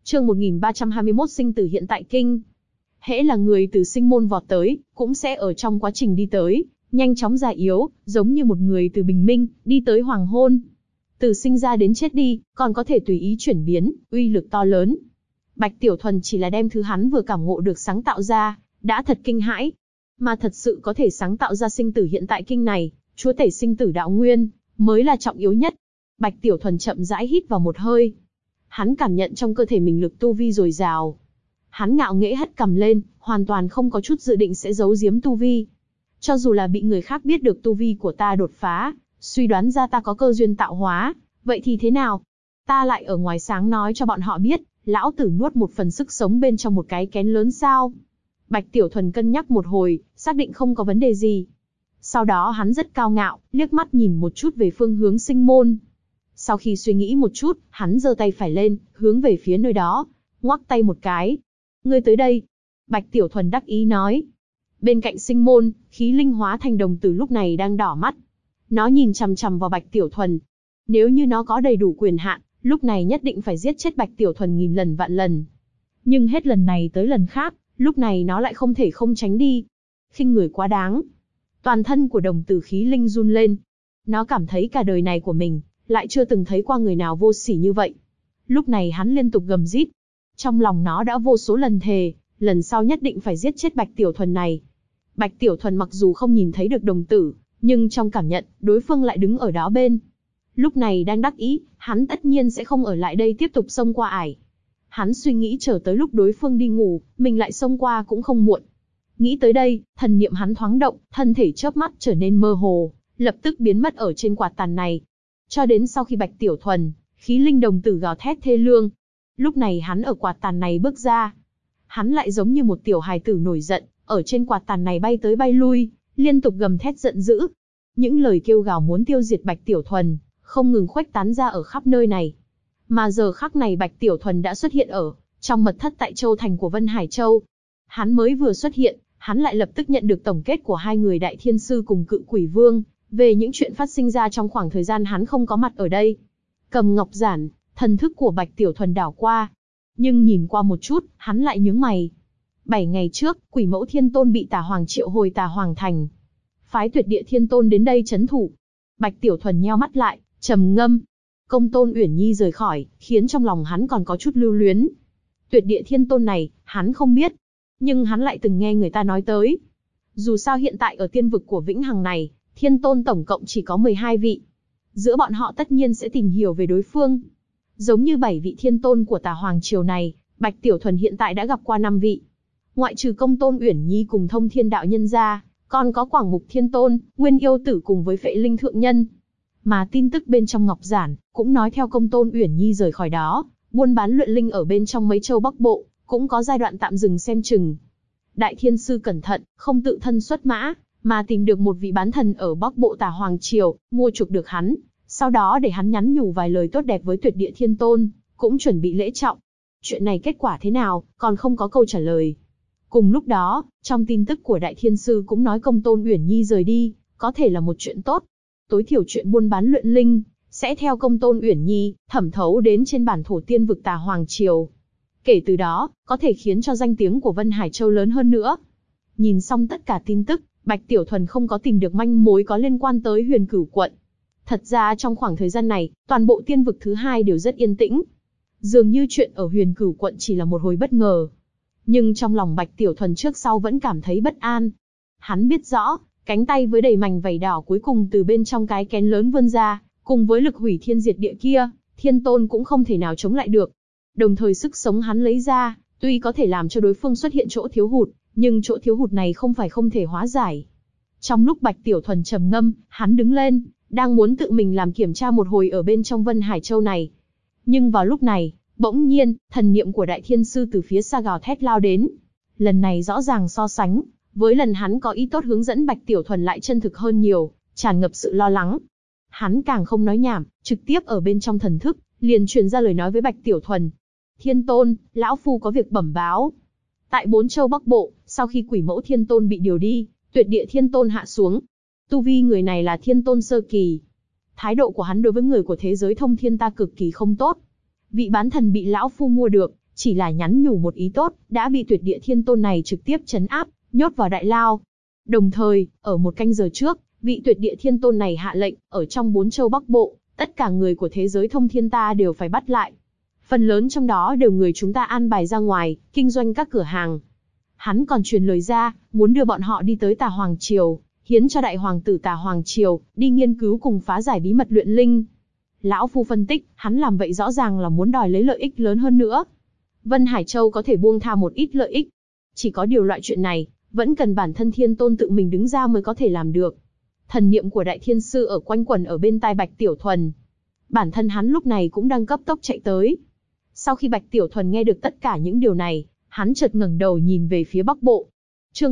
Chương 1321 sinh tử hiện tại kinh. Hễ là người từ sinh môn vọt tới, cũng sẽ ở trong quá trình đi tới, nhanh chóng già yếu, giống như một người từ bình minh, đi tới hoàng hôn. Từ sinh ra đến chết đi, còn có thể tùy ý chuyển biến, uy lực to lớn. Bạch Tiểu Thuần chỉ là đem thứ hắn vừa cảm ngộ được sáng tạo ra, đã thật kinh hãi. Mà thật sự có thể sáng tạo ra sinh tử hiện tại kinh này, chúa tể sinh tử đạo nguyên, mới là trọng yếu nhất. Bạch Tiểu Thuần chậm rãi hít vào một hơi. Hắn cảm nhận trong cơ thể mình lực tu vi dồi dào. Hắn ngạo nghễ hất cằm lên, hoàn toàn không có chút dự định sẽ giấu giếm tu vi. Cho dù là bị người khác biết được tu vi của ta đột phá, suy đoán ra ta có cơ duyên tạo hóa, vậy thì thế nào? Ta lại ở ngoài sáng nói cho bọn họ biết, lão tử nuốt một phần sức sống bên trong một cái kén lớn sao? Bạch Tiểu Thuần cân nhắc một hồi, xác định không có vấn đề gì. Sau đó hắn rất cao ngạo, liếc mắt nhìn một chút về phương hướng sinh môn. Sau khi suy nghĩ một chút, hắn giơ tay phải lên, hướng về phía nơi đó, ngoắc tay một cái. Ngươi tới đây. Bạch Tiểu Thuần đắc ý nói. Bên cạnh sinh môn, khí linh hóa thành đồng tử lúc này đang đỏ mắt. Nó nhìn chằm chằm vào Bạch Tiểu Thuần. Nếu như nó có đầy đủ quyền hạn, lúc này nhất định phải giết chết Bạch Tiểu Thuần nghìn lần vạn lần. Nhưng hết lần này tới lần khác, lúc này nó lại không thể không tránh đi. Khinh người quá đáng. Toàn thân của đồng tử khí linh run lên. Nó cảm thấy cả đời này của mình, lại chưa từng thấy qua người nào vô sỉ như vậy. Lúc này hắn liên tục gầm rít. Trong lòng nó đã vô số lần thề, lần sau nhất định phải giết chết Bạch Tiểu Thuần này. Bạch Tiểu Thuần mặc dù không nhìn thấy được đồng tử, nhưng trong cảm nhận, đối phương lại đứng ở đó bên. Lúc này đang đắc ý, hắn tất nhiên sẽ không ở lại đây tiếp tục xông qua ải. Hắn suy nghĩ chờ tới lúc đối phương đi ngủ, mình lại xông qua cũng không muộn. Nghĩ tới đây, thần niệm hắn thoáng động, thân thể chớp mắt trở nên mơ hồ, lập tức biến mất ở trên quạt tàn này. Cho đến sau khi Bạch Tiểu Thuần, khí linh đồng tử gào thét thê lương. Lúc này hắn ở quạt tàn này bước ra. Hắn lại giống như một tiểu hài tử nổi giận, ở trên quạt tàn này bay tới bay lui, liên tục gầm thét giận dữ. Những lời kêu gào muốn tiêu diệt Bạch Tiểu Thuần, không ngừng khuếch tán ra ở khắp nơi này. Mà giờ khắc này Bạch Tiểu Thuần đã xuất hiện ở trong mật thất tại Châu Thành của Vân Hải Châu. Hắn mới vừa xuất hiện, hắn lại lập tức nhận được tổng kết của hai người Đại Thiên Sư cùng Cự Quỷ Vương, về những chuyện phát sinh ra trong khoảng thời gian hắn không có mặt ở đây. Cầm ngọc giản, thần thức của Bạch Tiểu Thuần đảo qua. Nhưng nhìn qua một chút, hắn lại nhướng mày. 7 ngày trước, Quỷ Mẫu Thiên Tôn bị Tà Hoàng triệu hồi Tà Hoàng Thành. Phái Tuyệt Địa Thiên Tôn đến đây trấn thủ. Bạch Tiểu Thuần nheo mắt lại, trầm ngâm. Công Tôn Uyển Nhi rời khỏi, khiến trong lòng hắn còn có chút lưu luyến. Tuyệt Địa Thiên Tôn này, hắn không biết. Nhưng hắn lại từng nghe người ta nói tới. Dù sao hiện tại ở tiên vực của Vĩnh Hằng này, Thiên Tôn tổng cộng chỉ có 12 vị. Giữa bọn họ tất nhiên sẽ tìm hiểu về đối phương. Giống như 7 vị Thiên Tôn của Tà Hoàng triều này, Bạch Tiểu Thuần hiện tại đã gặp qua 5 vị. Ngoại trừ Công Tôn Uyển Nhi cùng Thông Thiên đạo nhân ra, còn có Quảng Mục Thiên Tôn, Nguyên Yêu Tử cùng với Phệ Linh thượng nhân. Mà tin tức bên trong ngọc giản cũng nói theo Công Tôn Uyển Nhi rời khỏi đó, buôn bán luyện linh ở bên trong mấy châu Bắc Bộ, cũng có giai đoạn tạm dừng xem chừng. Đại Thiên Sư cẩn thận, không tự thân xuất mã, mà tìm được một vị bán thần ở Bắc Bộ Tà Hoàng triều, mua chuộc được hắn, sau đó để hắn nhắn nhủ vài lời tốt đẹp với Tuyệt Địa Thiên Tôn, cũng chuẩn bị lễ trọng. Chuyện này kết quả thế nào, còn không có câu trả lời. Cùng lúc đó, trong tin tức của Đại Thiên Sư cũng nói Công Tôn Uyển Nhi rời đi, có thể là một chuyện tốt. Tối thiểu chuyện buôn bán luyện linh, sẽ theo Công Tôn Uyển Nhi, thẩm thấu đến trên bản thổ tiên vực Tà Hoàng triều. Kể từ đó, có thể khiến cho danh tiếng của Vân Hải Châu lớn hơn nữa. Nhìn xong tất cả tin tức, Bạch Tiểu Thuần không có tìm được manh mối có liên quan tới Huyền Cửu quận. Thật ra trong khoảng thời gian này, toàn bộ tiên vực thứ hai đều rất yên tĩnh. Dường như chuyện ở Huyền Cửu quận chỉ là một hồi bất ngờ. Nhưng trong lòng Bạch Tiểu Thuần trước sau vẫn cảm thấy bất an. Hắn biết rõ, cánh tay với đầy mảnh vảy đỏ cuối cùng từ bên trong cái kén lớn vươn ra, cùng với lực hủy thiên diệt địa kia, Thiên Tôn cũng không thể nào chống lại được. Đồng thời sức sống hắn lấy ra, tuy có thể làm cho đối phương xuất hiện chỗ thiếu hụt, nhưng chỗ thiếu hụt này không phải không thể hóa giải. Trong lúc Bạch Tiểu Thuần trầm ngâm, hắn đứng lên, đang muốn tự mình làm kiểm tra một hồi ở bên trong Vân Hải Châu này. Nhưng vào lúc này, bỗng nhiên, thần niệm của Đại Thiên Sư từ phía xa gào thét lao đến. Lần này rõ ràng so sánh, với lần hắn có ý tốt hướng dẫn Bạch Tiểu Thuần lại chân thực hơn nhiều, tràn ngập sự lo lắng. Hắn càng không nói nhảm, trực tiếp ở bên trong thần thức, liền truyền ra lời nói với Bạch Tiểu Thuần. Thiên Tôn, lão phu có việc bẩm báo. Tại 4 châu Bắc Bộ, sau khi Quỷ Mẫu Thiên Tôn bị điều đi, Tuyệt Địa Thiên Tôn hạ xuống. Tu vi người này là Thiên Tôn sơ kỳ. Thái độ của hắn đối với người của thế giới thông thiên ta cực kỳ không tốt. Vị bán thần bị lão phu mua được, chỉ là nhắn nhủ một ý tốt, đã bị Tuyệt Địa Thiên Tôn này trực tiếp trấn áp, nhốt vào đại lao. Đồng thời, ở một canh giờ trước, vị Tuyệt Địa Thiên Tôn này hạ lệnh, ở trong 4 châu Bắc Bộ, tất cả người của thế giới thông thiên ta đều phải bắt lại. Phần lớn trong đó đều người chúng ta an bài ra ngoài, kinh doanh các cửa hàng. Hắn còn truyền lời ra, muốn đưa bọn họ đi tới Tà Hoàng Triều, hiến cho đại hoàng tử Tà Hoàng Triều, đi nghiên cứu cùng phá giải bí mật luyện linh. Lão Phu phân tích, hắn làm vậy rõ ràng là muốn đòi lấy lợi ích lớn hơn nữa. Vân Hải Châu có thể buông tha một ít lợi ích. Chỉ có điều loại chuyện này, vẫn cần bản thân Thiên Tôn tự mình đứng ra mới có thể làm được. Thần niệm của Đại Thiên Sư ở quanh quẩn ở bên tai Bạch Tiểu Thuần. Bản thân hắn lúc này cũng đang cấp tốc chạy tới. Sau khi Bạch Tiểu Thuần nghe được tất cả những điều này, hắn chợt ngẩng đầu nhìn về phía Bắc Bộ. Chương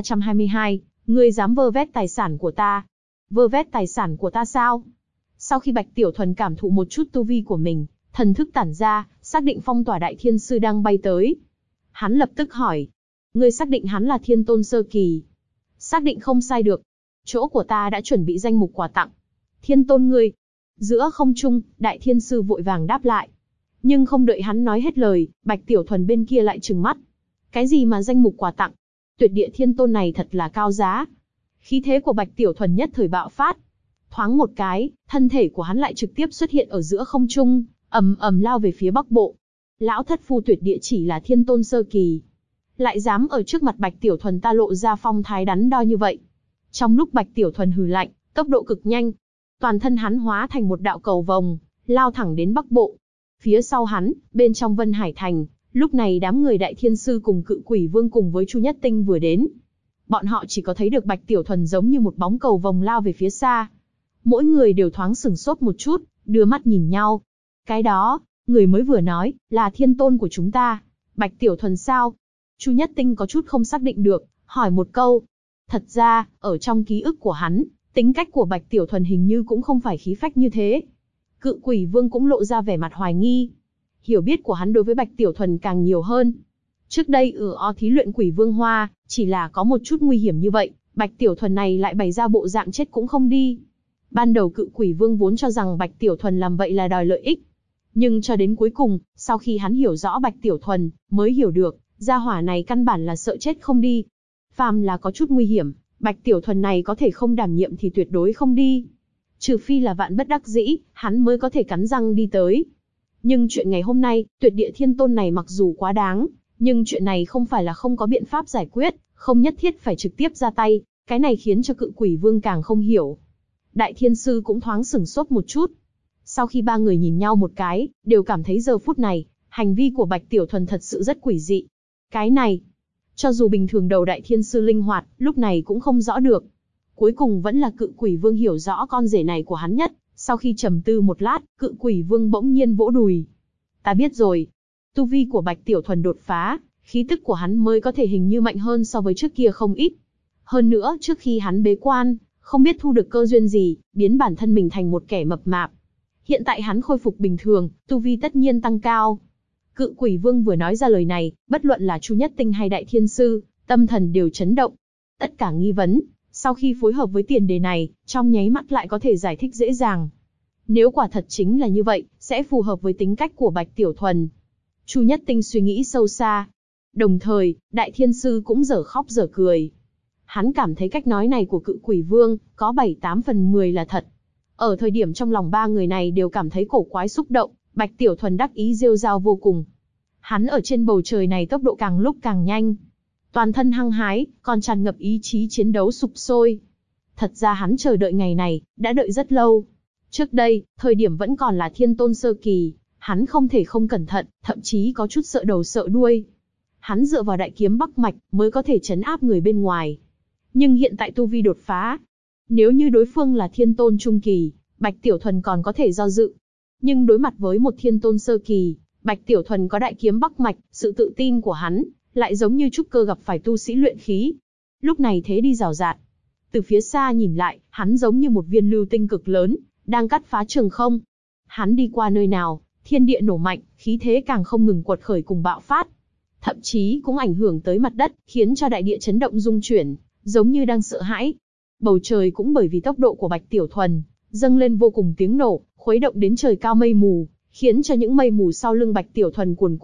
1322, ngươi dám vơ vét tài sản của ta? Vơ vét tài sản của ta sao? Sau khi Bạch Tiểu Thuần cảm thụ một chút tu vi của mình, thần thức tản ra, xác định phong tỏa Đại Thiên Sư đang bay tới. Hắn lập tức hỏi, ngươi xác định hắn là Thiên Tôn sơ kỳ? Xác định không sai được. Chỗ của ta đã chuẩn bị danh mục quà tặng. Thiên Tôn ngươi. Giữa không trung, Đại Thiên Sư vội vàng đáp lại. Nhưng không đợi hắn nói hết lời, Bạch Tiểu Thuần bên kia lại trừng mắt. Cái gì mà danh mục quà tặng? Tuyệt Địa Thiên Tôn này thật là cao giá. Khí thế của Bạch Tiểu Thuần nhất thời bạo phát. Thoáng một cái, thân thể của hắn lại trực tiếp xuất hiện ở giữa không trung, ầm ầm lao về phía Bắc Bộ. Lão thất phu Tuyệt Địa chỉ là Thiên Tôn sơ kỳ, lại dám ở trước mặt Bạch Tiểu Thuần ta lộ ra phong thái đắn đo như vậy. Trong lúc Bạch Tiểu Thuần hừ lạnh, tốc độ cực nhanh, toàn thân hắn hóa thành một đạo cầu vồng, lao thẳng đến Bắc Bộ. Phía sau hắn, bên trong Vân Hải Thành, lúc này đám người Đại Thiên Sư cùng Cự Quỷ Vương cùng với Chu Nhất Tinh vừa đến. Bọn họ chỉ có thấy được Bạch Tiểu Thuần giống như một bóng cầu vồng lao về phía xa. Mỗi người đều thoáng sửng sốt một chút, đưa mắt nhìn nhau. Cái đó, người mới vừa nói, là Thiên Tôn của chúng ta. Bạch Tiểu Thuần sao? Chu Nhất Tinh có chút không xác định được, hỏi một câu. Thật ra, ở trong ký ức của hắn, tính cách của Bạch Tiểu Thuần hình như cũng không phải khí phách như thế. Cự Quỷ Vương cũng lộ ra vẻ mặt hoài nghi. Hiểu biết của hắn đối với Bạch Tiểu Thuần càng nhiều hơn. Trước đây ở thí luyện Quỷ Vương Hoa, chỉ là có một chút nguy hiểm như vậy, Bạch Tiểu Thuần này lại bày ra bộ dạng chết cũng không đi. Ban đầu Cự Quỷ Vương vốn cho rằng Bạch Tiểu Thuần làm vậy là đòi lợi ích. Nhưng cho đến cuối cùng, sau khi hắn hiểu rõ Bạch Tiểu Thuần, mới hiểu được, gia hỏa này căn bản là sợ chết không đi. Phàm là có chút nguy hiểm, Bạch Tiểu Thuần này có thể không đảm nhiệm thì tuyệt đối không đi. Trừ phi là vạn bất đắc dĩ, hắn mới có thể cắn răng đi tới. Nhưng chuyện ngày hôm nay, Tuyệt Địa Thiên Tôn này mặc dù quá đáng, nhưng chuyện này không phải là không có biện pháp giải quyết, không nhất thiết phải trực tiếp ra tay, cái này khiến cho Cự Quỷ Vương càng không hiểu. Đại Thiên Sư cũng thoáng sửng sốt một chút. Sau khi ba người nhìn nhau một cái, đều cảm thấy giờ phút này, hành vi của Bạch Tiểu Thuần thật sự rất quỷ dị. Cái này, cho dù bình thường đầu Đại Thiên Sư linh hoạt, lúc này cũng không rõ được. Cuối cùng vẫn là Cự Quỷ Vương hiểu rõ con rể này của hắn nhất. Sau khi trầm tư một lát, Cự Quỷ Vương bỗng nhiên vỗ đùi. Ta biết rồi. Tu vi của Bạch Tiểu Thuần đột phá, khí tức của hắn mới có thể hình như mạnh hơn so với trước kia không ít. Hơn nữa, trước khi hắn bế quan, không biết thu được cơ duyên gì, biến bản thân mình thành một kẻ mập mạp. Hiện tại hắn khôi phục bình thường, tu vi tất nhiên tăng cao. Cự Quỷ Vương vừa nói ra lời này, bất luận là Chu Nhất Tinh hay Đại Thiên Sư, tâm thần đều chấn động. Tất cả nghi vấn, sau khi phối hợp với tiền đề này, trong nháy mắt lại có thể giải thích dễ dàng. Nếu quả thật chính là như vậy, sẽ phù hợp với tính cách của Bạch Tiểu Thuần. Chu Nhất Tinh suy nghĩ sâu xa. Đồng thời, Đại Thiên Sư cũng dở khóc dở cười. Hắn cảm thấy cách nói này của Cự Quỷ Vương, có 7-8 phần 10 là thật. Ở thời điểm trong lòng ba người này đều cảm thấy cổ quái xúc động, Bạch Tiểu Thuần đắc ý rêu rao vô cùng. Hắn ở trên bầu trời này tốc độ càng lúc càng nhanh. Toàn thân hăng hái, còn tràn ngập ý chí chiến đấu sục sôi. Thật ra hắn chờ đợi ngày này, đã đợi rất lâu. Trước đây, thời điểm vẫn còn là Thiên Tôn sơ kỳ, hắn không thể không cẩn thận, thậm chí có chút sợ đầu sợ đuôi. Hắn dựa vào đại kiếm Bắc Mạch mới có thể trấn áp người bên ngoài. Nhưng hiện tại tu vi đột phá. Nếu như đối phương là Thiên Tôn trung kỳ, Bạch Tiểu Thuần còn có thể do dự. Nhưng đối mặt với một Thiên Tôn sơ kỳ, Bạch Tiểu Thuần có đại kiếm Bắc Mạch, sự tự tin của hắn lại giống như trúc cơ gặp phải tu sĩ luyện khí. Lúc này thế đi rào rạt. Từ phía xa nhìn lại, hắn giống như một viên lưu tinh cực lớn, đang cắt phá trường không. Hắn đi qua nơi nào, thiên địa nổ mạnh, khí thế càng không ngừng quật khởi cùng bạo phát. Thậm chí cũng ảnh hưởng tới mặt đất, khiến cho đại địa chấn động rung chuyển, giống như đang sợ hãi. Bầu trời cũng bởi vì tốc độ của Bạch Tiểu Thuần, dâng lên vô cùng tiếng nổ, khuấy động đến trời cao mây mù, khiến cho những mây mù sau lưng Bạch Tiểu Thuần cuồn cuộn,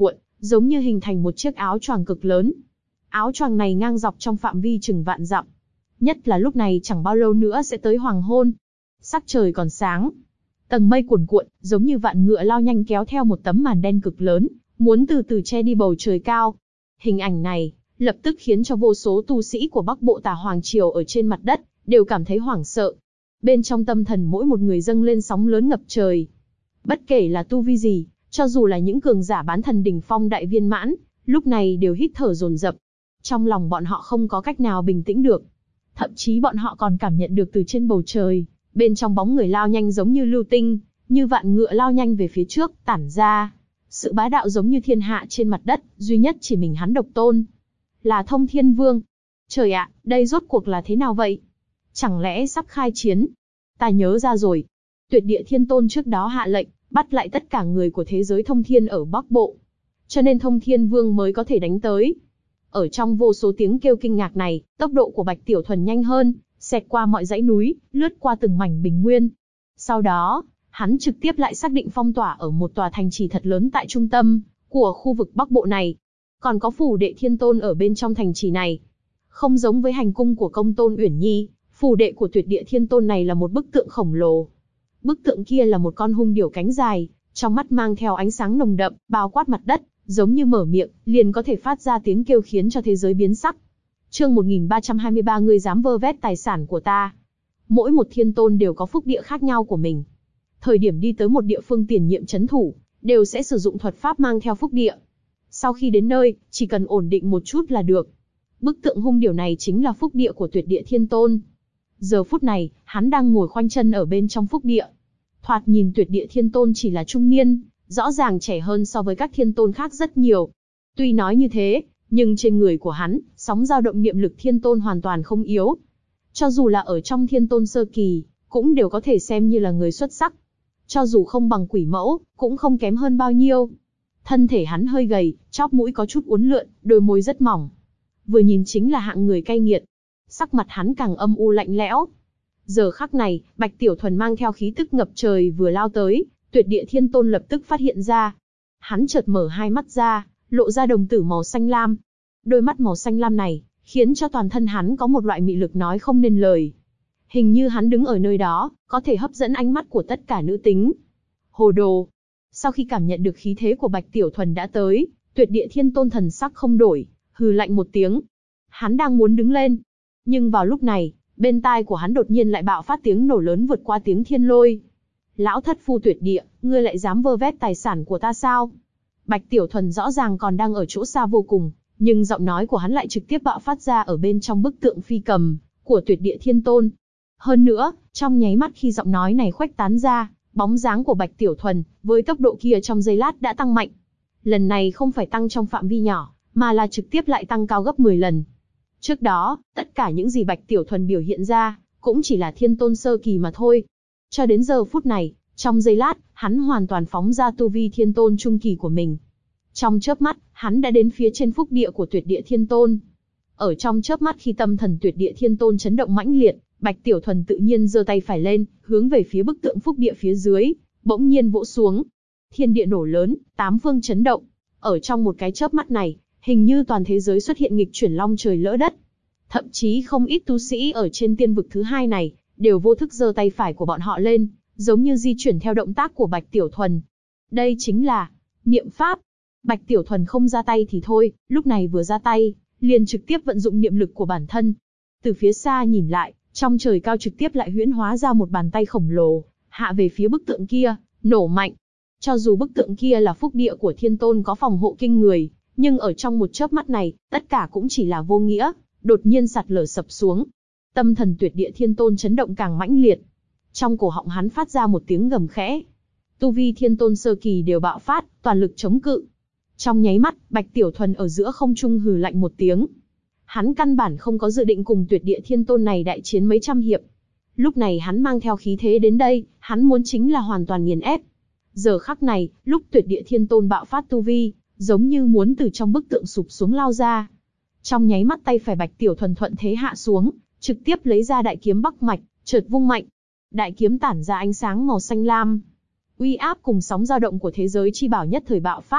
giống như hình thành một chiếc áo choàng cực lớn. Áo choàng này ngang dọc trong phạm vi chừng vạn dặm. Nhất là lúc này chẳng bao lâu nữa sẽ tới hoàng hôn. Sắc trời còn sáng. Tầng mây cuồn cuộn, giống như vạn ngựa lao nhanh kéo theo một tấm màn đen cực lớn, muốn từ từ che đi bầu trời cao. Hình ảnh này, lập tức khiến cho vô số tu sĩ của Bắc Bộ Tà Hoàng Triều ở trên mặt đất, đều cảm thấy hoảng sợ. Bên trong tâm thần mỗi một người dâng lên sóng lớn ngập trời. Bất kể là tu vi gì, cho dù là những cường giả bán thần đỉnh phong đại viên mãn, lúc này đều hít thở dồn dập. Trong lòng bọn họ không có cách nào bình tĩnh được. Thậm chí bọn họ còn cảm nhận được từ trên bầu trời, bên trong bóng người lao nhanh giống như lưu tinh, như vạn ngựa lao nhanh về phía trước, tản ra. Sự bá đạo giống như thiên hạ trên mặt đất, duy nhất chỉ mình hắn độc tôn. Là Thông Thiên Vương. Trời ạ, đây rốt cuộc là thế nào vậy? Chẳng lẽ sắp khai chiến? Ta nhớ ra rồi. Tuyệt Địa Thiên Tôn trước đó hạ lệnh, bắt lại tất cả người của thế giới thông thiên ở Bắc Bộ. Cho nên Thông Thiên Vương mới có thể đánh tới. Ở trong vô số tiếng kêu kinh ngạc này, tốc độ của Bạch Tiểu Thuần nhanh hơn, xẹt qua mọi dãy núi, lướt qua từng mảnh bình nguyên. Sau đó, hắn trực tiếp lại xác định phong tỏa ở một tòa thành trì thật lớn tại trung tâm của khu vực Bắc Bộ này. Còn có phủ đệ Thiên Tôn ở bên trong thành trì này. Không giống với hành cung của Công Tôn Uyển Nhi, phủ đệ của Tuyệt Địa Thiên Tôn này là một bức tượng khổng lồ. Bức tượng kia là một con hung điểu cánh dài, trong mắt mang theo ánh sáng nồng đậm, bao quát mặt đất, giống như mở miệng, liền có thể phát ra tiếng kêu khiến cho thế giới biến sắc. Chương 1323 ngươi dám vơ vét tài sản của ta. Mỗi một thiên tôn đều có phúc địa khác nhau của mình. Thời điểm đi tới một địa phương tiền nhiệm trấn thủ, đều sẽ sử dụng thuật pháp mang theo phúc địa. Sau khi đến nơi, chỉ cần ổn định một chút là được. Bức tượng hung điểu này chính là phúc địa của Tuyệt Địa Thiên Tôn. Giờ phút này, hắn đang ngồi khoanh chân ở bên trong phúc địa. Thoạt nhìn Tuyệt Địa Thiên Tôn chỉ là trung niên, rõ ràng trẻ hơn so với các thiên tôn khác rất nhiều. Tuy nói như thế, nhưng trên người của hắn, sóng dao động niệm lực thiên tôn hoàn toàn không yếu. Cho dù là ở trong thiên tôn sơ kỳ, cũng đều có thể xem như là người xuất sắc. Cho dù không bằng quỷ mẫu, cũng không kém hơn bao nhiêu. Thân thể hắn hơi gầy, chóp mũi có chút uốn lượn, đôi môi rất mỏng. Vừa nhìn chính là hạng người cay nghiệt. Sắc mặt hắn càng âm u lạnh lẽo. Giờ khắc này, Bạch Tiểu Thuần mang theo khí tức ngập trời vừa lao tới, Tuyệt Địa Thiên Tôn lập tức phát hiện ra. Hắn chợt mở hai mắt ra, lộ ra đồng tử màu xanh lam. Đôi mắt màu xanh lam này, khiến cho toàn thân hắn có một loại mị lực nói không nên lời. Hình như hắn đứng ở nơi đó, có thể hấp dẫn ánh mắt của tất cả nữ tính. Hồ đồ! Sau khi cảm nhận được khí thế của Bạch Tiểu Thuần đã tới, Tuyệt Địa Thiên Tôn thần sắc không đổi, hừ lạnh một tiếng. Hắn đang muốn đứng lên. Nhưng vào lúc này, bên tai của hắn đột nhiên lại bạo phát tiếng nổ lớn vượt qua tiếng thiên lôi. Lão thất phu Tuyệt Địa, ngươi lại dám vơ vét tài sản của ta sao? Bạch Tiểu Thuần rõ ràng còn đang ở chỗ xa vô cùng, nhưng giọng nói của hắn lại trực tiếp bạo phát ra ở bên trong bức tượng phi cầm của Tuyệt Địa Thiên Tôn. Hơn nữa, trong nháy mắt khi giọng nói này khuếch tán ra, bóng dáng của Bạch Tiểu Thuần, với tốc độ kia trong giây lát đã tăng mạnh. Lần này không phải tăng trong phạm vi nhỏ, mà là trực tiếp lại tăng cao gấp 10 lần. Trước đó, tất cả những gì Bạch Tiểu Thuần biểu hiện ra, cũng chỉ là thiên tôn sơ kỳ mà thôi. Cho đến giờ phút này, trong giây lát, hắn hoàn toàn phóng ra tu vi thiên tôn trung kỳ của mình. Trong chớp mắt, hắn đã đến phía trên phúc địa của Tuyệt Địa Thiên Tôn. Ở trong chớp mắt khi tâm thần Tuyệt Địa Thiên Tôn chấn động mãnh liệt, Bạch Tiểu Thuần tự nhiên giơ tay phải lên, hướng về phía bức tượng phúc địa phía dưới, bỗng nhiên vỗ xuống. Thiên địa nổ lớn, tám phương chấn động. Ở trong một cái chớp mắt này, hình như toàn thế giới xuất hiện nghịch chuyển long trời lỡ đất. Thậm chí không ít tu sĩ ở trên tiên vực thứ hai này, đều vô thức giơ tay phải của bọn họ lên, giống như di chuyển theo động tác của Bạch Tiểu Thuần. Đây chính là niệm pháp. Bạch Tiểu Thuần không ra tay thì thôi, lúc này vừa ra tay, liền trực tiếp vận dụng niệm lực của bản thân. Từ phía xa nhìn lại, trong trời cao trực tiếp lại huyễn hóa ra một bàn tay khổng lồ, hạ về phía bức tượng kia, nổ mạnh. Cho dù bức tượng kia là phúc địa của Thiên Tôn có phòng hộ kinh người, nhưng ở trong một chớp mắt này, tất cả cũng chỉ là vô nghĩa, đột nhiên sạt lở sập xuống. Tâm thần Tuyệt Địa Thiên Tôn chấn động càng mãnh liệt. Trong cổ họng hắn phát ra một tiếng gầm khẽ. Tu vi Thiên Tôn sơ kỳ đều bạo phát, toàn lực chống cự. Trong nháy mắt, Bạch Tiểu Thuần ở giữa không trung hừ lạnh một tiếng. Hắn căn bản không có dự định cùng Tuyệt Địa Thiên Tôn này đại chiến mấy trăm hiệp. Lúc này hắn mang theo khí thế đến đây, hắn muốn chính là hoàn toàn nghiền ép. Giờ khắc này, lúc Tuyệt Địa Thiên Tôn bạo phát tu vi, giống như muốn từ trong bức tượng sụp xuống lao ra. Trong nháy mắt tay phải Bạch Tiểu Thuần thuận thế hạ xuống, trực tiếp lấy ra đại kiếm Bắc Mạch, chợt vung mạnh. Đại kiếm tản ra ánh sáng màu xanh lam. Uy áp cùng sóng dao động của thế giới chi bảo nhất thời bạo phát,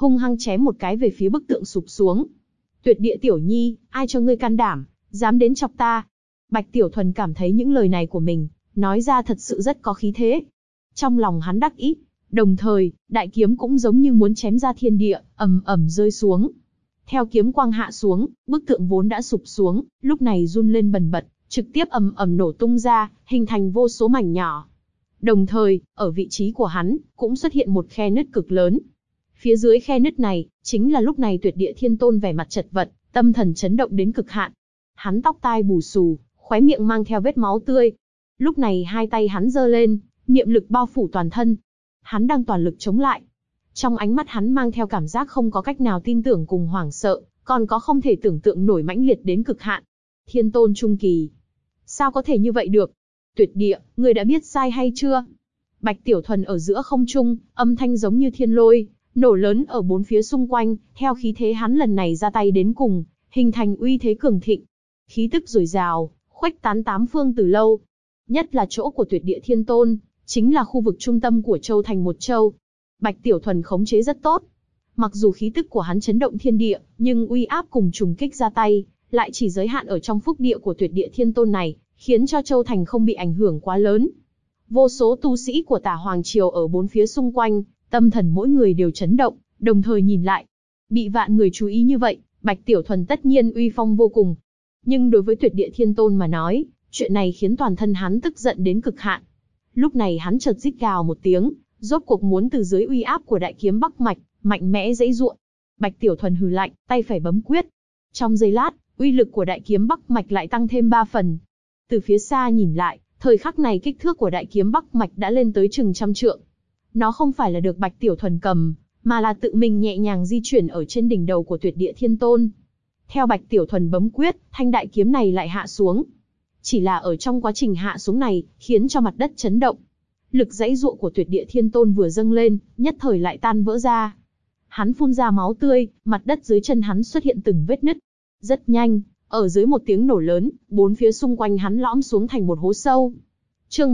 hung hăng chém một cái về phía bức tượng sụp xuống. Tuyệt địa tiểu nhi, ai cho ngươi can đảm, dám đến chọc ta? Bạch Tiểu Thuần cảm thấy những lời này của mình, nói ra thật sự rất có khí thế. Trong lòng hắn đắc ý, đồng thời, đại kiếm cũng giống như muốn chém ra thiên địa, ầm ầm rơi xuống. Theo kiếm quang hạ xuống, bức tượng vốn đã sụp xuống, lúc này run lên bần bật, trực tiếp ầm ầm nổ tung ra, hình thành vô số mảnh nhỏ. Đồng thời, ở vị trí của hắn, cũng xuất hiện một khe nứt cực lớn. Phía dưới khe nứt này, chính là lúc này Tuyệt Địa Thiên Tôn vẻ mặt chật vật, tâm thần chấn động đến cực hạn. Hắn tóc tai bù xù, khóe miệng mang theo vết máu tươi. Lúc này hai tay hắn giơ lên, niệm lực bao phủ toàn thân. Hắn đang toàn lực chống lại. Trong ánh mắt hắn mang theo cảm giác không có cách nào tin tưởng cùng hoảng sợ, còn có không thể tưởng tượng nổi mãnh liệt đến cực hạn. Thiên Tôn trung kỳ. Sao có thể như vậy được? Tuyệt địa, người đã biết sai hay chưa? Bạch Tiểu Thuần ở giữa không trung, âm thanh giống như thiên lôi, nổ lớn ở bốn phía xung quanh, theo khí thế hắn lần này ra tay đến cùng, hình thành uy thế cường thịnh. Khí tức dồi dào, khuếch tán tám phương từ lâu. Nhất là chỗ của Tuyệt Địa Thiên Tôn, chính là khu vực trung tâm của châu thành một châu. Bạch Tiểu Thuần khống chế rất tốt. Mặc dù khí tức của hắn chấn động thiên địa, nhưng uy áp cùng trùng kích ra tay, lại chỉ giới hạn ở trong phúc địa của Tuyệt Địa Thiên Tôn này, khiến cho châu thành không bị ảnh hưởng quá lớn. Vô số tu sĩ của Tả Hoàng Triều ở bốn phía xung quanh, tâm thần mỗi người đều chấn động, đồng thời nhìn lại. Bị vạn người chú ý như vậy, Bạch Tiểu Thuần tất nhiên uy phong vô cùng. Nhưng đối với Tuyệt Địa Thiên Tôn mà nói, chuyện này khiến toàn thân hắn tức giận đến cực hạn. Lúc này hắn chợt rít gào một tiếng, rốt cuộc muốn từ dưới uy áp của đại kiếm Bắc Mạch, mạnh mẽ giãy giụa. Bạch Tiểu Thuần hừ lạnh, tay phải bấm quyết. Trong giây lát, uy lực của đại kiếm Bắc Mạch lại tăng thêm 3 phần. Từ phía xa nhìn lại, thời khắc này kích thước của đại kiếm Bắc Mạch đã lên tới chừng 100 trượng. Nó không phải là được Bạch Tiểu Thuần cầm, mà là tự mình nhẹ nhàng di chuyển ở trên đỉnh đầu của Tuyệt Địa Thiên Tôn. Theo Bạch Tiểu Thuần bấm quyết, thanh đại kiếm này lại hạ xuống. Chỉ là ở trong quá trình hạ xuống này, khiến cho mặt đất chấn động. Lực giãy giụa của Tuyệt Địa Thiên Tôn vừa dâng lên, nhất thời lại tan vỡ ra. Hắn phun ra máu tươi, mặt đất dưới chân hắn xuất hiện từng vết nứt. Rất nhanh, ở dưới một tiếng nổ lớn, bốn phía xung quanh hắn lõm xuống thành một hố sâu. Chương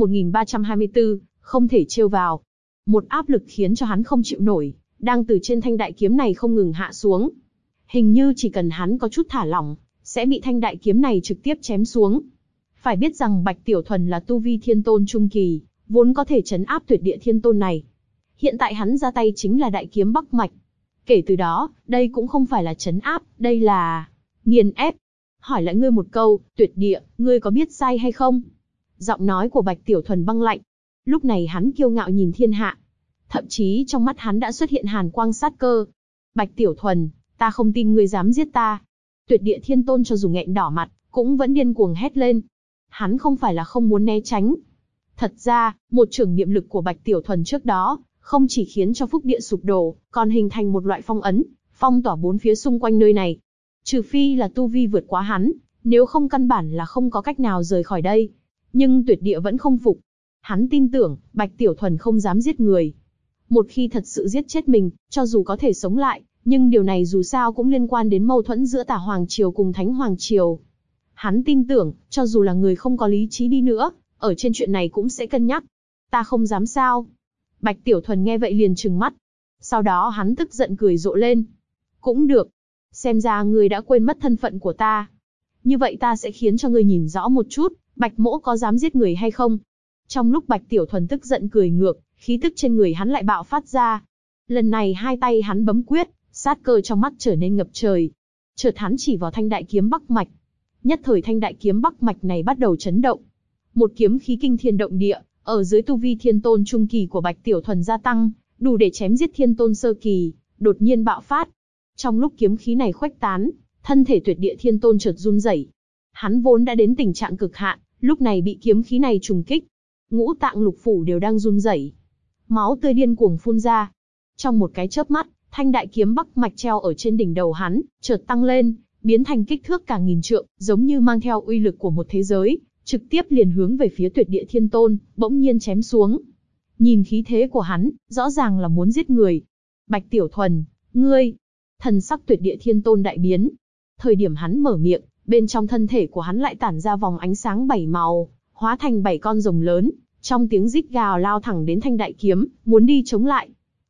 1324, không thể trêu vào. Một áp lực khiến cho hắn không chịu nổi, đang từ trên thanh đại kiếm này không ngừng hạ xuống. Hình như chỉ cần hắn có chút thả lỏng, sẽ bị thanh đại kiếm này trực tiếp chém xuống. Phải biết rằng Bạch Tiểu Thuần là tu vi Thiên Tôn trung kỳ, vốn có thể trấn áp Tuyệt Địa Thiên Tôn này. Hiện tại hắn ra tay chính là đại kiếm Bắc Mạch. Kể từ đó, đây cũng không phải là trấn áp, đây là nghiền ép. Hỏi lại ngươi một câu, Tuyệt Địa, ngươi có biết sai hay không? Giọng nói của Bạch Tiểu Thuần băng lạnh. Lúc này hắn kiêu ngạo nhìn thiên hạ. Thậm chí trong mắt hắn đã xuất hiện hàn quang sát cơ. Bạch Tiểu Thuần, ta không tin ngươi dám giết ta. Tuyệt Địa Thiên Tôn cho dù nghẹn đỏ mặt, cũng vẫn điên cuồng hét lên. Hắn không phải là không muốn né tránh. Thật ra, một chưởng niệm lực của Bạch Tiểu Thuần trước đó, không chỉ khiến cho phúc địa sụp đổ, còn hình thành một loại phong ấn, phong tỏa bốn phía xung quanh nơi này. Trừ phi là tu vi vượt quá hắn, nếu không căn bản là không có cách nào rời khỏi đây. Nhưng Tuyệt Địa vẫn không phục. Hắn tin tưởng, Bạch Tiểu Thuần không dám giết người. Một khi thật sự giết chết mình, cho dù có thể sống lại, nhưng điều này dù sao cũng liên quan đến mâu thuẫn giữa Tả Hoàng Triều cùng Thánh Hoàng Triều. Hắn tin tưởng, cho dù là người không có lý trí đi nữa, ở trên chuyện này cũng sẽ cân nhắc. Ta không dám sao? Bạch Tiểu Thuần nghe vậy liền trừng mắt. Sau đó hắn tức giận cười rộ lên. Cũng được. Xem ra ngươi đã quên mất thân phận của ta. Như vậy ta sẽ khiến cho ngươi nhìn rõ một chút, Bạch Mỗ có dám giết người hay không? Trong lúc Bạch Tiểu Thuần tức giận cười ngược, khí tức trên người hắn lại bạo phát ra. Lần này hai tay hắn bấm quyết, sát cơ trong mắt trở nên ngập trời. Chợt hắn chỉ vào thanh đại kiếm Bắc Mạch. Nhất thời thanh đại kiếm Bắc Mạch này bắt đầu chấn động. Một kiếm khí kinh thiên động địa, ở dưới tu vi Thiên Tôn trung kỳ của Bạch Tiểu Thuần gia tăng, đủ để chém giết Thiên Tôn sơ kỳ, đột nhiên bạo phát. Trong lúc kiếm khí này khuếch tán, thân thể Tuyệt Địa Thiên Tôn chợt run rẩy. Hắn vốn đã đến tình trạng cực hạn, lúc này bị kiếm khí này trùng kích, ngũ tạng lục phủ đều đang run rẩy. Máu tươi điên cuồng phun ra. Trong một cái chớp mắt, thanh đại kiếm Bắc Mạch treo ở trên đỉnh đầu hắn, chợt tăng lên, biến thành kích thước cả nghìn trượng, giống như mang theo uy lực của một thế giới, trực tiếp liền hướng về phía Tuyệt Địa Thiên Tôn, bỗng nhiên chém xuống. Nhìn khí thế của hắn, rõ ràng là muốn giết người. Bạch Tiểu Thuần, ngươi! Thần sắc Tuyệt Địa Thiên Tôn đại biến. Thời điểm hắn mở miệng, bên trong thân thể của hắn lại tản ra vòng ánh sáng 7 màu, hóa thành 7 con rồng lớn, trong tiếng rít gào lao thẳng đến thanh đại kiếm, muốn đi chống lại.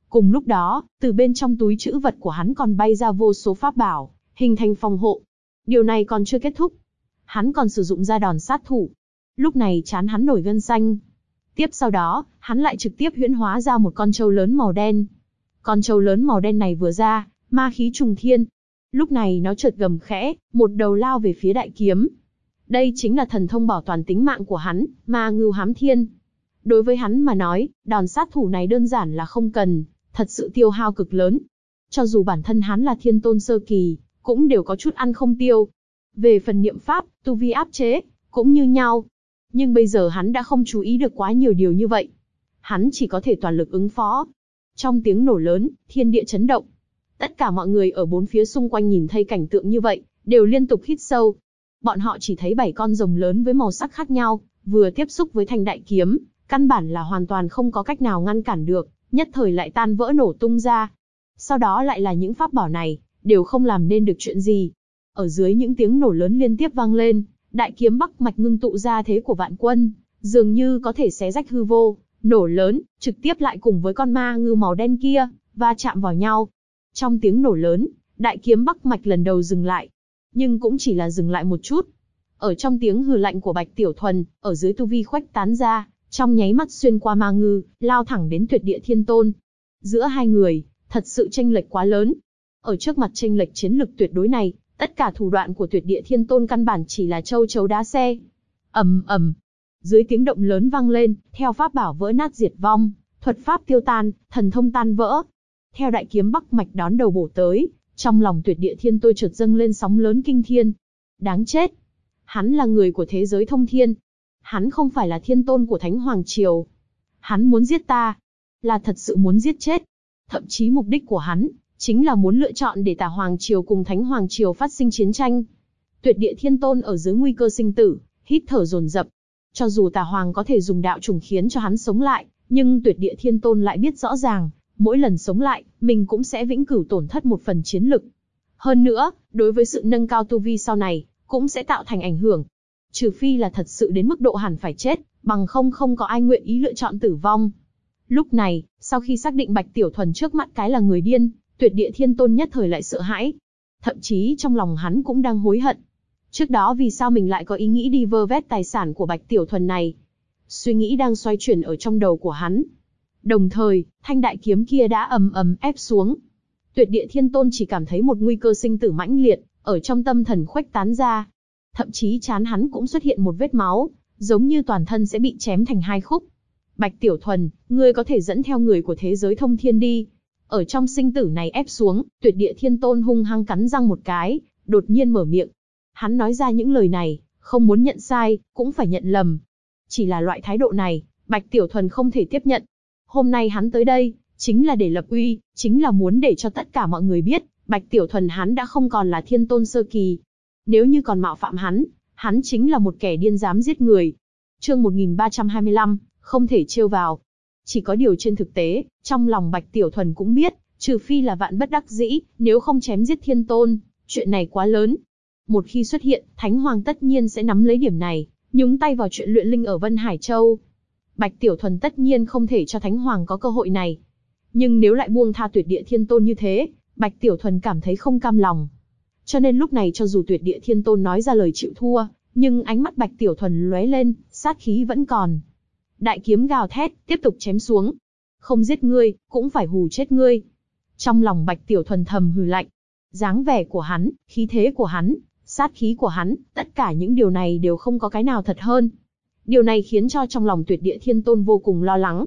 Cùng lúc đó, từ bên trong túi trữ vật của hắn còn bay ra vô số pháp bảo, hình thành phòng hộ. Điều này còn chưa kết thúc. Hắn còn sử dụng ra đòn sát thủ. Lúc này trán hắn nổi gân xanh. Tiếp sau đó, hắn lại trực tiếp huyễn hóa ra một con trâu lớn màu đen. Con trâu lớn màu đen này vừa ra, ma khí trùng thiên. Lúc này nó chợt gầm khẽ, một đầu lao về phía đại kiếm. Đây chính là thần thông bảo toàn tính mạng của hắn, Ma Ngưu Hám Thiên. Đối với hắn mà nói, đòn sát thủ này đơn giản là không cần, thật sự tiêu hao cực lớn. Cho dù bản thân hắn là thiên tôn sơ kỳ, cũng đều có chút ăn không tiêu. Về phần niệm pháp, tu vi áp chế, cũng như nhau. Nhưng bây giờ hắn đã không chú ý được quá nhiều điều như vậy. Hắn chỉ có thể toàn lực ứng phó. Trong tiếng nổ lớn, thiên địa chấn động. Tất cả mọi người ở bốn phía xung quanh nhìn thấy cảnh tượng như vậy, đều liên tục hít sâu. Bọn họ chỉ thấy 7 con rồng lớn với màu sắc khác nhau, vừa tiếp xúc với thanh đại kiếm, căn bản là hoàn toàn không có cách nào ngăn cản được, nhất thời lại tan vỡ nổ tung ra. Sau đó lại là những pháp bảo này, đều không làm nên được chuyện gì. Ở dưới những tiếng nổ lớn liên tiếp vang lên, đại kiếm Bắc Mạch ngưng tụ ra thế của vạn quân, dường như có thể xé rách hư vô, nổ lớn, trực tiếp lại cùng với con ma ngưu màu đen kia, va chạm vào nhau. Trong tiếng nổ lớn, đại kiếm Bắc Mạch lần đầu dừng lại. Nhưng cũng chỉ là dừng lại một chút. Ở trong tiếng hừ lạnh của Bạch Tiểu Thuần, ở dưới tu vi khuếch tán ra, trong nháy mắt xuyên qua ma ngư, lao thẳng đến Tuyệt Địa Thiên Tôn. Giữa hai người, thật sự chênh lệch quá lớn. Ở trước mặt chênh lệch chiến lực tuyệt đối này, tất cả thủ đoạn của Tuyệt Địa Thiên Tôn căn bản chỉ là châu chấu đá xe. Ầm ầm. Dưới tiếng động lớn vang lên, theo pháp bảo vỡ nát diệt vong, thuật pháp tiêu tan, thần thông tan vỡ. Theo đại kiếm Bắc Mạch đón đầu bổ tới, trong lòng Tuyệt Địa Thiên Tôn chợt dâng lên sóng lớn kinh thiên. Đáng chết! Hắn là người của thế giới thông thiên. Hắn không phải là thiên tôn của Thánh Hoàng Triều. Hắn muốn giết ta. Là thật sự muốn giết chết. Thậm chí mục đích của hắn, chính là muốn lựa chọn để Tà Hoàng Triều cùng Thánh Hoàng Triều phát sinh chiến tranh. Tuyệt Địa Thiên Tôn ở dưới nguy cơ sinh tử, hít thở dồn dập. Cho dù Tà Hoàng có thể dùng đạo trùng khiến cho hắn sống lại, nhưng Tuyệt Địa Thiên Tôn lại biết rõ ràng, mỗi lần sống lại, mình cũng sẽ vĩnh cửu tổn thất một phần chiến lực. Hơn nữa, đối với sự nâng cao tu vi sau này, cũng sẽ tạo thành ảnh hưởng. Trừ phi là thật sự đến mức độ hẳn phải chết, bằng không có ai nguyện ý lựa chọn tử vong. Lúc này, sau khi xác định Bạch Tiểu Thuần trước mắt cái là người điên, Tuyệt Địa Thiên Tôn nhất thời lại sợ hãi. Thậm chí trong lòng hắn cũng đang hối hận. Trước đó vì sao mình lại có ý nghĩ đi vơ vét tài sản của Bạch Tiểu Thuần này? Suy nghĩ đang xoay chuyển ở trong đầu của hắn. Đồng thời, thanh đại kiếm kia đã ầm ầm ép xuống. Tuyệt Địa Thiên Tôn chỉ cảm thấy một nguy cơ sinh tử mãnh liệt, ở trong tâm thần khuếch tán ra. Thậm chí trán hắn cũng xuất hiện một vết máu, giống như toàn thân sẽ bị chém thành hai khúc. Bạch Tiểu Thuần, ngươi có thể dẫn theo người của thế giới thông thiên đi. Ở trong sinh tử này ép xuống, Tuyệt Địa Thiên Tôn hung hăng cắn răng một cái, đột nhiên mở miệng. Hắn nói ra những lời này, không muốn nhận sai, cũng phải nhận lầm. Chỉ là loại thái độ này, Bạch Tiểu Thuần không thể tiếp nhận. Hôm nay hắn tới đây, chính là để lập uy, chính là muốn để cho tất cả mọi người biết, Bạch Tiểu Thuần hắn đã không còn là thiên tôn sơ kỳ. Nếu như còn mạo phạm hắn chính là một kẻ điên dám giết người. Chương 1325, không thể trêu vào. Chỉ có điều trên thực tế, trong lòng Bạch Tiểu Thuần cũng biết, trừ phi là vạn bất đắc dĩ, nếu không chém giết thiên tôn, chuyện này quá lớn. Một khi xuất hiện, Thánh Hoàng tất nhiên sẽ nắm lấy điểm này, nhúng tay vào chuyện luyện linh ở Vân Hải Châu. Bạch Tiểu Thuần tất nhiên không thể cho Thánh Hoàng có cơ hội này. Nhưng nếu lại buông tha Tuyệt Địa Thiên Tôn như thế, Bạch Tiểu Thuần cảm thấy không cam lòng. Cho nên lúc này cho dù Tuyệt Địa Thiên Tôn nói ra lời chịu thua, nhưng ánh mắt Bạch Tiểu Thuần lóe lên, sát khí vẫn còn. Đại kiếm gào thét, tiếp tục chém xuống. Không giết ngươi, cũng phải hù chết ngươi. Trong lòng Bạch Tiểu Thuần thầm hừ lạnh. Dáng vẻ của hắn, khí thế của hắn, sát khí của hắn, tất cả những điều này đều không có cái nào thật hơn. Điều này khiến cho trong lòng Tuyệt Địa Thiên Tôn vô cùng lo lắng.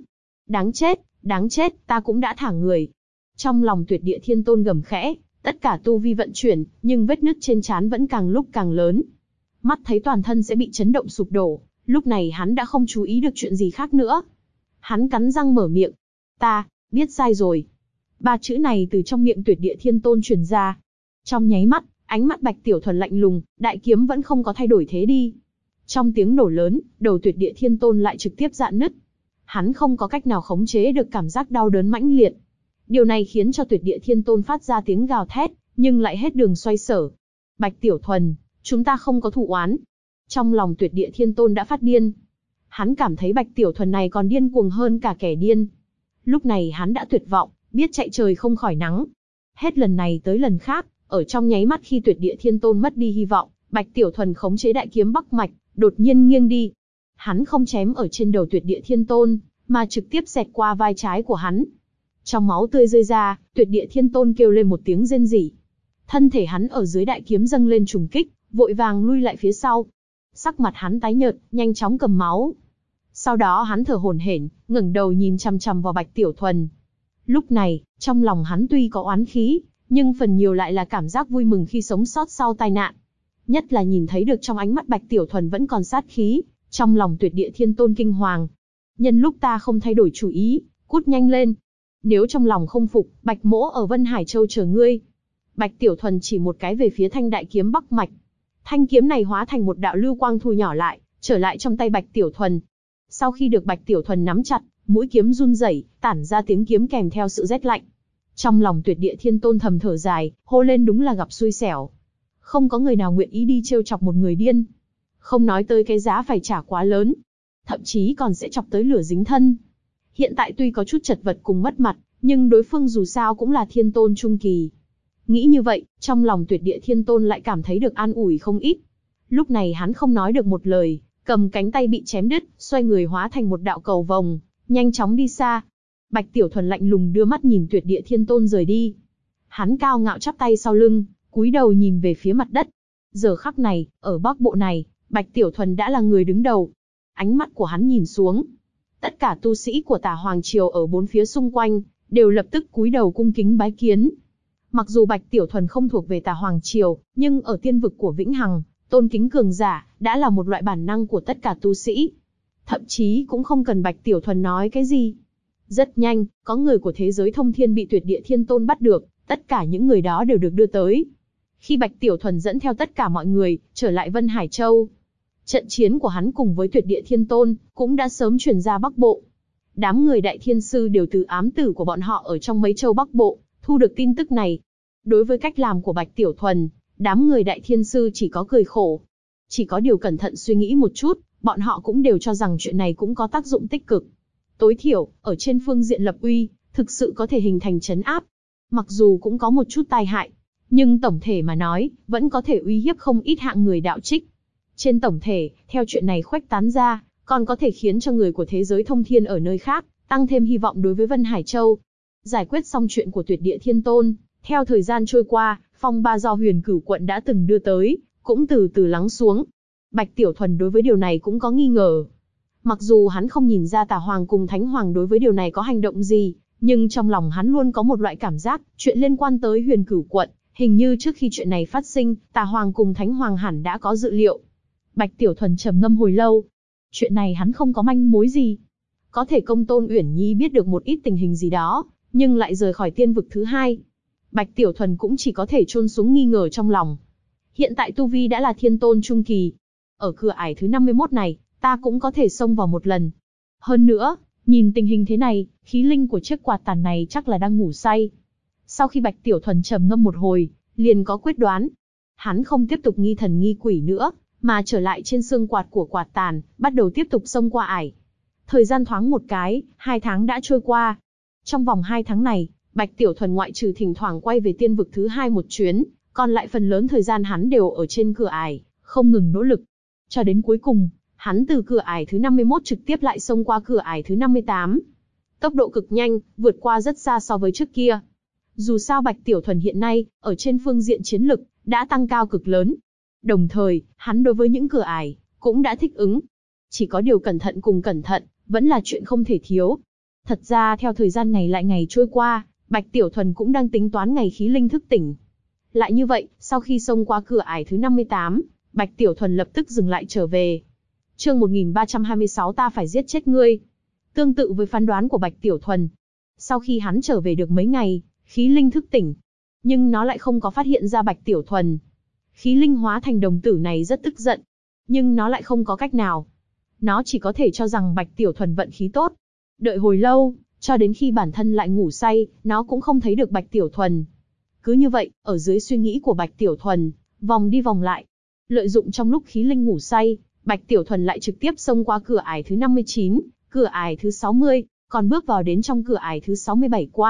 Đáng chết, ta cũng đã thả người. Trong lòng Tuyệt Địa Thiên Tôn gầm khẽ, tất cả tu vi vận chuyển, nhưng vết nứt trên trán vẫn càng lúc càng lớn. Mắt thấy toàn thân sẽ bị chấn động sụp đổ, lúc này hắn đã không chú ý được chuyện gì khác nữa. Hắn cắn răng mở miệng. Ta, biết sai rồi. 3 chữ này từ trong miệng Tuyệt Địa Thiên Tôn truyền ra. Trong nháy mắt, ánh mắt Bạch Tiểu Thuần lạnh lùng, đại kiếm vẫn không có thay đổi thế đi. Trong tiếng nổ lớn, đầu Tuyệt Địa Thiên Tôn lại trực tiếp rạn nứt. Hắn không có cách nào khống chế được cảm giác đau đớn mãnh liệt. Điều này khiến cho Tuyệt Địa Thiên Tôn phát ra tiếng gào thét, nhưng lại hết đường xoay sở. Bạch Tiểu Thuần, chúng ta không có thù oán. Trong lòng Tuyệt Địa Thiên Tôn đã phát điên. Hắn cảm thấy Bạch Tiểu Thuần này còn điên cuồng hơn cả kẻ điên. Lúc này hắn đã tuyệt vọng, biết chạy trời không khỏi nắng. Hết lần này tới lần khác, ở trong nháy mắt khi Tuyệt Địa Thiên Tôn mất đi hy vọng, Bạch Tiểu Thuần khống chế đại kiếm Bắc Mạch, đột nhiên nghiêng đi. Hắn không chém ở trên đầu Tuyệt Địa Thiên Tôn, mà trực tiếp xẹt qua vai trái của hắn. Trong máu tươi rơi ra, Tuyệt Địa Thiên Tôn kêu lên một tiếng rên rỉ. Thân thể hắn ở dưới đại kiếm dâng lên trùng kích, vội vàng lui lại phía sau. Sắc mặt hắn tái nhợt, nhanh chóng cầm máu. Sau đó hắn thở hổn hển, ngẩng đầu nhìn chằm chằm vào Bạch Tiểu Thuần. Lúc này, trong lòng hắn tuy có oán khí, nhưng phần nhiều lại là cảm giác vui mừng khi sống sót sau tai nạn. Nhất là nhìn thấy được trong ánh mắt Bạch Tiểu Thuần vẫn còn sát khí, trong lòng Tuyệt Địa Thiên Tôn kinh hoàng. Nhân lúc ta không thay đổi chủ ý, cút nhanh lên. Nếu trong lòng không phục, Bạch Mỗ ở Vân Hải Châu chờ ngươi. Bạch Tiểu Thuần chỉ một cái về phía thanh đại kiếm Bắc Mạch. Thanh kiếm này hóa thành một đạo lưu quang thu nhỏ lại, trở lại trong tay Bạch Tiểu Thuần. Sau khi được Bạch Tiểu Thuần nắm chặt, mũi kiếm run rẩy, tản ra tiếng kiếm kèm theo sự rét lạnh. Trong lòng Tuyệt Địa Thiên Tôn thầm thở dài, hô lên đúng là gặp xui xẻo. Không có người nào nguyện ý đi trêu chọc một người điên. Không nói tới cái giá phải trả quá lớn, thậm chí còn sẽ chọc tới lửa dính thân. Hiện tại tuy có chút chật vật cùng mất mặt, nhưng đối phương dù sao cũng là Thiên Tôn trung kỳ. Nghĩ như vậy, trong lòng Tuyệt Địa Thiên Tôn lại cảm thấy được an ủi không ít. Lúc này hắn không nói được một lời, cầm cánh tay bị chém đứt, xoay người hóa thành một đạo cầu vồng, nhanh chóng đi xa. Bạch Tiểu Thuần lạnh lùng đưa mắt nhìn Tuyệt Địa Thiên Tôn rời đi. Hắn cao ngạo chắp tay sau lưng, cúi đầu nhìn về phía mặt đất. Giờ khắc này, ở Bắc Bộ này, Bạch Tiểu Thuần đã là người đứng đầu. Ánh mắt của hắn nhìn xuống. Tất cả tu sĩ của Tả Hoàng Triều ở bốn phía xung quanh, đều lập tức cúi đầu cung kính bái kiến. Mặc dù Bạch Tiểu Thuần không thuộc về Tả Hoàng Triều, nhưng ở tiên vực của Vĩnh Hằng, tôn kính cường giả, đã là một loại bản năng của tất cả tu sĩ. Thậm chí cũng không cần Bạch Tiểu Thuần nói cái gì. Rất nhanh, có người của thế giới thông thiên bị Tuyệt Địa Thiên Tôn bắt được, tất cả những người đó đều được đưa tới. Khi Bạch Tiểu Thuần dẫn theo tất cả mọi người, trở lại Vân Hải Châu, trận chiến của hắn cùng với Tuyệt Địa Thiên Tôn, cũng đã sớm truyền ra Bắc Bộ. Đám người đại thiên sư đều từ ám tử của bọn họ ở trong mấy châu Bắc Bộ, thu được tin tức này. Đối với cách làm của Bạch Tiểu Thuần, đám người đại thiên sư chỉ có cười khổ. Chỉ có điều cẩn thận suy nghĩ một chút, bọn họ cũng đều cho rằng chuyện này cũng có tác dụng tích cực. Tối thiểu, ở trên phương diện lập uy, thực sự có thể hình thành trấn áp. Mặc dù cũng có một chút tai hại, nhưng tổng thể mà nói, vẫn có thể uy hiếp không ít hạng người đạo trích. Trên tổng thể, theo chuyện này khuếch tán ra, còn có thể khiến cho người của thế giới thông thiên ở nơi khác, tăng thêm hy vọng đối với Vân Hải Châu. Giải quyết xong chuyện của Tuyệt Địa Thiên Tôn, theo thời gian trôi qua, phong ba do Huyền Cửu quận đã từng đưa tới, cũng từ từ lắng xuống. Bạch Tiểu Thuần đối với điều này cũng có nghi ngờ. Mặc dù hắn không nhìn ra Tả Hoàng cùng Thánh Hoàng đối với điều này có hành động gì, nhưng trong lòng hắn luôn có một loại cảm giác, chuyện liên quan tới Huyền Cửu quận, hình như trước khi chuyện này phát sinh, Tả Hoàng cùng Thánh Hoàng hẳn đã có dự liệu. Bạch Tiểu Thuần trầm ngâm hồi lâu. Chuyện này hắn không có manh mối gì. Có thể Công Tôn Uyển Nhi biết được một ít tình hình gì đó, nhưng lại rời khỏi tiên vực thứ hai. Bạch Tiểu Thuần cũng chỉ có thể chôn xuống nghi ngờ trong lòng. Hiện tại tu vi đã là Thiên Tôn trung kỳ. Ở cửa ải thứ 51 này, ta cũng có thể xông vào một lần. Hơn nữa, nhìn tình hình thế này, khí linh của chiếc quạt tàn này chắc là đang ngủ say. Sau khi Bạch Tiểu Thuần trầm ngâm một hồi, liền có quyết đoán. Hắn không tiếp tục nghi thần nghi quỷ nữa, mà trở lại trên xương quạt của quạt tàn, bắt đầu tiếp tục xông qua ải. Thời gian thoáng một cái, 2 tháng đã trôi qua. Trong vòng 2 tháng này, Bạch Tiểu Thuần ngoại trừ thỉnh thoảng quay về tiên vực thứ hai một chuyến, còn lại phần lớn thời gian hắn đều ở trên cửa ải, không ngừng nỗ lực. Cho đến cuối cùng, hắn từ cửa ải thứ 51 trực tiếp lại xông qua cửa ải thứ 58. Tốc độ cực nhanh, vượt qua rất xa so với trước kia. Dù sao Bạch Tiểu Thuần hiện nay, ở trên phương diện chiến lực, đã tăng cao cực lớn. Đồng thời, hắn đối với những cửa ải, cũng đã thích ứng. Chỉ có điều cẩn thận cùng cẩn thận, vẫn là chuyện không thể thiếu. Thật ra theo thời gian ngày lại ngày trôi qua, Bạch Tiểu Thuần cũng đang tính toán ngày khí linh thức tỉnh. Lại như vậy, sau khi xông qua cửa ải thứ 58, Bạch Tiểu Thuần lập tức dừng lại trở về. Chương 1326 ta phải giết chết ngươi. Tương tự với phán đoán của Bạch Tiểu Thuần. Sau khi hắn trở về được mấy ngày, khí linh thức tỉnh. Nhưng nó lại không có phát hiện ra Bạch Tiểu Thuần. Khí linh hóa thành đồng tử này rất tức giận. Nhưng nó lại không có cách nào. Nó chỉ có thể cho rằng Bạch Tiểu Thuần vận khí tốt. Đợi hồi lâu, cho đến khi bản thân lại ngủ say, nó cũng không thấy được Bạch Tiểu Thuần. Cứ như vậy, ở dưới suy nghĩ của Bạch Tiểu Thuần, vòng đi vòng lại. Lợi dụng trong lúc khí linh ngủ say, Bạch Tiểu Thuần lại trực tiếp xông qua cửa ải thứ 59, cửa ải thứ 60, còn bước vào đến trong cửa ải thứ 67 quan,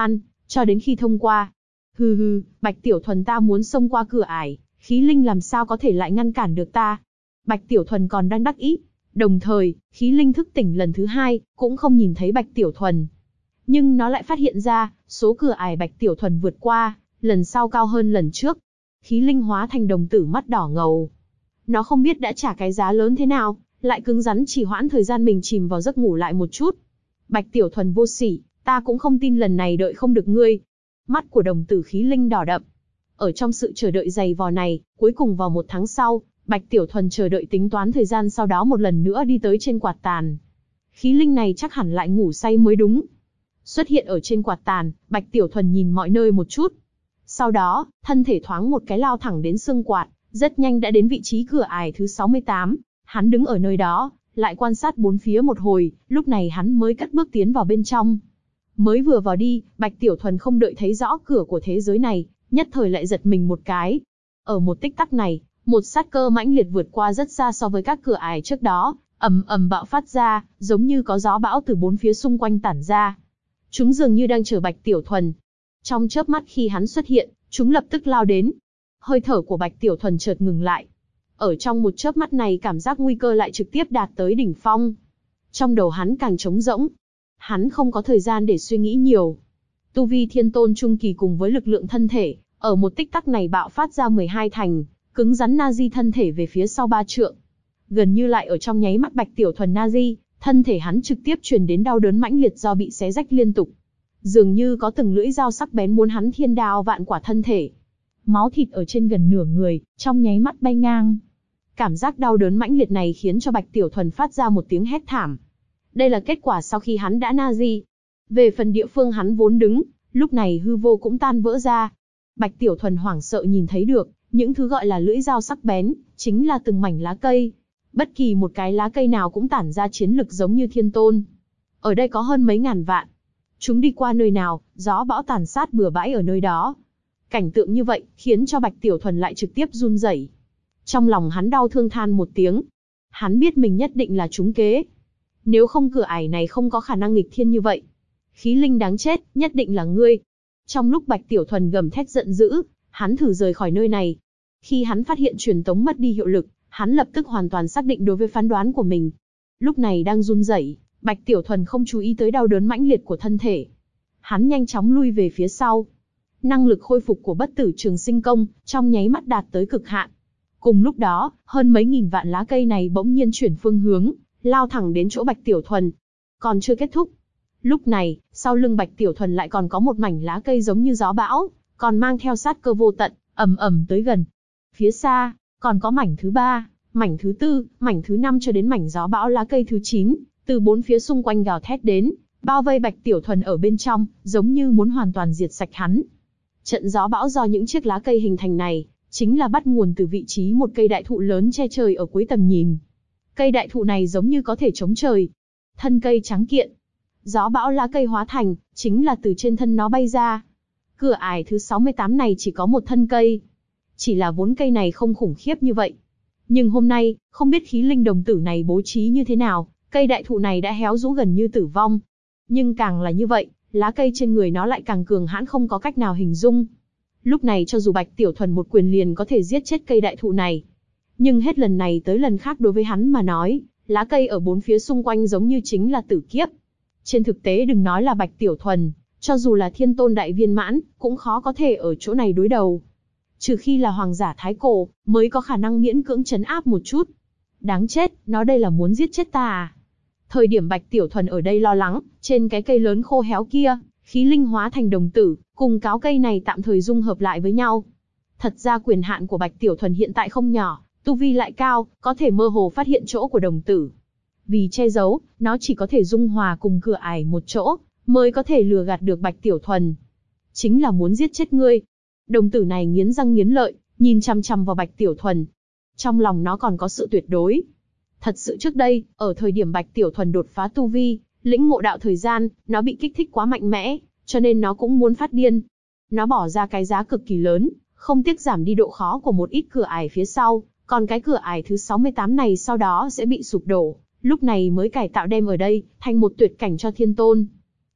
cho đến khi thông qua. Hừ hừ, Bạch Tiểu Thuần, ta muốn xông qua cửa ải, khí linh làm sao có thể lại ngăn cản được ta. Bạch Tiểu Thuần còn đang đắc ý. Đồng thời, khí linh thức tỉnh lần thứ hai, cũng không nhìn thấy Bạch Tiểu Thuần. Nhưng nó lại phát hiện ra, số cửa ải Bạch Tiểu Thuần vượt qua, lần sau cao hơn lần trước. Khí linh hóa thành đồng tử mắt đỏ ngầu. Nó không biết đã trả cái giá lớn thế nào, lại cứng rắn chỉ hoãn thời gian mình chìm vào giấc ngủ lại một chút. Bạch Tiểu Thuần vô sỉ, ta cũng không tin lần này đợi không được ngươi. Mắt của đồng tử khí linh đỏ đậm. Ở trong sự chờ đợi dày vò này, cuối cùng vào 1 tháng sau, Bạch Tiểu Thuần chờ đợi tính toán thời gian, sau đó một lần nữa đi tới trên quạt tàn. Khí linh này chắc hẳn lại ngủ say mới đúng. Xuất hiện ở trên quạt tàn, Bạch Tiểu Thuần nhìn mọi nơi một chút. Sau đó, thân thể thoáng một cái lao thẳng đến xương quạt, rất nhanh đã đến vị trí cửa ải thứ 68. Hắn đứng ở nơi đó, lại quan sát bốn phía một hồi, lúc này hắn mới cất bước tiến vào bên trong. Mới vừa vào đi, Bạch Tiểu Thuần không đợi thấy rõ cửa của thế giới này, nhất thời lại giật mình một cái. Ở một tích tắc này, một sát cơ mãnh liệt vượt qua rất xa so với các cửa ải trước đó, ầm ầm bạo phát ra, giống như có gió bão từ bốn phía xung quanh tản ra. Chúng dường như đang chờ Bạch Tiểu Thuần. Trong chớp mắt khi hắn xuất hiện, chúng lập tức lao đến. Hơi thở của Bạch Tiểu Thuần chợt ngừng lại. Ở trong một chớp mắt này, cảm giác nguy cơ lại trực tiếp đạt tới đỉnh phong. Trong đầu hắn càng trống rỗng. Hắn không có thời gian để suy nghĩ nhiều. Tu vi thiên tôn trung kỳ cùng với lực lượng thân thể, ở một tích tắc này bạo phát ra 12 thành, cứng rắn Nazi thân thể về phía sau 3 trượng. Gần như lại ở trong nháy mắt Bạch Tiểu Thuần Nazi, thân thể hắn trực tiếp truyền đến đau đớn mãnh liệt do bị xé rách liên tục. Dường như có từng lưỡi dao sắc bén muốn hắn thiên đao vạn quả thân thể. Máu thịt ở trên gần nửa người, trong nháy mắt bay ngang. Cảm giác đau đớn mãnh liệt này khiến cho Bạch Tiểu Thuần phát ra một tiếng hét thảm. Đây là kết quả sau khi hắn đã Nazi. Về phần địa phương hắn vốn đứng, lúc này hư vô cũng tan vỡ ra. Bạch Tiểu Thuần hoảng sợ nhìn thấy được, những thứ gọi là lưỡi dao sắc bén, chính là từng mảnh lá cây. Bất kỳ một cái lá cây nào cũng tản ra chiến lực giống như thiên tôn. Ở đây có hơn mấy ngàn vạn. Chúng đi qua nơi nào, gió bão tàn sát bừa bãi ở nơi đó. Cảnh tượng như vậy, khiến cho Bạch Tiểu Thuần lại trực tiếp run rẩy. Trong lòng hắn đau thương than một tiếng. Hắn biết mình nhất định là trúng kế. Nếu không cửa ải này không có khả năng nghịch thiên như vậy. Khí linh đáng chết, nhất định là ngươi. Trong lúc Bạch Tiểu Thuần gầm thét giận dữ, hắn thử rời khỏi nơi này. Khi hắn phát hiện truyền tống mất đi hiệu lực, hắn lập tức hoàn toàn xác định đối với phán đoán của mình. Lúc này đang run rẩy, Bạch Tiểu Thuần không chú ý tới đau đớn mãnh liệt của thân thể. Hắn nhanh chóng lui về phía sau. Năng lực khôi phục của bất tử trường sinh công, trong nháy mắt đạt tới cực hạn. Cùng lúc đó, hơn mấy nghìn vạn lá cây này bỗng nhiên chuyển phương hướng, lao thẳng đến chỗ Bạch Tiểu Thuần. Còn chưa kết thúc. Lúc này, sau lưng Bạch Tiểu Thuần lại còn có một mảnh lá cây giống như gió bão, còn mang theo sát cơ vô tận, ầm ầm tới gần. Phía xa, còn có mảnh thứ 3, mảnh thứ 4, mảnh thứ 5 cho đến mảnh gió bão lá cây thứ 9, từ bốn phía xung quanh gào thét đến, bao vây Bạch Tiểu Thuần ở bên trong, giống như muốn hoàn toàn diệt sạch hắn. Trận gió bão do những chiếc lá cây hình thành này, chính là bắt nguồn từ vị trí một cây đại thụ lớn che trời ở cuối tầm nhìn. Cây đại thụ này giống như có thể chống trời. Thân cây trắng kiện. Gió bão lá cây hóa thành, chính là từ trên thân nó bay ra. Cửa ải thứ 68 này chỉ có một thân cây. Chỉ là vốn cây này không khủng khiếp như vậy. Nhưng hôm nay, không biết khí linh đồng tử này bố trí như thế nào, cây đại thụ này đã héo rũ gần như tử vong. Nhưng càng là như vậy, lá cây trên người nó lại càng cường hãn không có cách nào hình dung. Lúc này cho dù Bạch Tiểu Thuần một quyền liền có thể giết chết cây đại thụ này. Nhưng hết lần này tới lần khác đối với hắn mà nói, lá cây ở bốn phía xung quanh giống như chính là tử kiếp. Trên thực tế đừng nói là Bạch Tiểu Thuần, cho dù là thiên tôn đại viên mãn, cũng khó có thể ở chỗ này đối đầu. Trừ khi là hoàng giả thái cổ, mới có khả năng miễn cưỡng trấn áp một chút. Đáng chết, nó đây là muốn giết chết ta à? Thời điểm Bạch Tiểu Thuần ở đây lo lắng, trên cái cây lớn khô héo kia, khí linh hóa thành đồng tử, cùng cáo cây này tạm thời dung hợp lại với nhau. Thật ra quyền hạn của Bạch Tiểu Thuần hiện tại không nhỏ, tu vi lại cao, có thể mơ hồ phát hiện chỗ của đồng tử. Vì che giấu, nó chỉ có thể dung hòa cùng cửa ải một chỗ, mới có thể lừa gạt được Bạch Tiểu Thuần. Chính là muốn giết chết ngươi. Đồng tử này nghiến răng nghiến lợi, nhìn chằm chằm vào Bạch Tiểu Thuần. Trong lòng nó còn có sự tuyệt đối. Thật sự trước đây, ở thời điểm Bạch Tiểu Thuần đột phá tu vi, lĩnh ngộ đạo thời gian, nó bị kích thích quá mạnh mẽ, cho nên nó cũng muốn phát điên. Nó bỏ ra cái giá cực kỳ lớn, không tiếc giảm đi độ khó của một ít cửa ải phía sau, còn cái cửa ải thứ 68 này sau đó sẽ bị sụp đổ, lúc này mới cải tạo đem ở đây, thành một tuyệt cảnh cho thiên tôn.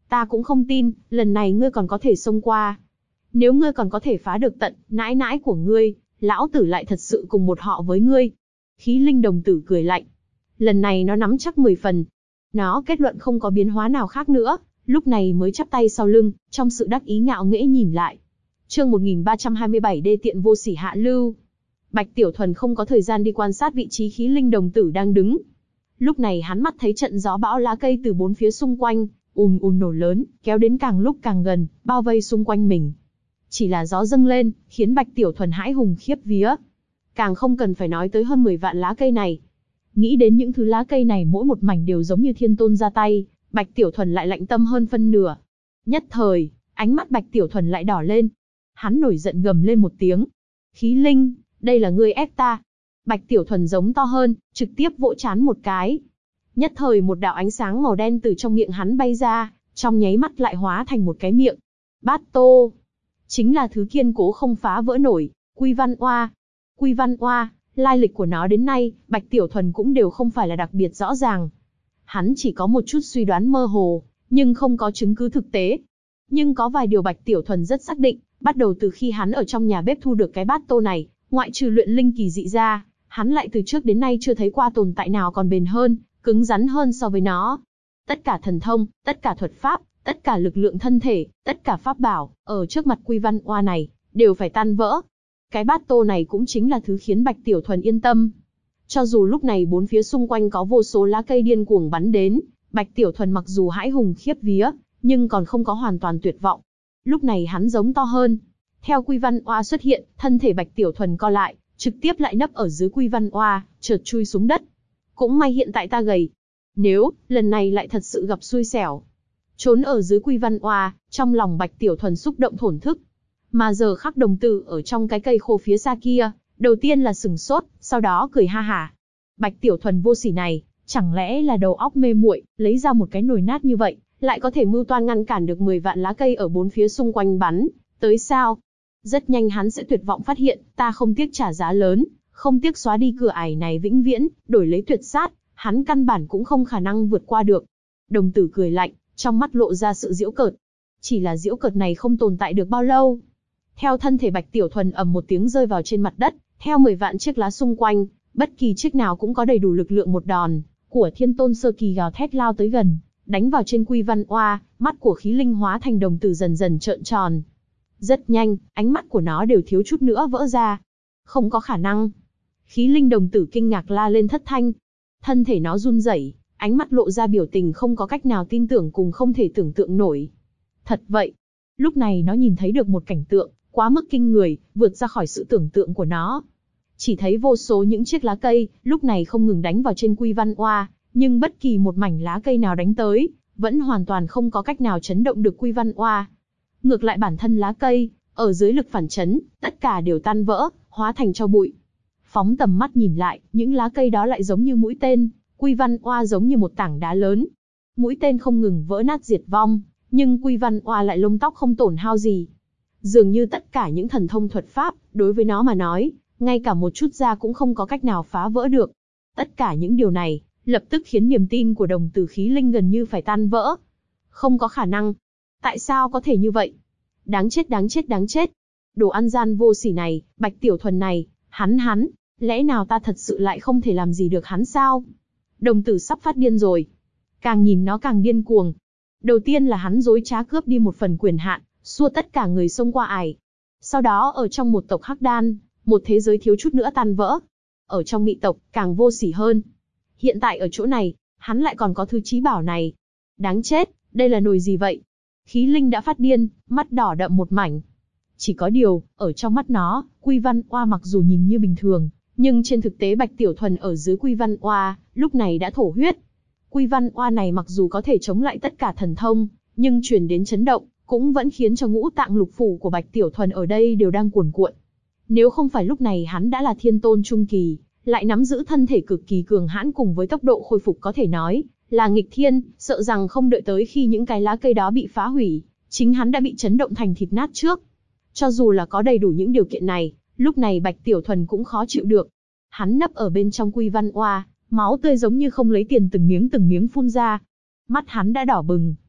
Ta cũng không tin, lần này ngươi còn có thể xông qua. Nếu ngươi còn có thể phá được tận nãi nãi của ngươi, lão tử lại thật sự cùng một họ với ngươi. Khí linh đồng tử cười lạnh. Lần này nó nắm chắc 10 phần. Nó kết luận không có biến hóa nào khác nữa, lúc này mới chắp tay sau lưng, trong sự đắc ý ngạo nghễ nhìn lại. Chương 1327 đê tiện vô sỉ hạ lưu. Bạch Tiểu Thuần không có thời gian đi quan sát vị trí khí linh đồng tử đang đứng. Lúc này hắn mắt thấy trận gió bão lá cây từ bốn phía xung quanh, nổ lớn, kéo đến càng lúc càng gần, bao vây xung quanh mình. Chỉ là gió dâng lên, khiến Bạch Tiểu Thuần hãi hùng khiếp vía. Càng không cần phải nói tới hơn 10 vạn lá cây này. Nghĩ đến những thứ lá cây này mỗi một mảnh đều giống như thiên tôn ra tay, Bạch Tiểu Thuần lại lạnh tâm hơn phân nửa. Nhất thời, ánh mắt Bạch Tiểu Thuần lại đỏ lên. Hắn nổi giận gầm lên một tiếng. Khí linh, đây là ngươi ép ta. Bạch Tiểu Thuần giống to hơn, trực tiếp vỗ trán một cái. Nhất thời một đạo ánh sáng màu đen từ trong miệng hắn bay ra, trong nháy mắt lại hóa thành một cái miệng. Bát Tô. Chính là thứ kiên cố không phá vỡ nổi, Quy Văn Oa. Quy Văn Oa, lai lịch của nó đến nay, Bạch Tiểu Thuần cũng đều không phải là đặc biệt rõ ràng. Hắn chỉ có một chút suy đoán mơ hồ, nhưng không có chứng cứ thực tế. Nhưng có vài điều Bạch Tiểu Thuần rất xác định, bắt đầu từ khi hắn ở trong nhà bếp thu được cái bát tô này, ngoại trừ luyện linh kỳ dị ra, hắn lại từ trước đến nay chưa thấy qua tồn tại nào còn bền hơn, cứng rắn hơn so với nó. Tất cả thần thông, tất cả thuật pháp, tất cả lực lượng thân thể, tất cả pháp bảo, ở trước mặt Quy Văn Oa này, đều phải tan vỡ. Cái bát tô này cũng chính là thứ khiến Bạch Tiểu Thuần yên tâm. Cho dù lúc này bốn phía xung quanh có vô số lá cây điên cuồng bắn đến, Bạch Tiểu Thuần mặc dù hãi hùng khiếp vía, nhưng còn không có hoàn toàn tuyệt vọng. Lúc này hắn giống to hơn. Theo Quy Văn Oa xuất hiện, thân thể Bạch Tiểu Thuần co lại, trực tiếp lại nấp ở dưới Quy Văn Oa, chợt chui xuống đất. Cũng may hiện tại ta gầy. Nếu, lần này lại thật sự gặp xui xẻo. Trốn ở dưới Quy Văn Oa, trong lòng Bạch Tiểu Thuần xúc động thổn thức. Mà giờ khắc đồng tử ở trong cái cây khô phía xa kia, đầu tiên là sừng sốt, sau đó cười ha hả. Bạch Tiểu Thuần vô sỉ này, chẳng lẽ là đầu óc mê muội, lấy ra một cái nồi nát như vậy, lại có thể mưu toan ngăn cản được 10 vạn lá cây ở bốn phía xung quanh bắn tới sao? Rất nhanh hắn sẽ tuyệt vọng phát hiện, ta không tiếc trả giá lớn, không tiếc xóa đi cửa ải này vĩnh viễn, đổi lấy tuyệt sát, hắn căn bản cũng không khả năng vượt qua được. Đồng tử cười lạnh, trong mắt lộ ra sự giễu cợt. Chỉ là giễu cợt này không tồn tại được bao lâu. Theo thân thể Bạch Tiểu Thuần ầm một tiếng rơi vào trên mặt đất, theo 10 vạn chiếc lá xung quanh, bất kỳ chiếc nào cũng có đầy đủ lực lượng một đòn của Thiên Tôn sơ kỳ gào thét lao tới gần, đánh vào trên Quy Văn Oa, mắt của khí linh hóa thành đồng tử dần dần trợn tròn. Rất nhanh, ánh mắt của nó đều thiếu chút nữa vỡ ra. Không có khả năng. Khí linh đồng tử kinh ngạc la lên thất thanh. Thân thể nó run rẩy, ánh mắt lộ ra biểu tình không có cách nào tin tưởng cùng không thể tưởng tượng nổi. Thật vậy. Lúc này nó nhìn thấy được một cảnh tượng, quá mức kinh người, vượt ra khỏi sự tưởng tượng của nó. Chỉ thấy vô số những chiếc lá cây, lúc này không ngừng đánh vào trên Quy Văn Oa, nhưng bất kỳ một mảnh lá cây nào đánh tới, vẫn hoàn toàn không có cách nào chấn động được Quy Văn Oa. Ngược lại bản thân lá cây, ở dưới lực phản chấn, tất cả đều tan vỡ, hóa thành tro bụi. Phóng tầm mắt nhìn lại, những lá cây đó lại giống như mũi tên, Quy Văn Oa giống như một tảng đá lớn. Mũi tên không ngừng vỡ nát diệt vong, nhưng Quy Văn Oa lại lông tóc không tổn hao gì. Dường như tất cả những thần thông thuật pháp, đối với nó mà nói, ngay cả một chút da cũng không có cách nào phá vỡ được. Tất cả những điều này, lập tức khiến niềm tin của đồng tử khí linh gần như phải tan vỡ. Không có khả năng. Tại sao có thể như vậy? Đáng chết đáng chết đáng chết. Đồ ăn gian vô sỉ này, Bạch Tiểu Thuần này, hắn, lẽ nào ta thật sự lại không thể làm gì được hắn sao? Đồng tử sắp phát điên rồi. Càng nhìn nó càng điên cuồng. Đầu tiên là hắn dối trá cướp đi một phần quyền hạn, xua tất cả người xông qua ải. Sau đó ở trong một tộc Hắc Đan, một thế giới thiếu chút nữa tan vỡ. Ở trong Mị tộc, càng vô sỉ hơn. Hiện tại ở chỗ này, hắn lại còn có thứ chí bảo này. Đáng chết, đây là nồi gì vậy? Khí linh đã phát điên, mắt đỏ đậm một mảnh. Chỉ có điều, ở trong mắt nó, Quy Văn Oa mặc dù nhìn như bình thường, nhưng trên thực tế Bạch Tiểu Thuần ở dưới Quy Văn Oa, lúc này đã thổ huyết. Quy Văn Oa này mặc dù có thể chống lại tất cả thần thông, nhưng truyền đến chấn động, cũng vẫn khiến cho ngũ tạng lục phủ của Bạch Tiểu Thuần ở đây đều đang cuồn cuộn. Nếu không phải lúc này hắn đã là Thiên Tôn Trung Kỳ, lại nắm giữ thân thể cực kỳ cường hãn cùng với tốc độ khôi phục có thể nói là nghịch thiên, sợ rằng không đợi tới khi những cái lá cây đó bị phá hủy, chính hắn đã bị chấn động thành thịt nát trước. Cho dù là có đầy đủ những điều kiện này, lúc này Bạch Tiểu Thuần cũng khó chịu được. Hắn nấp ở bên trong Quy Văn Oa, máu tươi giống như không lấy tiền từng miếng phun ra. Mắt hắn đã đỏ bừng.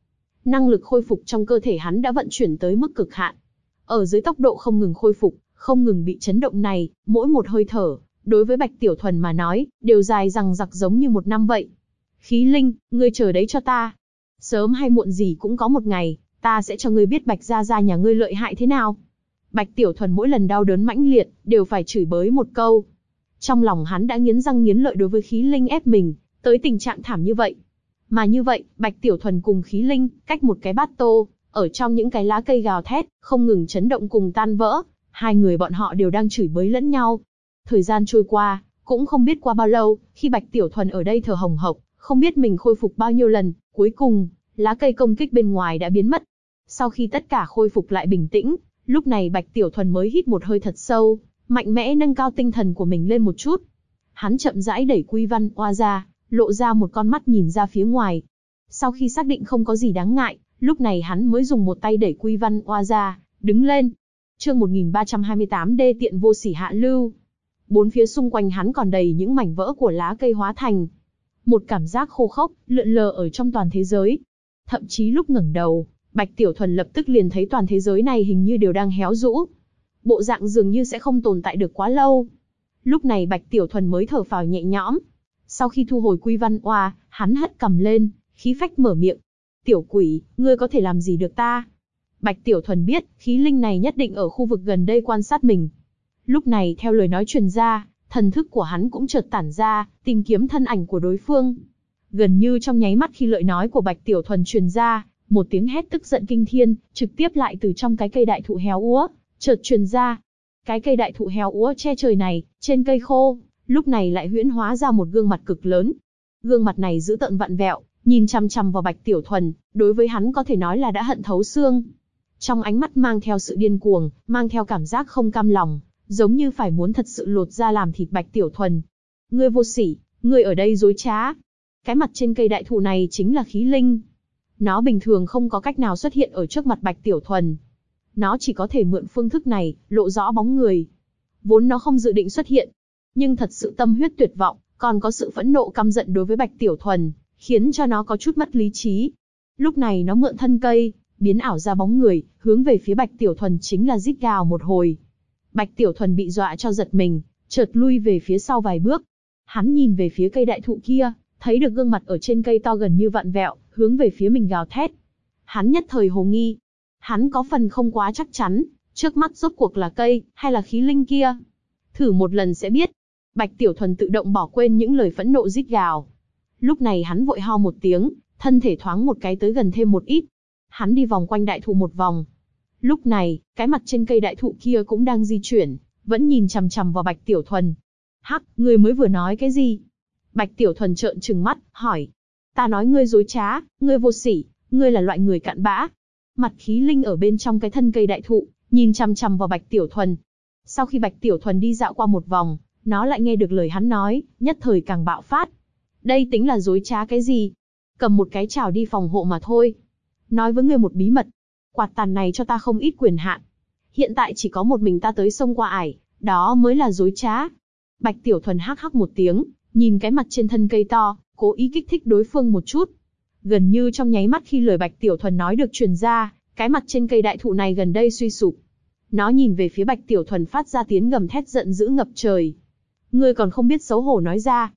Năng lực khôi phục trong cơ thể hắn đã vận chuyển tới mức cực hạn. Ở dưới tốc độ không ngừng khôi phục, không ngừng bị chấn động này, mỗi một hơi thở, đối với Bạch Tiểu Thuần mà nói, đều dài dằng dặc giống như 1 năm vậy. Khí Linh, ngươi chờ đấy cho ta. Sớm hay muộn gì cũng có một ngày, ta sẽ cho ngươi biết Bạch gia gia nhà ngươi lợi hại thế nào. Bạch Tiểu Thuần mỗi lần đau đớn mãnh liệt, đều phải chửi bới một câu. Trong lòng hắn đã nghiến răng nghiến lợi đối với Khí Linh ép mình, tới tình trạng thảm như vậy. Mà như vậy, Bạch Tiểu Thuần cùng Khí Linh, cách một cái bát tô, ở trong những cái lá cây gào thét, không ngừng chấn động cùng tan vỡ, hai người bọn họ đều đang chửi bới lẫn nhau. Thời gian trôi qua, cũng không biết qua bao lâu, khi Bạch Tiểu Thuần ở đây thở hồng hộc, không biết mình khôi phục bao nhiêu lần, cuối cùng, lá cây công kích bên ngoài đã biến mất. Sau khi tất cả khôi phục lại bình tĩnh, lúc này Bạch Tiểu Thuần mới hít một hơi thật sâu, mạnh mẽ nâng cao tinh thần của mình lên một chút. Hắn chậm rãi đẩy Quy Văn Oa ra, lộ ra một con mắt nhìn ra phía ngoài. Sau khi xác định không có gì đáng ngại, lúc này hắn mới dùng một tay đẩy Quy Văn Oa ra, đứng lên. Chương 1328 đê tiện vô sỉ hạ lưu. Bốn phía xung quanh hắn còn đầy những mảnh vỡ của lá cây hóa thành. Một cảm giác khô khốc, lượn lờ ở trong toàn thế giới. Thậm chí lúc ngẩng đầu, Bạch Tiểu Thuần lập tức liền thấy toàn thế giới này hình như đều đang héo rũ. Bộ dạng dường như sẽ không tồn tại được quá lâu. Lúc này Bạch Tiểu Thuần mới thở phào nhẹ nhõm. Sau khi thu hồi Quy Văn Oa, hắn hất cằm lên, khí phách mở miệng. Tiểu quỷ, ngươi có thể làm gì được ta? Bạch Tiểu Thuần biết, khí linh này nhất định ở khu vực gần đây quan sát mình. Lúc này theo lời nói truyền ra, thần thức của hắn cũng chợt tản ra, tìm kiếm thân ảnh của đối phương. Gần như trong nháy mắt khi lời nói của Bạch Tiểu Thuần truyền ra, một tiếng hét tức giận kinh thiên, trực tiếp lại từ trong cái cây đại thụ héo úa, chợt truyền ra. Cái cây đại thụ héo úa che trời này, trên cây khô, lúc này lại huyễn hóa ra một gương mặt cực lớn. Gương mặt này dữ tợn vặn vẹo, nhìn chằm chằm vào Bạch Tiểu Thuần, đối với hắn có thể nói là đã hận thấu xương. Trong ánh mắt mang theo sự điên cuồng, mang theo cảm giác không cam lòng, giống như phải muốn thật sự lột ra làm thịt Bạch Tiểu Thuần. Ngươi vô sỉ, ngươi ở đây dối trá. Cái mặt trên cây đại thụ này chính là khí linh. Nó bình thường không có cách nào xuất hiện ở trước mặt Bạch Tiểu Thuần. Nó chỉ có thể mượn phương thức này, lộ rõ bóng người. Vốn nó không dự định xuất hiện. Nhưng thật sự tâm huyết tuyệt vọng, còn có sự phẫn nộ căm giận đối với Bạch Tiểu Thuần, khiến cho nó có chút mất lý trí. Lúc này nó mượn thân cây, biến ảo ra bóng người, hướng về phía Bạch Tiểu Thuần chính là rít gào một hồi. Bạch Tiểu Thuần bị dọa cho giật mình, chợt lui về phía sau vài bước. Hắn nhìn về phía cây đại thụ kia, thấy được gương mặt ở trên cây to gần như vặn vẹo, hướng về phía mình gào thét. Hắn nhất thời hồ nghi. Hắn có phần không quá chắc chắn, trước mắt rốt cuộc là cây, hay là khí linh kia. Thử một lần sẽ biết. Bạch Tiểu Thuần tự động bỏ quên những lời phẫn nộ rít gào. Lúc này hắn vội ho một tiếng, thân thể thoáng một cái tới gần thêm một ít. Hắn đi vòng quanh đại thụ một vòng. Lúc này, cái mặt trên cây đại thụ kia cũng đang di chuyển, vẫn nhìn chằm chằm vào Bạch Tiểu Thuần. Hắc, ngươi mới vừa nói cái gì? Bạch Tiểu Thuần trợn trừng mắt, hỏi. Ta nói ngươi dối trá, ngươi vô sỉ, ngươi là loại người cặn bã. Mặt khí linh ở bên trong cái thân cây đại thụ, nhìn chằm chằm vào Bạch Tiểu Thuần. Sau khi Bạch Tiểu Thuần đi dạo qua một vòng, nó lại nghe được lời hắn nói, nhất thời càng bạo phát. Đây tính là dối trá cái gì? Cầm một cái chảo đi phòng hộ mà thôi. Nói với ngươi một bí mật. Quạt tàn này cho ta không ít quyền hạn. Hiện tại chỉ có một mình ta tới sông qua ải, đó mới là dối trá. Bạch Tiểu Thuần hắc hắc một tiếng, nhìn cái mặt trên thân cây to, cố ý kích thích đối phương một chút. Gần như trong nháy mắt khi lời Bạch Tiểu Thuần nói được truyền ra, cái mặt trên cây đại thụ này gần đây suy sụp. Nó nhìn về phía Bạch Tiểu Thuần phát ra tiếng gầm thét giận dữ ngập trời. Ngươi còn không biết xấu hổ nói ra.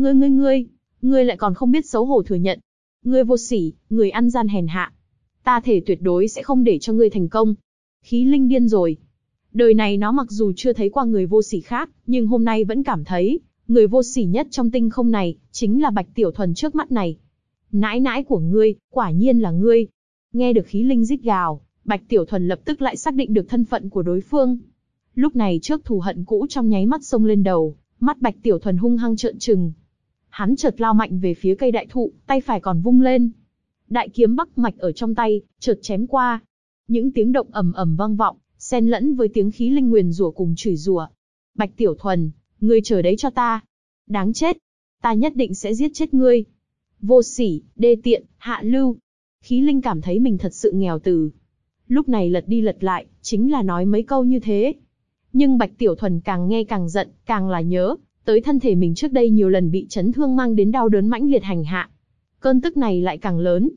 Ngươi lại còn không biết xấu hổ thừa nhận. Ngươi vô sỉ, người ăn gian hèn hạ. Ta thể tuyệt đối sẽ không để cho ngươi thành công. Khí linh điên rồi. Đời này nó mặc dù chưa thấy qua người vô sỉ khác, nhưng hôm nay vẫn cảm thấy, người vô sỉ nhất trong tinh không này, chính là Bạch Tiểu Thuần trước mắt này. Nãi nãi của ngươi, quả nhiên là ngươi. Nghe được khí linh rít gào, Bạch Tiểu Thuần lập tức lại xác định được thân phận của đối phương. Lúc này trước thù hận cũ trong nháy mắt xông lên đầu, mắt Bạch Tiểu Thuần hung hăng trợn trừng. Hắn chợt lao mạnh về phía cây đại thụ, tay phải còn vung lên. Đại kiếm bắc mạch ở trong tay, chợt chém qua. Những tiếng động ầm ầm vang vọng, xen lẫn với tiếng khí linh nguyền rủa cùng chửi rủa. Bạch Tiểu Thuần, ngươi chờ đấy cho ta. Đáng chết. Ta nhất định sẽ giết chết ngươi. Vô sỉ, đê tiện, hạ lưu. Khí linh cảm thấy mình thật sự nghèo từ. Lúc này lật đi lật lại, chính là nói mấy câu như thế. Nhưng Bạch Tiểu Thuần càng nghe càng giận, càng là nhớ tới thân thể mình trước đây nhiều lần bị chấn thương mang đến đau đớn mãnh liệt hành hạ. Cơn tức này lại càng lớn.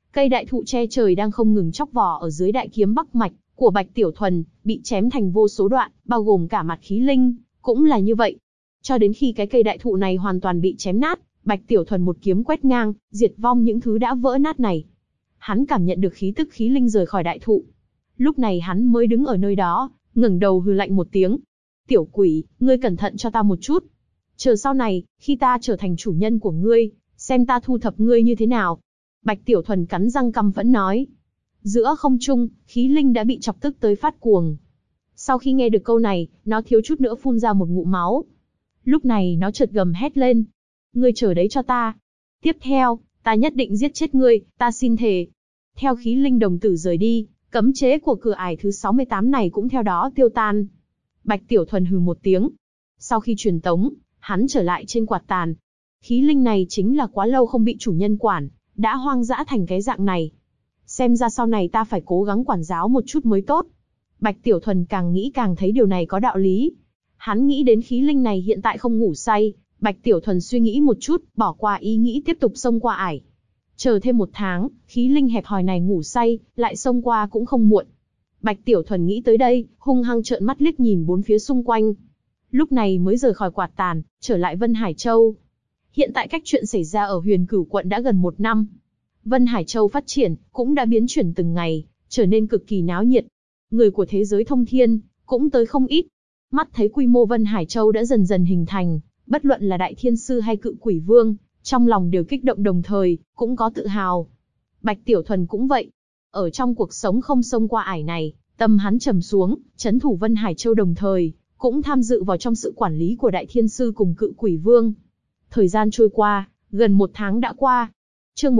Cây đại thụ che trời đang không ngừng chóc vỏ ở dưới đại kiếm Bắc Mạch của Bạch Tiểu Thuần, bị chém thành vô số đoạn, bao gồm cả mặt khí linh, cũng là như vậy. Cho đến khi cái cây đại thụ này hoàn toàn bị chém nát, Bạch Tiểu Thuần một kiếm quét ngang, diệt vong những thứ đã vỡ nát này. Hắn cảm nhận được khí tức khí linh rời khỏi đại thụ. Lúc này hắn mới đứng ở nơi đó, ngẩng đầu hừ lạnh một tiếng. Tiểu quỷ, ngươi cẩn thận cho ta một chút. Chờ sau này, khi ta trở thành chủ nhân của ngươi, xem ta thu thập ngươi như thế nào. Bạch Tiểu Thuần cắn răng căm phẫn nói. Giữa không trung, khí linh đã bị chọc tức tới phát cuồng. Sau khi nghe được câu này, nó thiếu chút nữa phun ra một ngụm máu. Lúc này nó chợt gầm hét lên. Ngươi chờ đấy cho ta. Tiếp theo, ta nhất định giết chết ngươi, ta xin thề. Theo khí linh đồng tử rời đi, cấm chế của cửa ải thứ 68 này cũng theo đó tiêu tan. Bạch Tiểu Thuần hừ một tiếng. Sau khi truyền tống, hắn trở lại trên quạt tàn. Khí linh này chính là quá lâu không bị chủ nhân quản, đã hoang dã thành cái dạng này. Xem ra sau này ta phải cố gắng quản giáo một chút mới tốt. Bạch Tiểu Thuần càng nghĩ càng thấy điều này có đạo lý. Hắn nghĩ đến khí linh này hiện tại không ngủ say, Bạch Tiểu Thuần suy nghĩ một chút, bỏ qua ý nghĩ tiếp tục xông qua ải. Chờ thêm 1 tháng, khí linh hẹp hòi này ngủ say, lại xông qua cũng không muộn. Bạch Tiểu Thuần nghĩ tới đây, hung hăng trợn mắt liếc nhìn bốn phía xung quanh. Lúc này mới rời khỏi quạt tàn, trở lại Vân Hải Châu. Hiện tại cách chuyện xảy ra ở Huyền Cửu quận đã gần 1 năm. Vân Hải Châu phát triển, cũng đã biến chuyển từng ngày, trở nên cực kỳ náo nhiệt. Người của thế giới thông thiên, cũng tới không ít. Mắt thấy quy mô Vân Hải Châu đã dần dần hình thành, bất luận là Đại Thiên Sư hay Cự Quỷ Vương, trong lòng đều kích động đồng thời, cũng có tự hào. Bạch Tiểu Thuần cũng vậy. Ở trong cuộc sống không xông qua ải này, tâm hắn trầm xuống, trấn thủ Vân Hải Châu đồng thời, cũng tham dự vào trong sự quản lý của Đại Thiên Sư cùng Cự Quỷ Vương. Thời gian trôi qua, gần 1 tháng đã qua. Chương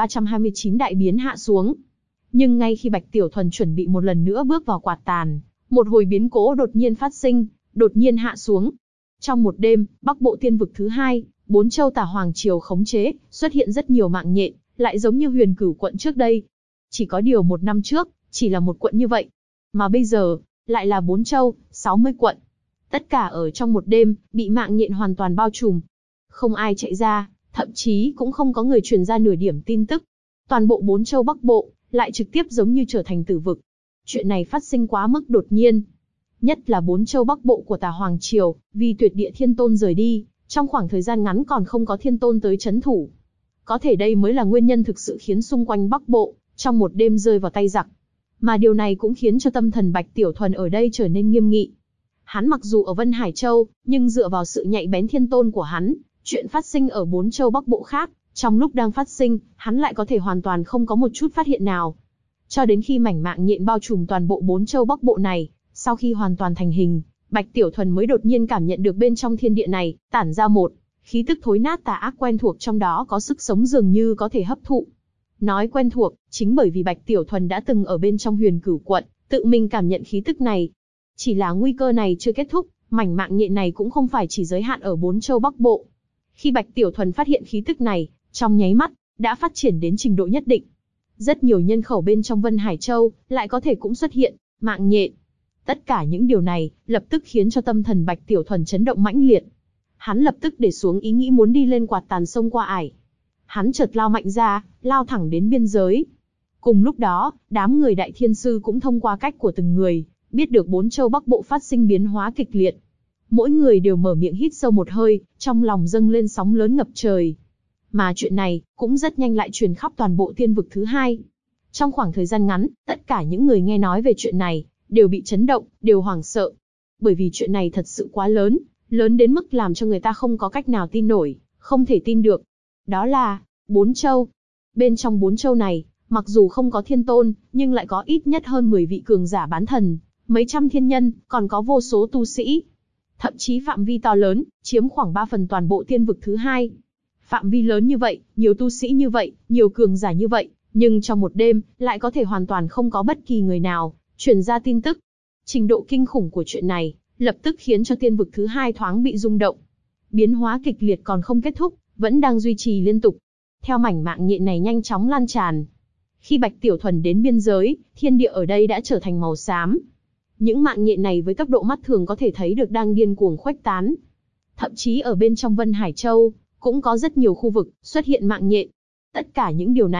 1329 đại biến hạ xuống. Nhưng ngay khi Bạch Tiểu Thuần chuẩn bị một lần nữa bước vào quạt tàn, một hồi biến cố đột nhiên phát sinh, đột nhiên hạ xuống. Trong một đêm, Bắc Bộ Tiên vực thứ 2, 4 châu Tả Hoàng Triều khống chế, xuất hiện rất nhiều mạng nhện, lại giống như Huyền Cửu quận trước đây. Chỉ có điều 1 năm trước, chỉ là một quận như vậy. Mà bây giờ, lại là 4 châu, 60 quận. Tất cả ở trong một đêm, bị mạng nhện hoàn toàn bao trùm. Không ai chạy ra, thậm chí cũng không có người truyền ra nửa điểm tin tức. Toàn bộ 4 châu Bắc Bộ, lại trực tiếp giống như trở thành tử vực. Chuyện này phát sinh quá mức đột nhiên. Nhất là 4 châu Bắc Bộ của Tả Hoàng Triều, vì tuyệt địa thiên tôn rời đi, trong khoảng thời gian ngắn còn không có thiên tôn tới trấn thủ. Có thể đây mới là nguyên nhân thực sự khiến xung quanh Bắc Bộ, trong một đêm rơi vào tay giặc. Mà điều này cũng khiến cho tâm thần Bạch Tiểu Thuần ở đây trở nên nghiêm nghị. Hắn mặc dù ở Vân Hải Châu, nhưng dựa vào sự nhạy bén thiên tôn của hắn, chuyện phát sinh ở 4 châu Bắc Bộ khác, trong lúc đang phát sinh, hắn lại có thể hoàn toàn không có một chút phát hiện nào. Cho đến khi mảnh mạng nhện bao trùm toàn bộ 4 châu Bắc Bộ này, sau khi hoàn toàn thành hình, Bạch Tiểu Thuần mới đột nhiên cảm nhận được bên trong thiên địa này, tản ra một khí tức thối nát tà ác quen thuộc, trong đó có sức sống dường như có thể hấp thụ. Nói quen thuộc, chính bởi vì Bạch Tiểu Thuần đã từng ở bên trong Huyền Cửu quận, tự mình cảm nhận khí tức này. Chỉ là nguy cơ này chưa kết thúc, mảnh mạng nhện này cũng không phải chỉ giới hạn ở 4 châu Bắc Bộ. Khi Bạch Tiểu Thuần phát hiện khí tức này, trong nháy mắt, đã phát triển đến trình độ nhất định. Rất nhiều nhân khẩu bên trong Vân Hải Châu, lại có thể cũng xuất hiện, mạng nhện. Tất cả những điều này, lập tức khiến cho tâm thần Bạch Tiểu Thuần chấn động mãnh liệt. Hắn lập tức để xuống ý nghĩ muốn đi lên quạt tàn sông qua ải. Hắn chợt lao mạnh ra, lao thẳng đến biên giới. Cùng lúc đó, đám người Đại Thiên Sư cũng thông qua cách của từng người, biết được 4 châu Bắc Bộ phát sinh biến hóa kịch liệt. Mỗi người đều mở miệng hít sâu một hơi, trong lòng dâng lên sóng lớn ngập trời. Mà chuyện này, cũng rất nhanh lại truyền khắp toàn bộ tiên vực thứ 2. Trong khoảng thời gian ngắn, tất cả những người nghe nói về chuyện này, đều bị chấn động, đều hoảng sợ. Bởi vì chuyện này thật sự quá lớn, lớn đến mức làm cho người ta không có cách nào tin nổi, không thể tin được. Đó là 4 châu. Bên trong 4 châu này, mặc dù không có thiên tôn, nhưng lại có ít nhất hơn 10 vị cường giả bán thần, mấy trăm thiên nhân, còn có vô số tu sĩ. Thậm chí phạm vi to lớn, chiếm khoảng 3 phần toàn bộ tiên vực thứ 2. Phạm vi lớn như vậy, nhiều tu sĩ như vậy, nhiều cường giả như vậy, nhưng trong một đêm, lại có thể hoàn toàn không có bất kỳ người nào truyền ra tin tức. Trình độ kinh khủng của chuyện này, lập tức khiến cho tiên vực thứ 2 thoáng bị rung động. Biến hóa kịch liệt còn không kết thúc, vẫn đang duy trì liên tục. Theo mảnh mạng nhện này nhanh chóng lan tràn. Khi Bạch Tiểu Thuần đến biên giới, thiên địa ở đây đã trở thành màu xám. Những mạng nhện này với tốc độ mắt thường có thể thấy được đang điên cuồng khuếch tán. Thậm chí ở bên trong Vân Hải Châu, cũng có rất nhiều khu vực xuất hiện mạng nhện. Tất cả những điều này,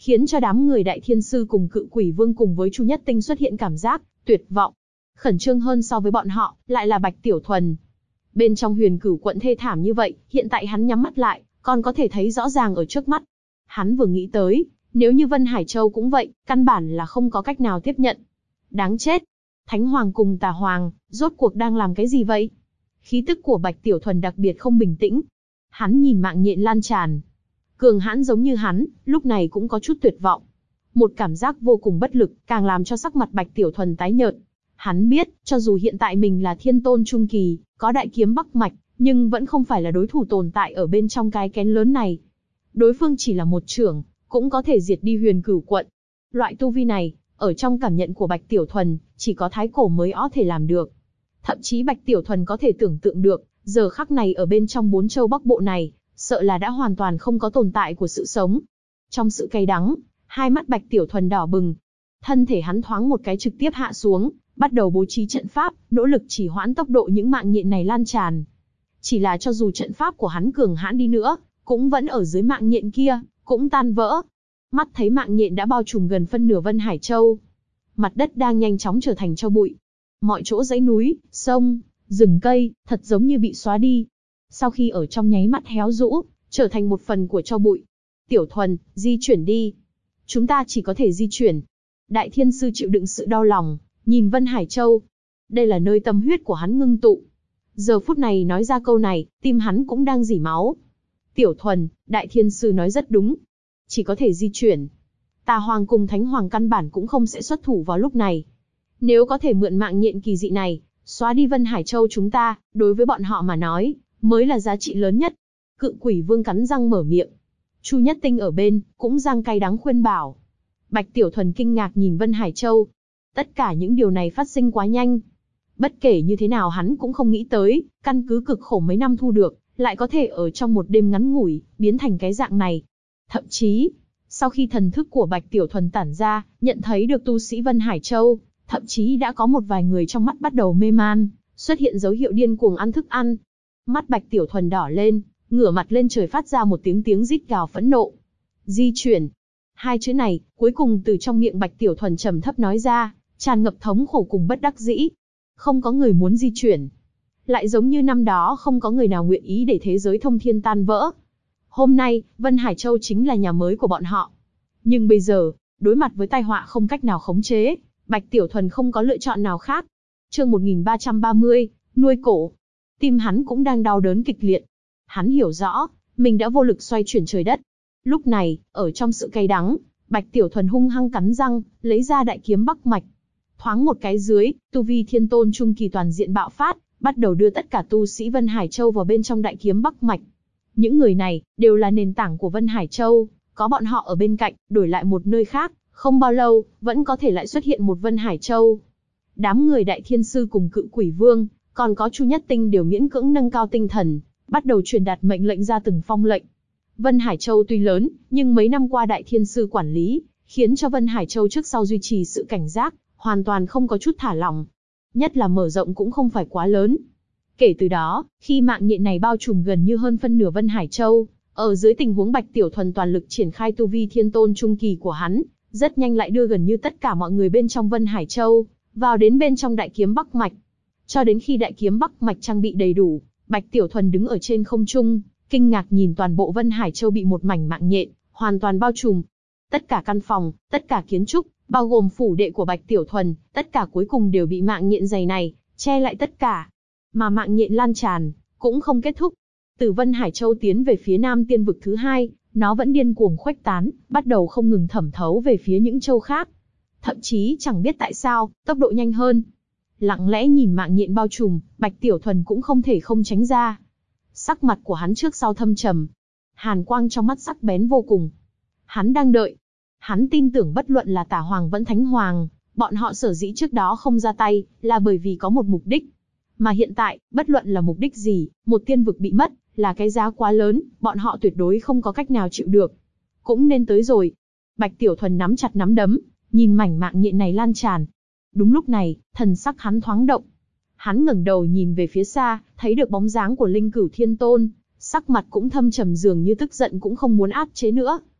khiến cho đám người Đại Thiên Sư cùng Cự Quỷ Vương cùng với Chu Nhất Tinh xuất hiện cảm giác tuyệt vọng. Khẩn trương hơn so với bọn họ, lại là Bạch Tiểu Thuần. Bên trong Huyền Cửu quận thê thảm như vậy, hiện tại hắn nhắm mắt lại, còn có thể thấy rõ ràng ở trước mắt. Hắn vừa nghĩ tới, nếu như Vân Hải Châu cũng vậy, căn bản là không có cách nào tiếp nhận. Đáng chết! Thánh Hoàng cùng Tà Hoàng, rốt cuộc đang làm cái gì vậy? Khí tức của Bạch Tiểu Thuần đặc biệt không bình tĩnh. Hắn nhìn mạng nhện lan tràn. Cường hãn giống như hắn, lúc này cũng có chút tuyệt vọng. Một cảm giác vô cùng bất lực, càng làm cho sắc mặt Bạch Tiểu Thuần tái nhợt. Hắn biết, cho dù hiện tại mình là Thiên Tôn Trung Kỳ, có đại kiếm Bắc Mạch, nhưng vẫn không phải là đối thủ tồn tại ở bên trong cái kén lớn này. Đối phương chỉ là một chưởng, cũng có thể diệt đi Huyền Cửu quận. Loại tu vi này, ở trong cảm nhận của Bạch Tiểu Thuần, chỉ có Thái Cổ mới có thể làm được. Thậm chí Bạch Tiểu Thuần có thể tưởng tượng được, giờ khắc này ở bên trong 4 châu Bắc Bộ này, sợ là đã hoàn toàn không có tồn tại của sự sống. Trong sự cay đắng, hai mắt Bạch Tiểu Thuần đỏ bừng. Thân thể hắn thoáng một cái trực tiếp hạ xuống, bắt đầu bố trí trận pháp, nỗ lực chỉ hoãn tốc độ những mạng nhện này lan tràn. Chỉ là cho dù trận pháp của hắn cường hãn đi nữa, cũng vẫn ở dưới mạng nhện kia, cũng tan vỡ. Mắt thấy mạng nhện đã bao trùm gần phân nửa Vân Hải Châu. Mặt đất đang nhanh chóng trở thành tro bụi. Mọi chỗ dãy núi, sông, rừng cây, thật giống như bị xóa đi. Sau khi ở trong nháy mắt héo rũ, trở thành một phần của tro bụi. Tiểu Thuần, di chuyển đi. Chúng ta chỉ có thể di chuyển. Đại Thiên Sư chịu đựng sự đau lòng, nhìn Vân Hải Châu. Đây là nơi tâm huyết của hắn ngưng tụ. Giờ phút này nói ra câu này, tim hắn cũng đang rỉ máu. Tiểu Thuần, Đại Thiên Sư nói rất đúng. Chỉ có thể di chuyển. Tà Hoàng cùng Thánh Hoàng căn bản cũng không sẽ xuất thủ vào lúc này. Nếu có thể mượn mạng nhện kỳ dị này, xóa đi Vân Hải Châu chúng ta, đối với bọn họ mà nói, mới là giá trị lớn nhất. Cự Quỷ Vương cắn răng mở miệng. Chu Nhất Tinh ở bên, cũng giang cay đắng khuyên bảo. Bạch Tiểu Thuần kinh ngạc nhìn Vân Hải Châu. Tất cả những điều này phát sinh quá nhanh. Bất kể như thế nào hắn cũng không nghĩ tới, căn cứ cực khổ mấy năm thu được, lại có thể ở trong một đêm ngắn ngủi, biến thành cái dạng này. Thậm chí, sau khi thần thức của Bạch Tiểu Thuần tản ra, nhận thấy được tu sĩ Vân Hải Châu, thậm chí đã có một vài người trong mắt bắt đầu mê man, xuất hiện dấu hiệu điên cuồng ăn thức ăn. Mắt Bạch Tiểu Thuần đỏ lên, ngửa mặt lên trời phát ra một tiếng rít gào phẫn nộ. Di chuyển. Hai chữ này, cuối cùng từ trong miệng Bạch Tiểu Thuần trầm thấp nói ra, tràn ngập thống khổ cùng bất đắc dĩ. Không có người muốn di chuyển. Lại giống như năm đó không có người nào nguyện ý để thế giới thông thiên tan vỡ. Hôm nay, Vân Hải Châu chính là nhà mới của bọn họ. Nhưng bây giờ, đối mặt với tai họa không cách nào khống chế, Bạch Tiểu Thuần không có lựa chọn nào khác. Chương 1330, nuôi cổ. Tim hắn cũng đang đau đớn kịch liệt. Hắn hiểu rõ, mình đã vô lực xoay chuyển trời đất. Lúc này, ở trong sự cay đắng, Bạch Tiểu Thuần hung hăng cắn răng, lấy ra đại kiếm Bắc Mạch. Thoáng một cái dưới, tu vi Thiên Tôn Trung Kỳ toàn diện bạo phát, bắt đầu đưa tất cả tu sĩ Vân Hải Châu vào bên trong đại kiếm Bắc Mạch. Những người này, đều là nền tảng của Vân Hải Châu, có bọn họ ở bên cạnh, đổi lại một nơi khác, không bao lâu, vẫn có thể lại xuất hiện một Vân Hải Châu. Đám người Đại Thiên Sư cùng Cự Quỷ Vương, còn có Chu Nhất Tinh đều miễn cưỡng nâng cao tinh thần, bắt đầu truyền đạt mệnh lệnh ra từng phong lệnh. Vân Hải Châu tuy lớn, nhưng mấy năm qua Đại Thiên Sư quản lý, khiến cho Vân Hải Châu trước sau duy trì sự cảnh giác, hoàn toàn không có chút thả lỏng. Nhất là mở rộng cũng không phải quá lớn. Kể từ đó, khi mạng nhện này bao trùm gần như hơn phân nửa Vân Hải Châu, ở dưới tình huống Bạch Tiểu Thuần toàn lực triển khai tu vi Thiên Tôn Trung Kỳ của hắn, rất nhanh lại đưa gần như tất cả mọi người bên trong Vân Hải Châu, vào đến bên trong đại kiếm Bắc Mạch. Cho đến khi đại kiếm Bắc Mạch trang bị đầy đủ, Bạch Tiểu Thuần đứng ở trên không trung, kinh ngạc nhìn toàn bộ Vân Hải Châu bị một mảnh mạng nhện hoàn toàn bao trùm. Tất cả căn phòng, tất cả kiến trúc, bao gồm phủ đệ của Bạch Tiểu Thuần, tất cả cuối cùng đều bị mạng nhện dày này che lại tất cả. Mà mạng nhện lan tràn cũng không kết thúc. Từ Vân Hải Châu tiến về phía Nam Tiên vực thứ hai, nó vẫn điên cuồng khuếch tán, bắt đầu không ngừng thẩm thấu về phía những châu khác. Thậm chí chẳng biết tại sao, tốc độ nhanh hơn. Lặng lẽ nhìn mạng nhện bao trùm, Bạch Tiểu Thuần cũng không thể không tránh ra. Sắc mặt của hắn trước sau thâm trầm, hàn quang trong mắt sắc bén vô cùng. Hắn đang đợi. Hắn tin tưởng bất luận là Tà Hoàng vẫn Thánh Hoàng, bọn họ sở dĩ trước đó không ra tay, là bởi vì có một mục đích. Mà hiện tại, bất luận là mục đích gì, một tiên vực bị mất, là cái giá quá lớn, bọn họ tuyệt đối không có cách nào chịu được. Cũng nên tới rồi. Bạch Tiểu Thuần nắm chặt nắm đấm, nhìn mảnh mạng nhện này lan tràn. Đúng lúc này, thần sắc hắn thoáng động. Hắn ngẩng đầu nhìn về phía xa, thấy được bóng dáng của Linh Cửu Thiên Tôn, sắc mặt cũng thâm trầm dường như tức giận cũng không muốn áp chế nữa.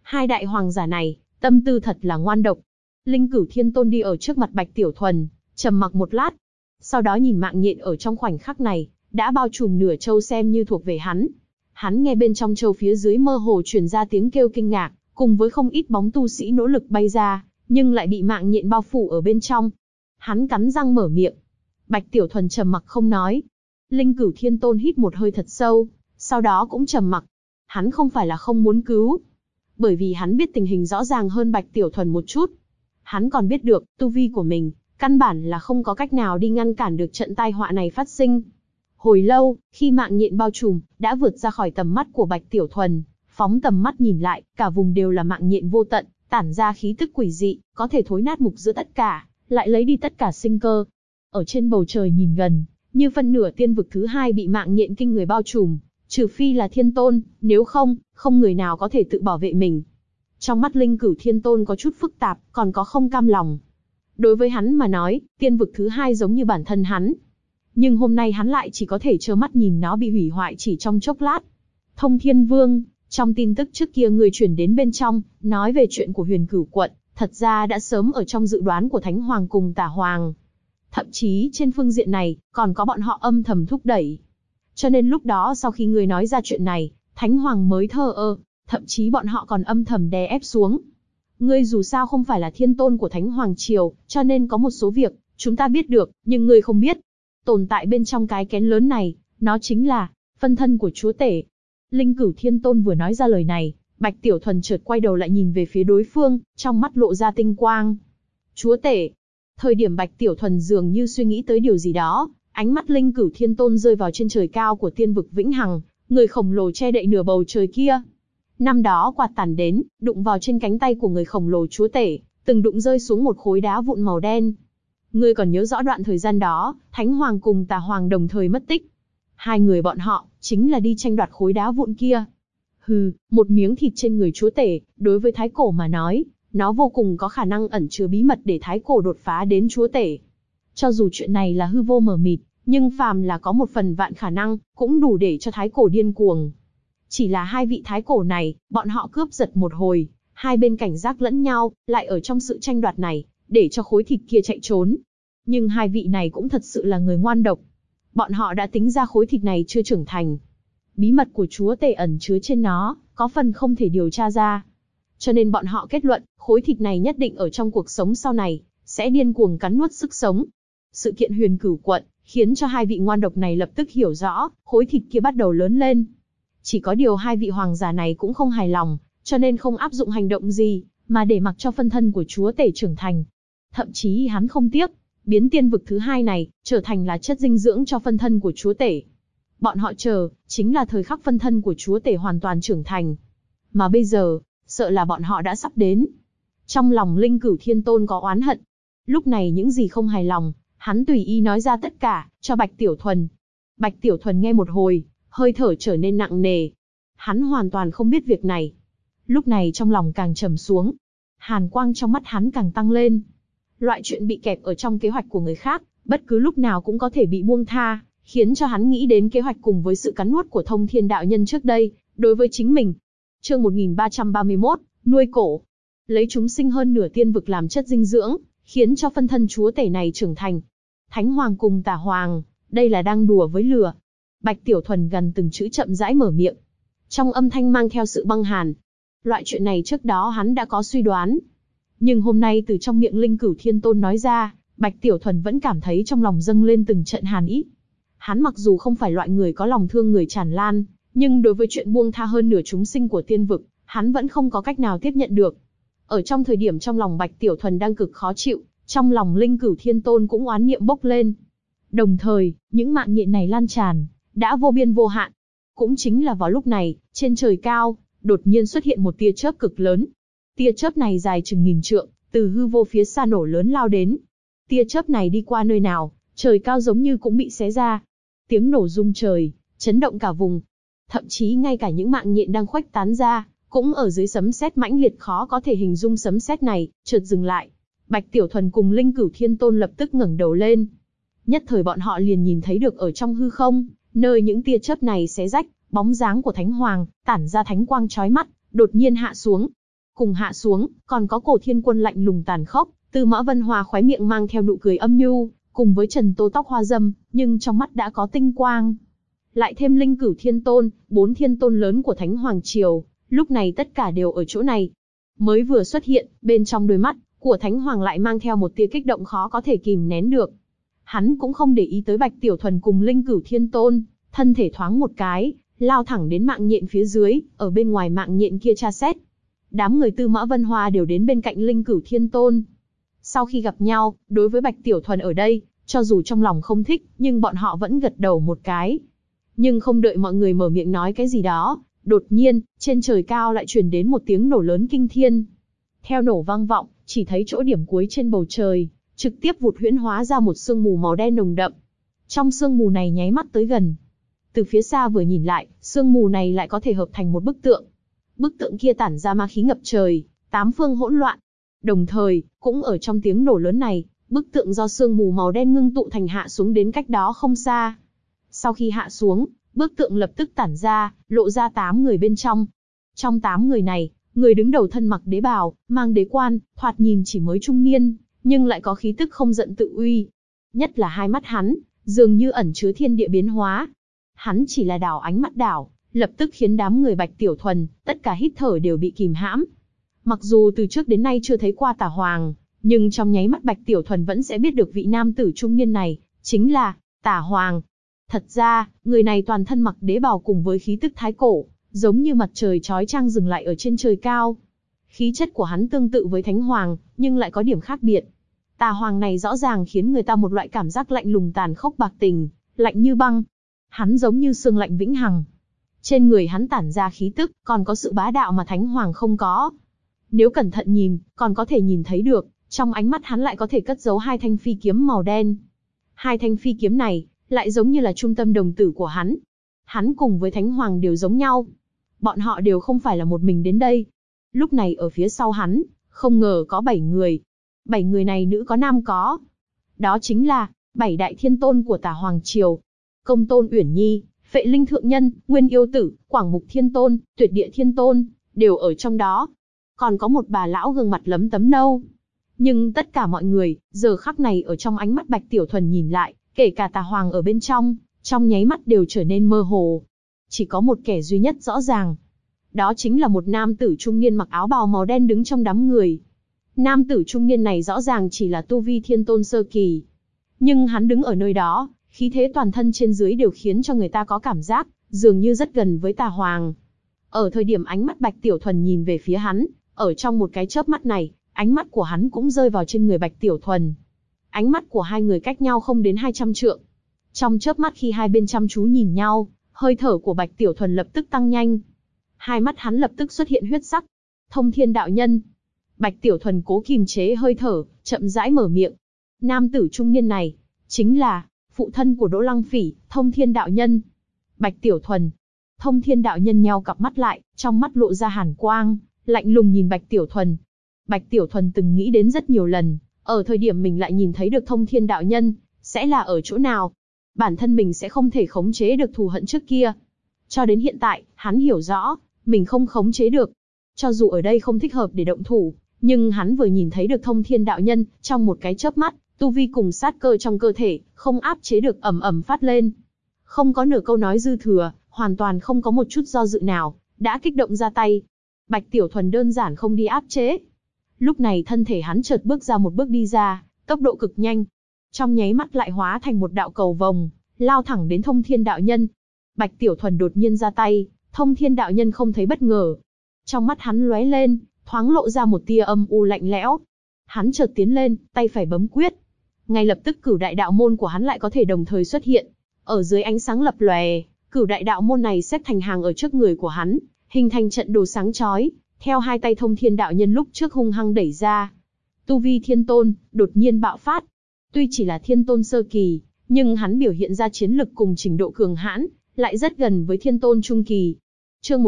Hai đại hoàng giả này, tâm tư thật là ngoan độc. Linh Cửu Thiên Tôn đi ở trước mặt Bạch Tiểu Thuần, trầm mặc một lát. Sau đó nhìn mạng nhện ở trong khoảnh khắc này, đã bao trùm nửa châu xem như thuộc về hắn. Hắn nghe bên trong châu phía dưới mơ hồ truyền ra tiếng kêu kinh ngạc, cùng với không ít bóng tu sĩ nỗ lực bay ra, nhưng lại bị mạng nhện bao phủ ở bên trong. Hắn cắn răng mở miệng. Bạch Tiểu Thuần trầm mặc không nói. Linh Cửu Thiên Tôn hít một hơi thật sâu, sau đó cũng trầm mặc. Hắn không phải là không muốn cứu, bởi vì hắn biết tình hình rõ ràng hơn Bạch Tiểu Thuần một chút. Hắn còn biết được, tu vi của mình, căn bản là không có cách nào đi ngăn cản được trận tai họa này phát sinh. Hồi lâu, khi mạng nhện bao trùm, đã vượt ra khỏi tầm mắt của Bạch Tiểu Thuần, phóng tầm mắt nhìn lại, cả vùng đều là mạng nhện vô tận, tản ra khí tức quỷ dị, có thể thối nát mục giữa tất cả, lại lấy đi tất cả sinh cơ. Ở trên bầu trời nhìn gần, như phân nửa tiên vực thứ hai bị mạng nhện kinh người bao trùm, trừ phi là Thiên Tôn, nếu không, không người nào có thể tự bảo vệ mình. Trong mắt Linh Cửu Thiên Tôn có chút phức tạp, còn có không cam lòng. Đối với hắn mà nói, tiên vực thứ hai giống như bản thân hắn. Nhưng hôm nay hắn lại chỉ có thể trơ mắt nhìn nó bị hủy hoại chỉ trong chốc lát. Thông Thiên Vương, trong tin tức trước kia người chuyển đến bên trong, nói về chuyện của Huyền Cửu quận, thật ra đã sớm ở trong dự đoán của Thánh Hoàng cùng Tả Hoàng. Thậm chí trên phương diện này, còn có bọn họ âm thầm thúc đẩy. Cho nên lúc đó sau khi người nói ra chuyện này, Thánh Hoàng mới thờ ơ, thậm chí bọn họ còn âm thầm đè ép xuống. Ngươi dù sao không phải là Thiên Tôn của Thánh Hoàng Triều, cho nên có một số việc, chúng ta biết được, nhưng ngươi không biết. Tồn tại bên trong cái kén lớn này, nó chính là phân thân của Chúa Tể. Linh Cửu Thiên Tôn vừa nói ra lời này, Bạch Tiểu Thuần chợt quay đầu lại nhìn về phía đối phương, trong mắt lộ ra tinh quang. Chúa Tể. Thời điểm Bạch Tiểu Thuần dường như suy nghĩ tới điều gì đó, ánh mắt Linh Cửu Thiên Tôn rơi vào trên trời cao của tiên vực Vĩnh Hằng, người khổng lồ che đậy nửa bầu trời kia. Năm đó quạt tản đến, đụng vào trên cánh tay của người khổng lồ Chúa Tể, từng đụng rơi xuống một khối đá vụn màu đen. Ngươi còn nhớ rõ đoạn thời gian đó, Thánh Hoàng cùng Tà Hoàng đồng thời mất tích. Hai người bọn họ, chính là đi tranh đoạt khối đá vụn kia. Hừ, một miếng thịt trên người Chúa Tể, đối với Thái Cổ mà nói, nó vô cùng có khả năng ẩn chứa bí mật để Thái Cổ đột phá đến Chúa Tể. Cho dù chuyện này là hư vô mờ mịt, nhưng phàm là có một phần vạn khả năng, cũng đủ để cho Thái Cổ điên cuồng. Chỉ là hai vị Thái Cổ này, bọn họ cướp giật một hồi, hai bên cảnh giác lẫn nhau, lại ở trong sự tranh đoạt này, để cho khối thịt kia chạy trốn. Nhưng hai vị này cũng thật sự là người ngoan độc. Bọn họ đã tính ra khối thịt này chưa trưởng thành. Bí mật của Chúa Tể ẩn chứa trên nó, có phần không thể điều tra ra. Cho nên bọn họ kết luận, khối thịt này nhất định ở trong cuộc sống sau này, sẽ điên cuồng cắn nuốt sức sống. Sự kiện Huyền Cửu quận, khiến cho hai vị ngoan độc này lập tức hiểu rõ, khối thịt kia bắt đầu lớn lên. Chỉ có điều hai vị hoàng giả này cũng không hài lòng, cho nên không áp dụng hành động gì, mà để mặc cho phân thân của Chúa Tể trưởng thành. Thậm chí hắn không tiếc, biến tiên vực thứ hai này, trở thành là chất dinh dưỡng cho phân thân của Chúa Tể. Bọn họ chờ, chính là thời khắc phân thân của Chúa Tể hoàn toàn trưởng thành. Mà bây giờ, sợ là bọn họ đã sắp đến. Trong lòng Linh Cửu Thiên Tôn có oán hận. Lúc này những gì không hài lòng, hắn tùy ý nói ra tất cả, cho Bạch Tiểu Thuần. Bạch Tiểu Thuần nghe một hồi, hơi thở trở nên nặng nề. Hắn hoàn toàn không biết việc này. Lúc này trong lòng càng trầm xuống. Hàn quang trong mắt hắn càng tăng lên. Loại chuyện bị kẹp ở trong kế hoạch của người khác, bất cứ lúc nào cũng có thể bị buông tha, khiến cho hắn nghĩ đến kế hoạch cùng với sự cắn nuốt của Thông Thiên đạo nhân trước đây, đối với chính mình. Chương 1331, nuôi cổ. Lấy chúng sinh hơn nửa tiên vực làm chất dinh dưỡng, khiến cho phân thân Chúa Tể này trưởng thành. Thánh Hoàng cùng Tà Hoàng, đây là đang đùa với lửa. Bạch Tiểu Thuần gần từng chữ chậm rãi mở miệng. Trong âm thanh mang theo sự băng hàn. Loại chuyện này trước đó hắn đã có suy đoán. Nhưng hôm nay từ trong miệng Linh Cửu Thiên Tôn nói ra, Bạch Tiểu Thuần vẫn cảm thấy trong lòng dâng lên từng trận hàn ý. Hắn mặc dù không phải loại người có lòng thương người tràn lan, nhưng đối với chuyện buông tha hơn nửa chúng sinh của tiên vực, hắn vẫn không có cách nào tiếp nhận được. Ở trong thời điểm trong lòng Bạch Tiểu Thuần đang cực khó chịu, trong lòng Linh Cửu Thiên Tôn cũng oán niệm bốc lên. Đồng thời, những mạng nhện này lan tràn, đã vô biên vô hạn. Cũng chính là vào lúc này, trên trời cao, đột nhiên xuất hiện một tia chớp cực lớn. Tia chớp này dài chừng 1000 trượng, từ hư vô phía xa nổ lớn lao đến. Tia chớp này đi qua nơi nào, trời cao giống như cũng bị xé ra. Tiếng nổ rung trời, chấn động cả vùng. Thậm chí ngay cả những mạng nhện đang khuếch tán ra, cũng ở dưới sấm sét mãnh liệt khó có thể hình dung sấm sét này, chợt dừng lại. Bạch Tiểu Thuần cùng Linh Cửu Thiên Tôn lập tức ngẩng đầu lên. Nhất thời bọn họ liền nhìn thấy được ở trong hư không, nơi những tia chớp này xé rách, bóng dáng của Thánh Hoàng, tản ra thánh quang chói mắt, đột nhiên hạ xuống. Cùng hạ xuống, còn có Cổ Thiên Quân lạnh lùng tàn khốc, Tư Mã Vân Hoa khóe miệng mang theo nụ cười âm nhu, cùng với Trần Tô tóc hoa dâm, nhưng trong mắt đã có tinh quang. Lại thêm Linh Cửu Thiên Tôn, 4 thiên tôn lớn của Thánh Hoàng Triều, lúc này tất cả đều ở chỗ này. Mới vừa xuất hiện, bên trong đôi mắt của Thánh Hoàng lại mang theo một tia kích động khó có thể kìm nén được. Hắn cũng không để ý tới Bạch Tiểu Thuần cùng Linh Cửu Thiên Tôn, thân thể thoáng một cái, lao thẳng đến mạng nhện phía dưới, ở bên ngoài mạng nhện kia tra xét. Đám người Tư Mã Vân Hoa đều đến bên cạnh Linh Cửu Thiên Tôn. Sau khi gặp nhau, đối với Bạch Tiểu Thuần ở đây, cho dù trong lòng không thích, nhưng bọn họ vẫn gật đầu một cái. Nhưng không đợi mọi người mở miệng nói cái gì đó, đột nhiên, trên trời cao lại truyền đến một tiếng nổ lớn kinh thiên. Theo nổ vang vọng, chỉ thấy chỗ điểm cuối trên bầu trời, trực tiếp vụt huyễn hóa ra một sương mù màu đen nồng đậm. Trong sương mù này nháy mắt tới gần. Từ phía xa vừa nhìn lại, sương mù này lại có thể hợp thành một bức tượng. Bức tượng kia tản ra ma khí ngập trời, 8 phương hỗn loạn. Đồng thời, cũng ở trong tiếng nổ lớn này, bức tượng do sương mù màu đen ngưng tụ thành hạ xuống đến cách đó không xa. Sau khi hạ xuống, bức tượng lập tức tản ra, lộ ra 8 người bên trong. Trong 8 người này, người đứng đầu thân mặc đế bào, mang đế quan, thoạt nhìn chỉ mới trung niên, nhưng lại có khí tức không giận tự uy. Nhất là hai mắt hắn, dường như ẩn chứa thiên địa biến hóa. Hắn chỉ là đảo ánh mắt đảo, lập tức khiến đám người Bạch Tiểu Thuần, tất cả hít thở đều bị kìm hãm. Mặc dù từ trước đến nay chưa thấy qua Tà Hoàng, nhưng trong nháy mắt Bạch Tiểu Thuần vẫn sẽ biết được vị nam tử trung niên này, chính là Tà Hoàng. Thật ra, người này toàn thân mặc đế bào cùng với khí tức thái cổ, giống như mặt trời chói chang dừng lại ở trên trời cao. Khí chất của hắn tương tự với Thánh Hoàng, nhưng lại có điểm khác biệt. Tà Hoàng này rõ ràng khiến người ta một loại cảm giác lạnh lùng tàn khốc bạc tình, lạnh như băng. Hắn giống như sương lạnh vĩnh hằng. Trên người hắn tản ra khí tức, còn có sự bá đạo mà Thánh Hoàng không có. Nếu cẩn thận nhìn, còn có thể nhìn thấy được, trong ánh mắt hắn lại có thể cất giấu 2 thanh phi kiếm màu đen. 2 thanh phi kiếm này, lại giống như là trung tâm đồng tử của hắn. Hắn cùng với Thánh Hoàng đều giống nhau. Bọn họ đều không phải là một mình đến đây. Lúc này ở phía sau hắn, không ngờ có 7 người. 7 người này nữ có nam có. Đó chính là 7 đại thiên tôn của Tà Hoàng Triều. Công Tôn Uyển Nhi, Phệ Linh Thượng Nhân, Nguyên Yêu Tử, Quảng Mục Thiên Tôn, Tuyệt Địa Thiên Tôn, đều ở trong đó. Còn có một bà lão gương mặt lấm tấm nâu. Nhưng tất cả mọi người, giờ khắc này ở trong ánh mắt Bạch Tiểu Thuần nhìn lại, kể cả Tà Hoàng ở bên trong nháy mắt đều trở nên mơ hồ. Chỉ có một kẻ duy nhất rõ ràng. Đó chính là một nam tử trung niên mặc áo bào màu đen đứng trong đám người. Nam tử trung niên này rõ ràng chỉ là tu vi thiên tôn sơ kỳ. Nhưng hắn đứng ở nơi đó, khí thế toàn thân trên dưới đều khiến cho người ta có cảm giác, dường như rất gần với Tà Hoàng. Ở thời điểm ánh mắt Bạch Tiểu Thuần nhìn về phía hắn, ở trong một cái chớp mắt này, ánh mắt của hắn cũng rơi vào trên người Bạch Tiểu Thuần. Ánh mắt của hai người cách nhau không đến 200 trượng. Trong chớp mắt khi hai bên chăm chú nhìn nhau, hơi thở của Bạch Tiểu Thuần lập tức tăng nhanh. Hai mắt hắn lập tức xuất hiện huyết sắc. Thông Thiên Đạo Nhân. Bạch Tiểu Thuần cố kìm chế hơi thở, chậm rãi mở miệng. Nam tử trung niên này, chính là phụ thân của Đỗ Lăng Phỉ, Thông Thiên Đạo Nhân. Bạch Tiểu Thuần. Thông Thiên Đạo Nhân nheo cặp mắt lại, trong mắt lộ ra hàn quang, lạnh lùng nhìn Bạch Tiểu Thuần. Bạch Tiểu Thuần từng nghĩ đến rất nhiều lần, ở thời điểm mình lại nhìn thấy được Thông Thiên Đạo Nhân, sẽ là ở chỗ nào? Bản thân mình sẽ không thể khống chế được thù hận trước kia. Cho đến hiện tại, hắn hiểu rõ, mình không khống chế được. Cho dù ở đây không thích hợp để động thủ, nhưng hắn vừa nhìn thấy được Thông Thiên Đạo Nhân, trong một cái chớp mắt, tu vi cùng sát cơ trong cơ thể, không áp chế được ầm ầm phát lên. Không có nửa câu nói dư thừa, hoàn toàn không có một chút do dự nào, đã kích động ra tay. Bạch Tiểu Thuần đơn giản không đi áp chế. Lúc này thân thể hắn chợt bước ra một bước đi ra, tốc độ cực nhanh. Trong nháy mắt lại hóa thành một đạo cầu vồng, lao thẳng đến Thông Thiên Đạo Nhân. Bạch Tiểu Thuần đột nhiên ra tay, Thông Thiên Đạo Nhân không thấy bất ngờ. Trong mắt hắn lóe lên, thoáng lộ ra một tia âm u lạnh lẽo. Hắn chợt tiến lên, tay phải bấm quyết. Ngay lập tức Cửu Đại Đạo Môn của hắn lại có thể đồng thời xuất hiện. Ở dưới ánh sáng lập lòe, Cửu Đại Đạo Môn này xếp thành hàng ở trước người của hắn, hình thành trận đồ sáng chói, theo hai tay Thông Thiên Đạo Nhân lúc trước hung hăng đẩy ra. Tu vi thiên tôn, đột nhiên bạo phát. Tuy chỉ là thiên tôn sơ kỳ, nhưng hắn biểu hiện ra chiến lực cùng trình độ cường hãn, lại rất gần với thiên tôn trung kỳ. Chương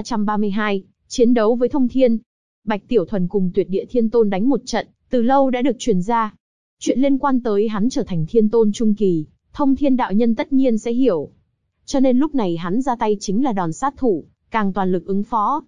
1332, chiến đấu với Thông Thiên. Bạch Tiểu Thuần cùng Tuyệt Địa Thiên Tôn đánh một trận, từ lâu đã được truyền ra. Chuyện liên quan tới hắn trở thành thiên tôn trung kỳ, Thông Thiên Đạo Nhân tất nhiên sẽ hiểu. Cho nên lúc này hắn ra tay chính là đòn sát thủ, càng toàn lực ứng phó.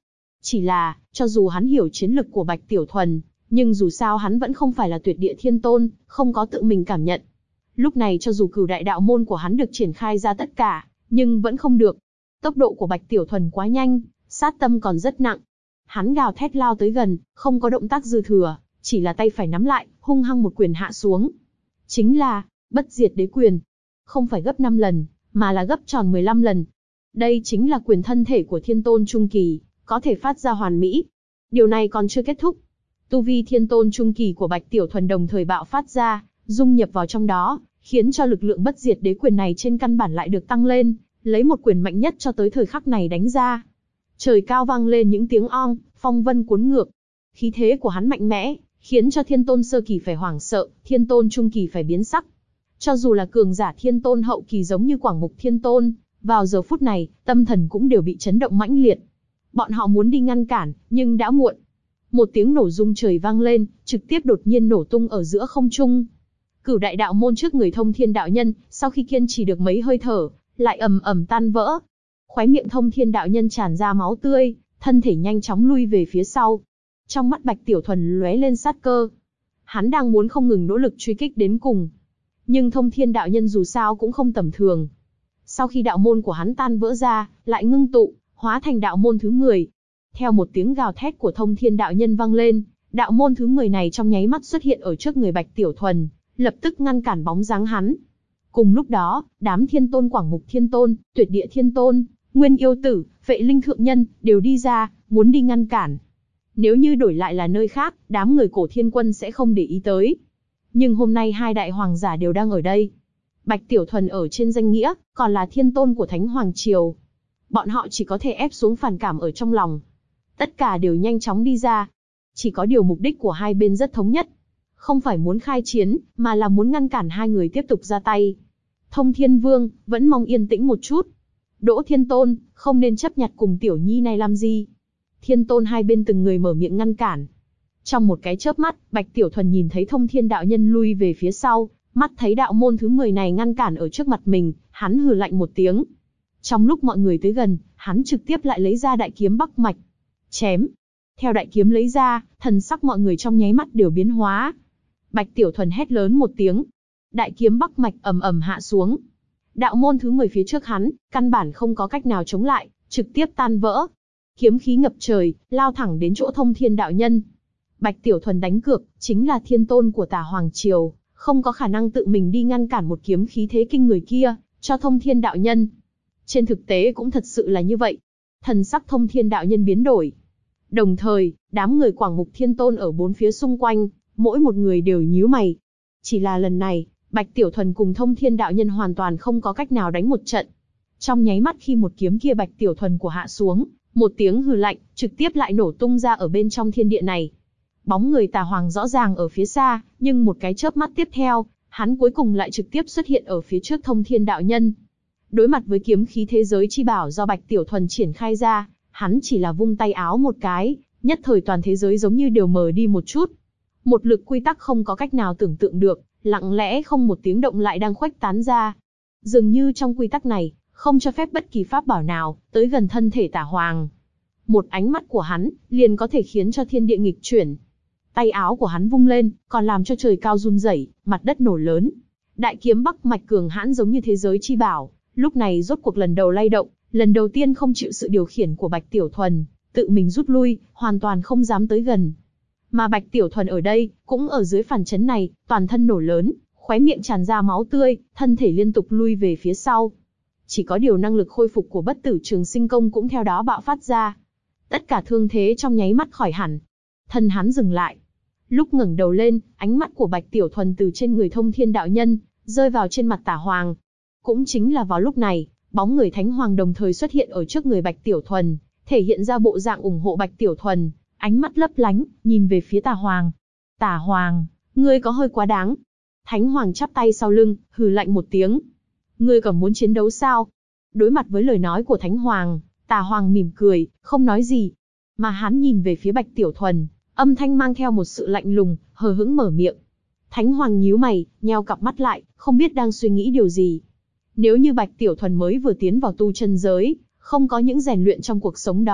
Chỉ là, cho dù hắn hiểu chiến lực của Bạch Tiểu Thuần, nhưng dù sao hắn vẫn không phải là tuyệt địa thiên tôn, không có tự mình cảm nhận. Lúc này cho dù cửu đại đạo môn của hắn được triển khai ra tất cả, nhưng vẫn không được. Tốc độ của Bạch Tiểu Thuần quá nhanh, sát tâm còn rất nặng. Hắn gào thét lao tới gần, không có động tác dư thừa, chỉ là tay phải nắm lại, hung hăng một quyền hạ xuống. Chính là, bất diệt đế quyền. Không phải gấp 5 lần, mà là gấp tròn 15 lần. Đây chính là quyền thân thể của thiên tôn trung kỳ, có thể phát ra hoàn mỹ. Điều này còn chưa kết thúc. Tu vi thiên tôn trung kỳ của Bạch Tiểu Thuần đồng thời bạo phát ra, dung nhập vào trong đó, khiến cho lực lượng bất diệt đế quyền này trên căn bản lại được tăng lên, lấy một quyền mạnh nhất cho tới thời khắc này đánh ra. Trời cao vang lên những tiếng ong, phong vân cuốn ngược. Khí thế của hắn mạnh mẽ, khiến cho thiên tôn sơ kỳ phải hoảng sợ, thiên tôn trung kỳ phải biến sắc. Cho dù là cường giả thiên tôn hậu kỳ giống như Quảng Mục Thiên Tôn, vào giờ phút này, tâm thần cũng đều bị chấn động mãnh liệt. Bọn họ muốn đi ngăn cản, nhưng đã muộn. Một tiếng nổ rung trời vang lên, trực tiếp đột nhiên nổ tung ở giữa không trung. Cửu đại đạo môn trước người Thông Thiên đạo nhân, sau khi kiên trì được mấy hơi thở, lại ầm ầm tan vỡ. Khóe miệng Thông Thiên đạo nhân tràn ra máu tươi, thân thể nhanh chóng lui về phía sau. Trong mắt Bạch Tiểu Thuần lóe lên sát cơ. Hắn đang muốn không ngừng nỗ lực truy kích đến cùng. Nhưng Thông Thiên đạo nhân dù sao cũng không tầm thường. Sau khi đạo môn của hắn tan vỡ ra, lại ngưng tụ, hóa thành đạo môn thứ 10. Theo một tiếng gào thét của Thông Thiên đạo nhân vang lên, đạo môn thứ 10 này trong nháy mắt xuất hiện ở trước người Bạch Tiểu Thuần, lập tức ngăn cản bóng dáng hắn. Cùng lúc đó, đám thiên tôn Quảng Mục Thiên Tôn, Tuyệt Địa Thiên Tôn, Nguyên Yêu Tử, Vệ Linh Thượng Nhân, đều đi ra, muốn đi ngăn cản. Nếu như đổi lại là nơi khác, đám người Cổ Thiên Quân sẽ không để ý tới. Nhưng hôm nay hai đại hoàng giả đều đang ở đây. Bạch Tiểu Thuần ở trên danh nghĩa, còn là thiên tôn của Thánh Hoàng Triều. Bọn họ chỉ có thể ép xuống phản cảm ở trong lòng. Tất cả đều nhanh chóng đi ra. Chỉ có điều mục đích của hai bên rất thống nhất. Không phải muốn khai chiến, mà là muốn ngăn cản hai người tiếp tục ra tay. Thông Thiên Vương, vẫn mong yên tĩnh một chút. Đỗ Thiên Tôn, không nên chấp nhặt cùng tiểu nhi này làm gì. Thiên Tôn hai bên từng người mở miệng ngăn cản. Trong một cái chớp mắt, Bạch Tiểu Thuần nhìn thấy Thông Thiên đạo nhân lui về phía sau, mắt thấy đạo môn thứ 10 này ngăn cản ở trước mặt mình, hắn hừ lạnh một tiếng. Trong lúc mọi người tới gần, hắn trực tiếp lại lấy ra đại kiếm Bắc Mạch. Chém. Theo đại kiếm lấy ra, thần sắc mọi người trong nháy mắt đều biến hóa. Bạch Tiểu Thuần hét lớn một tiếng. Đại kiếm Bắc Mạch ầm ầm hạ xuống. Đạo môn thứ 10 phía trước hắn, căn bản không có cách nào chống lại, trực tiếp tan vỡ. Kiếm khí ngập trời, lao thẳng đến chỗ Thông Thiên đạo nhân. Bạch Tiểu Thuần đánh cược, chính là thiên tôn của Tà Hoàng Triều, không có khả năng tự mình đi ngăn cản một kiếm khí thế kinh người kia, cho Thông Thiên đạo nhân. Trên thực tế cũng thật sự là như vậy. Thần sắc Thông Thiên đạo nhân biến đổi. Đồng thời, đám người Quảng Mục Thiên Tôn ở bốn phía xung quanh, mỗi một người đều nhíu mày. Chỉ là lần này, Bạch Tiểu Thuần cùng Thông Thiên đạo nhân hoàn toàn không có cách nào đánh một trận. Trong nháy mắt khi một kiếm kia Bạch Tiểu Thuần của hạ xuống, một tiếng hừ lạnh, trực tiếp lại nổ tung ra ở bên trong thiên địa này. Bóng người Tà Hoàng rõ ràng ở phía xa, nhưng một cái chớp mắt tiếp theo, hắn cuối cùng lại trực tiếp xuất hiện ở phía trước Thông Thiên đạo nhân. Đối mặt với kiếm khí thế giới chi bảo do Bạch Tiểu Thuần triển khai ra, hắn chỉ là vung tay áo một cái, nhất thời toàn thế giới giống như đều mờ đi một chút. Một lực quy tắc không có cách nào tưởng tượng được, lặng lẽ không một tiếng động lại đang khuếch tán ra. Dường như trong quy tắc này, không cho phép bất kỳ pháp bảo nào tới gần thân thể Tà Hoàng. Một ánh mắt của hắn, liền có thể khiến cho thiên địa nghịch chuyển. Tay áo của hắn vung lên, còn làm cho trời cao run rẩy, mặt đất nổ lớn. Đại kiếm Bắc Mạch cường hãn giống như thế giới chi bảo, lúc này rốt cuộc lần đầu lay động, lần đầu tiên không chịu sự điều khiển của Bạch Tiểu Thuần, tự mình rút lui, hoàn toàn không dám tới gần. Mà Bạch Tiểu Thuần ở đây, cũng ở dưới phản chấn này, toàn thân nổ lớn, khóe miệng tràn ra máu tươi, thân thể liên tục lui về phía sau. Chỉ có điều năng lực khôi phục của Bất Tử Trường Sinh Công cũng theo đó bạo phát ra. Tất cả thương thế trong nháy mắt khỏi hẳn. Thân hắn dừng lại. Lúc ngẩng đầu lên, ánh mắt của Bạch Tiểu Thuần từ trên người Thông Thiên đạo nhân, rơi vào trên mặt Tà Hoàng. Cũng chính là vào lúc này, bóng người Thánh Hoàng đồng thời xuất hiện ở trước người Bạch Tiểu Thuần, thể hiện ra bộ dạng ủng hộ Bạch Tiểu Thuần, ánh mắt lấp lánh, nhìn về phía Tà Hoàng. Tà Hoàng, ngươi có hơi quá đáng. Thánh Hoàng chắp tay sau lưng, hừ lạnh một tiếng. Ngươi còn muốn chiến đấu sao? Đối mặt với lời nói của Thánh Hoàng, Tà Hoàng mỉm cười, không nói gì. Mà hắn nhìn về phía Bạch Tiểu Thuần, âm thanh mang theo một sự lạnh lùng, hờ hững mở miệng. Thánh Hoàng nhíu mày, nheo cặp mắt lại, không biết đang suy nghĩ điều gì. Nếu như Bạch Tiểu Thuần mới vừa tiến vào tu chân giới, không có những rèn luyện trong cuộc sống đó,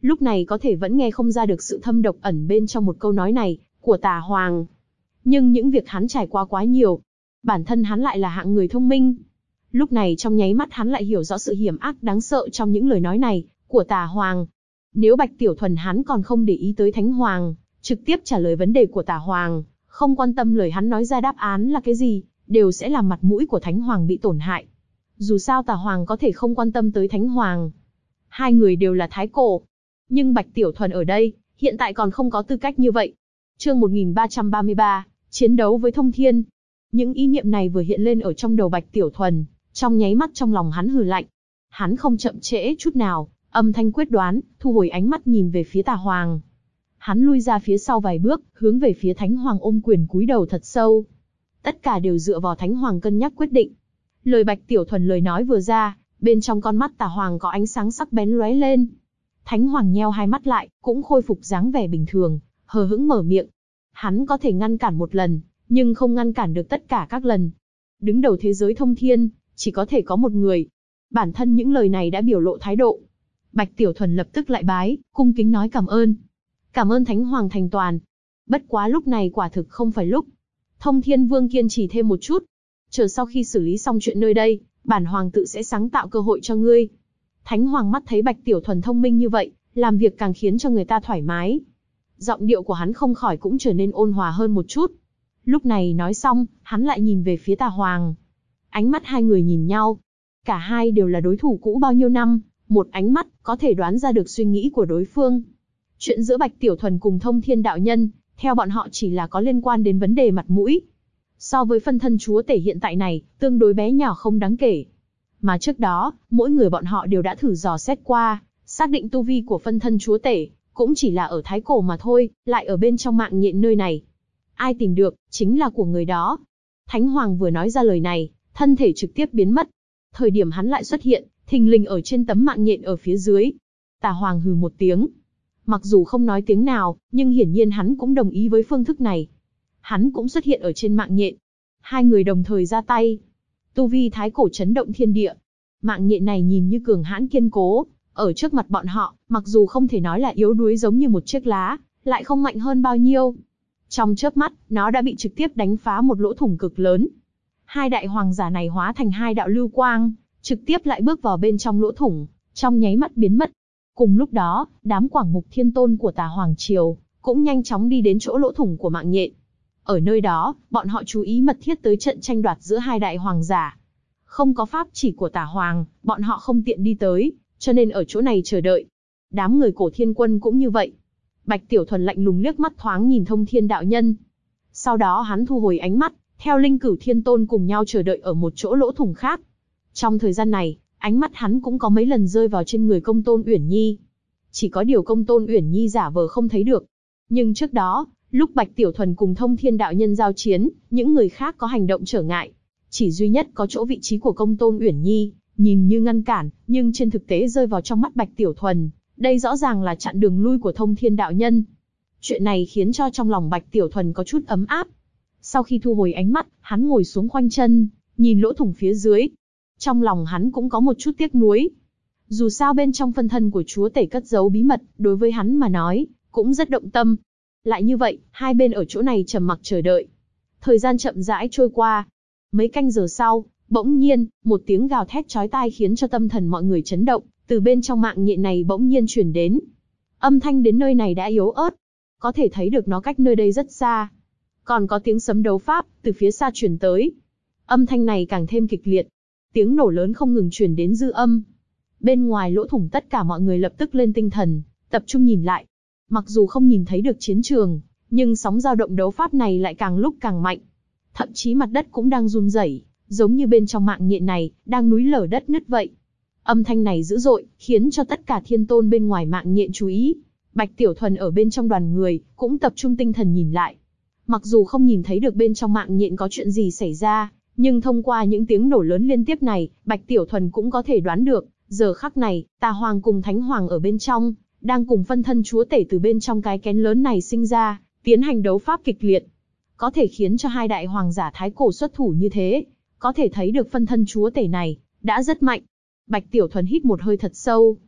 lúc này có thể vẫn nghe không ra được sự thâm độc ẩn bên trong một câu nói này của Tà Hoàng. Nhưng những việc hắn trải qua quá nhiều, bản thân hắn lại là hạng người thông minh. Lúc này trong nháy mắt hắn lại hiểu rõ sự hiểm ác đáng sợ trong những lời nói này của Tà Hoàng. Nếu Bạch Tiểu Thuần hắn còn không để ý tới Thánh Hoàng, trực tiếp trả lời vấn đề của Tà Hoàng, không quan tâm lời hắn nói ra đáp án là cái gì, đều sẽ làm mặt mũi của Thánh Hoàng bị tổn hại. Dù sao Tà Hoàng có thể không quan tâm tới Thánh Hoàng. Hai người đều là thái cổ. Nhưng Bạch Tiểu Thuần ở đây, hiện tại còn không có tư cách như vậy. Chương 1333, chiến đấu với Thông Thiên. Những ý niệm này vừa hiện lên ở trong đầu Bạch Tiểu Thuần, trong nháy mắt trong lòng hắn hừ lạnh. Hắn không chậm trễ chút nào, âm thanh quyết đoán, thu hồi ánh mắt nhìn về phía Tà Hoàng. Hắn lui ra phía sau vài bước, hướng về phía Thánh Hoàng ôm quyền cúi đầu thật sâu. Tất cả đều dựa vào Thánh Hoàng cân nhắc quyết định. Lời Bạch Tiểu Thuần lời nói vừa ra, bên trong con mắt Tà Hoàng có ánh sáng sắc bén lóe lên. Thánh Hoàng nheo hai mắt lại, cũng khôi phục dáng vẻ bình thường, hờ hững mở miệng. Hắn có thể ngăn cản một lần, nhưng không ngăn cản được tất cả các lần. Đứng đầu thế giới Thông Thiên, chỉ có thể có một người. Bản thân những lời này đã biểu lộ thái độ. Bạch Tiểu Thuần lập tức lại bái, cung kính nói cảm ơn. Cảm ơn Thánh Hoàng thành toàn. Bất quá lúc này quả thực không phải lúc. Thông Thiên Vương kiên trì thêm một chút. Chờ sau khi xử lý xong chuyện nơi đây, bản Hoàng tự sẽ sáng tạo cơ hội cho ngươi. Thánh Hoàng mắt thấy Bạch Tiểu Thuần thông minh như vậy, làm việc càng khiến cho người ta thoải mái. Giọng điệu của hắn không khỏi cũng trở nên ôn hòa hơn một chút. Lúc này nói xong, hắn lại nhìn về phía Tà Hoàng. Ánh mắt hai người nhìn nhau. Cả hai đều là đối thủ cũ bao nhiêu năm, một ánh mắt có thể đoán ra được suy nghĩ của đối phương. Chuyện giữa Bạch Tiểu Thuần cùng Thông Thiên đạo nhân, theo bọn họ chỉ là có liên quan đến vấn đề mặt mũi. So với phân thân chúa tể hiện tại này, tương đối bé nhỏ không đáng kể. Mà trước đó, mỗi người bọn họ đều đã thử dò xét qua, xác định tu vi của phân thân chúa tể, cũng chỉ là ở Thái Cổ mà thôi, lại ở bên trong mạng nhện nơi này. Ai tìm được, chính là của người đó. Thánh Hoàng vừa nói ra lời này, thân thể trực tiếp biến mất. Thời điểm hắn lại xuất hiện, thình lình ở trên tấm mạng nhện ở phía dưới. Tà Hoàng hừ một tiếng. Mặc dù không nói tiếng nào, nhưng hiển nhiên hắn cũng đồng ý với phương thức này. Hắn cũng xuất hiện ở trên mạng nhện. Hai người đồng thời ra tay. Tu vi Thái Cổ chấn động thiên địa. Mạng nhện này nhìn như cường hãn kiên cố, ở trước mặt bọn họ, mặc dù không thể nói là yếu đuối giống như một chiếc lá, lại không mạnh hơn bao nhiêu. Trong chớp mắt, nó đã bị trực tiếp đánh phá một lỗ thủng cực lớn. Hai đại hoàng giả này hóa thành hai đạo lưu quang, trực tiếp lại bước vào bên trong lỗ thủng, trong nháy mắt biến mất. Cùng lúc đó, đám Quảng Mục Thiên Tôn của Tà Hoàng Triều cũng nhanh chóng đi đến chỗ lỗ thủng của mạng nhện. Ở nơi đó, bọn họ chú ý mật thiết tới trận tranh đoạt giữa hai đại hoàng giả. Không có pháp chỉ của Tà Hoàng, bọn họ không tiện đi tới, cho nên ở chỗ này chờ đợi. Đám người Cổ Thiên Quân cũng như vậy. Bạch Tiểu Thuần lạnh lùng liếc mắt thoáng nhìn Thông Thiên đạo nhân. Sau đó hắn thu hồi ánh mắt, theo Linh Cửu Thiên Tôn cùng nhau chờ đợi ở một chỗ lỗ thủng khác. Trong thời gian này, ánh mắt hắn cũng có mấy lần rơi vào trên người Công Tôn Uyển Nhi. Chỉ có điều Công Tôn Uyển Nhi giả vờ không thấy được. Nhưng trước đó, lúc Bạch Tiểu Thuần cùng Thông Thiên đạo nhân giao chiến, những người khác có hành động trở ngại. Chỉ duy nhất có chỗ vị trí của Công Tôn Uyển Nhi, nhìn như ngăn cản, nhưng trên thực tế rơi vào trong mắt Bạch Tiểu Thuần. Đây rõ ràng là chặn đường lui của Thông Thiên đạo nhân. Chuyện này khiến cho trong lòng Bạch Tiểu Thuần có chút ấm áp. Sau khi thu hồi ánh mắt, hắn ngồi xuống khoanh chân, nhìn lỗ thủng phía dưới. Trong lòng hắn cũng có một chút tiếc nuối. Dù sao bên trong phân thân của chúa tể cất giấu bí mật, đối với hắn mà nói, cũng rất động tâm. Lại như vậy, hai bên ở chỗ này trầm mặc chờ đợi. Thời gian chậm rãi trôi qua. Mấy canh giờ sau, bỗng nhiên, một tiếng gào thét chói tai khiến cho tâm thần mọi người chấn động, từ bên trong mạng nhện này bỗng nhiên truyền đến. Âm thanh đến nơi này đã yếu ớt, có thể thấy được nó cách nơi đây rất xa. Còn có tiếng sấm đấu pháp, từ phía xa truyền tới. Âm thanh này càng thêm kịch liệt. Tiếng nổ lớn không ngừng truyền đến dư âm. Bên ngoài lỗ thủng tất cả mọi người lập tức lên tinh thần, tập trung nhìn lại. Mặc dù không nhìn thấy được chiến trường, nhưng sóng dao động đấu pháp này lại càng lúc càng mạnh. Thậm chí mặt đất cũng đang run rẩy, giống như bên trong mạng nhện này, đang núi lở đất nứt vậy. Âm thanh này dữ dội, khiến cho tất cả thiên tôn bên ngoài mạng nhện chú ý. Bạch Tiểu Thuần ở bên trong đoàn người, cũng tập trung tinh thần nhìn lại. Mặc dù không nhìn thấy được bên trong mạng nhện có chuyện gì xảy ra, nhưng thông qua những tiếng nổ lớn liên tiếp này, Bạch Tiểu Thuần cũng có thể đoán được, giờ khắc này, Tà Hoàng cùng Thánh Hoàng ở bên trong, đang cùng phân thân chúa tể từ bên trong cái kén lớn này sinh ra, tiến hành đấu pháp kịch liệt. Có thể khiến cho hai đại hoàng giả Thái Cổ xuất thủ như thế, có thể thấy được phân thân chúa tể này, đã rất mạnh. Bạch Tiểu Thuần hít một hơi thật sâu.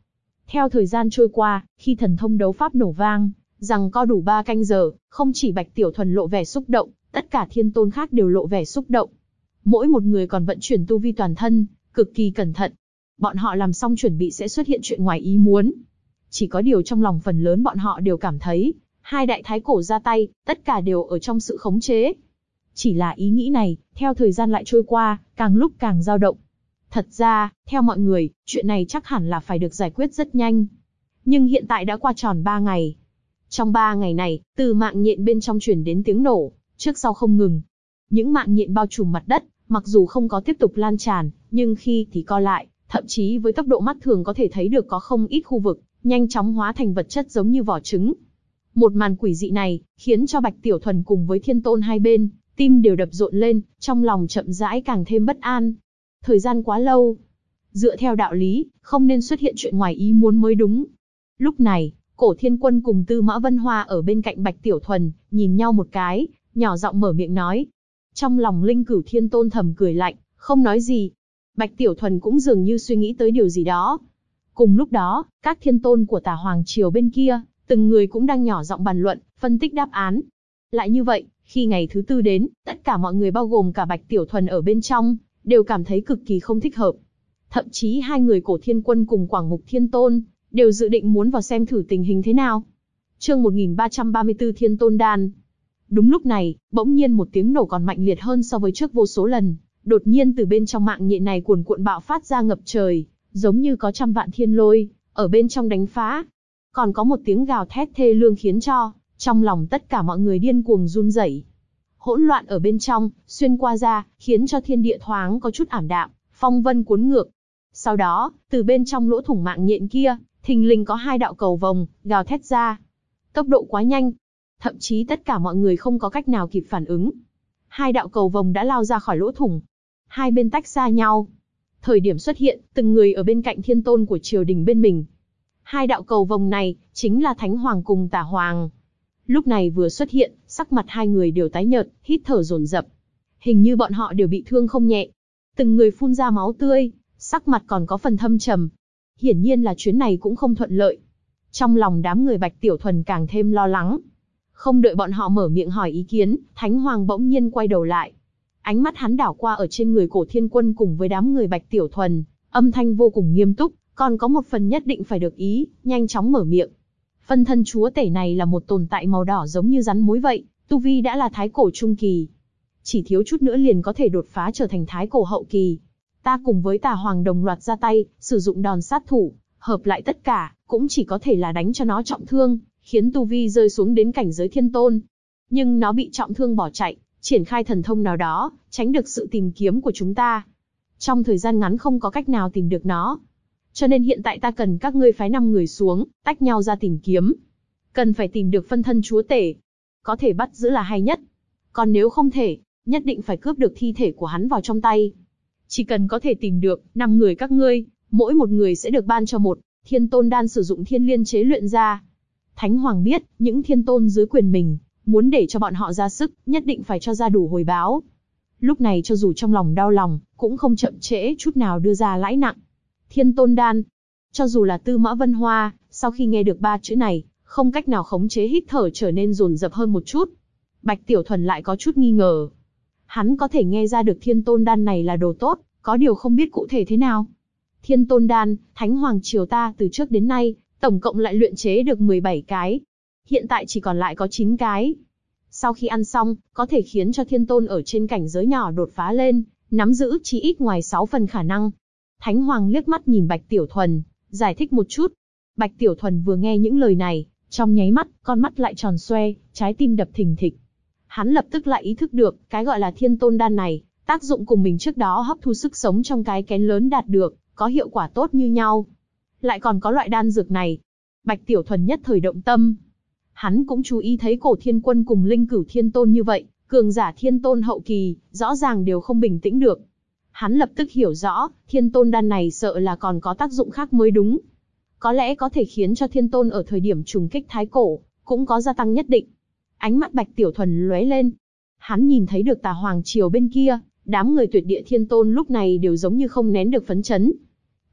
Theo thời gian trôi qua, khi thần thông đấu pháp nổ vang, rằng co đủ 3 canh giờ, không chỉ Bạch Tiểu Thuần lộ vẻ xúc động, tất cả thiên tôn khác đều lộ vẻ xúc động. Mỗi một người còn vận chuyển tu vi toàn thân, cực kỳ cẩn thận. Bọn họ làm xong chuẩn bị sẽ xuất hiện chuyện ngoài ý muốn. Chỉ có điều trong lòng phần lớn bọn họ đều cảm thấy, hai đại thái cổ ra tay, tất cả đều ở trong sự khống chế. Chỉ là ý nghĩ này, theo thời gian lại trôi qua, càng lúc càng dao động. Thật ra, theo mọi người, chuyện này chắc hẳn là phải được giải quyết rất nhanh. Nhưng hiện tại đã qua tròn 3 ngày. Trong 3 ngày này, từ mạng nhện bên trong truyền đến tiếng nổ, trước sau không ngừng. Những mạng nhện bao trùm mặt đất, mặc dù không có tiếp tục lan tràn, nhưng khi thì co lại, thậm chí với tốc độ mắt thường có thể thấy được có không ít khu vực, nhanh chóng hóa thành vật chất giống như vỏ trứng. Một màn quỷ dị này, khiến cho Bạch Tiểu Thuần cùng với thiên tôn hai bên, tim đều đập rộn lên, trong lòng chậm rãi càng thêm bất an. Thời gian quá lâu. Dựa theo đạo lý, không nên xuất hiện chuyện ngoài ý muốn mới đúng. Lúc này, Cổ Thiên Quân cùng Tư Mã Vân Hoa ở bên cạnh Bạch Tiểu Thuần, nhìn nhau một cái, nhỏ giọng mở miệng nói. Trong lòng Linh Cửu Thiên Tôn thầm cười lạnh, không nói gì. Bạch Tiểu Thuần cũng dường như suy nghĩ tới điều gì đó. Cùng lúc đó, các thiên tôn của Tà Hoàng Triều bên kia, từng người cũng đang nhỏ giọng bàn luận, phân tích đáp án. Lại như vậy, khi ngày thứ tư đến, tất cả mọi người bao gồm cả Bạch Tiểu Thuần ở bên trong, đều cảm thấy cực kỳ không thích hợp. Thậm chí hai người Cổ Thiên Quân cùng Quảng Mục Thiên Tôn, đều dự định muốn vào xem thử tình hình thế nào. Chương 1334 Thiên Tôn Đan. Đúng lúc này, bỗng nhiên một tiếng nổ còn mạnh liệt hơn so với trước vô số lần. Đột nhiên từ bên trong mạng nhện này cuồn cuộn bạo phát ra ngập trời, giống như có trăm vạn thiên lôi, ở bên trong đánh phá. Còn có một tiếng gào thét thê lương khiến cho, trong lòng tất cả mọi người điên cuồng run rẩy. Hỗn loạn ở bên trong, xuyên qua ra, khiến cho thiên địa thoáng có chút ảm đạm, phong vân cuốn ngược. Sau đó, từ bên trong lỗ thủng mạng nhện kia, thình lình có hai đạo cầu vồng, gào thét ra. Tốc độ quá nhanh, thậm chí tất cả mọi người không có cách nào kịp phản ứng. Hai đạo cầu vồng đã lao ra khỏi lỗ thủng. Hai bên tách xa nhau. Thời điểm xuất hiện, từng người ở bên cạnh thiên tôn của triều đình bên mình. Hai đạo cầu vồng này, chính là Thánh Hoàng cùng Tà Hoàng. Lúc này vừa xuất hiện, sắc mặt hai người đều tái nhợt, hít thở dồn dập. Hình như bọn họ đều bị thương không nhẹ. Từng người phun ra máu tươi, sắc mặt còn có phần thâm trầm. Hiển nhiên là chuyến này cũng không thuận lợi. Trong lòng đám người Bạch Tiểu Thuần càng thêm lo lắng. Không đợi bọn họ mở miệng hỏi ý kiến, Thánh Hoàng bỗng nhiên quay đầu lại. Ánh mắt hắn đảo qua ở trên người Cổ Thiên Quân cùng với đám người Bạch Tiểu Thuần, âm thanh vô cùng nghiêm túc, còn có một phần nhất định phải được ý, nhanh chóng mở miệng. Phân thân chúa tể này là một tồn tại màu đỏ giống như rắn mối vậy, tu vi đã là thái cổ trung kỳ. Chỉ thiếu chút nữa liền có thể đột phá trở thành thái cổ hậu kỳ. Ta cùng với Tà Hoàng đồng loạt ra tay, sử dụng đòn sát thủ, hợp lại tất cả, cũng chỉ có thể là đánh cho nó trọng thương, khiến tu vi rơi xuống đến cảnh giới thiên tôn. Nhưng nó bị trọng thương bỏ chạy, triển khai thần thông nào đó, tránh được sự tìm kiếm của chúng ta. Trong thời gian ngắn không có cách nào tìm được nó. Cho nên hiện tại ta cần các ngươi phái 5 người xuống, tách nhau ra tìm kiếm. Cần phải tìm được phân thân chúa tể. Có thể bắt giữ là hay nhất. Còn nếu không thể, nhất định phải cướp được thi thể của hắn vào trong tay. Chỉ cần có thể tìm được 5 người các ngươi, mỗi một người sẽ được ban cho một thiên tôn đan sử dụng thiên liên chế luyện ra. Thánh Hoàng biết, những thiên tôn dưới quyền mình, muốn để cho bọn họ ra sức, nhất định phải cho ra đủ hồi báo. Lúc này cho dù trong lòng đau lòng, cũng không chậm trễ chút nào đưa ra lãi nặng. Thiên tôn đan. Cho dù là Tư Mã Vân Hoa, sau khi nghe được 3 chữ này, không cách nào khống chế hít thở trở nên dồn dập hơn một chút. Bạch Tiểu Thuần lại có chút nghi ngờ. Hắn có thể nghe ra được thiên tôn đan này là đồ tốt, có điều không biết cụ thể thế nào. Thiên tôn đan, Thánh Hoàng triều ta từ trước đến nay, tổng cộng lại luyện chế được 17 cái. Hiện tại chỉ còn lại có 9 cái. Sau khi ăn xong, có thể khiến cho thiên tôn ở trên cảnh giới nhỏ đột phá lên, nắm giữ chí ít ngoài 6 phần khả năng. Thánh Hoàng liếc mắt nhìn Bạch Tiểu Thuần, giải thích một chút. Bạch Tiểu Thuần vừa nghe những lời này, trong nháy mắt, con mắt lại tròn xoe, trái tim đập thình thịch. Hắn lập tức lại ý thức được, cái gọi là thiên tôn đan này, tác dụng cùng mình trước đó hấp thu sức sống trong cái kén lớn đạt được, có hiệu quả tốt như nhau. Lại còn có loại đan dược này. Bạch Tiểu Thuần nhất thời động tâm. Hắn cũng chú ý thấy Cổ Thiên Quân cùng Linh Cửu Thiên Tôn như vậy, cường giả thiên tôn hậu kỳ, rõ ràng đều không bình tĩnh được. Hắn lập tức hiểu rõ, thiên tôn đan này sợ là còn có tác dụng khác mới đúng. Có lẽ có thể khiến cho thiên tôn ở thời điểm trùng kích thái cổ, cũng có gia tăng nhất định. Ánh mắt Bạch Tiểu Thuần lóe lên. Hắn nhìn thấy được Tà Hoàng triều bên kia, đám người tuyệt địa thiên tôn lúc này đều giống như không nén được phấn chấn.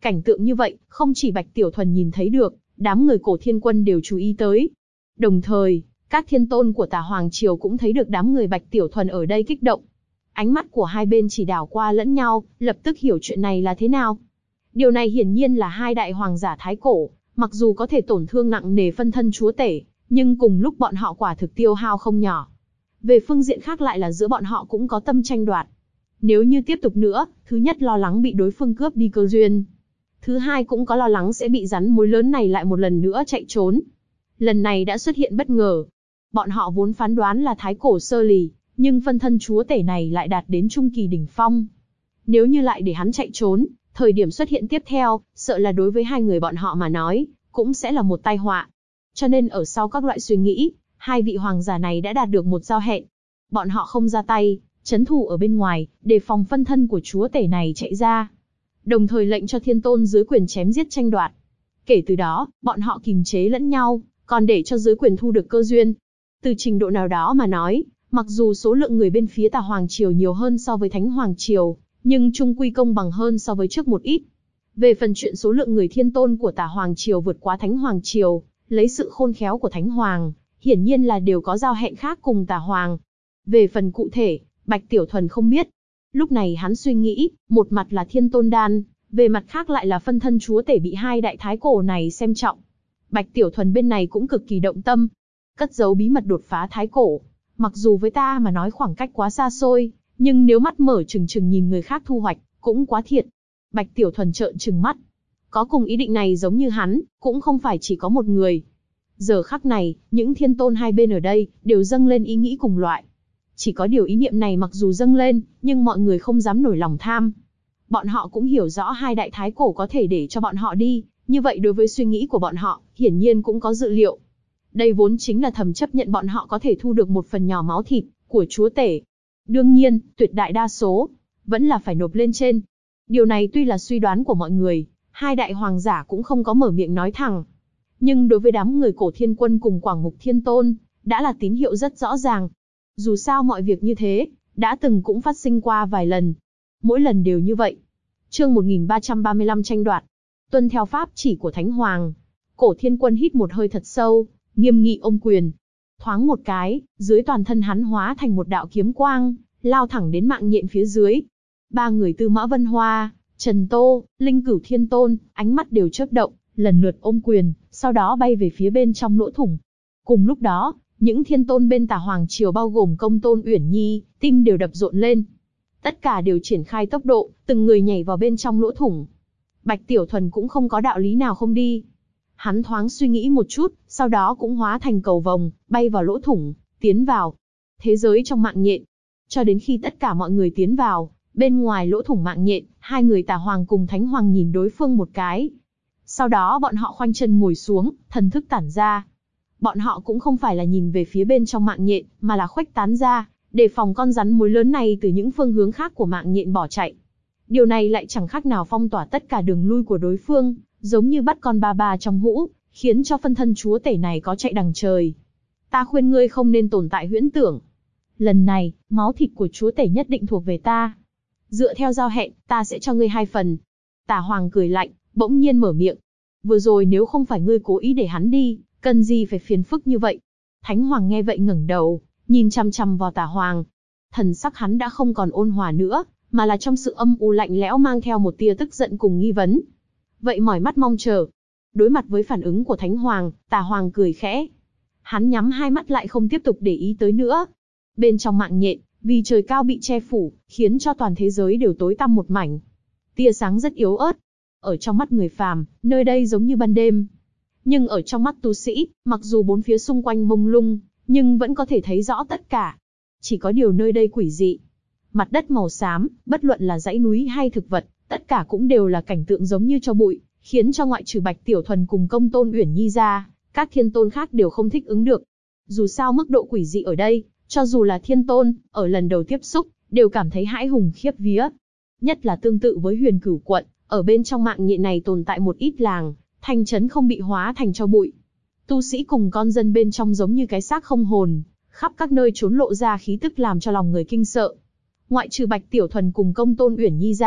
Cảnh tượng như vậy, không chỉ Bạch Tiểu Thuần nhìn thấy được, đám người Cổ Thiên Quân đều chú ý tới. Đồng thời, các thiên tôn của Tà Hoàng Triều cũng thấy được đám người Bạch Tiểu Thuần ở đây kích động. Ánh mắt của hai bên chỉ đảo qua lẫn nhau, lập tức hiểu chuyện này là thế nào. Điều này hiển nhiên là hai đại hoàng giả thái cổ, mặc dù có thể tổn thương nặng nề phân thân chúa tể, nhưng cùng lúc bọn họ quả thực tiêu hao không nhỏ. Về phương diện khác lại là giữa bọn họ cũng có tâm tranh đoạt. Nếu như tiếp tục nữa, thứ nhất lo lắng bị đối phương cướp đi cơ duyên. Thứ hai cũng có lo lắng sẽ bị rắn mối lớn này lại một lần nữa chạy trốn. Lần này đã xuất hiện bất ngờ. Bọn họ vốn phán đoán là thái cổ sơ lì, nhưng phân thân chúa tể này lại đạt đến trung kỳ đỉnh phong. Nếu như lại để hắn chạy trốn, thời điểm xuất hiện tiếp theo, sợ là đối với hai người bọn họ mà nói, cũng sẽ là một tai họa. Cho nên ở sau các loại suy nghĩ, hai vị hoàng giả này đã đạt được một giao hẹn. Bọn họ không ra tay, trấn thủ ở bên ngoài, đề phòng phân thân của chúa tể này chạy ra. Đồng thời lệnh cho thiên tôn dưới quyền chém giết tranh đoạt. Kể từ đó, bọn họ kìm chế lẫn nhau, còn để cho dưới quyền thu được cơ duyên. Từ trình độ nào đó mà nói, mặc dù số lượng người bên phía Tà Hoàng Triều nhiều hơn so với Thánh Hoàng Triều, nhưng chung quy công bằng hơn so với trước một ít. Về phần chuyện số lượng người thiên tôn của Tà Hoàng Triều vượt quá Thánh Hoàng Triều, lấy sự khôn khéo của Thánh Hoàng, hiển nhiên là đều có giao hẹn khác cùng Tà Hoàng. Về phần cụ thể, Bạch Tiểu Thuần không biết. Lúc này hắn suy nghĩ, một mặt là thiên tôn đan, về mặt khác lại là phân thân chúa tể bị hai đại thái cổ này xem trọng. Bạch Tiểu Thuần bên này cũng cực kỳ động tâm. Cất giấu bí mật đột phá thái cổ. Mặc dù với ta mà nói khoảng cách quá xa xôi, nhưng nếu mắt mở trừng trừng nhìn người khác thu hoạch, cũng quá thiệt. Bạch Tiểu Thuần trợn trừng mắt. Có cùng ý định này giống như hắn, cũng không phải chỉ có một người. Giờ khắc này, những thiên tôn hai bên ở đây, đều dâng lên ý nghĩ cùng loại. Chỉ có điều ý niệm này mặc dù dâng lên, nhưng mọi người không dám nổi lòng tham. Bọn họ cũng hiểu rõ hai đại thái cổ có thể để cho bọn họ đi, như vậy đối với suy nghĩ của bọn họ, hiển nhiên cũng có dự liệu. Đây vốn chính là thầm chấp nhận bọn họ có thể thu được một phần nhỏ máu thịt của chúa tể. Đương nhiên, tuyệt đại đa số vẫn là phải nộp lên trên. Điều này tuy là suy đoán của mọi người, hai đại hoàng giả cũng không có mở miệng nói thẳng. Nhưng đối với đám người Cổ Thiên Quân cùng Quảng Mục Thiên Tôn, đã là tín hiệu rất rõ ràng. Dù sao mọi việc như thế, đã từng cũng phát sinh qua vài lần. Mỗi lần đều như vậy. Chương 1335 tranh đoạt. Tuân theo pháp chỉ của Thánh Hoàng. Cổ Thiên Quân hít một hơi thật sâu, nghiêm nghị ôm quyền. Thoáng một cái, dưới toàn thân hắn hóa thành một đạo kiếm quang, lao thẳng đến mạng nhện phía dưới. Ba người Tư Mã Vân Hoa, Trần Tô, Linh Cửu Thiên Tôn, ánh mắt đều chớp động, lần lượt ôm quyền, sau đó bay về phía bên trong lỗ thủng. Cùng lúc đó, những thiên tôn bên Tà Hoàng Triều bao gồm Công Tôn Uyển Nhi, tim đều đập rộn lên. Tất cả đều triển khai tốc độ, từng người nhảy vào bên trong lỗ thủng. Bạch Tiểu Thuần cũng không có đạo lý nào không đi. Hắn thoáng suy nghĩ một chút, sau đó cũng hóa thành cầu vồng, bay vào lỗ thủng, tiến vào thế giới trong mạng nhện. Cho đến khi tất cả mọi người tiến vào, bên ngoài lỗ thủng mạng nhện, hai người Tà Hoàng cùng Thánh Hoàng nhìn đối phương một cái. Sau đó bọn họ khoanh chân ngồi xuống, thần thức tản ra. Bọn họ cũng không phải là nhìn về phía bên trong mạng nhện, mà là khuếch tán ra, để phòng con rắn mối lớn này từ những phương hướng khác của mạng nhện bỏ chạy. Điều này lại chẳng khác nào phong tỏa tất cả đường lui của đối phương, giống như bắt con ba ba trong hũ, khiến cho phân thân chúa tể này có chạy đằng trời. Ta khuyên ngươi không nên tồn tại huyễn tưởng. Lần này, máu thịt của chúa tể nhất định thuộc về ta. Dựa theo giao hẹn, ta sẽ cho ngươi 2 phần. Tà Hoàng cười lạnh, bỗng nhiên mở miệng. Vừa rồi nếu không phải ngươi cố ý để hắn đi, cần gì phải phiền phức như vậy? Thánh Hoàng nghe vậy ngẩng đầu, nhìn chằm chằm vào Tà Hoàng. Thần sắc hắn đã không còn ôn hòa nữa, mà là trong sự âm u lạnh lẽo mang theo một tia tức giận cùng nghi vấn. Vậy mỏi mắt mong chờ. Đối mặt với phản ứng của Thánh Hoàng, Tà Hoàng cười khẽ. Hắn nhắm hai mắt lại không tiếp tục để ý tới nữa. Bên trong mạng nhện, vì trời cao bị che phủ, khiến cho toàn thế giới đều tối tăm một mảnh. Tia sáng rất yếu ớt. Ở trong mắt người phàm, nơi đây giống như ban đêm. Nhưng ở trong mắt tu sĩ, mặc dù bốn phía xung quanh mông lung, nhưng vẫn có thể thấy rõ tất cả. Chỉ có điều nơi đây quỷ dị. Mặt đất màu xám, bất luận là dãy núi hay thực vật, tất cả cũng đều là cảnh tượng giống như tro bụi, khiến cho ngoại trừ Bạch Tiểu Thuần cùng Công Tôn Uyển Nhi ra, các thiên tôn khác đều không thích ứng được. Dù sao mức độ quỷ dị ở đây, cho dù là thiên tôn, ở lần đầu tiếp xúc, đều cảm thấy hãi hùng khiếp vía. Nhất là tương tự với Huyền Cửu quận, ở bên trong mạng nhện này tồn tại một ít làng, thành trấn không bị hóa thành tro bụi. Tu sĩ cùng con dân bên trong giống như cái xác không hồn, khắp các nơi trốn lộ ra khí tức làm cho lòng người kinh sợ. Ngoại trừ Bạch Tiểu Thuần cùng Công Tôn Uyển Nhi ra,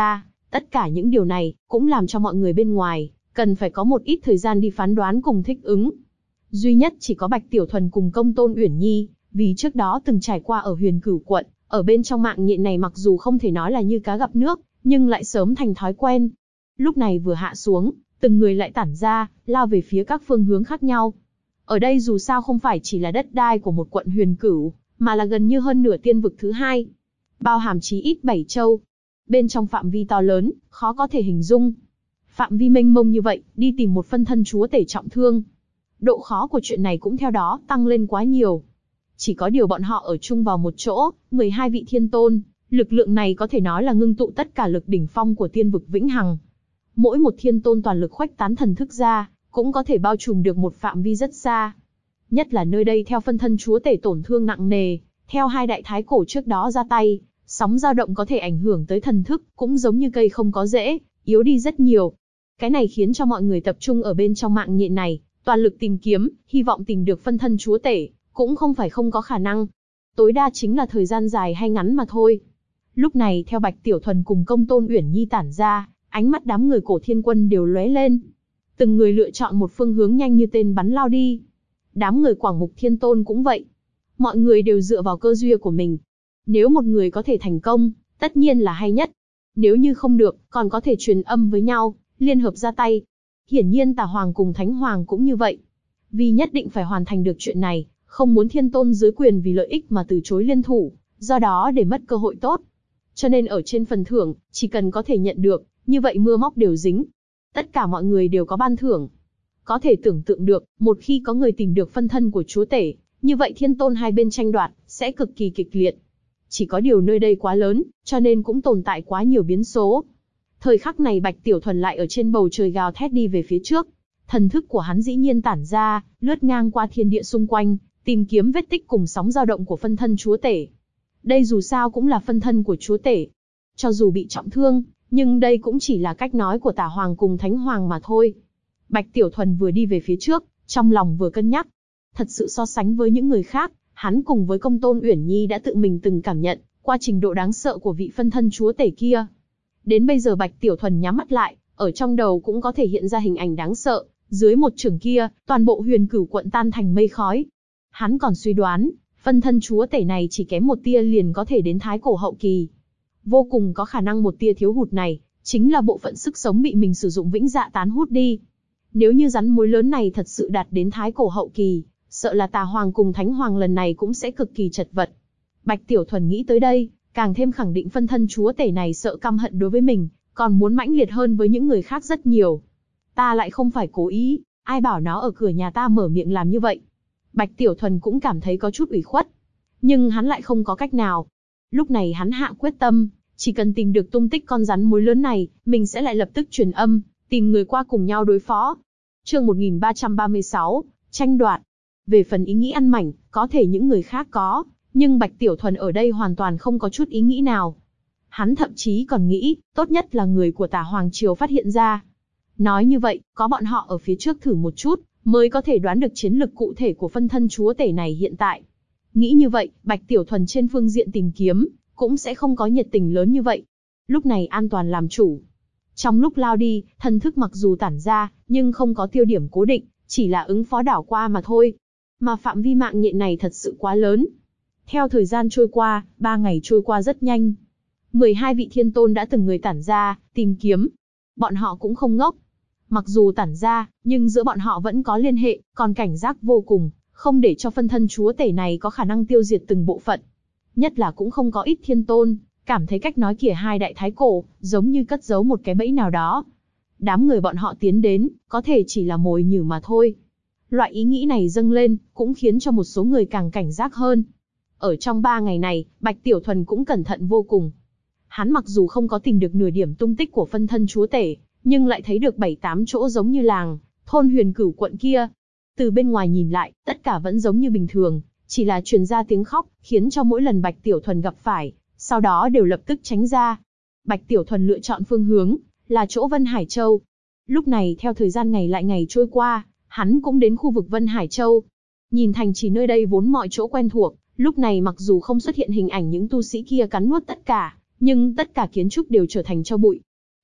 Tất cả những điều này cũng làm cho mọi người bên ngoài cần phải có một ít thời gian đi phán đoán cùng thích ứng. Duy nhất chỉ có Bạch Tiểu Thuần cùng Công Tôn Uyển Nhi, vì trước đó từng trải qua ở Huyền Cửu quận, ở bên trong mạng nhện này mặc dù không thể nói là như cá gặp nước, nhưng lại sớm thành thói quen. Lúc này vừa hạ xuống, từng người lại tản ra, lao về phía các phương hướng khác nhau. Ở đây dù sao không phải chỉ là đất đai của một quận Huyền Cửu, mà là gần như hơn nửa tiên vực thứ hai, bao hàm chí ít 7 châu. Bên trong phạm vi to lớn, khó có thể hình dung. Phạm vi mênh mông như vậy, đi tìm một phân thân chúa tể trọng thương. Độ khó của chuyện này cũng theo đó tăng lên quá nhiều. Chỉ có điều bọn họ ở chung vào một chỗ, 12 vị thiên tôn, lực lượng này có thể nói là ngưng tụ tất cả lực đỉnh phong của tiên vực vĩnh hằng. Mỗi một thiên tôn toàn lực khuếch tán thần thức ra, cũng có thể bao trùm được một phạm vi rất xa. Nhất là nơi đây theo phân thân chúa tể tổn thương nặng nề, theo hai đại thái cổ trước đó ra tay, sóng dao động có thể ảnh hưởng tới thần thức, cũng giống như cây không có rễ, yếu đi rất nhiều. Cái này khiến cho mọi người tập trung ở bên trong mạng nhện này, toàn lực tìm kiếm, hy vọng tìm được phân thân chúa tể, cũng không phải không có khả năng. Tối đa chính là thời gian dài hay ngắn mà thôi. Lúc này theo Bạch Tiểu Thuần cùng Công Tôn Uyển Nhi tản ra, ánh mắt đám người Cổ Thiên Quân đều lóe lên. Từng người lựa chọn một phương hướng nhanh như tên bắn lao đi. Đám người Quảng Mục Thiên Tôn cũng vậy. Mọi người đều dựa vào cơ duyên của mình. Nếu một người có thể thành công, tất nhiên là hay nhất. Nếu như không được, còn có thể truyền âm với nhau, liên hợp ra tay. Hiển nhiên Tà Hoàng cùng Thánh Hoàng cũng như vậy. Vì nhất định phải hoàn thành được chuyện này, không muốn thiên tôn dưới quyền vì lợi ích mà từ chối liên thủ, do đó để mất cơ hội tốt. Cho nên ở trên phần thưởng, chỉ cần có thể nhận được, như vậy mưa móc đều dính. Tất cả mọi người đều có ban thưởng. Có thể tưởng tượng được, một khi có người tìm được phân thân của chúa tể, như vậy thiên tôn hai bên tranh đoạt, sẽ cực kỳ kịch liệt. Chỉ có điều nơi đây quá lớn, cho nên cũng tồn tại quá nhiều biến số. Thời khắc này Bạch Tiểu Thuần lại ở trên bầu trời gào thét đi về phía trước. Thần thức của hắn dĩ nhiên tản ra, lướt ngang qua thiên địa xung quanh, tìm kiếm vết tích cùng sóng dao động của phân thân chúa tể. Đây dù sao cũng là phân thân của chúa tể. Cho dù bị trọng thương, nhưng đây cũng chỉ là cách nói của Tà Hoàng cùng Thánh Hoàng mà thôi. Bạch Tiểu Thuần vừa đi về phía trước, trong lòng vừa cân nhắc. Thật sự so sánh với những người khác, hắn cùng với Công Tôn Uyển Nhi đã tự mình từng cảm nhận qua trình độ đáng sợ của vị phân thân chúa tể kia. Đến bây giờ Bạch Tiểu Thuần nhắm mắt lại, ở trong đầu cũng có thể hiện ra hình ảnh đáng sợ. Dưới một chưởng kia, toàn bộ Huyền Cửu quận tan thành mây khói. Hắn còn suy đoán, phân thân chúa tể này chỉ kém một tia liền có thể đến thái cổ hậu kỳ. Vô cùng có khả năng một tia thiếu hụt này, chính là bộ phận sức sống bị mình sử dụng vĩnh dạ tán hút đi. Nếu như rắn mối lớn này thật sự đạt đến thái cổ hậu kỳ, sợ là Tà Hoàng cùng Thánh Hoàng lần này cũng sẽ cực kỳ chật vật. Bạch Tiểu Thuần nghĩ tới đây, càng thêm khẳng định phân thân chúa tể này sợ căm hận đối với mình, còn muốn mãnh liệt hơn với những người khác rất nhiều. Ta lại không phải cố ý, ai bảo nó ở cửa nhà ta mở miệng làm như vậy. Bạch Tiểu Thuần cũng cảm thấy có chút ủy khuất, nhưng hắn lại không có cách nào. Lúc này hắn hạ quyết tâm, chỉ cần tìm được tung tích con rắn mối lớn này, mình sẽ lại lập tức truyền âm, tìm người qua cùng nhau đối phó. Chương 1336, tranh đoạt. Về phần ý nghĩ ăn mảnh, có thể những người khác có, nhưng Bạch Tiểu Thuần ở đây hoàn toàn không có chút ý nghĩ nào. Hắn thậm chí còn nghĩ, tốt nhất là người của Tà Hoàng Triều phát hiện ra. Nói như vậy, có bọn họ ở phía trước thử một chút, mới có thể đoán được chiến lực cụ thể của phân thân chúa tể này hiện tại. Nghĩ như vậy, Bạch Tiểu Thuần trên phương diện tìm kiếm, cũng sẽ không có nhiệt tình lớn như vậy. Lúc này an toàn làm chủ. Trong lúc lao đi, thần thức mặc dù tản ra, nhưng không có tiêu điểm cố định, chỉ là ứng phó đảo qua mà thôi. Mà phạm vi mạng nhện này thật sự quá lớn. Theo thời gian trôi qua, 3 ngày trôi qua rất nhanh. 12 vị thiên tôn đã từng người tản ra, tìm kiếm. Bọn họ cũng không ngốc. Mặc dù tản ra, nhưng giữa bọn họ vẫn có liên hệ, còn cảnh giác vô cùng, không để cho phân thân chúa tể này có khả năng tiêu diệt từng bộ phận. Nhất là cũng không có ít thiên tôn, cảm thấy cách nói kia hai đại thái cổ, giống như cất giấu một cái bẫy nào đó. Đám người bọn họ tiến đến, có thể chỉ là mồi nhử mà thôi. Loại ý nghĩ này dâng lên, cũng khiến cho một số người càng cảnh giác hơn. Ở trong 3 ngày này, Bạch Tiểu Thuần cũng cẩn thận vô cùng. Hắn mặc dù không có tìm được nửa điểm tung tích của phân thân chúa tể, nhưng lại thấy được 7-8 chỗ giống như làng, thôn Huyền Cửu quận kia. Từ bên ngoài nhìn lại, tất cả vẫn giống như bình thường, chỉ là truyền ra tiếng khóc, khiến cho mỗi lần Bạch Tiểu Thuần gặp phải, sau đó đều lập tức tránh ra. Bạch Tiểu Thuần lựa chọn phương hướng, là chỗ Vân Hải Châu. Lúc này theo thời gian ngày lại ngày trôi qua, hắn cũng đến khu vực Vân Hải Châu. Nhìn thành trì nơi đây vốn mọi chỗ quen thuộc, lúc này mặc dù không xuất hiện hình ảnh những tu sĩ kia cắn nuốt tất cả, nhưng tất cả kiến trúc đều trở thành tro bụi.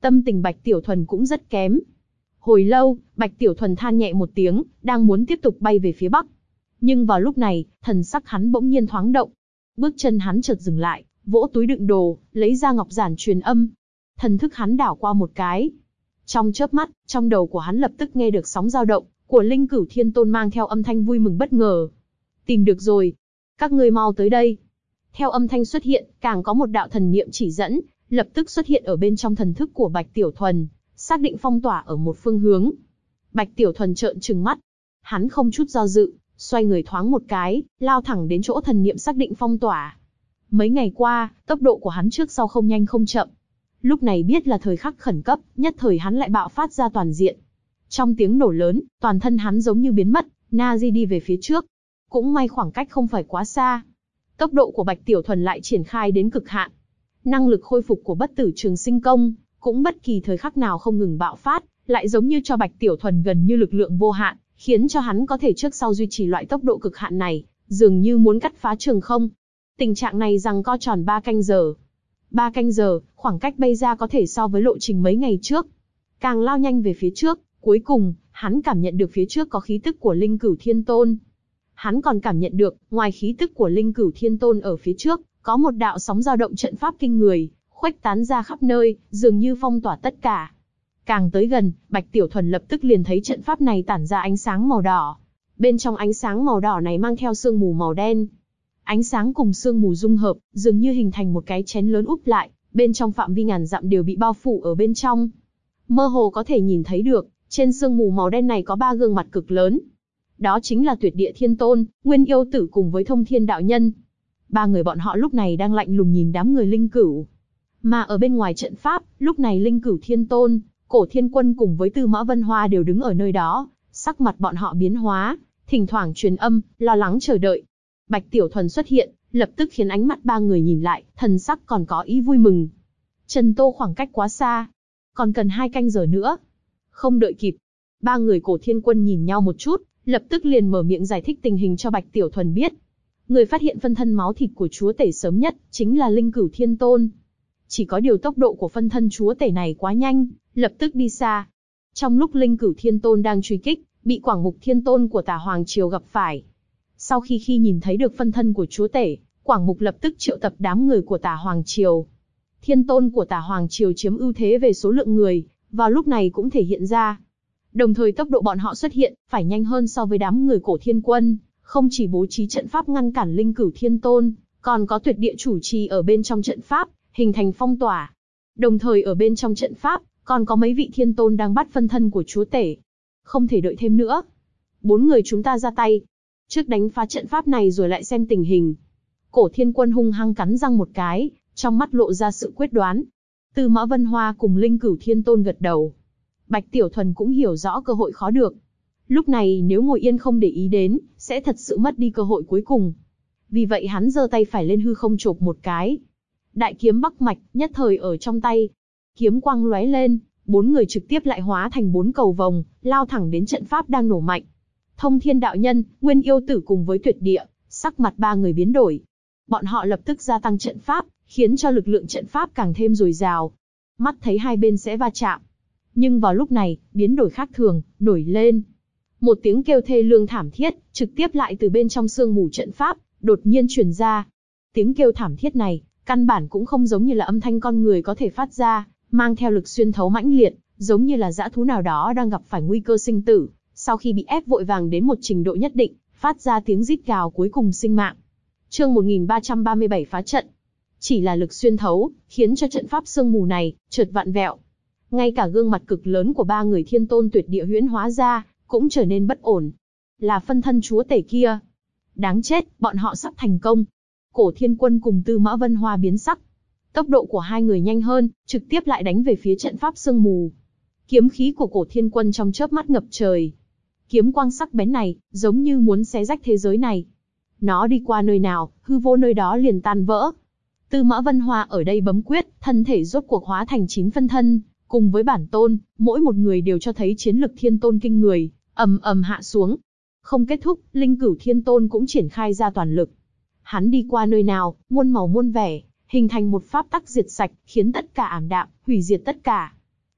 Tâm tình Bạch Tiểu Thuần cũng rất kém. Hồi lâu, Bạch Tiểu Thuần than nhẹ một tiếng, đang muốn tiếp tục bay về phía bắc. Nhưng vào lúc này, thần sắc hắn bỗng nhiên thoáng động. Bước chân hắn chợt dừng lại, vỗ túi đựng đồ, lấy ra ngọc giản truyền âm. Thần thức hắn đảo qua một cái. Trong chớp mắt, trong đầu của hắn lập tức nghe được sóng dao động của Linh Cửu Thiên Tôn mang theo âm thanh vui mừng bất ngờ. Tìm được rồi. Các ngươi mau tới đây. Theo âm thanh xuất hiện, càng có một đạo thần niệm chỉ dẫn, lập tức xuất hiện ở bên trong thần thức của Bạch Tiểu Thuần, xác định phong tỏa ở một phương hướng. Bạch Tiểu Thuần trợn trừng mắt. Hắn không chút do dự, xoay người thoáng một cái, lao thẳng đến chỗ thần niệm xác định phong tỏa. Mấy ngày qua, tốc độ của hắn trước sau không nhanh không chậm. Lúc này biết là thời khắc khẩn cấp, nhất thời hắn lại bạo phát ra toàn diện. Trong tiếng nổ lớn, toàn thân hắn giống như biến mất, Nazi đi về phía trước. Cũng may khoảng cách không phải quá xa. Tốc độ của Bạch Tiểu Thuần lại triển khai đến cực hạn. Năng lực khôi phục của bất tử trường sinh công, cũng bất kỳ thời khắc nào không ngừng bạo phát, lại giống như cho Bạch Tiểu Thuần gần như lực lượng vô hạn, khiến cho hắn có thể trước sau duy trì loại tốc độ cực hạn này, dường như muốn cắt phá trường không. Tình trạng này giằng co tròn 3 canh giờ. 3 canh giờ, khoảng cách bay ra có thể so với lộ trình mấy ngày trước. Càng lao nhanh về phía trước, cuối cùng, hắn cảm nhận được phía trước có khí tức của Linh Cửu Thiên Tôn. Hắn còn cảm nhận được, ngoài khí tức của Linh Cửu Thiên Tôn ở phía trước, có một đạo sóng dao động trận pháp kinh người, khuếch tán ra khắp nơi, dường như phong tỏa tất cả. Càng tới gần, Bạch Tiểu Thuần lập tức liền thấy trận pháp này tản ra ánh sáng màu đỏ. Bên trong ánh sáng màu đỏ này mang theo sương mù màu đen. Ánh sáng cùng sương mù dung hợp, dường như hình thành một cái chén lớn úp lại, bên trong phạm vi ngàn dặm đều bị bao phủ ở bên trong. Mơ hồ có thể nhìn thấy được, trên sương mù màu đen này có 3 gương mặt cực lớn. Đó chính là Tuyệt Địa Thiên Tôn, Nguyên Yêu Tử cùng với Thông Thiên Đạo Nhân. 3 người bọn họ lúc này đang lạnh lùng nhìn đám người Linh Cửu. Mà ở bên ngoài trận pháp, lúc này Linh Cửu Thiên Tôn, Cổ Thiên Quân cùng với Tư Mã Vân Hoa đều đứng ở nơi đó, sắc mặt bọn họ biến hóa, thỉnh thoảng truyền âm, lo lắng chờ đợi. Bạch Tiểu Thuần xuất hiện, lập tức khiến ánh mắt 3 người nhìn lại, thần sắc còn có ý vui mừng. Trần Tô khoảng cách quá xa, còn cần 2 canh giờ nữa. Không đợi kịp, 3 người Cổ Thiên Quân nhìn nhau một chút, lập tức liền mở miệng giải thích tình hình cho Bạch Tiểu Thuần biết. Người phát hiện phân thân máu thịt của chúa tể sớm nhất, chính là Linh Cửu Thiên Tôn. Chỉ có điều tốc độ của phân thân chúa tể này quá nhanh, lập tức đi xa. Trong lúc Linh Cửu Thiên Tôn đang truy kích, bị Quảng Mục Thiên Tôn của Tả Hoàng Triều gặp phải. Sau khi nhìn thấy được phân thân của chúa tể, Quảng Mục lập tức triệu tập đám người của Tả Hoàng Triều. Thiên Tôn của Tả Hoàng Triều chiếm ưu thế về số lượng người, vào lúc này cũng thể hiện ra. Đồng thời tốc độ bọn họ xuất hiện, phải nhanh hơn so với đám người Cổ Thiên Quân, không chỉ bố trí trận pháp ngăn cản Linh Cửu Thiên Tôn, còn có tuyệt địa chủ trì ở bên trong trận pháp, hình thành phong tỏa. Đồng thời ở bên trong trận pháp, còn có mấy vị thiên tôn đang bắt phân thân của chúa tể. Không thể đợi thêm nữa. 4 người chúng ta ra tay. Trước đánh phá trận pháp này rồi lại xem tình hình. Cổ Thiên Quân hung hăng cắn răng một cái, trong mắt lộ ra sự quyết đoán. Tư Mã Vân Hoa cùng Linh Cửu Thiên Tôn gật đầu. Bạch Tiểu Thuần cũng hiểu rõ cơ hội khó được. Lúc này nếu ngồi yên không để ý đến, sẽ thật sự mất đi cơ hội cuối cùng. Vì vậy hắn giơ tay phải lên hư không chộp một cái. Đại kiếm Bắc Mạch nhất thời ở trong tay. Kiếm quang lóe lên, 4 người trực tiếp lại hóa thành 4 cầu vồng, lao thẳng đến trận pháp đang nổ mạnh. Thông Thiên Đạo Nhân, Nguyên Yêu Tử cùng với Tuyệt Địa, sắc mặt 3 người biến đổi. Bọn họ lập tức gia tăng trận pháp, khiến cho lực lượng trận pháp càng thêm dồi dào. Mắt thấy hai bên sẽ va chạm. Nhưng vào lúc này, biến đổi khác thường, nổi lên. Một tiếng kêu thê lương thảm thiết, trực tiếp lại từ bên trong sương mù trận pháp, đột nhiên truyền ra. Tiếng kêu thảm thiết này, căn bản cũng không giống như là âm thanh con người có thể phát ra, mang theo lực xuyên thấu mãnh liệt, giống như là dã thú nào đó đang gặp phải nguy cơ sinh tử, sau khi bị ép vội vàng đến một trình độ nhất định, phát ra tiếng rít gào cuối cùng sinh mạng. Chương 1337 phá trận. Chỉ là lực xuyên thấu, khiến cho trận pháp sương mù này chợt vặn vẹo. Ngay cả gương mặt cực lớn của 3 người thiên tôn tuyệt địa huyễn hóa ra, cũng trở nên bất ổn. Là phân thân chúa tể kia. Đáng chết, bọn họ sắp thành công. Cổ Thiên Quân cùng Tư Mã Vân Hoa biến sắc. Tốc độ của hai người nhanh hơn, trực tiếp lại đánh về phía trận pháp sương mù. Kiếm khí của Cổ Thiên Quân trong chớp mắt ngập trời. Kiếm quang sắc bén này, giống như muốn xé rách thế giới này. Nó đi qua nơi nào, hư vô nơi đó liền tan vỡ. Tư Mã Vân Hoa ở đây bấm quyết, thân thể rốt cuộc hóa thành 9 phân thân, cùng với bản tôn, mỗi một người đều cho thấy chiến lực thiên tôn kinh người, ầm ầm hạ xuống. Không kết thúc, Linh Cửu Thiên Tôn cũng triển khai ra toàn lực. Hắn đi qua nơi nào, muôn màu muôn vẻ, hình thành một pháp tắc diệt sạch, khiến tất cả ảm đạm, hủy diệt tất cả.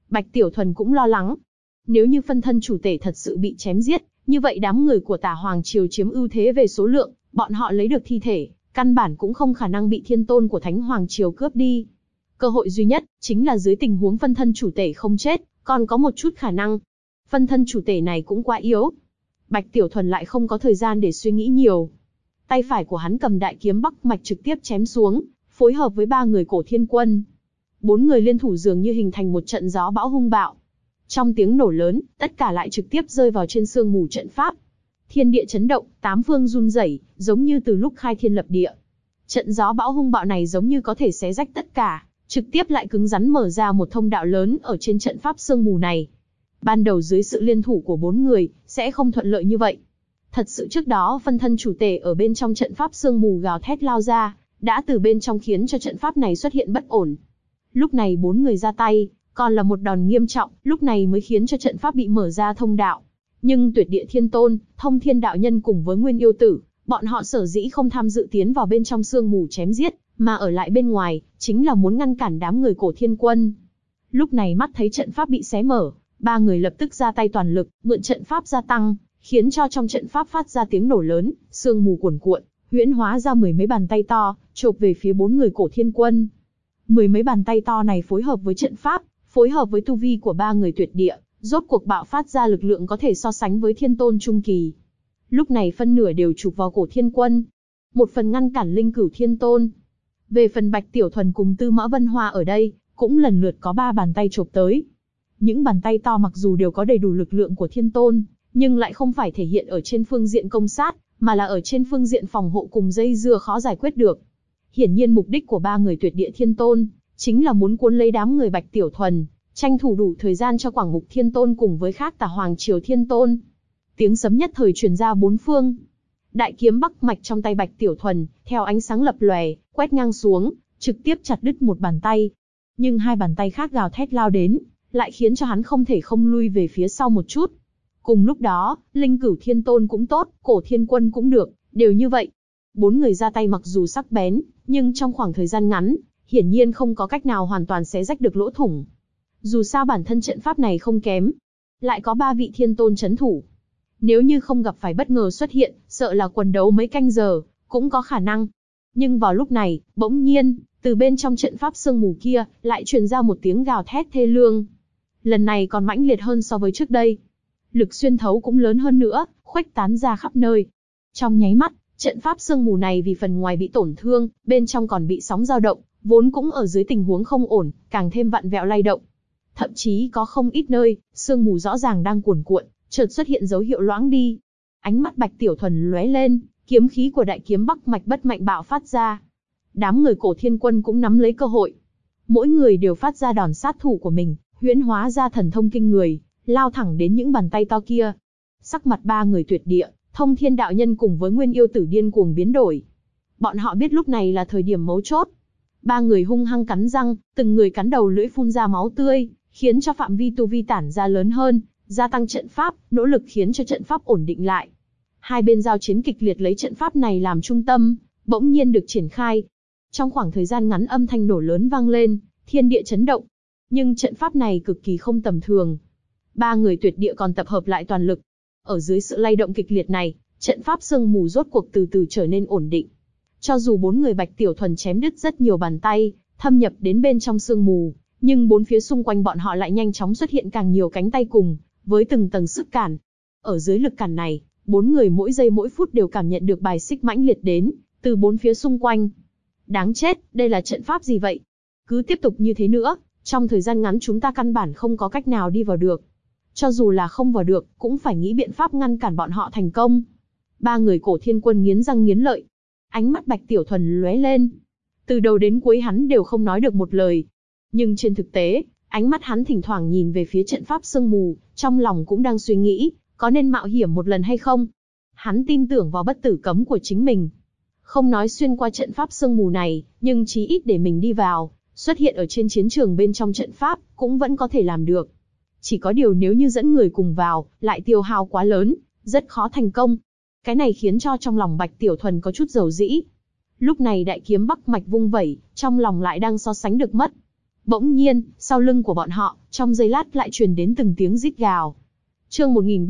Bạch Tiểu Thuần cũng lo lắng. Nếu như phân thân chủ tể thật sự bị chém giết, như vậy đám người của Tả Hoàng Triều chiếm ưu thế về số lượng, bọn họ lấy được thi thể, căn bản cũng không khả năng bị thiên tôn của Thánh Hoàng Triều cướp đi. Cơ hội duy nhất, chính là dưới tình huống phân thân chủ tể không chết, còn có một chút khả năng. Phân thân chủ tể này cũng quá yếu. Bạch Tiểu Thuần lại không có thời gian để suy nghĩ nhiều. Tay phải của hắn cầm đại kiếm Bắc Mạch trực tiếp chém xuống, phối hợp với 3 người Cổ Thiên Quân. 4 người liên thủ dường như hình thành một trận gió bão hung bạo. Trong tiếng nổ lớn, tất cả lại trực tiếp rơi vào trên sương mù trận pháp. Thiên địa chấn động, 8 phương run rẩy, giống như từ lúc khai thiên lập địa. Trận gió bão hung bạo này giống như có thể xé rách tất cả, trực tiếp lại cứng rắn mở ra một thông đạo lớn ở trên trận pháp sương mù này. Ban đầu dưới sự liên thủ của 4 người, sẽ không thuận lợi như vậy. Thật sự trước đó phân thân chủ tể ở bên trong trận pháp sương mù gào thét lao ra, đã từ bên trong khiến cho trận pháp này xuất hiện bất ổn. Lúc này 4 người ra tay, còn là một đòn nghiêm trọng, lúc này mới khiến cho trận pháp bị mở ra thông đạo. Nhưng Tuyệt Địa Thiên Tôn, Thông Thiên Đạo Nhân cùng với Nguyên Yêu Tử, bọn họ sở dĩ không tham dự tiến vào bên trong sương mù chém giết, mà ở lại bên ngoài, chính là muốn ngăn cản đám người Cổ Thiên Quân. Lúc này mắt thấy trận pháp bị xé mở, 3 người lập tức ra tay toàn lực, mượn trận pháp gia tăng, khiến cho trong trận pháp phát ra tiếng nổ lớn, sương mù cuồn cuộn, huyễn hóa ra 10 mấy bàn tay to, chộp về phía 4 người Cổ Thiên Quân. 10 mấy bàn tay to này phối hợp với trận pháp, phối hợp với tu vi của 3 người Tuyệt Địa, rốt cuộc bạo phát ra lực lượng có thể so sánh với Thiên Tôn trung kỳ. Lúc này phân nửa đều chụp vào Cổ Thiên Quân, một phần ngăn cản Linh Cửu Thiên Tôn. Về phần Bạch Tiểu Thuần cùng Tư Mã Vân Hoa ở đây, cũng lần lượt có 3 bàn tay chộp tới. Những bàn tay to mặc dù đều có đầy đủ lực lượng của Thiên Tôn, nhưng lại không phải thể hiện ở trên phương diện công sát, mà là ở trên phương diện phòng hộ cùng dây dưa khó giải quyết được. Hiển nhiên mục đích của 3 người Tuyệt Địa Thiên Tôn, chính là muốn cuốn lấy đám người Bạch Tiểu Thuần, tranh thủ đủ thời gian cho Quảng Mục Thiên Tôn cùng với khác Tả Hoàng Triều Thiên Tôn. Tiếng sấm nhất thời truyền ra 4 phương. Đại kiếm Bắc Mạch trong tay Bạch Tiểu Thuần, theo ánh sáng lập lòe, quét ngang xuống, trực tiếp chặt đứt một bàn tay. Nhưng 2 bàn tay khác gào thét lao đến, lại khiến cho hắn không thể không lui về phía sau một chút. Cùng lúc đó, Linh Cửu Thiên Tôn cũng tốt, Cổ Thiên Quân cũng được, đều như vậy. 4 người ra tay mặc dù sắc bén, nhưng trong khoảng thời gian ngắn, hiển nhiên không có cách nào hoàn toàn xé rách được lỗ thủng. Dù sao bản thân trận pháp này không kém, lại có 3 vị Thiên Tôn chấn thủ. Nếu như không gặp phải bất ngờ xuất hiện, sợ là quần đấu mấy canh giờ, cũng có khả năng. Nhưng vào lúc này, bỗng nhiên, từ bên trong trận pháp sương mù kia, lại truyền ra một tiếng gào thét thê lương. Lần này còn mãnh liệt hơn so với trước đây. Lực xuyên thấu cũng lớn hơn nữa, khuếch tán ra khắp nơi. Trong nháy mắt, trận pháp sương mù này vì phần ngoài bị tổn thương, bên trong còn bị sóng dao động, vốn cũng ở dưới tình huống không ổn, càng thêm vặn vẹo lay động. Thậm chí có không ít nơi, sương mù rõ ràng đang cuồn cuộn, chợt xuất hiện dấu hiệu loãng đi. Ánh mắt Bạch Tiểu Thuần lóe lên, kiếm khí của đại kiếm Bắc Mạch bất mạnh bạo phát ra. Đám người Cổ Thiên Quân cũng nắm lấy cơ hội. Mỗi người đều phát ra đòn sát thủ của mình, huyễn hóa ra thần thông kinh người, lao thẳng đến những bàn tay to kia. Sắc mặt 3 người Tuyệt Địa, Thông Thiên Đạo Nhân cùng với Nguyên Yêu Tử điên cuồng biến đổi. Bọn họ biết lúc này là thời điểm mấu chốt. 3 người hung hăng cắn răng, từng người cắn đầu lưỡi phun ra máu tươi, khiến cho phạm vi tu vi tản ra lớn hơn, gia tăng trận pháp, nỗ lực khiến cho trận pháp ổn định lại. Hai bên giao chiến kịch liệt lấy trận pháp này làm trung tâm, bỗng nhiên được triển khai. Trong khoảng thời gian ngắn âm thanh nổ lớn vang lên, thiên địa chấn động. Nhưng trận pháp này cực kỳ không tầm thường. 3 người Tuyệt Địa còn tập hợp lại toàn lực. Ở dưới sự lay động kịch liệt này, trận pháp sương mù rốt cuộc từ từ trở nên ổn định. Cho dù 4 người Bạch Tiểu Thuần chém đứt rất nhiều bàn tay, thâm nhập đến bên trong sương mù, nhưng 4 phía xung quanh bọn họ lại nhanh chóng xuất hiện càng nhiều cánh tay cùng, với từng tầng sức cản. Ở dưới lực cản này, 4 người mỗi giây mỗi phút đều cảm nhận được bài xích mãnh liệt đến, từ 4 phía xung quanh. Đáng chết, đây là trận pháp gì vậy? Cứ tiếp tục như thế nữa, trong thời gian ngắn chúng ta căn bản không có cách nào đi vào được. Cho dù là không vào được, cũng phải nghĩ biện pháp ngăn cản bọn họ thành công. 3 người Cổ Thiên Quân nghiến răng nghiến lợi. Ánh mắt Bạch Tiểu Thuần lóe lên. Từ đầu đến cuối hắn đều không nói được một lời. Nhưng trên thực tế, ánh mắt hắn thỉnh thoảng nhìn về phía trận pháp sương mù, trong lòng cũng đang suy nghĩ, có nên mạo hiểm một lần hay không? Hắn tin tưởng vào bất tử cấm của chính mình. Không nói xuyên qua trận pháp sương mù này, nhưng chí ít để mình đi vào, xuất hiện ở trên chiến trường bên trong trận pháp, cũng vẫn có thể làm được. Chỉ có điều nếu như dẫn người cùng vào, lại tiêu hao quá lớn, rất khó thành công. Cái này khiến cho trong lòng Bạch Tiểu Thuần có chút dầu dĩ. Lúc này đại kiếm Bắc Mạch vung vẩy, trong lòng lại đang so sánh được mất. Bỗng nhiên, sau lưng của bọn họ, trong giây lát lại truyền đến từng tiếng rít gào. Chương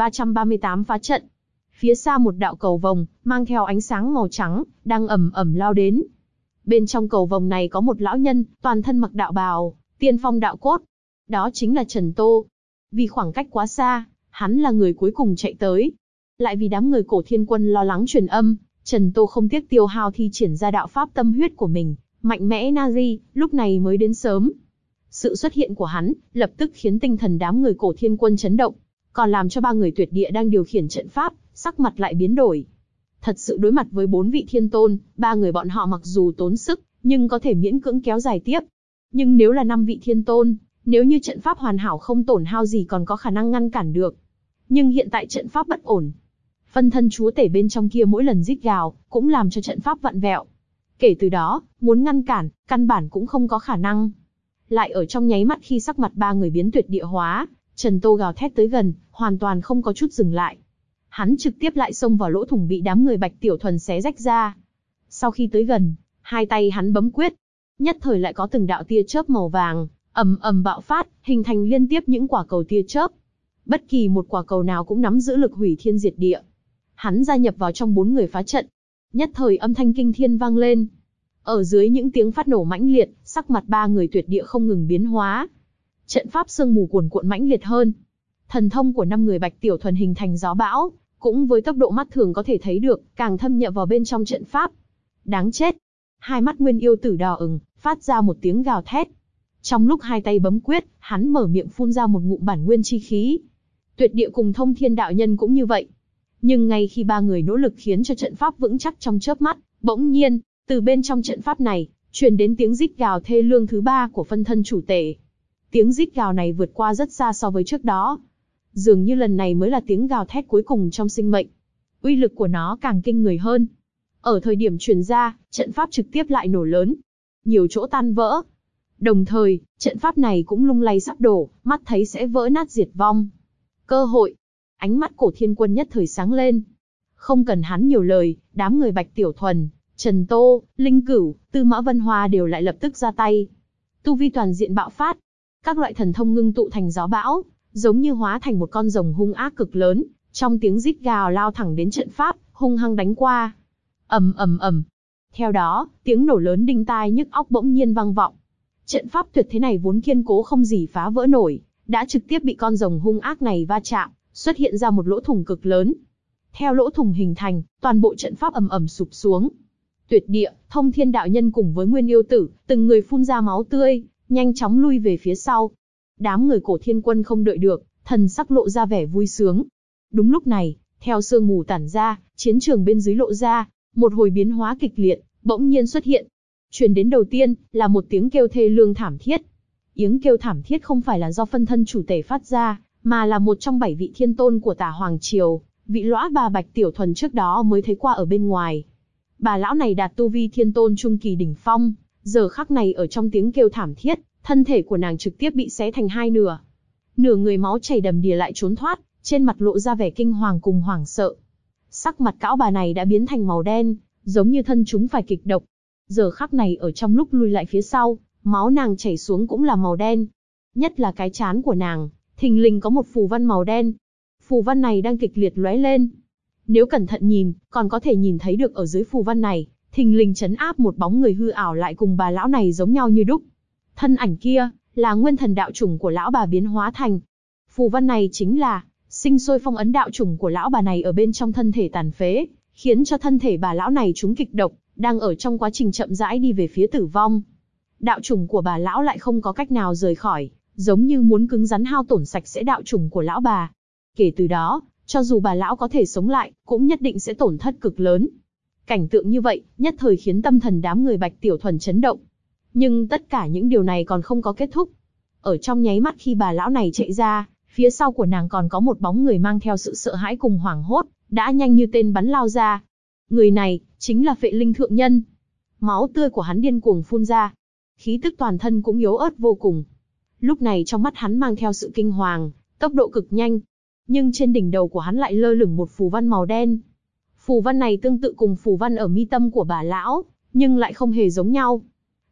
1338 phá trận. Phía xa một đạo cầu vồng, mang theo ánh sáng màu trắng, đang ầm ầm lao đến. Bên trong cầu vồng này có một lão nhân, toàn thân mặc đạo bào, tiên phong đạo cốt. Đó chính là Trần Tô. Vì khoảng cách quá xa, hắn là người cuối cùng chạy tới. Lại vì đám người Cổ Thiên Quân lo lắng truyền âm, Trần Tô không tiếc tiêu hao thi triển ra đạo pháp tâm huyết của mình, mạnh mẽ Nari, lúc này mới đến sớm. Sự xuất hiện của hắn, lập tức khiến tinh thần đám người Cổ Thiên Quân chấn động, còn làm cho ba người tuyệt địa đang điều khiển trận pháp, sắc mặt lại biến đổi. Thật sự đối mặt với 4 vị thiên tôn, ba người bọn họ mặc dù tốn sức, nhưng có thể miễn cưỡng kéo dài tiếp. Nhưng nếu là 5 vị thiên tôn, nếu như trận pháp hoàn hảo không tổn hao gì còn có khả năng ngăn cản được. Nhưng hiện tại trận pháp bất ổn. Phân thân chúa tể bên trong kia mỗi lần rít gào, cũng làm cho trận pháp vặn vẹo. Kể từ đó, muốn ngăn cản, căn bản cũng không có khả năng. Lại ở trong nháy mắt khi sắc mặt ba người biến tuyệt địa hóa, Trần Tô gào thét tới gần, hoàn toàn không có chút dừng lại. Hắn trực tiếp lại xông vào lỗ thủng bị đám người Bạch Tiểu Thuần xé rách ra. Sau khi tới gần, hai tay hắn bấm quyết, nhất thời lại có từng đạo tia chớp màu vàng, ầm ầm bạo phát, hình thành liên tiếp những quả cầu tia chớp. Bất kỳ một quả cầu nào cũng nắm giữ lực hủy thiên diệt địa. Hắn gia nhập vào trong 4 người phá trận. Nhất thời âm thanh kinh thiên vang lên. Ở dưới những tiếng phát nổ mãnh liệt, sắc mặt ba người tuyệt địa không ngừng biến hóa. Trận pháp sương mù cuồn cuộn mãnh liệt hơn. Thần thông của 5 người Bạch Tiểu Thuần hình thành gió bão, cũng với tốc độ mắt thường có thể thấy được, càng thâm nhập vào bên trong trận pháp. Đáng chết! Hai mắt Nguyên Yêu Tử đỏ ửng, phát ra một tiếng gào thét. Trong lúc hai tay bấm quyết, hắn mở miệng phun ra một ngụm bản nguyên chi khí. Tuyệt địa cùng Thông Thiên đạo nhân cũng như vậy. Nhưng ngay khi ba người nỗ lực khiến cho trận pháp vững chắc trong chớp mắt, bỗng nhiên, từ bên trong trận pháp này, truyền đến tiếng rít gào thê lương thứ 3 của phân thân chủ tể. Tiếng rít gào này vượt qua rất xa so với trước đó. Dường như lần này mới là tiếng gào thét cuối cùng trong sinh mệnh. Uy lực của nó càng kinh người hơn. Ở thời điểm truyền ra, trận pháp trực tiếp lại nổ lớn. Nhiều chỗ tan vỡ. Đồng thời, trận pháp này cũng lung lay sắp đổ, mắt thấy sẽ vỡ nát diệt vong. Cơ hội. Ánh mắt Cổ Thiên Quân nhất thời sáng lên. Không cần hắn nhiều lời, đám người Bạch Tiểu Thuần, Trần Tô, Linh Cửu, Tư Mã Vân Hoa đều lại lập tức ra tay. Tu vi toàn diện bạo phát. Các loại thần thông ngưng tụ thành gió bão, giống như hóa thành một con rồng hung ác cực lớn, trong tiếng rít gào lao thẳng đến trận pháp, hung hăng đánh qua. Ầm ầm ầm. Theo đó, tiếng nổ lớn đinh tai nhức óc bỗng nhiên vang vọng. Trận pháp tuyệt thế này vốn kiên cố không gì phá vỡ nổi, đã trực tiếp bị con rồng hung ác này va chạm, xuất hiện ra một lỗ thủng cực lớn. Theo lỗ thủng hình thành, toàn bộ trận pháp ầm ầm sụp xuống. Tuyệt địa, Thông Thiên đạo nhân cùng với Nguyên Yêu Tử, từng người phun ra máu tươi, nhanh chóng lui về phía sau. Đám người Cổ Thiên Quân không đợi được, thần sắc lộ ra vẻ vui sướng. Đúng lúc này, theo sương mù tản ra, chiến trường bên dưới lộ ra, một hồi biến hóa kịch liệt, bỗng nhiên xuất hiện. Truyền đến đầu tiên, là một tiếng kêu thê lương thảm thiết. Tiếng kêu thảm thiết không phải là do phân thân chủ tể phát ra, mà là một trong 7 vị thiên tôn của Tả Hoàng Triều, vị lõa bà Bạch Tiểu Thuần trước đó mới thấy qua ở bên ngoài. Bà lão này đạt tu vi thiên tôn trung kỳ đỉnh phong, giờ khắc này ở trong tiếng kêu thảm thiết, thân thể của nàng trực tiếp bị xé thành hai nửa. Nửa người máu chảy đầm đìa lại trốn thoát, trên mặt lộ ra vẻ kinh hoàng cùng hoảng sợ. Sắc mặt cão bà này đã biến thành màu đen, giống như thân chúng phải kịch độc. Giờ khắc này ở trong lúc lùi lại phía sau, máu nàng chảy xuống cũng là màu đen. Nhất là cái trán của nàng, thình lình có một phù văn màu đen. Phù văn này đang kịch liệt lóe lên. Nếu cẩn thận nhìn, còn có thể nhìn thấy được ở dưới phù văn này, thình lình trấn áp một bóng người hư ảo lại cùng bà lão này giống nhau như đúc. Thân ảnh kia, là nguyên thần đạo chủng của lão bà biến hóa thành. Phù văn này chính là, sinh sôi phong ấn đạo chủng của lão bà này ở bên trong thân thể tàn phế, khiến cho thân thể bà lão này trúng kịch độc, đang ở trong quá trình chậm rãi đi về phía tử vong. Đạo chủng của bà lão lại không có cách nào rời khỏi, giống như muốn cứng rắn hao tổn sạch sẽ đạo chủng của lão bà. Kể từ đó, cho dù bà lão có thể sống lại, cũng nhất định sẽ tổn thất cực lớn. Cảnh tượng như vậy, nhất thời khiến tâm thần đám người Bạch Tiểu Thuần chấn động. Nhưng tất cả những điều này còn không có kết thúc. Ở trong nháy mắt khi bà lão này chạy ra, phía sau của nàng còn có một bóng người mang theo sự sợ hãi cùng hoảng hốt, đã nhanh như tên bắn lao ra. Người này, chính là Phệ Linh Thượng Nhân. Máu tươi của hắn điên cuồng phun ra. Khí tức toàn thân cũng yếu ớt vô cùng. Lúc này trong mắt hắn mang theo sự kinh hoàng, tốc độ cực nhanh. Nhưng trên đỉnh đầu của hắn lại lơ lửng một phù văn màu đen. Phù văn này tương tự cùng phù văn ở mi tâm của bà lão, nhưng lại không hề giống nhau.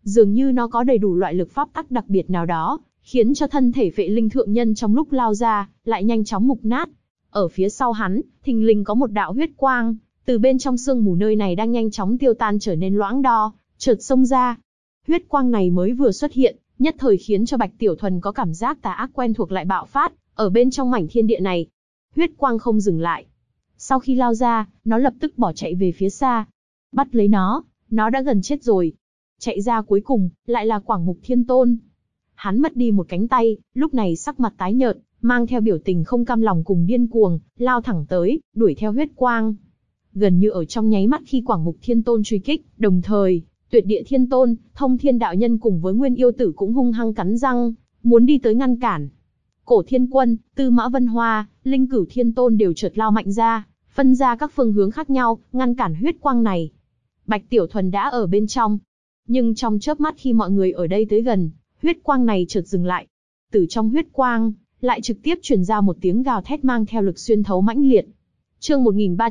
Dường như nó có đầy đủ loại lực pháp tắc đặc biệt nào đó, khiến cho thân thể Vệ Linh thượng nhân trong lúc lao ra, lại nhanh chóng mục nát. Ở phía sau hắn, thình lình có một đạo huyết quang, từ bên trong sương mù nơi này đang nhanh chóng tiêu tan trở nên loãng đo, chợt xông ra. Huyết quang này mới vừa xuất hiện, nhất thời khiến cho Bạch Tiểu Thuần có cảm giác tà ác quen thuộc lại bạo phát, ở bên trong mảnh thiên địa này. Huyết quang không dừng lại. Sau khi lao ra, nó lập tức bỏ chạy về phía xa. Bắt lấy nó đã gần chết rồi. Chạy ra cuối cùng, lại là Quảng Mục Thiên Tôn. Hắn mất đi một cánh tay, lúc này sắc mặt tái nhợt, mang theo biểu tình không cam lòng cùng điên cuồng, lao thẳng tới, đuổi theo huyết quang. Gần như ở trong nháy mắt khi Quảng Mục Thiên Tôn truy kích, đồng thời, Tuyệt Địa Thiên Tôn, Thông Thiên Đạo Nhân cùng với Nguyên Yêu Tử cũng hung hăng cắn răng, muốn đi tới ngăn cản. Cổ Thiên Quân, Tư Mã Vân Hoa, Linh Cửu Thiên Tôn đều chợt lao mạnh ra, phân ra các phương hướng khác nhau, ngăn cản huyết quang này. Bạch Tiểu Thuần đã ở bên trong. Nhưng trong chớp mắt khi mọi người ở đây tới gần, huyết quang này chợt dừng lại. Từ trong huyết quang, lại trực tiếp truyền ra một tiếng gào thét mang theo lực xuyên thấu mãnh liệt. Chương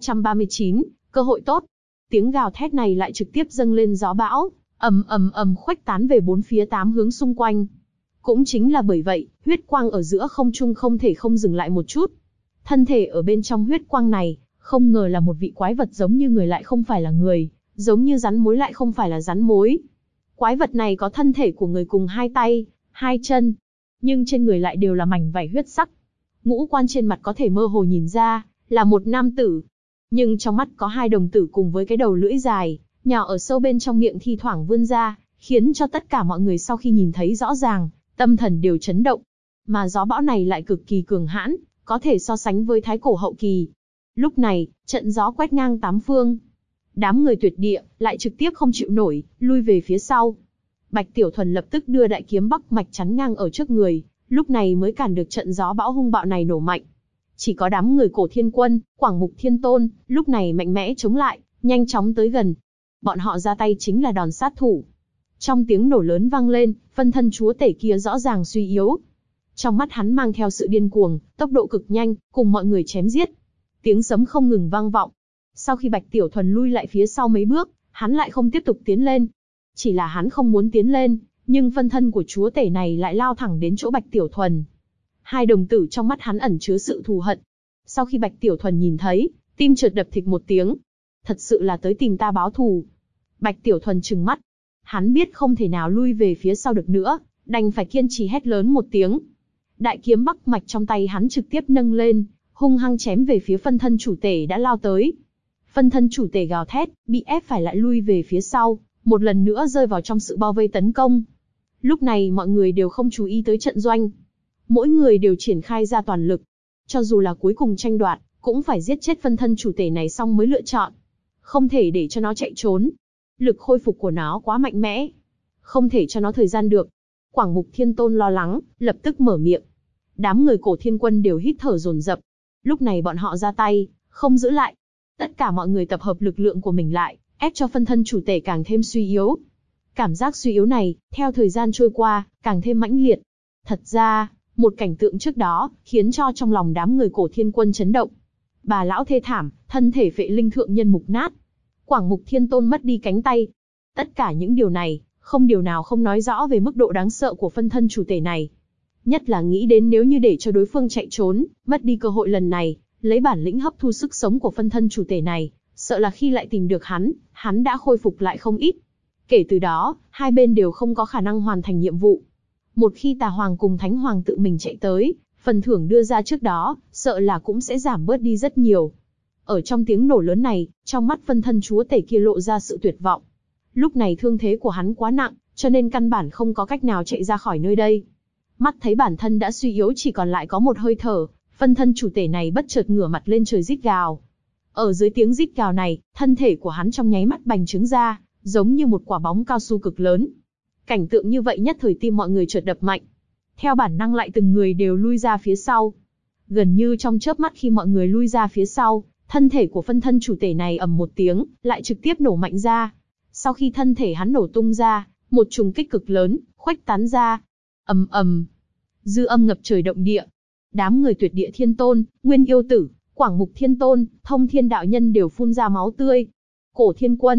1339, cơ hội tốt. Tiếng gào thét này lại trực tiếp dâng lên gió bão, ầm ầm ầm khuếch tán về bốn phía tám hướng xung quanh. Cũng chính là bởi vậy, huyết quang ở giữa không trung không thể không dừng lại một chút. Thân thể ở bên trong huyết quang này, không ngờ là một vị quái vật giống như người lại không phải là người, giống như rắn mối lại không phải là rắn mối. Quái vật này có thân thể của người cùng hai tay, hai chân, nhưng trên người lại đều là mảnh vảy huyết sắc. Ngũ quan trên mặt có thể mơ hồ nhìn ra, là một nam tử. Nhưng trong mắt có hai đồng tử cùng với cái đầu lưỡi dài, nhỏ ở sâu bên trong miệng thi thoảng vươn ra, khiến cho tất cả mọi người sau khi nhìn thấy rõ ràng, tâm thần đều chấn động. Mà gió bão này lại cực kỳ cường hãn, có thể so sánh với thái cổ hậu kỳ. Lúc này, trận gió quét ngang tám phương. Đám người tuyệt địa, lại trực tiếp không chịu nổi, lui về phía sau. Bạch Tiểu Thuần lập tức đưa đại kiếm Bắc Mạch chắn ngang ở trước người, lúc này mới cản được trận gió bão hung bạo này nổ mạnh. Chỉ có đám người Cổ Thiên Quân, Quảng Mục Thiên Tôn, lúc này mạnh mẽ chống lại, nhanh chóng tới gần. Bọn họ ra tay chính là đòn sát thủ. Trong tiếng nổ lớn vang lên, phân thân chúa tể kia rõ ràng suy yếu. Trong mắt hắn mang theo sự điên cuồng, tốc độ cực nhanh, cùng mọi người chém giết. Tiếng sấm không ngừng vang vọng. Sau khi Bạch Tiểu Thuần lui lại phía sau mấy bước, hắn lại không tiếp tục tiến lên. Chỉ là hắn không muốn tiến lên, nhưng phân thân của chúa tể này lại lao thẳng đến chỗ Bạch Tiểu Thuần. Hai đồng tử trong mắt hắn ẩn chứa sự thù hận. Sau khi Bạch Tiểu Thuần nhìn thấy, tim chợt đập thịch một tiếng. Thật sự là tới tìm ta báo thù. Bạch Tiểu Thuần trừng mắt. Hắn biết không thể nào lui về phía sau được nữa, đành phải kiên trì hét lớn một tiếng. Đại kiếm Bắc Mạch trong tay hắn trực tiếp nâng lên, hung hăng chém về phía phân thân chủ tể đã lao tới. Phân thân chủ tể gào thét, bị ép phải lại lui về phía sau, một lần nữa rơi vào trong sự bao vây tấn công. Lúc này mọi người đều không chú ý tới trận doanh. Mỗi người đều triển khai ra toàn lực. Cho dù là cuối cùng tranh đoạt, cũng phải giết chết phân thân chủ tể này xong mới lựa chọn. Không thể để cho nó chạy trốn. Lực khôi phục của nó quá mạnh mẽ. Không thể cho nó thời gian được. Quảng Mục Thiên Tôn lo lắng, lập tức mở miệng. Đám người Cổ Thiên Quân đều hít thở dồn dập. Lúc này bọn họ ra tay, không giữ lại. Tất cả mọi người tập hợp lực lượng của mình lại, ép cho phân thân chủ tể càng thêm suy yếu. Cảm giác suy yếu này, theo thời gian trôi qua, càng thêm mãnh liệt. Thật ra, một cảnh tượng trước đó, khiến cho trong lòng đám người Cổ Thiên Quân chấn động. Bà lão thê thảm, thân thể Vệ Linh thượng nhân mục nát. Quảng Mục Thiên Tôn mất đi cánh tay. Tất cả những điều này, không điều nào không nói rõ về mức độ đáng sợ của phân thân chủ tể này. Nhất là nghĩ đến nếu như để cho đối phương chạy trốn, mất đi cơ hội lần này, lấy bản lĩnh hấp thu sức sống của phân thân chủ tể này, sợ là khi lại tìm được hắn đã khôi phục lại không ít. Kể từ đó, hai bên đều không có khả năng hoàn thành nhiệm vụ. Một khi Tà Hoàng cùng Thánh Hoàng tự mình chạy tới, phần thưởng đưa ra trước đó, sợ là cũng sẽ giảm bớt đi rất nhiều. Ở trong tiếng nổ lớn này, trong mắt phân thân chúa tể kia lộ ra sự tuyệt vọng. Lúc này thương thế của hắn quá nặng, cho nên căn bản không có cách nào chạy ra khỏi nơi đây. Mắt thấy bản thân đã suy yếu chỉ còn lại có một hơi thở, phân thân chủ tể này bất chợt ngửa mặt lên trời rít gào. Ở dưới tiếng rít gào này, thân thể của hắn trong nháy mắt bành trướng ra, giống như một quả bóng cao su cực lớn. Cảnh tượng như vậy nhất thời tim mọi người chợt đập mạnh. Theo bản năng lại từng người đều lui ra phía sau. Gần như trong chớp mắt khi mọi người lui ra phía sau, thân thể của phân thân chủ tể này ầm một tiếng, lại trực tiếp nổ mạnh ra. Sau khi thân thể hắn nổ tung ra, một trùng kích cực lớn, khuếch tán ra. Ầm ầm, dư âm ngập trời động địa. Đám người Tuyệt Địa Thiên Tôn, Nguyên Yêu Tử, Quảng Mục Thiên Tôn, Thông Thiên Đạo Nhân đều phun ra máu tươi. Cổ Thiên Quân,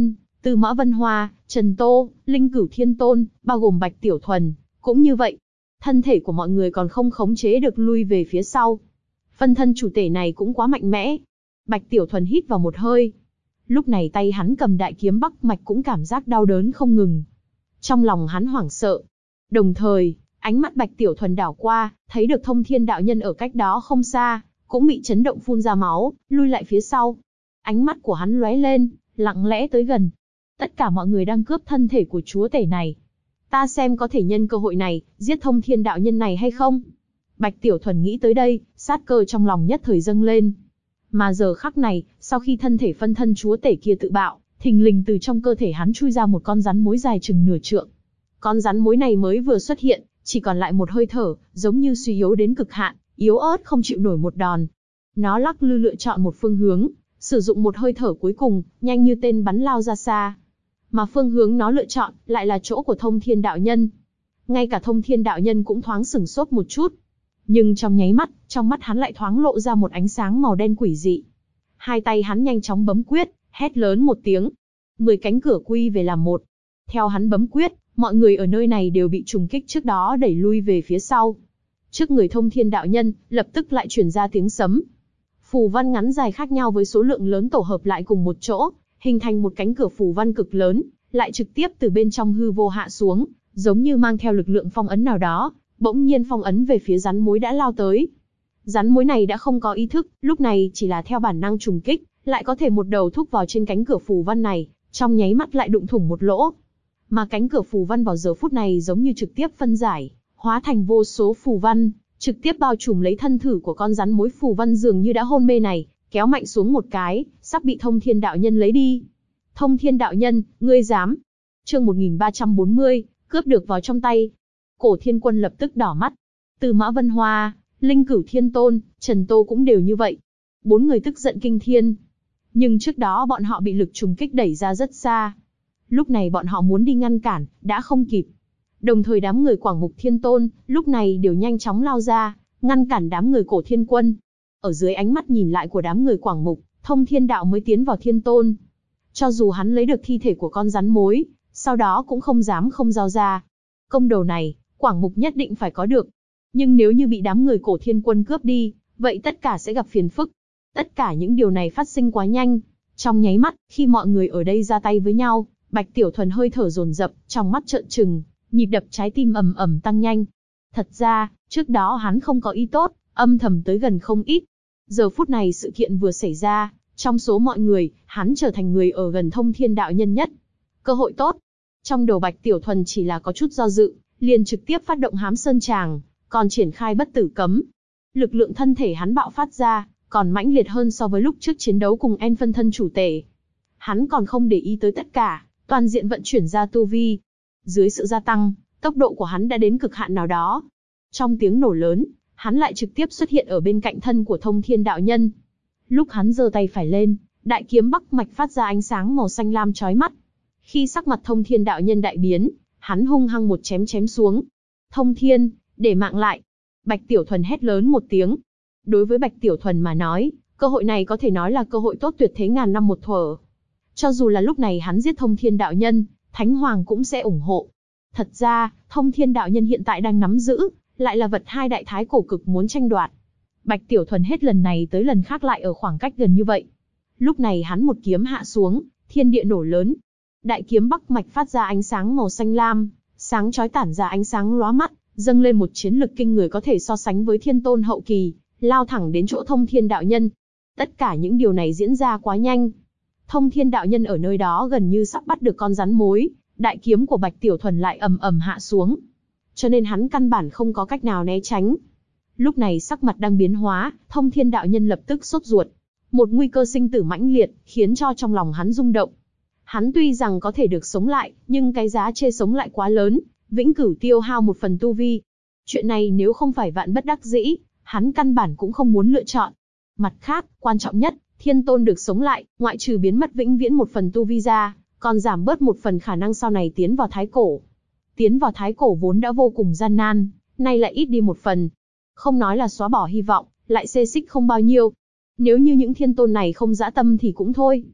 Tư Mã Vân Hoa, Trần Tô, Linh Cửu Thiên Tôn, bao gồm Bạch Tiểu Thuần, cũng như vậy. Thân thể của mọi người còn không khống chế được lui về phía sau. Phân thân chủ thể này cũng quá mạnh mẽ. Bạch Tiểu Thuần hít vào một hơi. Lúc này tay hắn cầm đại kiếm Bắc Mạch cũng cảm giác đau đớn không ngừng. Trong lòng hắn hoảng sợ. Đồng thời, ánh mắt Bạch Tiểu Thuần đảo qua, thấy được Thông Thiên đạo nhân ở cách đó không xa, cũng bị chấn động phun ra máu, lui lại phía sau. Ánh mắt của hắn lóe lên, lặng lẽ tới gần. Tất cả mọi người đang cướp thân thể của chúa tể này. Ta xem có thể nhân cơ hội này, giết Thông Thiên đạo nhân này hay không? Bạch Tiểu Thuần nghĩ tới đây, sát cơ trong lòng nhất thời dâng lên. Mà giờ khắc này, sau khi thân thể phân thân chúa tể kia tự bạo, thình lình từ trong cơ thể hắn chui ra một con rắn mối dài chừng nửa trượng. Con rắn mối này mới vừa xuất hiện, chỉ còn lại một hơi thở, giống như suy yếu đến cực hạn, yếu ớt không chịu nổi một đòn. Nó lắc lư lựa chọn một phương hướng, sử dụng một hơi thở cuối cùng, nhanh như tên bắn lao ra xa. Mà phương hướng nó lựa chọn, lại là chỗ của Thông Thiên đạo nhân. Ngay cả Thông Thiên đạo nhân cũng thoáng sửng sốt một chút. Nhưng trong nháy mắt, trong mắt hắn lại thoáng lộ ra một ánh sáng màu đen quỷ dị. Hai tay hắn nhanh chóng bấm quyết, hét lớn một tiếng. 10 cánh cửa quy về làm một. Theo hắn bấm quyết, mọi người ở nơi này đều bị trùng kích trước đó đẩy lui về phía sau. Trước người Thông Thiên đạo nhân, lập tức lại truyền ra tiếng sấm. Phù văn ngắn dài khác nhau với số lượng lớn tổ hợp lại cùng một chỗ, hình thành một cánh cửa phù văn cực lớn, lại trực tiếp từ bên trong hư vô hạ xuống, giống như mang theo lực lượng phong ấn nào đó, bỗng nhiên phong ấn về phía rắn mối đã lao tới. Rắn mối này đã không có ý thức, lúc này chỉ là theo bản năng trùng kích, lại có thể một đầu thúc vào trên cánh cửa phù văn này, trong nháy mắt lại đụng thủng một lỗ. Mà cánh cửa phù văn vào giờ phút này giống như trực tiếp phân giải, hóa thành vô số phù văn, trực tiếp bao trùm lấy thân thử của con rắn mối phù văn dường như đã hôn mê này, kéo mạnh xuống một cái, sắp bị Thông Thiên đạo nhân lấy đi. Thông Thiên đạo nhân, ngươi dám? Chương 1340, cướp được vào trong tay. Cổ Thiên Quân lập tức đỏ mắt. Tư Mã Vân Hoa, Linh Cửu Thiên Tôn, Trần Tô cũng đều như vậy. 4 người tức giận kinh thiên. Nhưng trước đó bọn họ bị lực trùng kích đẩy ra rất xa. Lúc này bọn họ muốn đi ngăn cản, đã không kịp. Đồng thời đám người Quảng Mục Thiên Tôn, lúc này đều nhanh chóng lao ra, ngăn cản đám người Cổ Thiên Quân. Ở dưới ánh mắt nhìn lại của đám người Quảng Mục, Thông Thiên đạo mới tiến vào Thiên Tôn. Cho dù hắn lấy được thi thể của con rắn mối, sau đó cũng không dám không giao ra. Công đầu này, Quảng Mục nhất định phải có được. Nhưng nếu như bị đám người Cổ Thiên Quân cướp đi, vậy tất cả sẽ gặp phiền phức. Tất cả những điều này phát sinh quá nhanh. Trong nháy mắt, khi mọi người ở đây ra tay với nhau, Bạch Tiểu Thuần hơi thở dồn dập, trong mắt trợn trừng, nhịp đập trái tim ầm ầm tăng nhanh. Thật ra, trước đó hắn không có ý tốt, âm thầm tới gần không ít. Giờ phút này sự kiện vừa xảy ra, trong số mọi người, hắn trở thành người ở gần Thông Thiên đạo nhân nhất. Cơ hội tốt. Trong đầu Bạch Tiểu Thuần chỉ là có chút do dự, liền trực tiếp phát động Hám Sơn Tràng, còn triển khai Bất Tử Cấm. Lực lượng thân thể hắn bạo phát ra, còn mãnh liệt hơn so với lúc trước chiến đấu cùng En phân thân chủ tể. Hắn còn không để ý tới tất cả, toàn diện vận chuyển ra tu vi. Dưới sự gia tăng, tốc độ của hắn đã đến cực hạn nào đó. Trong tiếng nổ lớn, hắn lại trực tiếp xuất hiện ở bên cạnh thân của Thông Thiên đạo nhân. Lúc hắn giơ tay phải lên, đại kiếm Bắc Mạch phát ra ánh sáng màu xanh lam chói mắt. Khi sắc mặt Thông Thiên đạo nhân đại biến, hắn hung hăng một chém chém xuống. Thông Thiên, để mạng lại. Bạch Tiểu Thuần hét lớn một tiếng. Đối với Bạch Tiểu Thuần mà nói, cơ hội này có thể nói là cơ hội tốt tuyệt thế ngàn năm một thuở. Cho dù là lúc này hắn giết Thông Thiên đạo nhân, Thánh Hoàng cũng sẽ ủng hộ. Thật ra, Thông Thiên đạo nhân hiện tại đang nắm giữ, lại là vật hai đại thái cổ cực muốn tranh đoạt. Bạch Tiểu Thuần hết lần này tới lần khác lại ở khoảng cách gần như vậy. Lúc này hắn một kiếm hạ xuống, thiên địa nổ lớn. Đại kiếm Bắc Mạch phát ra ánh sáng màu xanh lam, sáng chói tản ra ánh sáng lóa mắt, dâng lên một chiến lực kinh người có thể so sánh với Thiên Tôn hậu kỳ, lao thẳng đến chỗ Thông Thiên đạo nhân. Tất cả những điều này diễn ra quá nhanh. Thông Thiên đạo nhân ở nơi đó gần như sắp bắt được con rắn mối, đại kiếm của Bạch Tiểu Thuần lại ầm ầm hạ xuống. Cho nên hắn căn bản không có cách nào né tránh. Lúc này sắc mặt đang biến hóa, Thông Thiên đạo nhân lập tức sốt ruột. Một nguy cơ sinh tử mãnh liệt, khiến cho trong lòng hắn rung động. Hắn tuy rằng có thể được sống lại, nhưng cái giá chê sống lại quá lớn, vĩnh cửu tiêu hao một phần tu vi. Chuyện này nếu không phải vạn bất đắc dĩ, hắn căn bản cũng không muốn lựa chọn. Mặt khác, quan trọng nhất, Thiên Tôn được sống lại, ngoại trừ biến mất vĩnh viễn một phần tu vi ra, còn giảm bớt một phần khả năng sau này tiến vào Thái Cổ. Tiến vào Thái Cổ vốn đã vô cùng gian nan, nay lại ít đi một phần. Không nói là xóa bỏ hy vọng, lại xê xích không bao nhiêu. Nếu như những Thiên Tôn này không dã tâm thì cũng thôi.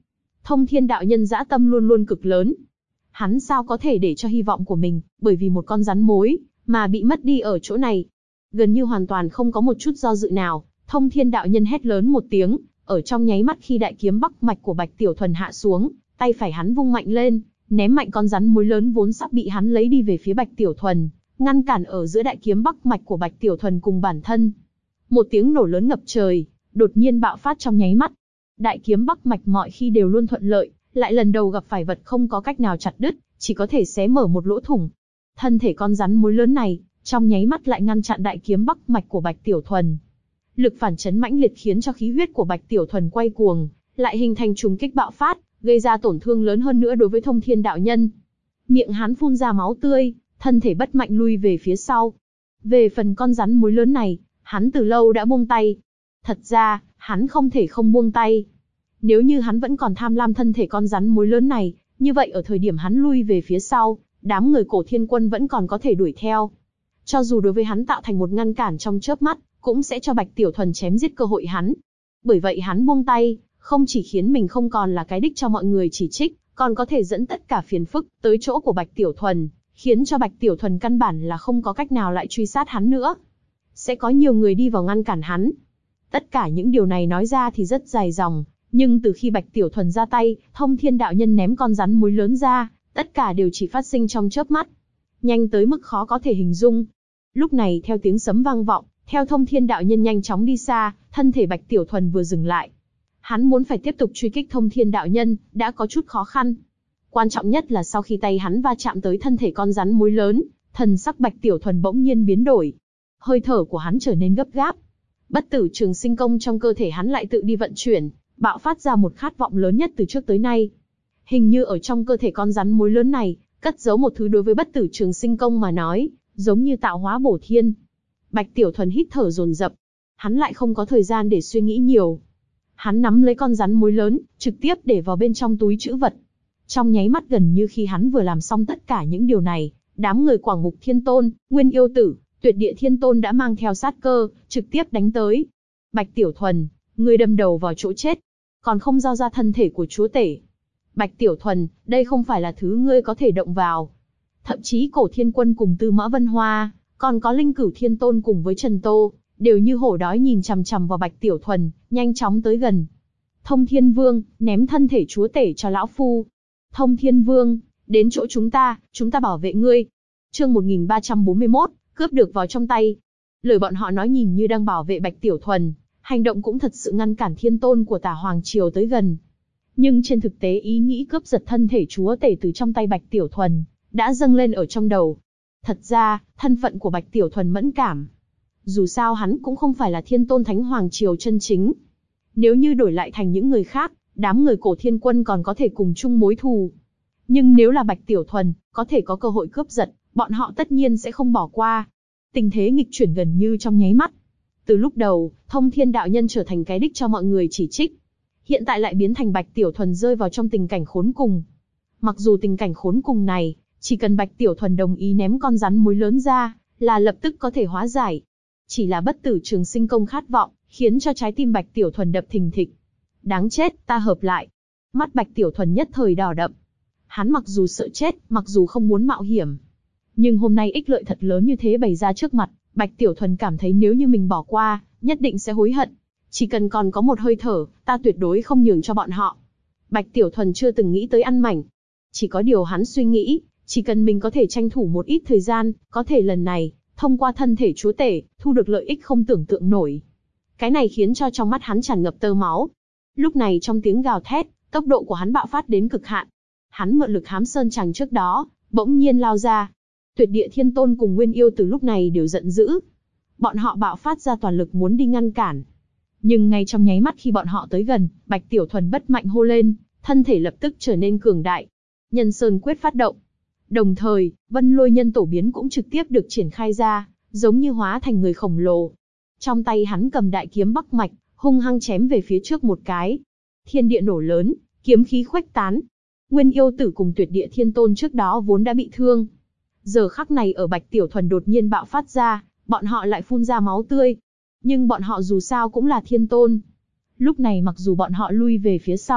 Thông Thiên đạo nhân dã tâm luôn luôn cực lớn. Hắn sao có thể để cho hy vọng của mình, bởi vì một con rắn mối, mà bị mất đi ở chỗ này. Gần như hoàn toàn không có một chút do dự nào, Thông Thiên đạo nhân hét lớn một tiếng, ở trong nháy mắt khi đại kiếm bắc mạch của Bạch Tiểu Thuần hạ xuống, tay phải hắn vung mạnh lên, ném mạnh con rắn mối lớn vốn sắp bị hắn lấy đi về phía Bạch Tiểu Thuần, ngăn cản ở giữa đại kiếm bắc mạch của Bạch Tiểu Thuần cùng bản thân. Một tiếng nổ lớn ngập trời, đột nhiên bạo phát trong nháy mắt. Đại kiếm bắc mạch mọi khi đều luôn thuận lợi, lại lần đầu gặp phải vật không có cách nào chặt đứt, chỉ có thể xé mở một lỗ thủng. Thân thể con rắn mối lớn này, trong nháy mắt lại ngăn chặn đại kiếm bắc mạch của Bạch Tiểu Thuần. Lực phản chấn mãnh liệt khiến cho khí huyết của Bạch Tiểu Thuần quay cuồng, lại hình thành trùng kích bạo phát, gây ra tổn thương lớn hơn nữa đối với Thông Thiên đạo nhân. Miệng hắn phun ra máu tươi, thân thể bất mạnh lui về phía sau. Về phần con rắn mối lớn này, hắn từ lâu đã buông tay. Thật ra, hắn không thể không buông tay. Nếu như hắn vẫn còn tham lam thân thể con rắn mối lớn này, như vậy ở thời điểm hắn lui về phía sau, đám người Cổ Thiên Quân vẫn còn có thể đuổi theo. Cho dù đối với hắn tạo thành một ngăn cản trong chớp mắt, cũng sẽ cho Bạch Tiểu Thuần chém giết cơ hội hắn. Bởi vậy hắn buông tay, không chỉ khiến mình không còn là cái đích cho mọi người chỉ trích, còn có thể dẫn tất cả phiền phức tới chỗ của Bạch Tiểu Thuần, khiến cho Bạch Tiểu Thuần căn bản là không có cách nào lại truy sát hắn nữa. Sẽ có nhiều người đi vào ngăn cản hắn. Tất cả những điều này nói ra thì rất dài dòng, nhưng từ khi Bạch Tiểu Thuần ra tay, Thông Thiên đạo nhân ném con rắn mối lớn ra, tất cả đều chỉ phát sinh trong chớp mắt, nhanh tới mức khó có thể hình dung. Lúc này theo tiếng sấm vang vọng, theo Thông Thiên đạo nhân nhanh chóng đi xa, thân thể Bạch Tiểu Thuần vừa dừng lại. Hắn muốn phải tiếp tục truy kích Thông Thiên đạo nhân, đã có chút khó khăn. Quan trọng nhất là sau khi tay hắn va chạm tới thân thể con rắn mối lớn, thần sắc Bạch Tiểu Thuần bỗng nhiên biến đổi. Hơi thở của hắn trở nên gấp gáp. Bất tử trường sinh công trong cơ thể hắn lại tự đi vận chuyển, bạo phát ra một khát vọng lớn nhất từ trước tới nay. Hình như ở trong cơ thể con rắn mối lớn này, cất giấu một thứ đối với bất tử trường sinh công mà nói, giống như tạo hóa bổ thiên. Bạch Tiểu Thuần hít thở dồn dập. Hắn lại không có thời gian để suy nghĩ nhiều. Hắn nắm lấy con rắn mối lớn, trực tiếp để vào bên trong túi trữ vật. Trong nháy mắt gần như khi hắn vừa làm xong tất cả những điều này, đám người Quảng Mục Thiên Tôn, Nguyên Yêu Tử, Tuyệt Địa Thiên Tôn đã mang theo sát cơ, trực tiếp đánh tới. Bạch Tiểu Thuần, ngươi đâm đầu vào chỗ chết, còn không giao ra thân thể của chúa tể. Bạch Tiểu Thuần, đây không phải là thứ ngươi có thể động vào. Thậm chí Cổ Thiên Quân cùng Tư Mã Vân Hoa, còn có Linh Cửu Thiên Tôn cùng với Trần Tô, đều như hổ đói nhìn chằm chằm vào Bạch Tiểu Thuần, nhanh chóng tới gần. Thông Thiên Vương, ném thân thể chúa tể cho lão phu. Thông Thiên Vương, đến chỗ chúng ta bảo vệ ngươi. Chương 1341, cướp được vào trong tay. Lời bọn họ nói nhìn như đang bảo vệ Bạch Tiểu Thuần, hành động cũng thật sự ngăn cản Thiên Tôn của Tả Hoàng Triều tới gần. Nhưng trên thực tế ý nghĩ cướp giật thân thể chúa tể từ trong tay Bạch Tiểu Thuần đã dâng lên ở trong đầu. Thật ra, thân phận của Bạch Tiểu Thuần mẫn cảm. Dù sao hắn cũng không phải là Thiên Tôn Thánh Hoàng Triều chân chính. Nếu như đổi lại thành những người khác, đám người Cổ Thiên Quân còn có thể cùng chung mối thù. Nhưng nếu là Bạch Tiểu Thuần, có thể có cơ hội cướp giật, bọn họ tất nhiên sẽ không bỏ qua. Tình thế nghịch chuyển gần như trong nháy mắt. Từ lúc đầu, Thông Thiên đạo nhân trở thành cái đích cho mọi người chỉ trích. Hiện tại lại biến thành Bạch Tiểu Thuần rơi vào trong tình cảnh khốn cùng. Mặc dù tình cảnh khốn cùng này, chỉ cần Bạch Tiểu Thuần đồng ý ném con rắn mối lớn ra, là lập tức có thể hóa giải. Chỉ là bất tử trường sinh công khát vọng, khiến cho trái tim Bạch Tiểu Thuần đập thình thịch. Đáng chết, ta hợp lại. Mắt Bạch Tiểu Thuần nhất thời đỏ đậm. Hắn mặc dù sợ chết, mặc dù không muốn mạo hiểm, nhưng hôm nay ích lợi thật lớn như thế bày ra trước mặt, Bạch Tiểu Thuần cảm thấy nếu như mình bỏ qua, nhất định sẽ hối hận. Chỉ cần còn có một hơi thở, ta tuyệt đối không nhường cho bọn họ. Bạch Tiểu Thuần chưa từng nghĩ tới ăn mảnh. Chỉ có điều hắn suy nghĩ, chỉ cần mình có thể tranh thủ một ít thời gian, có thể lần này, thông qua thân thể chúa tể, thu được lợi ích không tưởng tượng nổi. Cái này khiến cho trong mắt hắn tràn ngập tơ máu. Lúc này trong tiếng gào thét, tốc độ của hắn bạo phát đến cực hạn. Hắn mượn lực hám sơn chằng trước đó, bỗng nhiên lao ra. Tuyệt Địa Thiên Tôn cùng Nguyên Yêu từ lúc này đều giận dữ. Bọn họ bạo phát ra toàn lực muốn đi ngăn cản. Nhưng ngay trong nháy mắt khi bọn họ tới gần, Bạch Tiểu Thuần bất mạnh hô lên, thân thể lập tức trở nên cường đại. Nhân Sơn Quyết phát động. Đồng thời, Vân Lôi Nhân Tổ biến cũng trực tiếp được triển khai ra, giống như hóa thành người khổng lồ. Trong tay hắn cầm đại kiếm Bắc Mạch, hung hăng chém về phía trước một cái. Thiên địa nổ lớn, kiếm khí khuếch tán. Nguyên Yêu Tử cùng Tuyệt Địa Thiên Tôn trước đó vốn đã bị thương. Giờ khắc này ở Bạch Tiểu Thuần đột nhiên bạo phát ra, bọn họ lại phun ra máu tươi. Nhưng bọn họ dù sao cũng là Thiên Tôn. Lúc này mặc dù bọn họ lui về phía sau,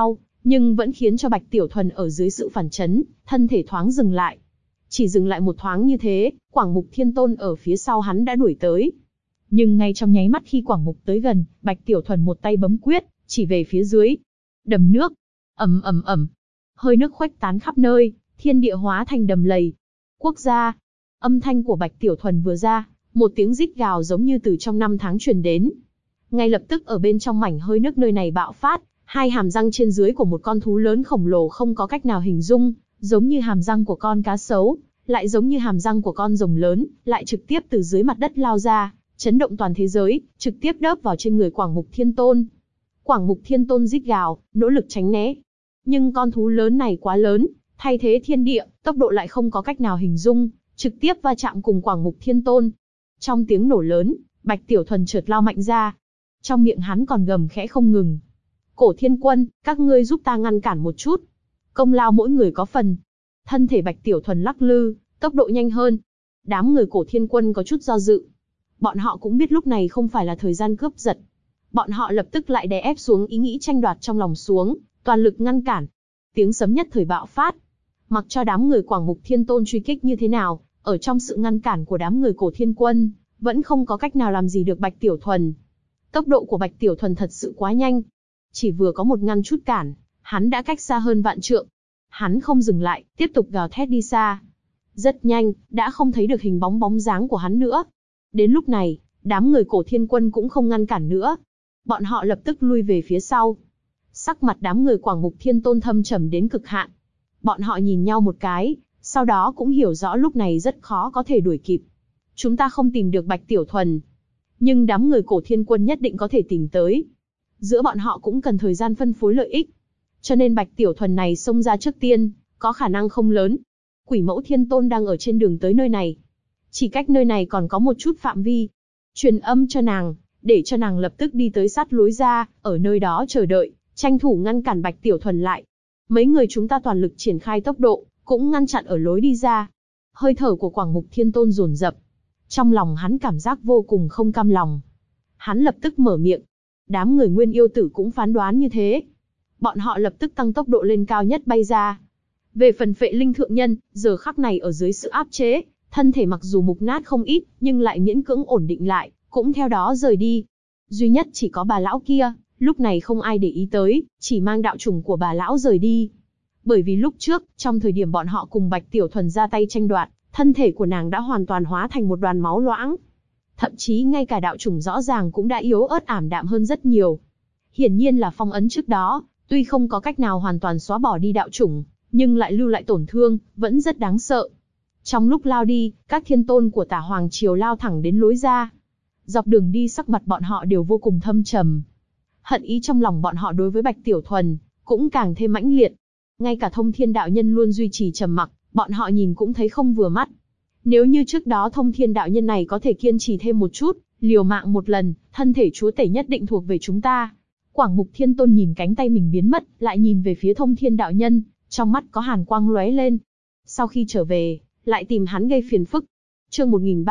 nhưng vẫn khiến cho Bạch Tiểu Thuần ở dưới sự phản chấn, thân thể thoáng dừng lại. Chỉ dừng lại một thoáng như thế, Quảng Mục Thiên Tôn ở phía sau hắn đã đuổi tới. Nhưng ngay trong nháy mắt khi Quảng Mục tới gần, Bạch Tiểu Thuần một tay bấm quyết, chỉ về phía dưới. Đầm nước. Ầm ầm ầm. Hơi nước khuếch tán khắp nơi, thiên địa hóa thành đầm lầy. Quốc gia. Âm thanh của Bạch Tiểu Thuần vừa ra, một tiếng rít gào giống như từ trong năm tháng truyền đến. Ngay lập tức ở bên trong mảnh hơi nước nơi này bạo phát, hai hàm răng trên dưới của một con thú lớn khổng lồ không có cách nào hình dung, giống như hàm răng của con cá sấu, lại giống như hàm răng của con rồng lớn, lại trực tiếp từ dưới mặt đất lao ra, chấn động toàn thế giới, trực tiếp đớp vào trên người Quảng Mục Thiên Tôn. Quảng Mục Thiên Tôn rít gào, nỗ lực tránh né. Nhưng con thú lớn này quá lớn, thay thế thiên địa, tốc độ lại không có cách nào hình dung, trực tiếp va chạm cùng Quảng Mục Thiên Tôn. Trong tiếng nổ lớn, Bạch Tiểu Thuần chợt lao mạnh ra. Trong miệng hắn còn gầm khẽ không ngừng. Cổ Thiên Quân, các ngươi giúp ta ngăn cản một chút. Công lao mỗi người có phần. Thân thể Bạch Tiểu Thuần lắc lư, tốc độ nhanh hơn. Đám người Cổ Thiên Quân có chút do dự. Bọn họ cũng biết lúc này không phải là thời gian cướp giật. Bọn họ lập tức lại đè ép xuống ý nghĩ tranh đoạt trong lòng xuống, toàn lực ngăn cản. Tiếng sấm nhất thời bạo phát. Mặc cho đám người Quảng Mục Thiên Tôn truy kích như thế nào, ở trong sự ngăn cản của đám người Cổ Thiên Quân, vẫn không có cách nào làm gì được Bạch Tiểu Thuần. Tốc độ của Bạch Tiểu Thuần thật sự quá nhanh. Chỉ vừa có một ngăn chút cản, hắn đã cách xa hơn vạn trượng. Hắn không dừng lại, tiếp tục gào thét đi xa. Rất nhanh, đã không thấy được hình bóng bóng dáng của hắn nữa. Đến lúc này, đám người Cổ Thiên Quân cũng không ngăn cản nữa. Bọn họ lập tức lui về phía sau. Sắc mặt đám người Quảng Mục Thiên Tôn thâm trầm đến cực hạn. Bọn họ nhìn nhau một cái, sau đó cũng hiểu rõ lúc này rất khó có thể đuổi kịp. Chúng ta không tìm được Bạch Tiểu Thuần, nhưng đám người Cổ Thiên Quân nhất định có thể tìm tới. Giữa bọn họ cũng cần thời gian phân phối lợi ích. Cho nên Bạch Tiểu Thuần này xông ra trước tiên, có khả năng không lớn. Quỷ Mẫu Thiên Tôn đang ở trên đường tới nơi này. Chỉ cách nơi này còn có một chút phạm vi. Truyền âm cho nàng, để cho nàng lập tức đi tới sát lối ra, ở nơi đó chờ đợi, tranh thủ ngăn cản Bạch Tiểu Thuần lại. Mấy người chúng ta toàn lực triển khai tốc độ, cũng ngăn chặn ở lối đi ra. Hơi thở của Quảng Mục Thiên Tôn dồn dập. Trong lòng hắn cảm giác vô cùng không cam lòng. Hắn lập tức mở miệng. Đám người Nguyên Yêu Tử cũng phán đoán như thế. Bọn họ lập tức tăng tốc độ lên cao nhất bay ra. Về phần Phệ Linh Thượng Nhân, giờ khắc này ở dưới sự áp chế, thân thể mặc dù mục nát không ít, nhưng lại miễn cưỡng ổn định lại, cũng theo đó rời đi. Duy nhất chỉ có bà lão kia, lúc này không ai để ý tới, chỉ mang đạo chủng của bà lão rời đi. Bởi vì lúc trước, trong thời điểm bọn họ cùng Bạch Tiểu Thuần ra tay tranh đoạt, thân thể của nàng đã hoàn toàn hóa thành một đoàn máu loãng. Thậm chí ngay cả đạo chủng rõ ràng cũng đã yếu ớt ảm đạm hơn rất nhiều. Hiển nhiên là phong ấn trước đó, tuy không có cách nào hoàn toàn xóa bỏ đi đạo chủng, nhưng lại lưu lại tổn thương, vẫn rất đáng sợ. Trong lúc lao đi, các thiên tôn của Tả Hoàng Triều lao thẳng đến lối ra. Dọc đường đi sắc mặt bọn họ đều vô cùng thâm trầm. Hận ý trong lòng bọn họ đối với Bạch Tiểu Thuần, cũng càng thêm mãnh liệt. Ngay cả Thông Thiên Đạo Nhân luôn duy trì trầm mặc, bọn họ nhìn cũng thấy không vừa mắt. Nếu như trước đó Thông Thiên Đạo Nhân này có thể kiên trì thêm một chút, liều mạng một lần, thân thể chúa tể nhất định thuộc về chúng ta. Quảng Mục Thiên Tôn nhìn cánh tay mình biến mất, lại nhìn về phía Thông Thiên Đạo Nhân, trong mắt có hàn quang lóe lên. Sau khi trở về, lại tìm hắn gây phiền phức. Chương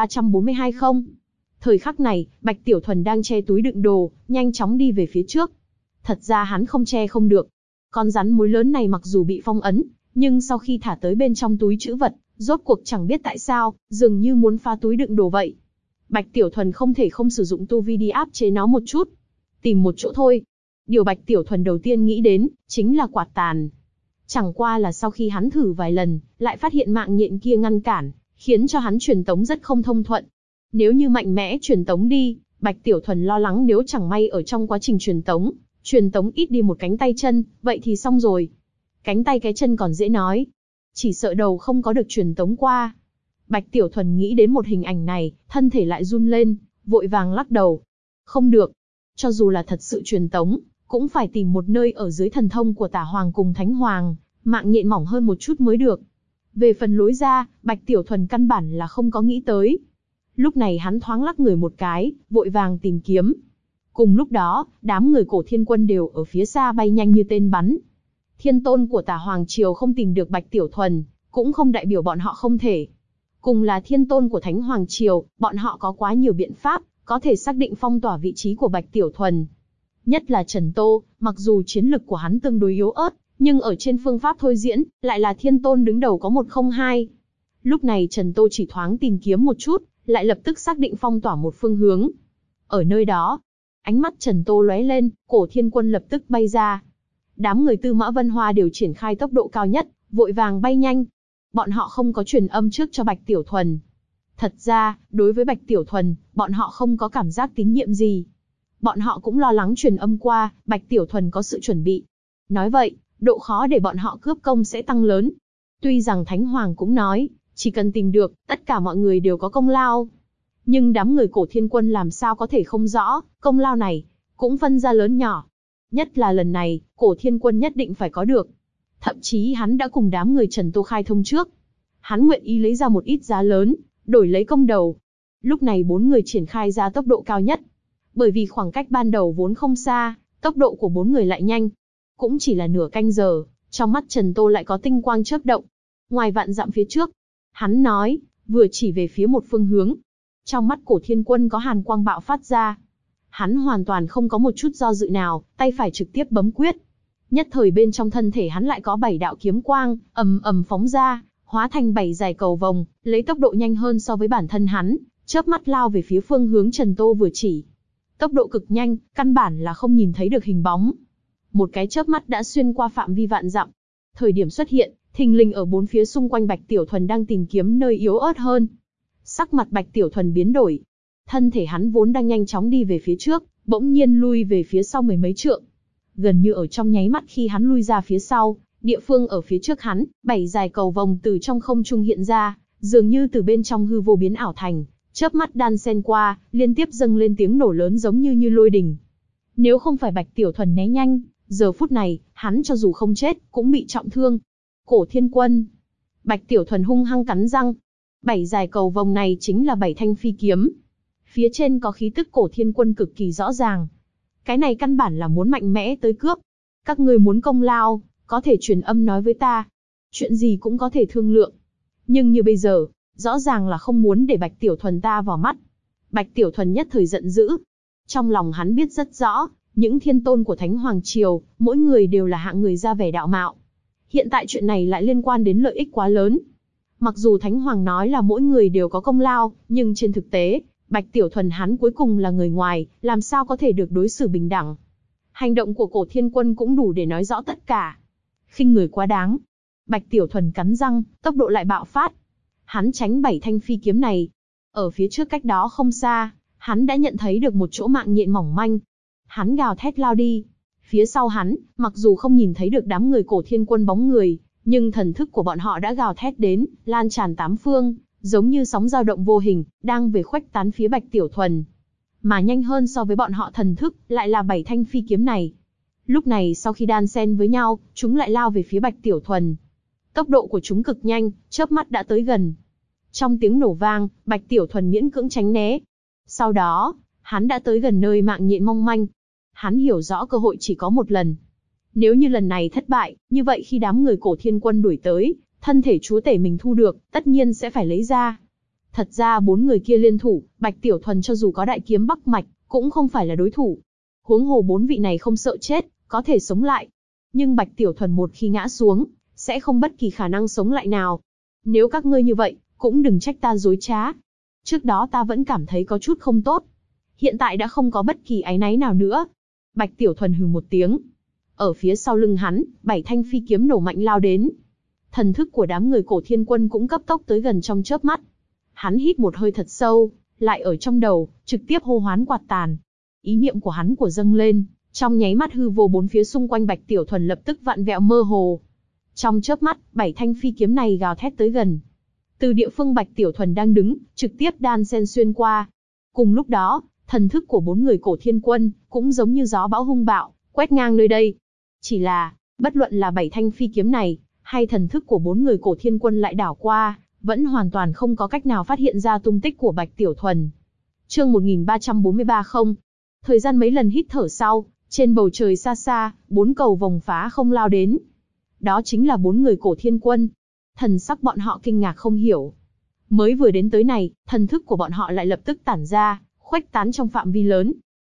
1342 không. Thời khắc này, Bạch Tiểu Thuần đang che túi đựng đồ, nhanh chóng đi về phía trước. Thật ra hắn không che không được. Con rắn mối lớn này mặc dù bị phong ấn, nhưng sau khi thả tới bên trong túi trữ vật, rốt cuộc chẳng biết tại sao, dường như muốn phá túi đựng đồ vậy. Bạch Tiểu Thuần không thể không sử dụng tu vi đi áp chế nó một chút. Tìm một chỗ thôi. Điều Bạch Tiểu Thuần đầu tiên nghĩ đến, chính là quạt tàn. Chẳng qua là sau khi hắn thử vài lần, lại phát hiện mạng nhện kia ngăn cản, khiến cho hắn truyền tống rất không thông thuận. Nếu như mạnh mẽ truyền tống đi, Bạch Tiểu Thuần lo lắng nếu chẳng may ở trong quá trình truyền tống ít đi một cánh tay chân, vậy thì xong rồi. Cánh tay cái chân còn dễ nói, chỉ sợ đầu không có được truyền tống qua. Bạch Tiểu Thuần nghĩ đến một hình ảnh này, thân thể lại run lên, vội vàng lắc đầu. Không được, cho dù là thật sự truyền tống, cũng phải tìm một nơi ở dưới thần thông của Tả Hoàng cùng Thánh Hoàng, mạng nhện mỏng hơn một chút mới được. Về phần lối ra, Bạch Tiểu Thuần căn bản là không có nghĩ tới. Lúc này hắn thoáng lắc người một cái, vội vàng tìm kiếm. Cùng lúc đó, đám người Cổ Thiên Quân đều ở phía xa bay nhanh như tên bắn. Thiên tôn của Tả Hoàng Triều không tìm được Bạch Tiểu Thuần, cũng không đại biểu bọn họ không thể. Cùng là thiên tôn của Thánh Hoàng Triều, bọn họ có quá nhiều biện pháp, có thể xác định phong tỏa vị trí của Bạch Tiểu Thuần. Nhất là Trần Tô, mặc dù chiến lực của hắn tương đối yếu ớt, nhưng ở trên phương pháp thôi diễn, lại là thiên tôn đứng đầu có 102. Lúc này Trần Tô chỉ thoáng tìm kiếm một chút, lại lập tức xác định phong tỏa một phương hướng. Ở nơi đó, ánh mắt Trần Tô lóe lên, Cổ Thiên Quân lập tức bay ra. Đám người Tư Mã Vân Hoa đều triển khai tốc độ cao nhất, vội vàng bay nhanh. Bọn họ không có truyền âm trước cho Bạch Tiểu Thuần. Thật ra, đối với Bạch Tiểu Thuần, bọn họ không có cảm giác tín nhiệm gì. Bọn họ cũng lo lắng truyền âm qua, Bạch Tiểu Thuần có sự chuẩn bị. Nói vậy, độ khó để bọn họ cướp công sẽ tăng lớn. Tuy rằng Thánh Hoàng cũng nói, chỉ cần tìm được, tất cả mọi người đều có công lao. Nhưng đám người Cổ Thiên Quân làm sao có thể không rõ, công lao này, cũng phân ra lớn nhỏ. Nhất là lần này, Cổ Thiên Quân nhất định phải có được. Thậm chí hắn đã cùng đám người Trần Tô khai thông trước. Hắn nguyện ý lấy ra một ít giá lớn, đổi lấy công đầu. Lúc này 4 người triển khai ra tốc độ cao nhất. Bởi vì khoảng cách ban đầu vốn không xa, tốc độ của 4 người lại nhanh. Cũng chỉ là nửa canh giờ, trong mắt Trần Tô lại có tinh quang chớp động. Ngoài vạn dặm phía trước, hắn nói, vừa chỉ về phía một phương hướng. Trong mắt Cổ Thiên Quân có hàn quang bạo phát ra. Hắn hoàn toàn không có một chút do dự nào, tay phải trực tiếp bấm quyết. Nhất thời bên trong thân thể hắn lại có 7 đạo kiếm quang, ầm ầm phóng ra, hóa thành 7 dải cầu vồng, lấy tốc độ nhanh hơn so với bản thân hắn, chớp mắt lao về phía phương hướng Trần Tô vừa chỉ. Tốc độ cực nhanh, căn bản là không nhìn thấy được hình bóng. Một cái chớp mắt đã xuyên qua phạm vi vạn dặm. Thời điểm xuất hiện, thình lình ở 4 phía xung quanh Bạch Tiểu Thuần đang tìm kiếm nơi yếu ớt hơn. Sắc mặt Bạch Tiểu Thuần biến đổi. Thân thể hắn vốn đang nhanh chóng đi về phía trước, bỗng nhiên lui về phía sau mười mấy trượng. Gần như ở trong nháy mắt khi hắn lui ra phía sau, địa phương ở phía trước hắn, 7 dải cầu vồng từ trong không trung hiện ra, dường như từ bên trong hư vô biến ảo thành, chớp mắt đan xen qua, liên tiếp dâng lên tiếng nổ lớn giống như lôi đình. Nếu không phải Bạch Tiểu Thuần né nhanh, giờ phút này, hắn cho dù không chết, cũng bị trọng thương. Cổ Thiên Quân. Bạch Tiểu Thuần hung hăng cắn răng. 7 dải cầu vồng này chính là 7 thanh phi kiếm. Phía trên có khí tức Cổ Thiên Quân cực kỳ rõ ràng. Cái này căn bản là muốn mạnh mẽ tới cướp. Các ngươi muốn công lao, có thể truyền âm nói với ta. Chuyện gì cũng có thể thương lượng. Nhưng như bây giờ, rõ ràng là không muốn để Bạch Tiểu Thuần ta vào mắt. Bạch Tiểu Thuần nhất thời giận dữ. Trong lòng hắn biết rất rõ, những thiên tôn của Thánh Hoàng Triều, mỗi người đều là hạng người ra vẻ đạo mạo. Hiện tại chuyện này lại liên quan đến lợi ích quá lớn. Mặc dù Thánh Hoàng nói là mỗi người đều có công lao, nhưng trên thực tế, Bạch Tiểu Thuần hắn cuối cùng là người ngoài, làm sao có thể được đối xử bình đẳng. Hành động của Cổ Thiên Quân cũng đủ để nói rõ tất cả. Khinh người quá đáng. Bạch Tiểu Thuần cắn răng, tốc độ lại bạo phát. Hắn tránh 7 thanh phi kiếm này. Ở phía trước cách đó không xa, hắn đã nhận thấy được một chỗ mạng nhện mỏng manh. Hắn gào thét lao đi. Phía sau hắn, mặc dù không nhìn thấy được đám người Cổ Thiên Quân bóng người, nhưng thần thức của bọn họ đã gào thét đến, lan tràn 8 phương, giống như sóng dao động vô hình, đang về khuếch tán phía Bạch Tiểu Thuần. Mà nhanh hơn so với bọn họ thần thức, lại là 7 thanh phi kiếm này. Lúc này sau khi đan xen với nhau, chúng lại lao về phía Bạch Tiểu Thuần. Tốc độ của chúng cực nhanh, chớp mắt đã tới gần. Trong tiếng nổ vang, Bạch Tiểu Thuần miễn cưỡng tránh né. Sau đó, hắn đã tới gần nơi mạng nhện mong manh. Hắn hiểu rõ cơ hội chỉ có một lần. Nếu như lần này thất bại, như vậy khi đám người Cổ Thiên Quân đuổi tới, thân thể chúa tể mình thu được, tất nhiên sẽ phải lấy ra. Thật ra 4 người kia liên thủ, Bạch Tiểu Thuần cho dù có đại kiếm Bắc Mạch, cũng không phải là đối thủ. Huống hồ 4 vị này không sợ chết, có thể sống lại. Nhưng Bạch Tiểu Thuần một khi ngã xuống, sẽ không bất kỳ khả năng sống lại nào. Nếu các ngươi như vậy, cũng đừng trách ta dối trá. Trước đó ta vẫn cảm thấy có chút không tốt. Hiện tại đã không có bất kỳ áy náy nào nữa. Bạch Tiểu Thuần hừ một tiếng. Ở phía sau lưng hắn, 7 thanh phi kiếm nổ mạnh lao đến. Thần thức của đám người Cổ Thiên Quân cũng cấp tốc tới gần trong chớp mắt. Hắn hít một hơi thật sâu, lại ở trong đầu, trực tiếp hô hoán quạt tàn. Ý niệm của hắn dâng lên, trong nháy mắt hư vô 4 phía xung quanh Bạch Tiểu Thuần lập tức vặn vẹo mơ hồ. Trong chớp mắt, 7 thanh phi kiếm này gào thét tới gần. Từ địa phương Bạch Tiểu Thuần đang đứng, trực tiếp đan xen xuyên qua. Cùng lúc đó, thần thức của 4 người Cổ Thiên Quân cũng giống như gió bão hung bạo, quét ngang nơi đây. Chỉ là, bất luận là 7 thanh phi kiếm này, hay thần thức của 4 người Cổ Thiên Quân lại đảo qua, vẫn hoàn toàn không có cách nào phát hiện ra tung tích của Bạch Tiểu Thuần. Chương 1343 không. Thời gian mấy lần hít thở sau, trên bầu trời xa xa, 4 cầu vồng phá không lao đến. Đó chính là 4 người Cổ Thiên Quân. Thần sắc bọn họ kinh ngạc không hiểu. Mới vừa đến tới này, thần thức của bọn họ lại lập tức tản ra, khuếch tán trong phạm vi lớn.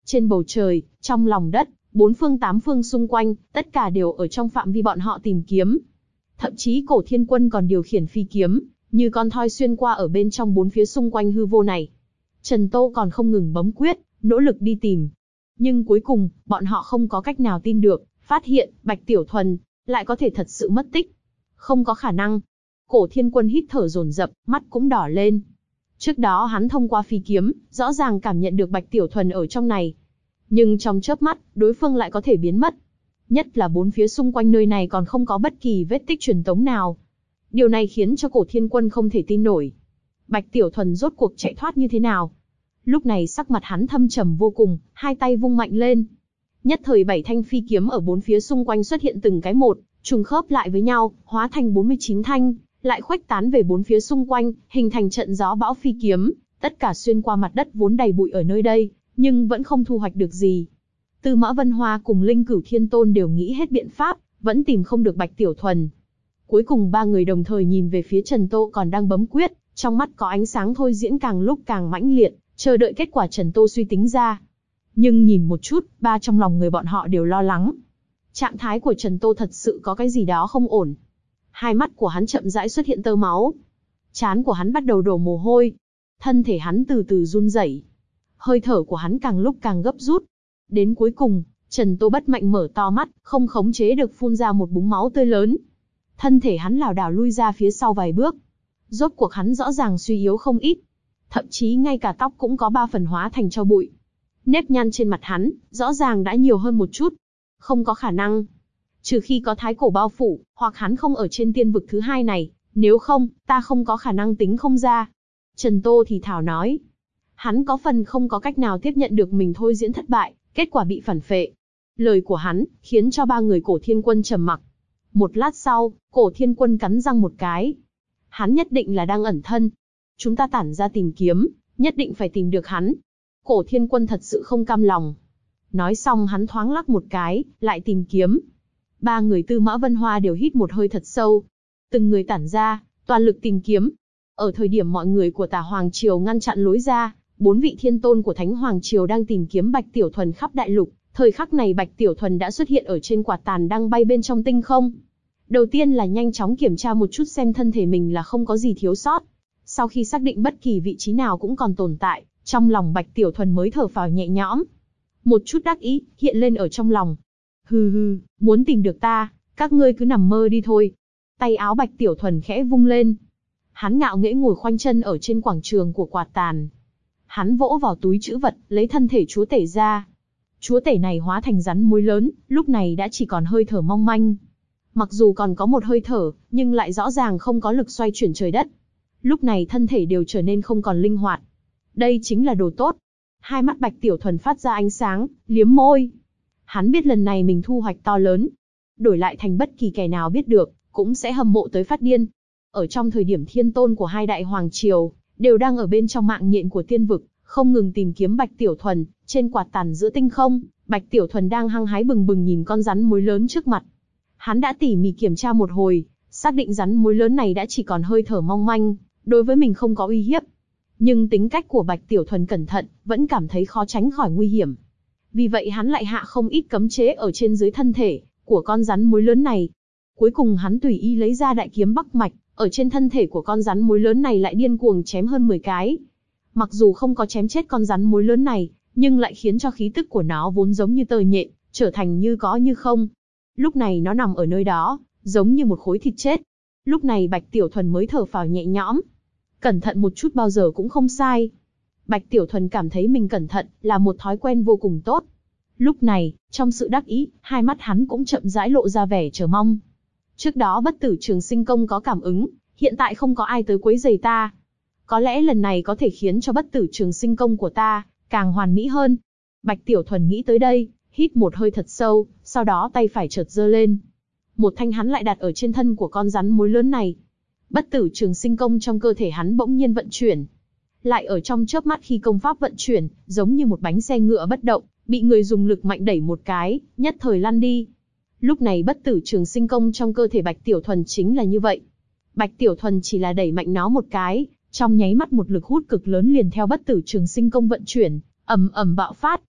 Trên bầu trời, trong lòng đất, bốn phương tám phương xung quanh, tất cả đều ở trong phạm vi bọn họ tìm kiếm. Thậm chí Cổ Thiên Quân còn điều khiển phi kiếm, như con thoi xuyên qua ở bên trong bốn phía xung quanh hư vô này. Trần Tô còn không ngừng bấm quyết, nỗ lực đi tìm. Nhưng cuối cùng, bọn họ không có cách nào tin được, phát hiện, Bạch Tiểu Thuần, lại có thể thật sự mất tích. Không có khả năng. Cổ Thiên Quân hít thở dồn dập, mắt cũng đỏ lên. Trước đó hắn thông qua phi kiếm, rõ ràng cảm nhận được Bạch Tiểu Thuần ở trong này. Nhưng trong chớp mắt, đối phương lại có thể biến mất. Nhất là bốn phía xung quanh nơi này còn không có bất kỳ vết tích truyền tống nào. Điều này khiến cho Cổ Thiên Quân không thể tin nổi. Bạch Tiểu Thuần rốt cuộc chạy thoát như thế nào? Lúc này sắc mặt hắn thâm trầm vô cùng, hai tay vung mạnh lên. Nhất thời 7 thanh phi kiếm ở bốn phía xung quanh xuất hiện từng cái một, trùng khớp lại với nhau, hóa thành 49 thanh, lại khuếch tán về bốn phía xung quanh, hình thành trận gió bão phi kiếm, tất cả xuyên qua mặt đất vốn đầy bụi ở nơi đây, nhưng vẫn không thu hoạch được gì. Tư Mã Vân Hoa cùng Linh Cửu Thiên Tôn đều nghĩ hết biện pháp, vẫn tìm không được Bạch Tiểu Thuần. Cuối cùng ba người đồng thời nhìn về phía Trần Tô còn đang bấm quyết, trong mắt có ánh sáng thôi diễn càng lúc càng mãnh liệt, chờ đợi kết quả Trần Tô suy tính ra. Nhưng nhìn một chút, trong lòng người bọn họ đều lo lắng. Trạng thái của Trần Tô thật sự có cái gì đó không ổn. Hai mắt của hắn chậm rãi xuất hiện tơ máu. Trán của hắn bắt đầu đổ mồ hôi. Thân thể hắn từ từ run rẩy. Hơi thở của hắn càng lúc càng gấp rút. Đến cuối cùng, Trần Tô bất mạnh mở to mắt, không khống chế được phun ra một búng máu tươi lớn. Thân thể hắn lảo đảo lui ra phía sau vài bước. Rốt cuộc hắn rõ ràng suy yếu không ít. Thậm chí ngay cả tóc cũng có 3 phần hóa thành tro bụi. Nếp nhăn trên mặt hắn, rõ ràng đã nhiều hơn một chút. Không có khả năng. Trừ khi có thái cổ bao phủ, hoặc hắn không ở trên tiên vực thứ hai này, nếu không, ta không có khả năng tính không ra. Trần Tô thì thào nói. Hắn có phần không có cách nào tiếp nhận được mình thôi diễn thất bại, kết quả bị phản phệ. Lời của hắn, khiến cho ba người Cổ Thiên Quân trầm mặc. Một lát sau, Cổ Thiên Quân cắn răng một cái. Hắn nhất định là đang ẩn thân. Chúng ta tản ra tìm kiếm, nhất định phải tìm được hắn. Cổ Thiên Quân thật sự không cam lòng. Nói xong hắn thoáng lắc một cái, lại tìm kiếm. Ba người Tư Mã Vân Hoa đều hít một hơi thật sâu. Từng người tản ra, toàn lực tìm kiếm. Ở thời điểm mọi người của Tả Hoàng Triều ngăn chặn lối ra, 4 vị thiên tôn của Thánh Hoàng Triều đang tìm kiếm Bạch Tiểu Thuần khắp đại lục. Thời khắc này Bạch Tiểu Thuần đã xuất hiện ở trên quạt tàn đang bay bên trong tinh không. Đầu tiên là nhanh chóng kiểm tra một chút xem thân thể mình là không có gì thiếu sót. Sau khi xác định bất kỳ vị trí nào cũng còn tồn tại, trong lòng Bạch Tiểu Thuần mới thở phào nhẹ nhõm. Một chút đắc ý hiện lên ở trong lòng. Hừ hừ, muốn tìm được ta, các ngươi cứ nằm mơ đi thôi. Tay áo Bạch Tiểu Thuần khẽ vung lên. Hắn ngạo nghễ ngồi khoanh chân ở trên quảng trường của quạt tàn. Hắn vỗ vào túi trữ vật, lấy thân thể chúa tể ra. Chúa tể này hóa thành rắn mối lớn, lúc này đã chỉ còn hơi thở mong manh. Mặc dù còn có một hơi thở, nhưng lại rõ ràng không có lực xoay chuyển trời đất. Lúc này thân thể đều trở nên không còn linh hoạt. Đây chính là đồ tốt. Hai mắt Bạch Tiểu Thuần phát ra ánh sáng, liếm môi. Hắn biết lần này mình thu hoạch to lớn. Đổi lại thành bất kỳ kẻ nào biết được, cũng sẽ hâm mộ tới phát điên. Ở trong thời điểm thiên tôn của hai đại hoàng triều, đều đang ở bên trong mạng nhện của tiên vực, không ngừng tìm kiếm Bạch Tiểu Thuần, trên quạt tàn giữa tinh không, Bạch Tiểu Thuần đang hăng hái bừng bừng nhìn con rắn mối lớn trước mặt. Hắn đã tỉ mỉ kiểm tra một hồi, xác định rắn mối lớn này đã chỉ còn hơi thở mong manh, đối với mình không có uy hiếp. Nhưng tính cách của Bạch Tiểu Thuần cẩn thận, vẫn cảm thấy khó tránh khỏi nguy hiểm. Vì vậy hắn lại hạ không ít cấm chế ở trên dưới thân thể của con rắn mối lớn này. Cuối cùng hắn tùy ý lấy ra đại kiếm Bắc Mạch, ở trên thân thể của con rắn mối lớn này lại điên cuồng chém hơn 10 cái. Mặc dù không có chém chết con rắn mối lớn này, nhưng lại khiến cho khí tức của nó vốn giống như tơ nhện, trở thành như có như không. Lúc này nó nằm ở nơi đó, giống như một khối thịt chết. Lúc này Bạch Tiểu Thuần mới thở phào nhẹ nhõm. Cẩn thận một chút bao giờ cũng không sai. Bạch Tiểu Thuần cảm thấy mình cẩn thận là một thói quen vô cùng tốt. Lúc này, trong sự đắc ý, hai mắt hắn cũng chậm rãi lộ ra vẻ chờ mong. Trước đó Bất Tử Trường Sinh Công có cảm ứng, hiện tại không có ai tới quấy rầy ta. Có lẽ lần này có thể khiến cho Bất Tử Trường Sinh Công của ta càng hoàn mỹ hơn. Bạch Tiểu Thuần nghĩ tới đây, hít một hơi thật sâu, sau đó tay phải chợt giơ lên. Một thanh hắn lại đặt ở trên thân của con rắn mối lớn này. Bất Tử Trường Sinh Công trong cơ thể hắn bỗng nhiên vận chuyển. Lại ở trong chớp mắt khi công pháp vận chuyển, giống như một bánh xe ngựa bất động, bị người dùng lực mạnh đẩy một cái, nhất thời lăn đi. Lúc này Bất Tử Trường Sinh Công trong cơ thể Bạch Tiểu Thuần chính là như vậy. Bạch Tiểu Thuần chỉ là đẩy mạnh nó một cái, trong nháy mắt một lực hút cực lớn liền theo Bất Tử Trường Sinh Công vận chuyển, ầm ầm bạo phát.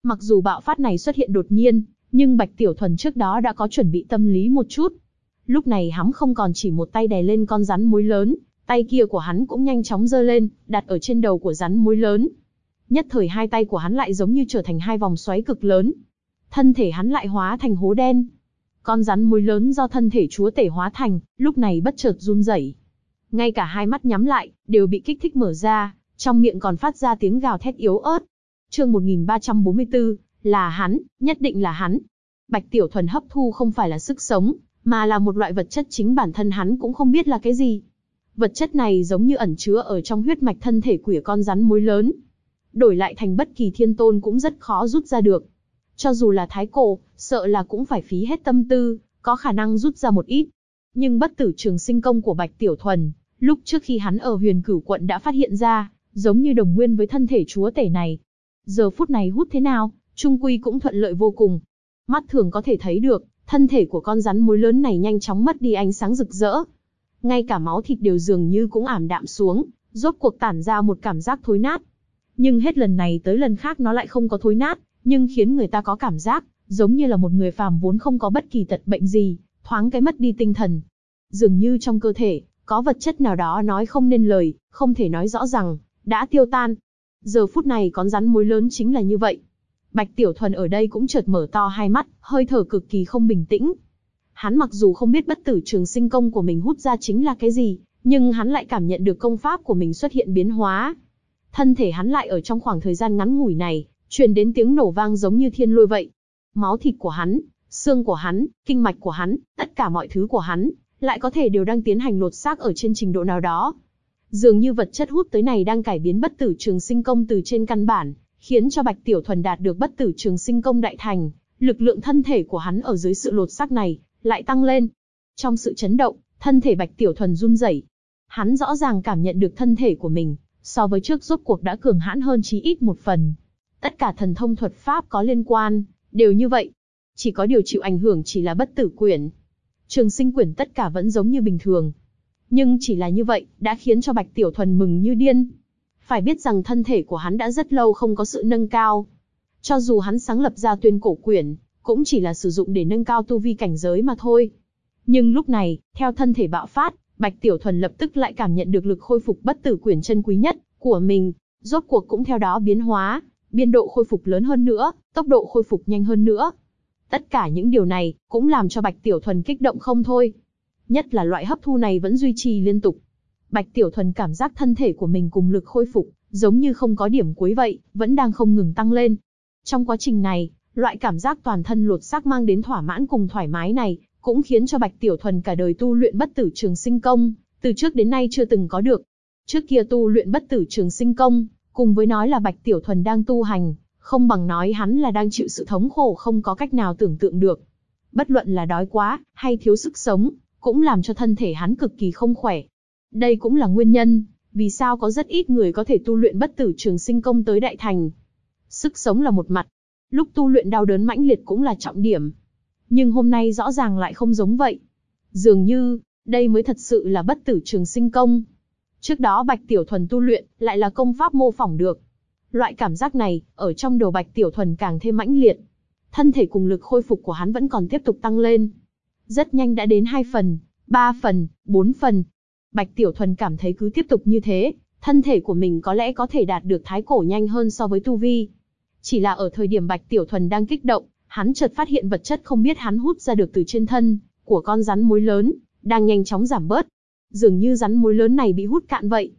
Mặc dù bạo phát này xuất hiện đột nhiên, nhưng Bạch Tiểu Thuần trước đó đã có chuẩn bị tâm lý một chút. Lúc này hắn không còn chỉ một tay đè lên con rắn mối lớn, tay kia của hắn cũng nhanh chóng giơ lên, đặt ở trên đầu của rắn mối lớn. Nhất thời hai tay của hắn lại giống như trở thành hai vòng xoáy cực lớn. Thân thể hắn lại hóa thành hố đen. Con rắn mối lớn do thân thể chúa tể hóa thành, lúc này bất chợt run rẩy. Ngay cả hai mắt nhắm lại, đều bị kích thích mở ra, trong miệng còn phát ra tiếng gào thét yếu ớt. Chương 1344, là hắn, nhất định là hắn. Bạch Tiểu Thuần hấp thu không phải là sức sống, mà là một loại vật chất chính bản thân hắn cũng không biết là cái gì. Vật chất này giống như ẩn chứa ở trong huyết mạch thân thể của con rắn mối lớn. Đổi lại thành bất kỳ thiên tôn cũng rất khó rút ra được. Cho dù là thái cổ, sợ là cũng phải phí hết tâm tư, có khả năng rút ra một ít. Nhưng bất tử trường sinh công của Bạch Tiểu Thuần, lúc trước khi hắn ở Huyền Cửu quận đã phát hiện ra, giống như đồng nguyên với thân thể chúa tể này. Giờ phút này hút thế nào, chung quy cũng thuận lợi vô cùng. Mắt thường có thể thấy được, thân thể của con rắn mối lớn này nhanh chóng mất đi ánh sáng rực rỡ. Ngay cả máu thịt đều dường như cũng ảm đạm xuống, rốt cuộc tản ra một cảm giác thối nát. Nhưng hết lần này tới lần khác nó lại không có thối nát, nhưng khiến người ta có cảm giác, giống như là một người phàm vốn không có bất kỳ tật bệnh gì, thoáng cái mất đi tinh thần. Dường như trong cơ thể, có vật chất nào đó nói không nên lời, không thể nói rõ rằng, đã tiêu tan. Giờ phút này con rắn mối lớn chính là như vậy. Bạch Tiểu Thuần ở đây cũng chợt mở to hai mắt, hơi thở cực kỳ không bình tĩnh. Hắn mặc dù không biết bất tử trường sinh công của mình hút ra chính là cái gì, nhưng hắn lại cảm nhận được công pháp của mình xuất hiện biến hóa. Thân thể hắn lại ở trong khoảng thời gian ngắn ngủi này, truyền đến tiếng nổ vang giống như thiên lôi vậy. Máu thịt của hắn, xương của hắn, kinh mạch của hắn, tất cả mọi thứ của hắn, lại có thể đều đang tiến hành lột xác ở trên trình độ nào đó. Dường như vật chất hút tới này đang cải biến bất tử trường sinh công từ trên căn bản, khiến cho Bạch Tiểu Thuần đạt được bất tử trường sinh công đại thành. Lực lượng thân thể của hắn ở dưới sự lột xác này, lại tăng lên. Trong sự chấn động, thân thể Bạch Tiểu Thuần run rẩy. Hắn rõ ràng cảm nhận được thân thể của mình, so với trước rốt cuộc đã cường hãn hơn chí ít một phần. Tất cả thần thông thuật pháp có liên quan, đều như vậy. Chỉ có điều chịu ảnh hưởng chỉ là bất tử quyển. Trường sinh quyển tất cả vẫn giống như bình thường. Nhưng chỉ là như vậy, đã khiến cho Bạch Tiểu Thuần mừng như điên. Phải biết rằng thân thể của hắn đã rất lâu không có sự nâng cao. Cho dù hắn sáng lập ra tuyên cổ quyển, cũng chỉ là sử dụng để nâng cao tu vi cảnh giới mà thôi. Nhưng lúc này, theo thân thể bạo phát, Bạch Tiểu Thuần lập tức lại cảm nhận được lực khôi phục bất tử quyển chân quý nhất của mình, rốt cuộc cũng theo đó biến hóa, biên độ khôi phục lớn hơn nữa, tốc độ khôi phục nhanh hơn nữa. Tất cả những điều này cũng làm cho Bạch Tiểu Thuần kích động không thôi. Nhất là loại hấp thu này vẫn duy trì liên tục. Bạch Tiểu Thuần cảm giác thân thể của mình cùng lực khôi phục, giống như không có điểm cuối vậy, vẫn đang không ngừng tăng lên. Trong quá trình này, loại cảm giác toàn thân lột xác mang đến thỏa mãn cùng thoải mái này, cũng khiến cho Bạch Tiểu Thuần cả đời tu luyện bất tử trường sinh công, từ trước đến nay chưa từng có được. Trước kia tu luyện bất tử trường sinh công, cùng với nói là Bạch Tiểu Thuần đang tu hành, không bằng nói hắn là đang chịu sự thống khổ không có cách nào tưởng tượng được. Bất luận là đói quá, hay thiếu sức sống, cũng làm cho thân thể hắn cực kỳ không khỏe. Đây cũng là nguyên nhân, vì sao có rất ít người có thể tu luyện bất tử trường sinh công tới đại thành. Sức sống là một mặt, lúc tu luyện đau đớn mãnh liệt cũng là trọng điểm. Nhưng hôm nay rõ ràng lại không giống vậy. Dường như, đây mới thật sự là bất tử trường sinh công. Trước đó Bạch Tiểu Thuần tu luyện, lại là công pháp mô phỏng được. Loại cảm giác này, ở trong đầu Bạch Tiểu Thuần càng thêm mãnh liệt. Thân thể cùng lực khôi phục của hắn vẫn còn tiếp tục tăng lên. Rất nhanh đã đến 2 phần, 3 phần, 4 phần. Bạch Tiểu Thuần cảm thấy cứ tiếp tục như thế, thân thể của mình có lẽ có thể đạt được thái cổ nhanh hơn so với tu vi. Chỉ là ở thời điểm Bạch Tiểu Thuần đang kích động, hắn chợt phát hiện vật chất không biết hắn hút ra được từ trên thân của con rắn mối lớn, đang nhanh chóng giảm bớt. Dường như rắn mối lớn này bị hút cạn vậy.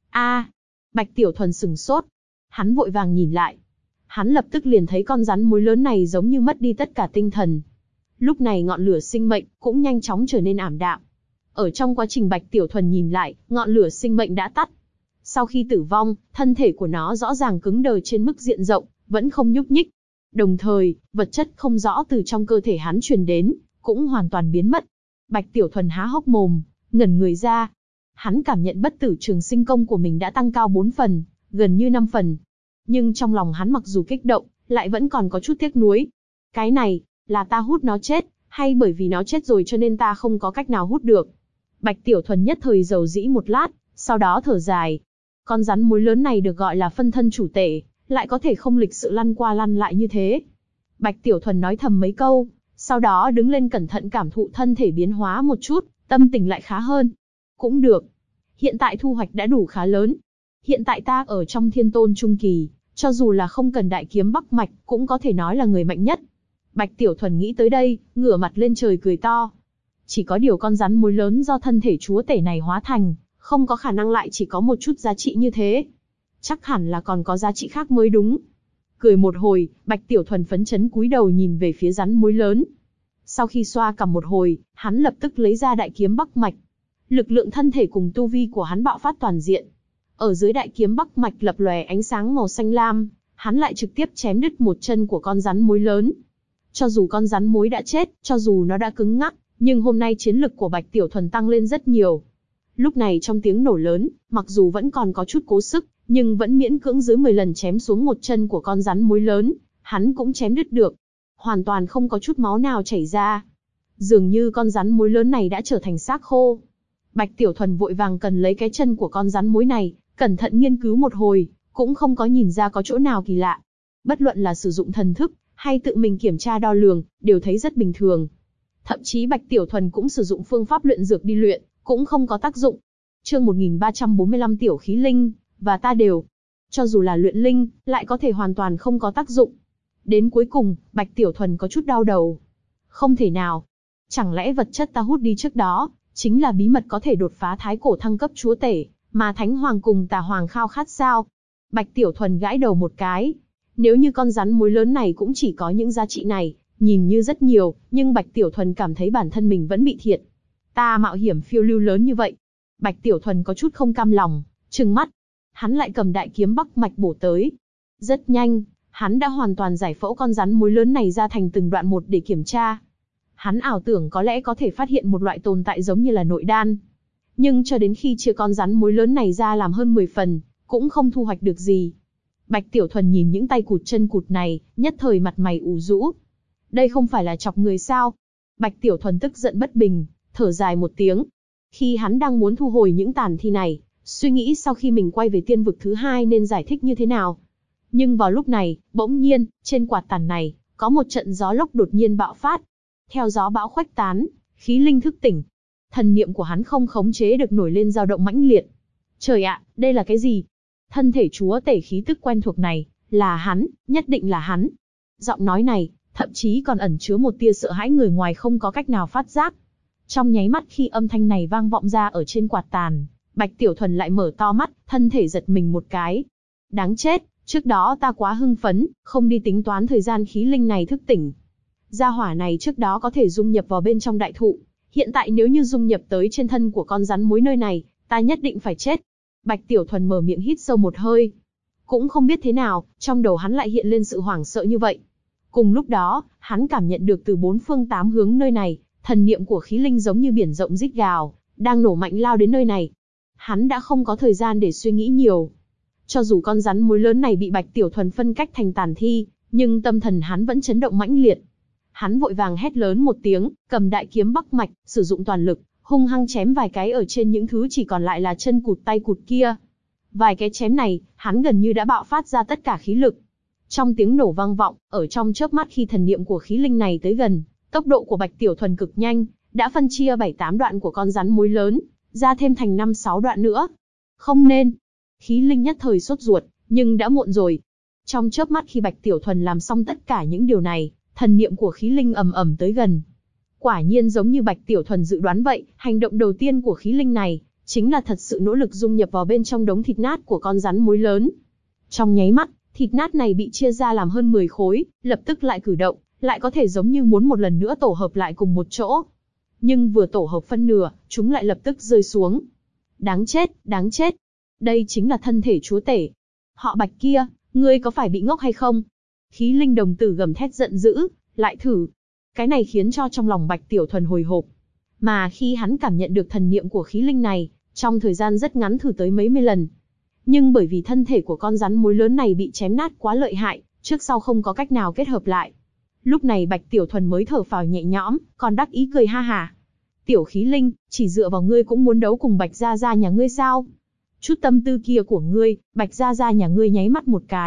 Bạch Tiểu Thuần sửng sốt. Hắn vội vàng nhìn lại. Hắn lập tức liền thấy con rắn mối lớn này giống như mất đi tất cả tinh thần. Lúc này ngọn lửa sinh mệnh cũng nhanh chóng trở nên ảm đạm. Ở trong quá trình Bạch Tiểu Thuần nhìn lại, ngọn lửa sinh mệnh đã tắt. Sau khi tử vong, thân thể của nó rõ ràng cứng đờ trên mức diện rộng, vẫn không nhúc nhích. Đồng thời, vật chất không rõ từ trong cơ thể hắn truyền đến, cũng hoàn toàn biến mất. Bạch Tiểu Thuần há hốc mồm, ngẩn người ra. Hắn cảm nhận bất tử trường sinh công của mình đã tăng cao 4 phần, gần như 5 phần. Nhưng trong lòng hắn mặc dù kích động, lại vẫn còn có chút tiếc nuối. Cái này, là ta hút nó chết, hay bởi vì nó chết rồi cho nên ta không có cách nào hút được? Bạch Tiểu Thuần nhất thời dầu dĩ một lát, sau đó thở dài. Con rắn mối lớn này được gọi là phân thân chủ tể, lại có thể không lịch sự lăn qua lăn lại như thế. Bạch Tiểu Thuần nói thầm mấy câu, sau đó đứng lên cẩn thận cảm thụ thân thể biến hóa một chút, tâm tình lại khá hơn. Cũng được. Hiện tại thu hoạch đã đủ khá lớn. Hiện tại ta ở trong thiên tôn trung kỳ, cho dù là không cần đại kiếm Bắc Mạch, cũng có thể nói là người mạnh nhất. Bạch Tiểu Thuần nghĩ tới đây, ngửa mặt lên trời cười to. Chỉ có điều con rắn mối lớn do thân thể chúa tể này hóa thành, không có khả năng lại chỉ có một chút giá trị như thế. Chắc hẳn là còn có giá trị khác mới đúng. Cười một hồi, Bạch Tiểu Thuần phấn chấn cúi đầu nhìn về phía rắn mối lớn. Sau khi xoa cằm một hồi, hắn lập tức lấy ra đại kiếm Bắc Mạch. Lực lượng thân thể cùng tu vi của hắn bạo phát toàn diện. Ở dưới đại kiếm Bắc Mạch lập lòe ánh sáng màu xanh lam, hắn lại trực tiếp chém đứt một chân của con rắn mối lớn. Cho dù con rắn mối đã chết, cho dù nó đã cứng ngắc, nhưng hôm nay chiến lực của Bạch Tiểu Thuần tăng lên rất nhiều. Lúc này trong tiếng nổ lớn, mặc dù vẫn còn có chút cố sức, nhưng vẫn miễn cưỡng dưới 10 lần chém xuống một chân của con rắn mối lớn, hắn cũng chém đứt được. Hoàn toàn không có chút máu nào chảy ra. Dường như con rắn mối lớn này đã trở thành xác khô. Bạch Tiểu Thuần vội vàng cần lấy cái chân của con rắn mối này, cẩn thận nghiên cứu một hồi, cũng không có nhìn ra có chỗ nào kỳ lạ. Bất luận là sử dụng thần thức, hay tự mình kiểm tra đo lường, đều thấy rất bình thường. Thậm chí Bạch Tiểu Thuần cũng sử dụng phương pháp luyện dược đi luyện, cũng không có tác dụng. Chương 1345 Tiểu Khí Linh, và ta đều. Cho dù là luyện linh, lại có thể hoàn toàn không có tác dụng. Đến cuối cùng, Bạch Tiểu Thuần có chút đau đầu. Không thể nào. Chẳng lẽ vật chất ta hút đi trước đó, chính là bí mật có thể đột phá thái cổ thăng cấp chúa tể, mà Thánh Hoàng cùng Tà Hoàng khao khát sao? Bạch Tiểu Thuần gãi đầu một cái. Nếu như con rắn mối lớn này cũng chỉ có những giá trị này, nhìn như rất nhiều, nhưng Bạch Tiểu Thuần cảm thấy bản thân mình vẫn bị thiệt. Ta mạo hiểm phiêu lưu lớn như vậy. Bạch Tiểu Thuần có chút không cam lòng, trừng mắt. Hắn lại cầm đại kiếm Bắc Mạch bổ tới. Rất nhanh, hắn đã hoàn toàn giải phẫu con rắn mối lớn này ra thành từng đoạn một để kiểm tra. Hắn ảo tưởng có lẽ có thể phát hiện một loại tồn tại giống như là nội đan. Nhưng cho đến khi chia con rắn mối lớn này ra làm hơn 10 phần, cũng không thu hoạch được gì. Bạch Tiểu Thuần nhìn những tay cụt chân cụt này, nhất thời mặt mày ủ rũ. Đây không phải là chọc người sao? Bạch Tiểu Thuần tức giận bất bình, thở dài một tiếng. Khi hắn đang muốn thu hồi những tàn thi này, suy nghĩ sau khi mình quay về tiên vực thứ 2 nên giải thích như thế nào. Nhưng vào lúc này, bỗng nhiên, trên quạt tàn này, có một trận gió lốc đột nhiên bạo phát. Theo gió bão khuếch tán, khí linh thức tỉnh. Thần niệm của hắn không khống chế được nổi lên dao động mãnh liệt. Trời ạ, đây là cái gì? Thân thể chúa tể khí tức quen thuộc này, là hắn, nhất định là hắn. Giọng nói này, thậm chí còn ẩn chứa một tia sợ hãi người ngoài không có cách nào phát giác. Trong nháy mắt khi âm thanh này vang vọng ra ở trên quạt tàn, Bạch Tiểu Thuần lại mở to mắt, thân thể giật mình một cái. Đáng chết, trước đó ta quá hưng phấn, không đi tính toán thời gian khí linh này thức tỉnh. Gia hỏa này trước đó có thể dung nhập vào bên trong đại thụ. Hiện tại nếu như dung nhập tới trên thân của con rắn mối nơi này, ta nhất định phải chết. Bạch Tiểu Thuần mở miệng hít sâu một hơi. Cũng không biết thế nào, trong đầu hắn lại hiện lên sự hoảng sợ như vậy. Cùng lúc đó, hắn cảm nhận được từ 4 phương 8 hướng nơi này, thần niệm của khí linh giống như biển rộng rít gào, đang nổ mạnh lao đến nơi này. Hắn đã không có thời gian để suy nghĩ nhiều. Cho dù con rắn mối lớn này bị Bạch Tiểu Thuần phân cách thành tàn thi, nhưng tâm thần hắn vẫn chấn động mãnh liệt. Hắn vội vàng hét lớn một tiếng, cầm đại kiếm Bắc Mạch, sử dụng toàn lực, hung hăng chém vài cái ở trên những thứ chỉ còn lại là chân cụt tay cụt kia. Vài cái chém này, hắn gần như đã bạo phát ra tất cả khí lực. Trong tiếng nổ vang vọng, ở trong chớp mắt khi thần niệm của khí linh này tới gần, tốc độ của Bạch Tiểu Thuần cực nhanh, đã phân chia 7-8 đoạn của con rắn mối lớn, ra thêm thành 5-6 đoạn nữa. Không nên. Khí linh nhất thời sốt ruột, nhưng đã muộn rồi. Trong chớp mắt khi Bạch Tiểu Thuần làm xong tất cả những điều này, thần niệm của khí linh ầm ầm tới gần. Quả nhiên giống như Bạch Tiểu Thuần dự đoán vậy, hành động đầu tiên của khí linh này, chính là thật sự nỗ lực dung nhập vào bên trong đống thịt nát của con rắn mối lớn. Trong nháy mắt, thịt nát này bị chia ra làm hơn 10 khối, lập tức lại cử động, lại có thể giống như muốn một lần nữa tổ hợp lại cùng một chỗ. Nhưng vừa tổ hợp phân nửa, chúng lại lập tức rơi xuống. Đáng chết, đáng chết. Đây chính là thân thể chúa tể. Họ Bạch kia, ngươi có phải bị ngốc hay không? Khí linh đồng tử gầm thét giận dữ, lại thử. Cái này khiến cho trong lòng Bạch Tiểu Thuần hồi hộp. Mà khi hắn cảm nhận được thần niệm của khí linh này, trong thời gian rất ngắn thử tới mấy mươi lần. Nhưng bởi vì thân thể của con rắn mối lớn này bị chém nát quá lợi hại, trước sau không có cách nào kết hợp lại. Lúc này Bạch Tiểu Thuần mới thở phào nhẹ nhõm, còn đắc ý cười ha hả. Tiểu khí linh, chỉ dựa vào ngươi cũng muốn đấu cùng Bạch Gia Gia nhà ngươi sao? Chút tâm tư kia của ngươi, Bạch Gia Gia nhà ngươi nháy mắt một cái,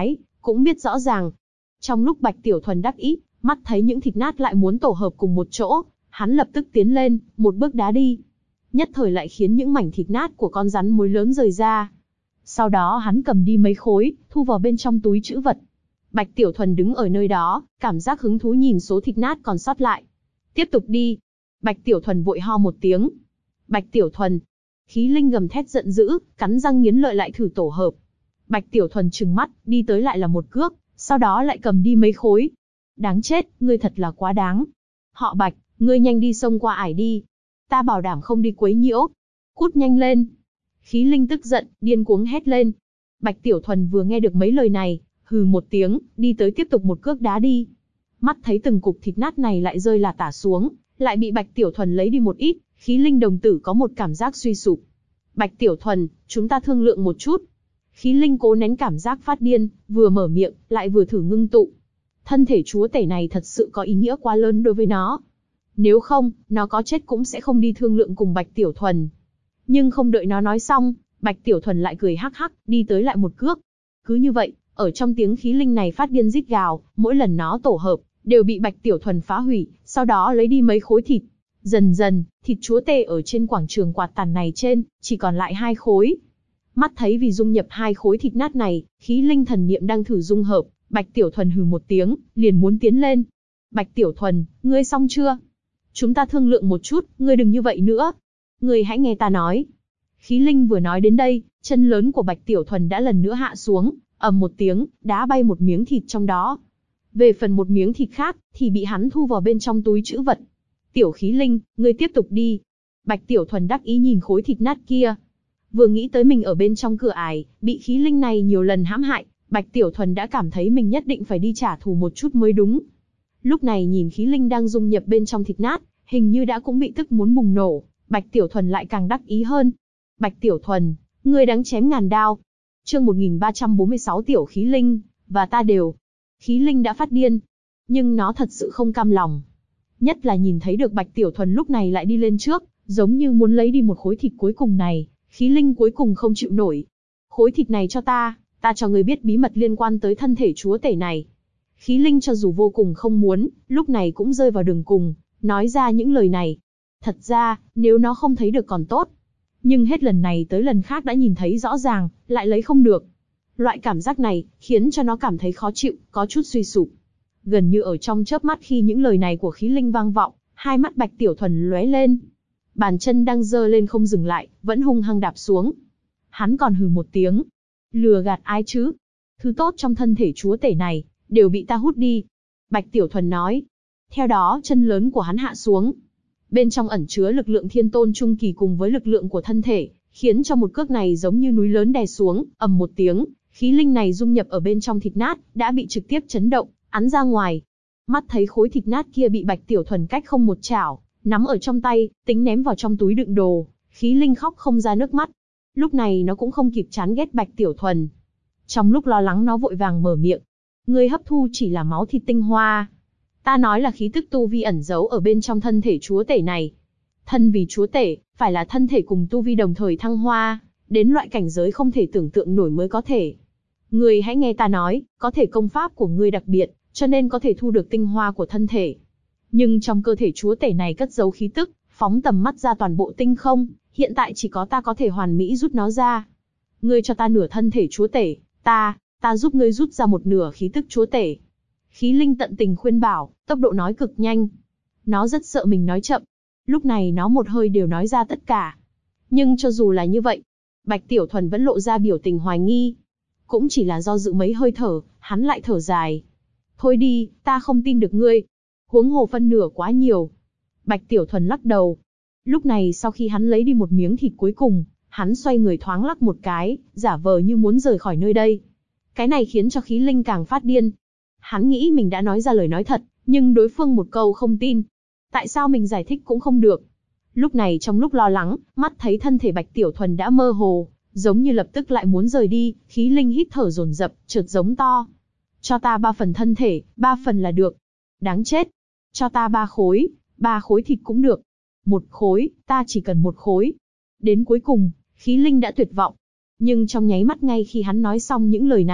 cũng biết rõ ràng. Trong lúc Bạch Tiểu Thuần đắc ý, mắt thấy những thịt nát lại muốn tổ hợp cùng một chỗ, hắn lập tức tiến lên, một bước đá đi. Nhất thời lại khiến những mảnh thịt nát của con rắn mối lớn rời ra. Sau đó hắn cầm đi mấy khối, thu vào bên trong túi trữ vật. Bạch Tiểu Thuần đứng ở nơi đó, cảm giác hứng thú nhìn số thịt nát còn sót lại. Tiếp tục đi. Bạch Tiểu Thuần vội ho một tiếng. Bạch Tiểu Thuần. Khí linh gầm thét giận dữ, cắn răng nghiến lợi lại thử tổ hợp. Bạch Tiểu Thuần trừng mắt, đi tới lại là một cước, sau đó lại cầm đi mấy khối. Đáng chết, ngươi thật là quá đáng. Họ Bạch, ngươi nhanh đi xông qua ải đi. Ta bảo đảm không đi quấy nhiễu. Cút nhanh lên. Khí linh tức giận, điên cuống hét lên. Bạch Tiểu Thuần vừa nghe được mấy lời này, hừ một tiếng, đi tới tiếp tục một cước đá đi. Mắt thấy từng cục thịt nát này lại rơi là tả xuống, lại bị Bạch Tiểu Thuần lấy đi một ít, khí linh đồng tử có một cảm giác suy sụp. Bạch Tiểu Thuần, chúng ta thương lượng một chút. Khí linh cố nén cảm giác phát điên, vừa mở miệng, lại vừa thử ngưng tụ. Thân thể chúa tể này thật sự có ý nghĩa quá lớn đối với nó. Nếu không, nó có chết cũng sẽ không đi thương lượng cùng Bạch Tiểu Thuần. Nhưng không đợi nó nói xong, Bạch Tiểu Thuần lại cười hắc hắc, đi tới lại một cước. Cứ như vậy, ở trong tiếng khí linh này phát điên rít gào, mỗi lần nó tổ hợp, đều bị Bạch Tiểu Thuần phá hủy, sau đó lấy đi mấy khối thịt. Dần dần, thịt chúa tể ở trên quảng trường quạt tàn này trên, chỉ còn lại 2 khối. Mắt thấy vì dung nhập 2 khối thịt nát này, khí linh thần niệm đang thử dung hợp, Bạch Tiểu Thuần hừ một tiếng, liền muốn tiến lên. Bạch Tiểu Thuần, ngươi xong chưa? Chúng ta thương lượng một chút, ngươi đừng như vậy nữa. Ngươi hãy nghe ta nói. Khí linh vừa nói đến đây, chân lớn của Bạch Tiểu Thuần đã lần nữa hạ xuống, ầm một tiếng, đá bay một miếng thịt trong đó. Về phần một miếng thịt khác, thì bị hắn thu vào bên trong túi trữ vật. Tiểu khí linh, ngươi tiếp tục đi. Bạch Tiểu Thuần đắc ý nhìn khối thịt nát kia. Vừa nghĩ tới mình ở bên trong cửa ải, bị khí linh này nhiều lần hãm hại, Bạch Tiểu Thuần đã cảm thấy mình nhất định phải đi trả thù một chút mới đúng. Lúc này nhìn khí linh đang dung nhập bên trong thịt nát, hình như đã cũng bị tức muốn bùng nổ, Bạch Tiểu Thuần lại càng đắc ý hơn. Bạch Tiểu Thuần, ngươi đáng chém ngàn đao. Chương 1346 Tiểu khí linh, và ta đều. Khí linh đã phát điên, nhưng nó thật sự không cam lòng. Nhất là nhìn thấy được Bạch Tiểu Thuần lúc này lại đi lên trước, giống như muốn lấy đi một khối thịt cuối cùng này, khí linh cuối cùng không chịu nổi. Khối thịt này cho ta cho ngươi biết bí mật liên quan tới thân thể chúa tể này. Khí linh cho dù vô cùng không muốn, lúc này cũng rơi vào đường cùng, nói ra những lời này. Thật ra, nếu nó không thấy được còn tốt. Nhưng hết lần này tới lần khác đã nhìn thấy rõ ràng, lại lấy không được. Loại cảm giác này, khiến cho nó cảm thấy khó chịu, có chút suy sụp. Gần như ở trong chớp mắt khi những lời này của khí linh vang vọng, hai mắt Bạch Tiểu Thuần lóe lên. Bàn chân đang giơ lên không dừng lại, vẫn hung hăng đạp xuống. Hắn còn hừ một tiếng. Lừa gạt ai chứ? Thứ tốt trong thân thể chúa tể này, đều bị ta hút đi. Bạch Tiểu Thuần nói. Theo đó chân lớn của hắn hạ xuống. Bên trong ẩn chứa lực lượng thiên tôn trung kỳ cùng với lực lượng của thân thể, khiến cho một cước này giống như núi lớn đè xuống, ầm một tiếng, khí linh này dung nhập ở bên trong thịt nát, đã bị trực tiếp chấn động, ắn ra ngoài. Mắt thấy khối thịt nát kia bị Bạch Tiểu Thuần cách không một chảo, nắm ở trong tay, tính ném vào trong túi đựng đồ, khí linh khóc không ra nước mắt. Lúc này nó cũng không kịp chán ghét Bạch Tiểu Thuần. Trong lúc lo lắng nó vội vàng mở miệng. Ngươi hấp thu chỉ là máu thịt tinh hoa. Ta nói là khí tức tu vi ẩn giấu ở bên trong thân thể chúa tể này. Thân vì chúa tể, phải là thân thể cùng tu vi đồng thời thăng hoa, đến loại cảnh giới không thể tưởng tượng nổi mới có thể. Ngươi hãy nghe ta nói, có thể công pháp của ngươi đặc biệt, cho nên có thể thu được tinh hoa của thân thể. Nhưng trong cơ thể chúa tể này cất giấu khí tức, phóng tầm mắt ra toàn bộ tinh không, hiện tại chỉ có ta có thể hoàn mỹ rút nó ra. Ngươi cho ta nửa thân thể chúa tể, ta giúp ngươi rút ra một nửa khí tức chúa tể. Khí linh tận tình khuyên bảo, tốc độ nói cực nhanh. Nó rất sợ mình nói chậm. Lúc này nó một hơi đều nói ra tất cả. Nhưng cho dù là như vậy, Bạch Tiểu Thuần vẫn lộ ra biểu tình hoài nghi. Cũng chỉ là do dự mấy hơi thở, hắn lại thở dài. Thôi đi, ta không tin được ngươi. Huống hồ phân nửa quá nhiều. Bạch Tiểu Thuần lắc đầu. Lúc này sau khi hắn lấy đi một miếng thịt cuối cùng, hắn xoay người thoáng lắc một cái, giả vờ như muốn rời khỏi nơi đây. Cái này khiến cho khí linh càng phát điên. Hắn nghĩ mình đã nói ra lời nói thật, nhưng đối phương một câu không tin. Tại sao mình giải thích cũng không được? Lúc này trong lúc lo lắng, mắt thấy thân thể Bạch Tiểu Thuần đã mơ hồ, giống như lập tức lại muốn rời đi, khí linh hít thở dồn dập, chợt giống to. Cho ta 3 phần thân thể, 3 phần là được. Đáng chết. Cho ta 3 khối thịt cũng được. 1 khối, ta chỉ cần 1 khối. Đến cuối cùng, khí linh đã tuyệt vọng. Nhưng trong nháy mắt ngay khi hắn nói xong những lời này,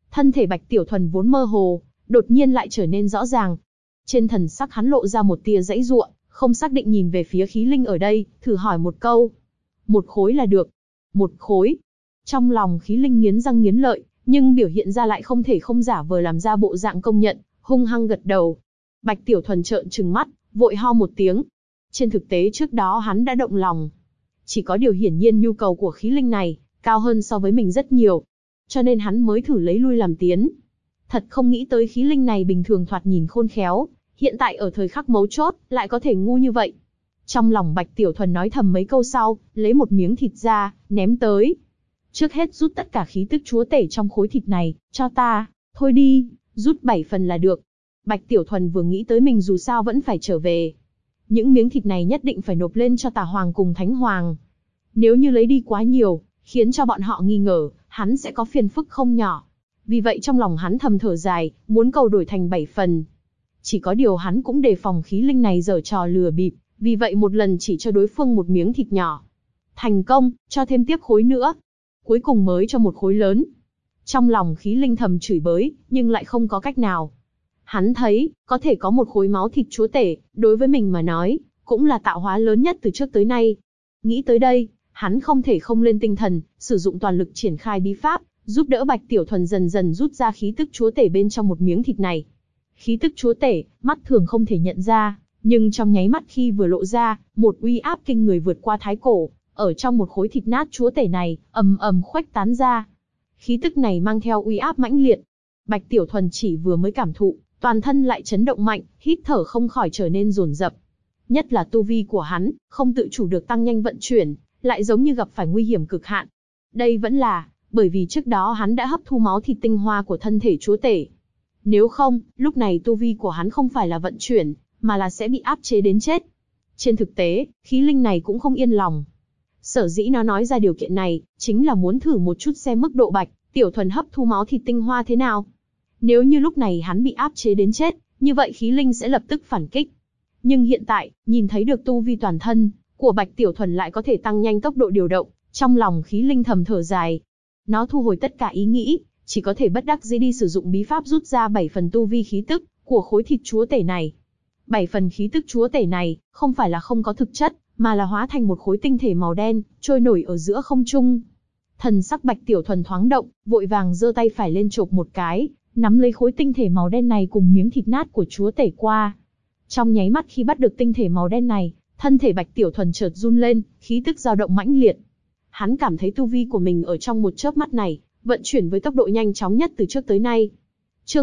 Thân thể Bạch Tiểu Thuần vốn mơ hồ, đột nhiên lại trở nên rõ ràng. Trên thần sắc hắn lộ ra một tia giãy giụa, không xác định nhìn về phía khí linh ở đây, thử hỏi một câu. Một khối là được. Một khối. Trong lòng khí linh nghiến răng nghiến lợi, nhưng biểu hiện ra lại không thể không giả vờ làm ra bộ dạng công nhận, hung hăng gật đầu. Bạch Tiểu Thuần trợn trừng mắt, vội ho một tiếng. Trên thực tế trước đó hắn đã động lòng. Chỉ có điều hiển nhiên nhu cầu của khí linh này cao hơn so với mình rất nhiều, cho nên hắn mới thử lấy lui làm tiến. Thật không nghĩ tới khí linh này bình thường thoạt nhìn khôn khéo, hiện tại ở thời khắc mấu chốt lại có thể ngu như vậy. Trong lòng Bạch Tiểu Thuần nói thầm mấy câu sau, lấy một miếng thịt ra, ném tới. Trước hết rút tất cả khí tức chúa tể trong khối thịt này, cho ta. Thôi đi, rút 7 phần là được. Bạch Tiểu Thuần vừa nghĩ tới mình dù sao vẫn phải trở về. Những miếng thịt này nhất định phải nộp lên cho Tà Hoàng cùng Thánh Hoàng. Nếu như lấy đi quá nhiều, khiến cho bọn họ nghi ngờ, hắn sẽ có phiền phức không nhỏ. Vì vậy trong lòng hắn thầm thở dài, muốn cầu đổi thành 7 phần. Chỉ có điều hắn cũng đề phòng khí linh này giở trò lừa bịp, vì vậy một lần chỉ cho đối phương một miếng thịt nhỏ. Thành công, cho thêm tiếp khối nữa. Cuối cùng mới cho một khối lớn. Trong lòng khí linh thầm chửi bới, nhưng lại không có cách nào. Hắn thấy, có thể có một khối máu thịt chúa tể, đối với mình mà nói, cũng là tạo hóa lớn nhất từ trước tới nay. Nghĩ tới đây, hắn không thể không lên tinh thần, sử dụng toàn lực triển khai bí pháp, giúp đỡ Bạch Tiểu Thuần dần dần rút ra khí tức chúa tể bên trong một miếng thịt này. Khí tức chúa tể, mắt thường không thể nhận ra, nhưng trong nháy mắt khi vừa lộ ra, một uy áp kinh người vượt qua thái cổ, ở trong một khối thịt nát chúa tể này, ầm ầm khuếch tán ra. Khí tức này mang theo uy áp mãnh liệt. Bạch Tiểu Thuần chỉ vừa mới cảm thụ, toàn thân lại chấn động mạnh, hít thở không khỏi trở nên dồn dập. Nhất là tu vi của hắn, không tự chủ được tăng nhanh vận chuyển, lại giống như gặp phải nguy hiểm cực hạn. Đây vẫn là bởi vì trước đó hắn đã hấp thu máu thịt tinh hoa của thân thể chúa tể. Nếu không, lúc này tu vi của hắn không phải là vận chuyển, mà là sẽ bị áp chế đến chết. Trên thực tế, khí linh này cũng không yên lòng. Sở dĩ nó nói ra điều kiện này, chính là muốn thử một chút xem mức độ Bạch Tiểu Thuần hấp thu máu thịt tinh hoa thế nào. Nếu như lúc này hắn bị áp chế đến chết, như vậy khí linh sẽ lập tức phản kích. Nhưng hiện tại, nhìn thấy được tu vi toàn thân của Bạch Tiểu Thuần lại có thể tăng nhanh tốc độ điều động, trong lòng khí linh thầm thở dài. Nó thu hồi tất cả ý nghĩ, chỉ có thể bất đắc dĩ đi sử dụng bí pháp rút ra 7 phần tu vi khí tức của khối thịt chúa tể này. 7 phần khí tức chúa tể này, không phải là không có thực chất, mà là hóa thành một khối tinh thể màu đen, trôi nổi ở giữa không trung. Thần sắc Bạch Tiểu Thuần thoáng động, vội vàng giơ tay phải lên chộp một cái, nắm lấy khối tinh thể màu đen này cùng miếng thịt nát của chúa tể qua. Trong nháy mắt khi bắt được tinh thể màu đen này, thân thể Bạch Tiểu Thuần chợt run lên, khí tức dao động mãnh liệt. Hắn cảm thấy tu vi của mình ở trong một chớp mắt này, vận chuyển với tốc độ nhanh chóng nhất từ trước tới nay. Chương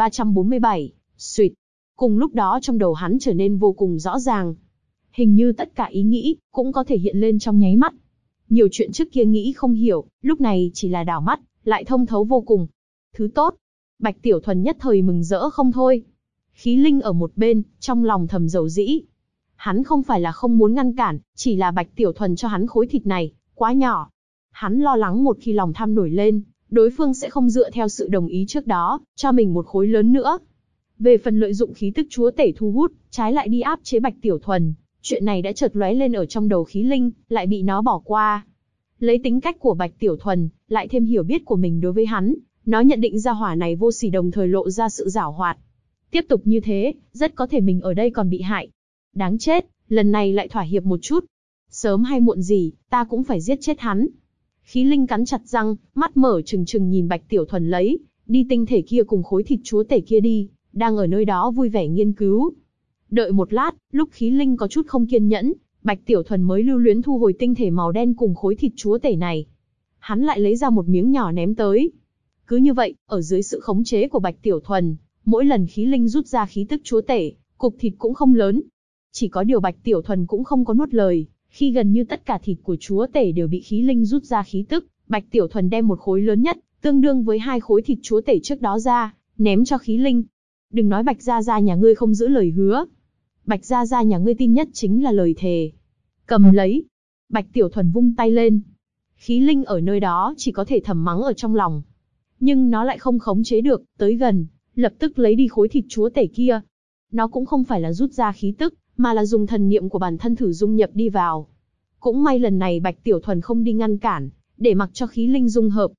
1347, Xuyệt. Cùng lúc đó trong đầu hắn trở nên vô cùng rõ ràng. Hình như tất cả ý nghĩ, cũng có thể hiện lên trong nháy mắt. Nhiều chuyện trước kia nghĩ không hiểu, lúc này chỉ là đảo mắt, lại thông thấu vô cùng. Thứ tốt. Bạch Tiểu Thuần nhất thời mừng rỡ không thôi. Khí linh ở một bên, trong lòng thầm dầu dĩ. Hắn không phải là không muốn ngăn cản, chỉ là Bạch Tiểu Thuần cho hắn khối thịt này, quá nhỏ. Hắn lo lắng một khi lòng tham nổi lên, đối phương sẽ không dựa theo sự đồng ý trước đó, cho mình một khối lớn nữa. Về phần lợi dụng khí tức chúa tể thu hút, trái lại đi áp chế Bạch Tiểu Thuần, chuyện này đã chợt lóe lên ở trong đầu khí linh, lại bị nó bỏ qua. Lấy tính cách của Bạch Tiểu Thuần, lại thêm hiểu biết của mình đối với hắn, nó nhận định ra hỏa này vô sỉ đồng thời lộ ra sự giảo hoạt. Tiếp tục như thế, rất có thể mình ở đây còn bị hại. Đáng chết, lần này lại thỏa hiệp một chút. Sớm hay muộn gì, ta cũng phải giết chết hắn. Khí linh cắn chặt răng, mắt mở trừng trừng nhìn Bạch Tiểu Thuần lấy đi tinh thể kia cùng khối thịt chúa tể kia đi, đang ở nơi đó vui vẻ nghiên cứu. Đợi một lát, lúc khí linh có chút không kiên nhẫn, Bạch Tiểu Thuần mới lưu luyến thu hồi tinh thể màu đen cùng khối thịt chúa tể này. Hắn lại lấy ra một miếng nhỏ ném tới. Cứ như vậy, ở dưới sự khống chế của Bạch Tiểu Thuần, mỗi lần khí linh rút ra khí tức chúa tể, cục thịt cũng không lớn. Chỉ có điều Bạch Tiểu Thuần cũng không có nuốt lời, khi gần như tất cả thịt của chúa tể đều bị khí linh rút ra khí tức, Bạch Tiểu Thuần đem một khối lớn nhất, tương đương với 2 khối thịt chúa tể trước đó ra, ném cho khí linh. Đừng nói Bạch gia gia nhà ngươi không giữ lời hứa. Bạch gia gia nhà ngươi tin nhất chính là lời thề. Cầm lấy. Bạch Tiểu Thuần vung tay lên. Khí linh ở nơi đó chỉ có thể thầm mắng ở trong lòng. Nhưng nó lại không khống chế được, tới gần, lập tức lấy đi khối thịt chúa tể kia. Nó cũng không phải là rút ra khí tức, mà là dùng thần niệm của bản thân thử dung nhập đi vào. Cũng may lần này Bạch Tiểu Thuần không đi ngăn cản, để mặc cho khí linh dung hợp.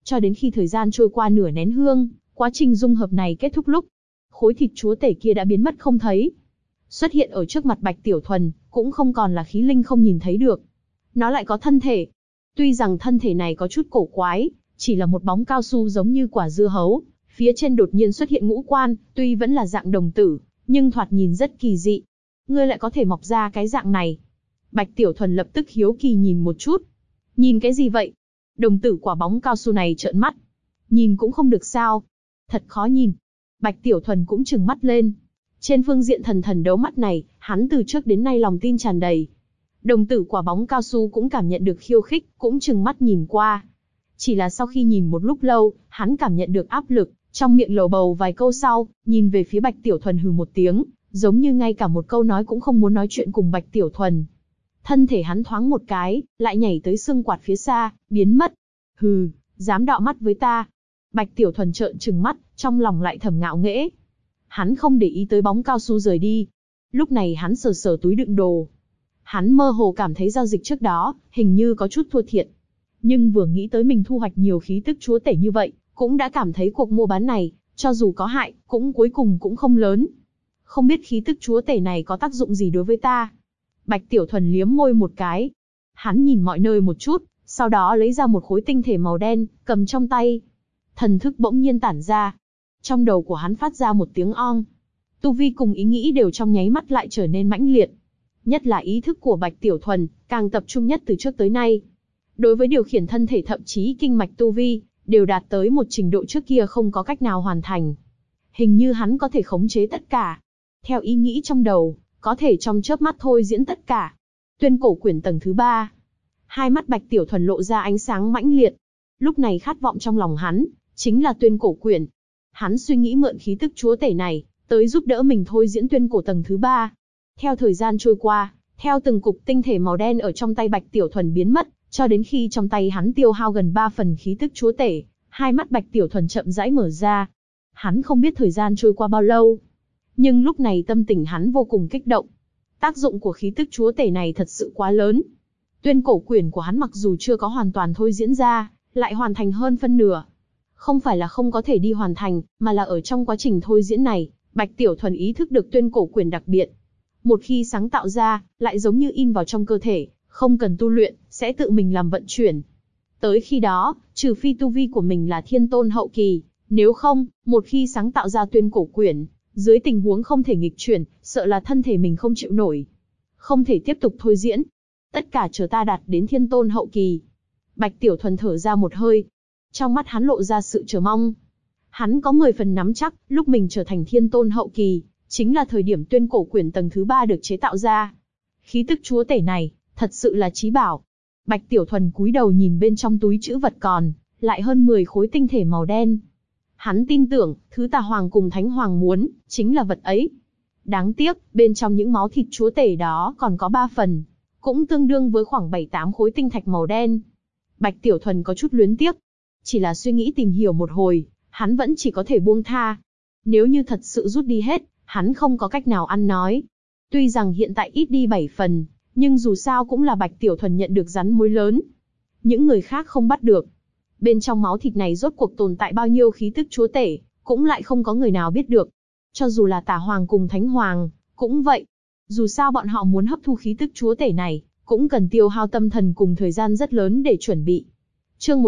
cho đến khi thời gian trôi qua nửa nén hương, quá trình dung hợp này kết thúc lúc, khối thịt chúa tể kia đã biến mất không thấy. Xuất hiện ở trước mặt Bạch Tiểu Thuần, cũng không còn là khí linh không nhìn thấy được. Nó lại có thân thể. Tuy rằng thân thể này có chút cổ quái, chỉ là một bóng cao su giống như quả dưa hấu, phía trên đột nhiên xuất hiện ngũ quan, tuy vẫn là dạng đồng tử, nhưng thoạt nhìn rất kỳ dị. Ngươi lại có thể mọc ra cái dạng này. Bạch Tiểu Thuần lập tức hiếu kỳ nhìn một chút. Nhìn cái gì vậy? Đồng tử quả bóng cao su này trợn mắt. Nhìn cũng không được sao. Thật khó nhìn. Bạch Tiểu Thuần cũng trừng mắt lên. Trên phương diện thần đấu mắt này, hắn từ trước đến nay lòng tin tràn đầy. Đồng tử quả bóng cao su cũng cảm nhận được khiêu khích, cũng trừng mắt nhìn qua. Chỉ là sau khi nhìn một lúc lâu, hắn cảm nhận được áp lực, trong miệng lầu bầu vài câu sau, nhìn về phía Bạch Tiểu Thuần hừ một tiếng, giống như ngay cả một câu nói cũng không muốn nói chuyện cùng Bạch Tiểu Thuần. Thân thể hắn thoáng một cái, lại nhảy tới xương quạt phía xa, biến mất. Hừ, dám đọ mắt với ta. Bạch Tiểu Thuần trợn trừng mắt, trong lòng lại thầm ngạo nghễ. Hắn không để ý tới bóng cao su rời đi. Lúc này hắn sờ sờ túi đựng đồ. Hắn mơ hồ cảm thấy giao dịch trước đó, hình như có chút thua thiệt. Nhưng vừa nghĩ tới mình thu hoạch nhiều khí tức chúa tể như vậy, cũng đã cảm thấy cuộc mua bán này, cho dù có hại, cũng cuối cùng cũng không lớn. Không biết khí tức chúa tể này có tác dụng gì đối với ta. Bạch Tiểu Thuần liếm môi một cái. Hắn nhìn mọi nơi một chút, sau đó lấy ra một khối tinh thể màu đen, cầm trong tay. Thần thức bỗng nhiên tản ra. Trong đầu của hắn phát ra một tiếng ong. Tu vi cùng ý nghĩ đều trong nháy mắt lại trở nên mãnh liệt. Nhất là ý thức của Bạch Tiểu Thuần, càng tập trung nhất từ trước tới nay. Đối với điều khiển thân thể thậm chí kinh mạch tu vi, đều đạt tới một trình độ trước kia không có cách nào hoàn thành. Hình như hắn có thể khống chế tất cả. Theo ý nghĩ trong đầu, có thể trong chớp mắt thôi diễn tất cả. Tuyên cổ quyển tầng thứ 3. Hai mắt Bạch Tiểu Thuần lộ ra ánh sáng mãnh liệt. Lúc này khát vọng trong lòng hắn, chính là tuyên cổ quyển. Hắn suy nghĩ mượn khí tức chúa tể này, tới giúp đỡ mình thôi diễn tuyên cổ tầng thứ 3. Theo thời gian trôi qua, theo từng cục tinh thể màu đen ở trong tay Bạch Tiểu Thuần biến mất, cho đến khi trong tay hắn tiêu hao gần 3 phần khí tức chúa tể, hai mắt Bạch Tiểu Thuần chậm rãi mở ra. Hắn không biết thời gian trôi qua bao lâu, nhưng lúc này tâm tình hắn vô cùng kích động. Tác dụng của khí tức chúa tể này thật sự quá lớn. Tuyên cổ quyển của hắn mặc dù chưa có hoàn toàn thôi diễn ra, lại hoàn thành hơn phân nửa. Không phải là không có thể đi hoàn thành, mà là ở trong quá trình thôi diễn này, Bạch Tiểu Thuần ý thức được tuyên cổ quyển đặc biệt. Một khi sáng tạo ra, lại giống như in vào trong cơ thể, không cần tu luyện, sẽ tự mình làm vận chuyển. Tới khi đó, trừ phi tu vi của mình là thiên tôn hậu kỳ, nếu không, một khi sáng tạo ra tuyên cổ quyển, dưới tình huống không thể nghịch chuyển, sợ là thân thể mình không chịu nổi. Không thể tiếp tục thôi diễn. Tất cả chờ ta đạt đến thiên tôn hậu kỳ. Bạch Tiểu Thuần thở ra một hơi. Trong mắt hắn lộ ra sự chờ mong. Hắn có 10 phần nắm chắc, lúc mình trở thành thiên tôn hậu kỳ, chính là thời điểm tuyên cổ quyển tầng thứ 3 được chế tạo ra. Khí tức chúa tể này, thật sự là chí bảo. Bạch Tiểu Thuần cúi đầu nhìn bên trong túi trữ vật còn, lại hơn 10 khối tinh thể màu đen. Hắn tin tưởng, thứ Tà Hoàng cùng Thánh Hoàng muốn, chính là vật ấy. Đáng tiếc, bên trong những máu thịt chúa tể đó còn có 3 phần, cũng tương đương với khoảng 7-8 khối tinh thạch màu đen. Bạch Tiểu Thuần có chút luyến tiếc. Chỉ là suy nghĩ tìm hiểu một hồi, hắn vẫn chỉ có thể buông tha. Nếu như thật sự rút đi hết, hắn không có cách nào ăn nói. Tuy rằng hiện tại ít đi 7 phần, nhưng dù sao cũng là Bạch Tiểu Thuần nhận được rắn mối lớn. Những người khác không bắt được. Bên trong máu thịt này rốt cuộc tồn tại bao nhiêu khí tức chúa tể, cũng lại không có người nào biết được. Cho dù là Tà Hoàng cùng Thánh Hoàng, cũng vậy. Dù sao bọn họ muốn hấp thu khí tức chúa tể này, cũng cần tiêu hao tâm thần cùng thời gian rất lớn để chuẩn bị. Chương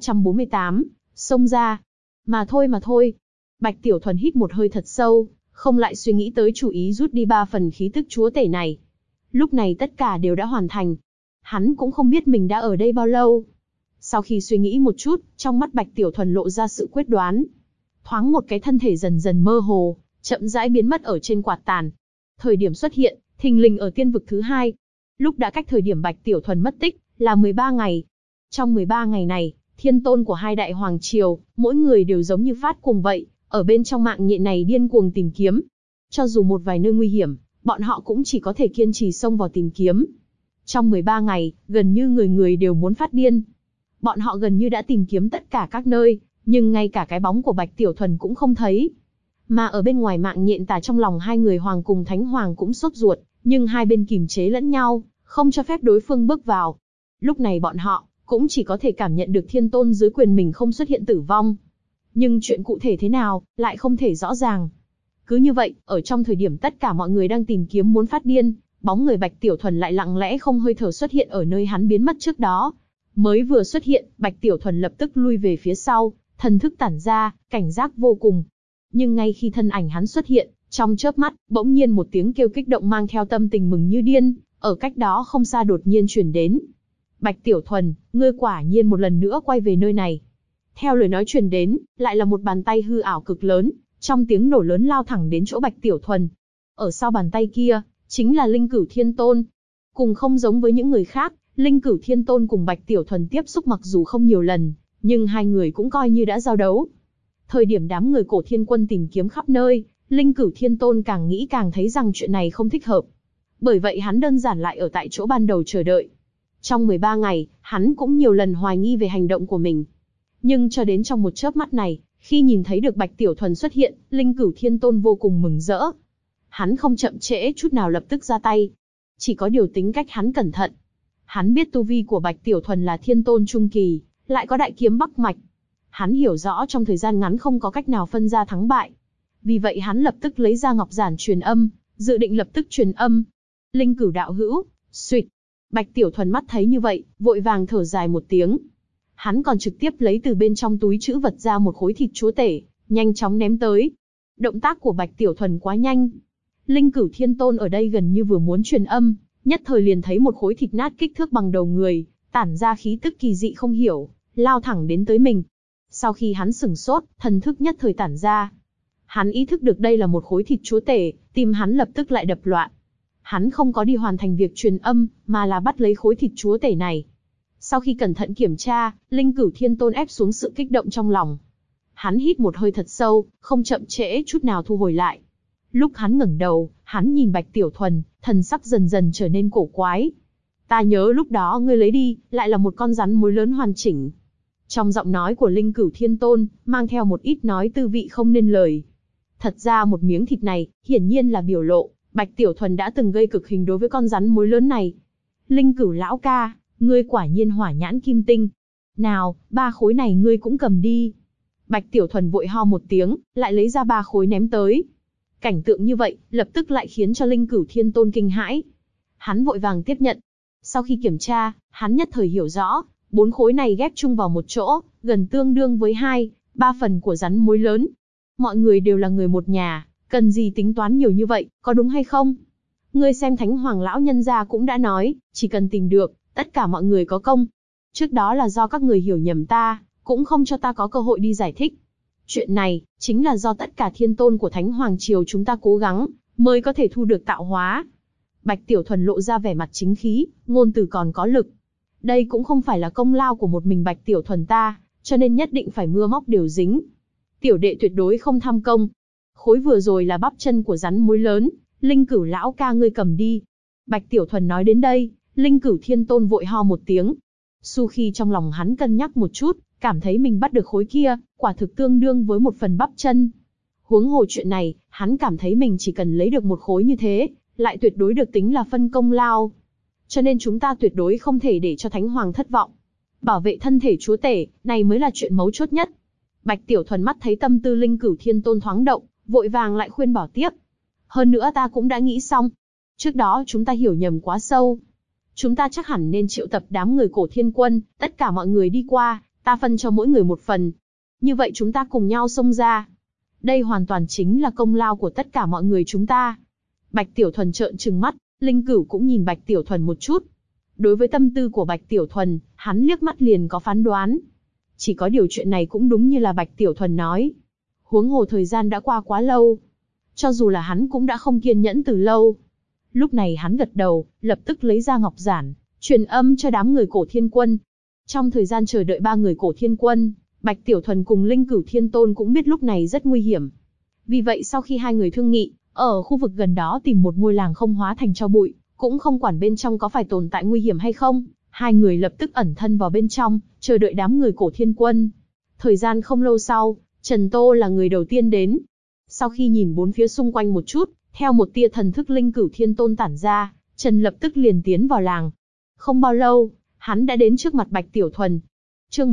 1348, xông ra. Mà thôi. Bạch Tiểu Thuần hít một hơi thật sâu, không lại suy nghĩ tới chủ ý rút đi 3 phần khí tức chúa tể này. Lúc này tất cả đều đã hoàn thành. Hắn cũng không biết mình đã ở đây bao lâu. Sau khi suy nghĩ một chút, trong mắt Bạch Tiểu Thuần lộ ra sự quyết đoán. Thoáng một cái thân thể dần dần mơ hồ, chậm rãi biến mất ở trên quạt tàn. Thời điểm xuất hiện, thình lình ở tiên vực thứ 2. Lúc đã cách thời điểm Bạch Tiểu Thuần mất tích, là 13 ngày. Trong 13 ngày này, thiên tôn của hai đại hoàng triều, mỗi người đều giống như phát cuồng vậy, ở bên trong mạng nhện này điên cuồng tìm kiếm. Cho dù một vài nơi nguy hiểm, bọn họ cũng chỉ có thể kiên trì xông vào tìm kiếm. Trong 13 ngày, gần như người người đều muốn phát điên. Bọn họ gần như đã tìm kiếm tất cả các nơi, nhưng ngay cả cái bóng của Bạch Tiểu Thuần cũng không thấy. Mà ở bên ngoài mạng nhện tà trong lòng hai người Hoàng cùng Thánh Hoàng cũng sốt ruột, nhưng hai bên kìm chế lẫn nhau, không cho phép đối phương bước vào. Lúc này bọn họ cũng chỉ có thể cảm nhận được thiên tôn dưới quyền mình không xuất hiện tử vong. Nhưng chuyện cụ thể thế nào, lại không thể rõ ràng. Cứ như vậy, ở trong thời điểm tất cả mọi người đang tìm kiếm muốn phát điên, bóng người Bạch Tiểu Thuần lại lặng lẽ không hơi thở xuất hiện ở nơi hắn biến mất trước đó. Mới vừa xuất hiện, Bạch Tiểu Thuần lập tức lui về phía sau, thần thức tản ra, cảnh giác vô cùng. Nhưng ngay khi thân ảnh hắn xuất hiện, trong chớp mắt, bỗng nhiên một tiếng kêu kích động mang theo tâm tình mừng như điên, ở cách đó không xa đột nhiên truyền đến. Bạch Tiểu Thuần, ngươi quả nhiên một lần nữa quay về nơi này. Theo lời nói truyền đến, lại là một bàn tay hư ảo cực lớn, trong tiếng nổ lớn lao thẳng đến chỗ Bạch Tiểu Thuần. Ở sau bàn tay kia, chính là Linh Cửu Thiên Tôn. Cùng không giống với những người khác, Linh Cửu Thiên Tôn cùng Bạch Tiểu Thuần tiếp xúc mặc dù không nhiều lần, nhưng hai người cũng coi như đã giao đấu. Thời điểm đám người Cổ Thiên Quân tìm kiếm khắp nơi, Linh Cửu Thiên Tôn càng nghĩ càng thấy rằng chuyện này không thích hợp. Bởi vậy hắn đơn giản lại ở tại chỗ ban đầu chờ đợi. Trong 13 ngày, hắn cũng nhiều lần hoài nghi về hành động của mình. Nhưng cho đến trong một chớp mắt này, khi nhìn thấy được Bạch Tiểu Thuần xuất hiện, Linh Cửu Thiên Tôn vô cùng mừng rỡ. Hắn không chậm trễ chút nào lập tức ra tay. Chỉ có điều tính cách hắn cẩn thận. Hắn biết tu vi của Bạch Tiểu Thuần là Thiên Tôn Trung Kỳ, lại có đại kiếm Bắc Mạch. Hắn hiểu rõ trong thời gian ngắn không có cách nào phân ra thắng bại. Vì vậy hắn lập tức lấy ra ngọc giản truyền âm, dự định lập tức truyền âm. Linh Cửu đạo hữu, suýt. Bạch Tiểu Thuần mắt thấy như vậy, vội vàng thở dài một tiếng. Hắn còn trực tiếp lấy từ bên trong túi trữ vật ra một khối thịt chúa tể, nhanh chóng ném tới. Động tác của Bạch Tiểu Thuần quá nhanh. Linh Cửu Thiên Tôn ở đây gần như vừa muốn truyền âm, nhất thời liền thấy một khối thịt nát kích thước bằng đầu người, tản ra khí tức kỳ dị không hiểu, lao thẳng đến tới mình. Sau khi hắn sửng sốt, thần thức nhất thời tản ra. Hắn ý thức được đây là một khối thịt chúa tể, tim hắn lập tức lại đập loạn. Hắn không có đi hoàn thành việc truyền âm, mà là bắt lấy khối thịt chúa tể này. Sau khi cẩn thận kiểm tra, Linh Cửu Thiên Tôn ép xuống sự kích động trong lòng. Hắn hít một hơi thật sâu, không chậm trễ chút nào thu hồi lại. Lúc hắn ngẩng đầu, hắn nhìn Bạch Tiểu Thuần, thần sắc dần dần trở nên cổ quái. Ta nhớ lúc đó ngươi lấy đi, lại là một con rắn mối lớn hoàn chỉnh. Trong giọng nói của Linh Cửu Thiên Tôn, mang theo một ít nói tư vị không nên lời. Thật ra một miếng thịt này, hiển nhiên là biểu lộ, Bạch Tiểu Thuần đã từng gây cực hình đối với con rắn mối lớn này. Linh Cửu lão ca, ngươi quả nhiên hỏa nhãn kim tinh. Nào, 3 khối này ngươi cũng cầm đi. Bạch Tiểu Thuần vội ho một tiếng, lại lấy ra 3 khối ném tới. Cảnh tượng như vậy, lập tức lại khiến cho Linh Cửu Thiên Tôn kinh hãi. Hắn vội vàng tiếp nhận. Sau khi kiểm tra, hắn nhất thời hiểu rõ, 4 khối này ghép chung vào một chỗ, gần tương đương với 2/3 phần của rắn mối lớn. Mọi người đều là người một nhà, cần gì tính toán nhiều như vậy, có đúng hay không? Ngươi xem Thánh Hoàng lão nhân gia cũng đã nói, chỉ cần tìm được, tất cả mọi người có công. Trước đó là do các người hiểu nhầm ta, cũng không cho ta có cơ hội đi giải thích. Chuyện này, chính là do tất cả thiên tôn của Thánh Hoàng Triều chúng ta cố gắng, mới có thể thu được tạo hóa. Bạch Tiểu Thuần lộ ra vẻ mặt chính khí, ngôn từ còn có lực. Đây cũng không phải là công lao của một mình Bạch Tiểu Thuần ta, cho nên nhất định phải mưa móc đều dính. Tiểu đệ tuyệt đối không tham công. Khối vừa rồi là bắp chân của rắn mối lớn, Linh Cửu lão ca ngươi cầm đi. Bạch Tiểu Thuần nói đến đây, Linh Cửu Thiên Tôn vội ho một tiếng. Su khi trong lòng hắn cân nhắc một chút, cảm thấy mình bắt được khối kia, quả thực tương đương với một phần bắp chân. Huống hồ chuyện này, hắn cảm thấy mình chỉ cần lấy được một khối như thế, lại tuyệt đối được tính là phân công lao. Cho nên chúng ta tuyệt đối không thể để cho Thánh Hoàng thất vọng. Bảo vệ thân thể chúa tể, này mới là chuyện mấu chốt nhất. Bạch Tiểu Thuần mắt thấy tâm tư Linh Cửu Thiên Tôn thoáng động, vội vàng lại khuyên bảo tiếp. Hơn nữa ta cũng đã nghĩ xong. Trước đó chúng ta hiểu nhầm quá sâu. Chúng ta chắc hẳn nên triệu tập đám người Cổ Thiên Quân, tất cả mọi người đi qua, ta phân cho mỗi người một phần. Như vậy chúng ta cùng nhau xông ra. Đây hoàn toàn chính là công lao của tất cả mọi người chúng ta. Bạch Tiểu Thuần trợn trừng mắt, Linh Cửu cũng nhìn Bạch Tiểu Thuần một chút. Đối với tâm tư của Bạch Tiểu Thuần, hắn liếc mắt liền có phán đoán. Chỉ có điều chuyện này cũng đúng như là Bạch Tiểu Thuần nói. Huống hồ thời gian đã qua quá lâu. Cho dù là hắn cũng đã không kiên nhẫn từ lâu. Lúc này hắn gật đầu, lập tức lấy ra ngọc giản, truyền âm cho đám người Cổ Thiên Quân. Trong thời gian chờ đợi 3 người Cổ Thiên Quân, Bạch Tiểu Thuần cùng Linh Cửu Thiên Tôn cũng biết lúc này rất nguy hiểm. Vì vậy sau khi hai người thương nghị, ở khu vực gần đó tìm một ngôi làng không hóa thành tro bụi, cũng không quản bên trong có phải tồn tại nguy hiểm hay không, hai người lập tức ẩn thân vào bên trong, chờ đợi đám người Cổ Thiên Quân. Thời gian không lâu sau, Trần Tô là người đầu tiên đến. Sau khi nhìn bốn phía xung quanh một chút, theo một tia thần thức Linh Cửu Thiên Tôn tản ra, Trần lập tức liền tiến vào làng. Không bao lâu, hắn đã đến trước mặt Bạch Tiểu Thuần. Chương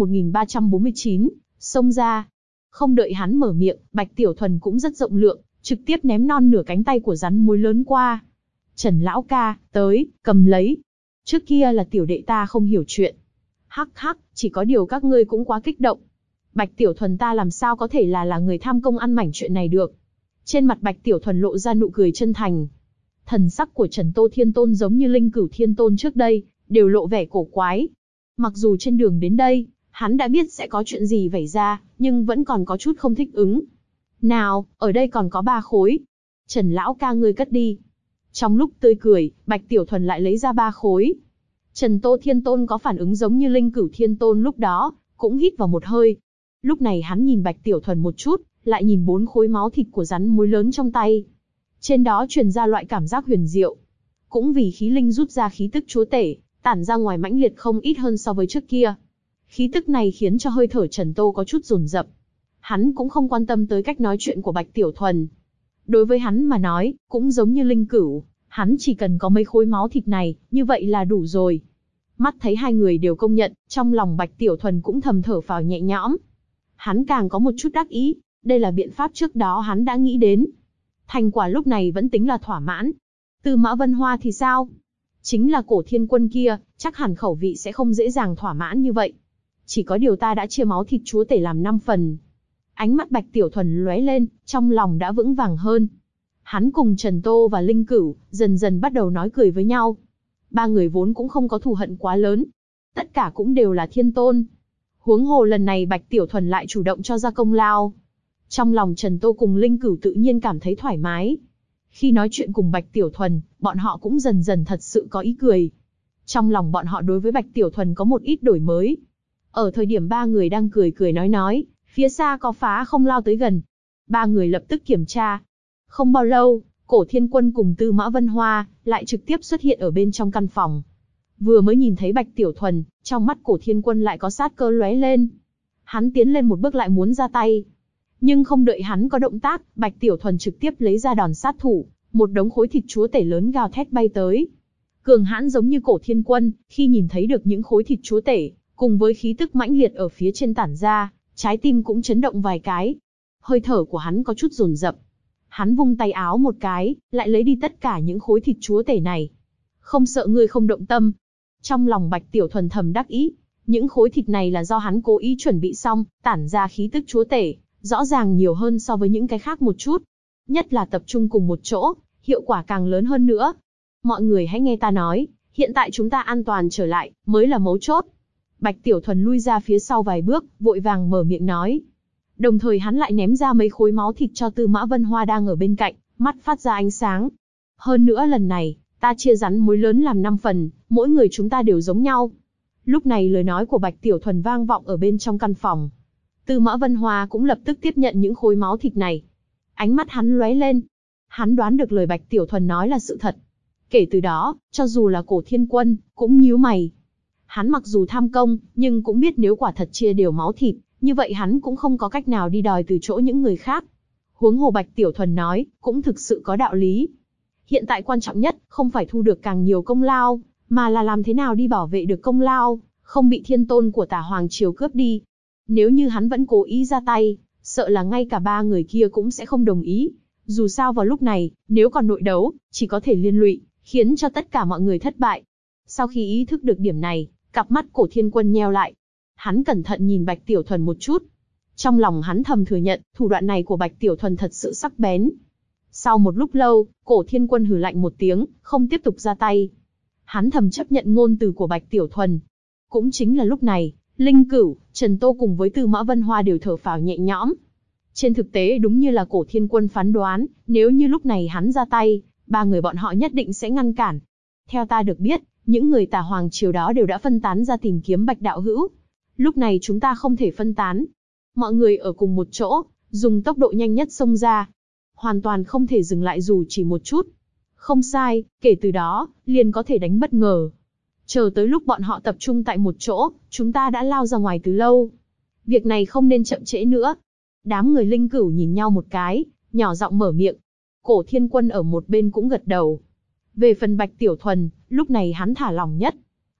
1349, xông ra. Không đợi hắn mở miệng, Bạch Tiểu Thuần cũng rất rộng lượng, trực tiếp ném non nửa cánh tay của rắn mối lớn qua. Trần lão ca, tới, cầm lấy. Trước kia là tiểu đệ ta không hiểu chuyện. Hắc hắc, chỉ có điều các ngươi cũng quá kích động. Bạch Tiểu Thuần ta làm sao có thể là người tham công ăn mảnh chuyện này được. Trên mặt Bạch Tiểu Thuần lộ ra nụ cười chân thành. Thần sắc của Trần Tô Thiên Tôn giống như Linh Cửu Thiên Tôn trước đây, đều lộ vẻ cổ quái. Mặc dù trên đường đến đây, hắn đã biết sẽ có chuyện gì xảy ra, nhưng vẫn còn có chút không thích ứng. Nào, ở đây còn có 3 khối. Trần lão ca ngươi cất đi. Trong lúc tươi cười, Bạch Tiểu Thuần lại lấy ra 3 khối. Trần Tô Thiên Tôn có phản ứng giống như Linh Cửu Thiên Tôn lúc đó, cũng hít vào một hơi. Lúc này hắn nhìn Bạch Tiểu Thuần một chút, lại nhìn 4 khối máu thịt của rắn mối lớn trong tay. Trên đó truyền ra loại cảm giác huyền diệu. Cũng vì khí linh rút ra khí tức chúa tể, tản ra ngoài mãnh liệt không ít hơn so với trước kia. Khí tức này khiến cho hơi thở Trần Tô có chút dồn dập. Hắn cũng không quan tâm tới cách nói chuyện của Bạch Tiểu Thuần. Đối với hắn mà nói, cũng giống như Linh Cửu, hắn chỉ cần có mấy khối máu thịt này, như vậy là đủ rồi. Mắt thấy hai người đều công nhận, trong lòng Bạch Tiểu Thuần cũng thầm thở phào nhẹ nhõm. Hắn càng có một chút đắc ý, đây là biện pháp trước đó hắn đã nghĩ đến. Thành quả lúc này vẫn tính là thỏa mãn. Tư Mã Vân Hoa thì sao? Chính là Cổ Thiên Quân kia, chắc hẳn khẩu vị sẽ không dễ dàng thỏa mãn như vậy. Chỉ có điều ta đã chia máu thịt chúa tể làm 5 phần. Ánh mắt Bạch Tiểu Thuần lóe lên, trong lòng đã vững vàng hơn. Hắn cùng Trần Tô và Linh Cửu, dần dần bắt đầu nói cười với nhau. 3 người vốn cũng không có thù hận quá lớn. Tất cả cũng đều là thiên tôn. Huống hồ lần này Bạch Tiểu Thuần lại chủ động cho ra công lao. Trong lòng Trần Tô cùng Linh Cửu tự nhiên cảm thấy thoải mái. Khi nói chuyện cùng Bạch Tiểu Thuần, bọn họ cũng dần dần thật sự có ý cười. Trong lòng bọn họ đối với Bạch Tiểu Thuần có một ít đổi mới. Ở thời điểm 3 người đang cười cười nói, phía xa có phá không lao tới gần. 3 người lập tức kiểm tra. Không bao lâu, Cổ Thiên Quân cùng Tư Mã Vân Hoa lại trực tiếp xuất hiện ở bên trong căn phòng. Vừa mới nhìn thấy Bạch Tiểu Thuần, trong mắt Cổ Thiên Quân lại có sát cơ lóe lên. Hắn tiến lên một bước lại muốn ra tay. Nhưng không đợi hắn có động tác, Bạch Tiểu Thuần trực tiếp lấy ra đòn sát thủ, một đống khối thịt chúa tể lớn gào thét bay tới. Cường hãn giống như Cổ Thiên Quân, khi nhìn thấy được những khối thịt chúa tể, cùng với khí tức mãnh liệt ở phía trên tản ra, trái tim cũng chấn động vài cái. Hơi thở của hắn có chút dồn dập. Hắn vung tay áo một cái, lại lấy đi tất cả những khối thịt chúa tể này. Không sợ ngươi không động tâm. Trong lòng Bạch Tiểu Thuần thầm đắc ý, những khối thịt này là do hắn cố ý chuẩn bị xong, tản ra khí tức chúa tể, rõ ràng nhiều hơn so với những cái khác một chút. Nhất là tập trung cùng một chỗ, hiệu quả càng lớn hơn nữa. Mọi người hãy nghe ta nói, hiện tại chúng ta an toàn trở lại, mới là mấu chốt. Bạch Tiểu Thuần lui ra phía sau vài bước, vội vàng mở miệng nói. Đồng thời hắn lại ném ra mấy khối máu thịt cho Tư Mã Vân Hoa đang ở bên cạnh, mắt phát ra ánh sáng. Hơn nữa lần này, ta chia rắn mối lớn làm 5 phần, mỗi người chúng ta đều giống nhau. Lúc này lời nói của Bạch Tiểu Thuần vang vọng ở bên trong căn phòng. Tư Mã Vân Hoa cũng lập tức tiếp nhận những khối máu thịt này. Ánh mắt hắn lóe lên. Hắn đoán được lời Bạch Tiểu Thuần nói là sự thật. Kể từ đó, cho dù là Cổ Thiên Quân, cũng nhíu mày. Hắn mặc dù tham công, nhưng cũng biết nếu quả thật chia đều máu thịt, như vậy hắn cũng không có cách nào đi đòi từ chỗ những người khác. Huống hồ Bạch Tiểu Thuần nói, cũng thực sự có đạo lý. Hiện tại quan trọng nhất, không phải thu được càng nhiều công lao, mà là làm thế nào đi bảo vệ được công lao, không bị thiên tôn của Tả Hoàng Triều cướp đi. Nếu như hắn vẫn cố ý ra tay, sợ là ngay cả 3 người kia cũng sẽ không đồng ý. Dù sao vào lúc này, nếu còn nội đấu, chỉ có thể liên lụy, khiến cho tất cả mọi người thất bại. Sau khi ý thức được điểm này, cặp mắt Cổ Thiên Quân nheo lại. Hắn cẩn thận nhìn Bạch Tiểu Thuần một chút. Trong lòng hắn thầm thừa nhận, thủ đoạn này của Bạch Tiểu Thuần thật sự sắc bén. Sau một lúc lâu, Cổ Thiên Quân hừ lạnh một tiếng, không tiếp tục ra tay. Hắn thầm chấp nhận ngôn từ của Bạch Tiểu Thuần. Cũng chính là lúc này, Linh Cửu, Trần Tô cùng với Tư Mã Vân Hoa đều thở phào nhẹ nhõm. Trên thực tế đúng như là Cổ Thiên Quân phán đoán, nếu như lúc này hắn ra tay, 3 người bọn họ nhất định sẽ ngăn cản. Theo ta được biết, những người Tả Hoàng Triều đó đều đã phân tán ra tìm kiếm Bạch đạo hữu. Lúc này chúng ta không thể phân tán. Mọi người ở cùng một chỗ, dùng tốc độ nhanh nhất xông ra. Hoàn toàn không thể dừng lại dù chỉ một chút. Không sai, kể từ đó, liền có thể đánh bất ngờ. Chờ tới lúc bọn họ tập trung tại một chỗ, chúng ta đã lao ra ngoài từ lâu. Việc này không nên chậm trễ nữa. Đám người Linh Cửu nhìn nhau một cái, nhỏ giọng mở miệng. Cổ Thiên Quân ở một bên cũng gật đầu. Về phần Bạch Tiểu Thuần, lúc này hắn thả lỏng nhất.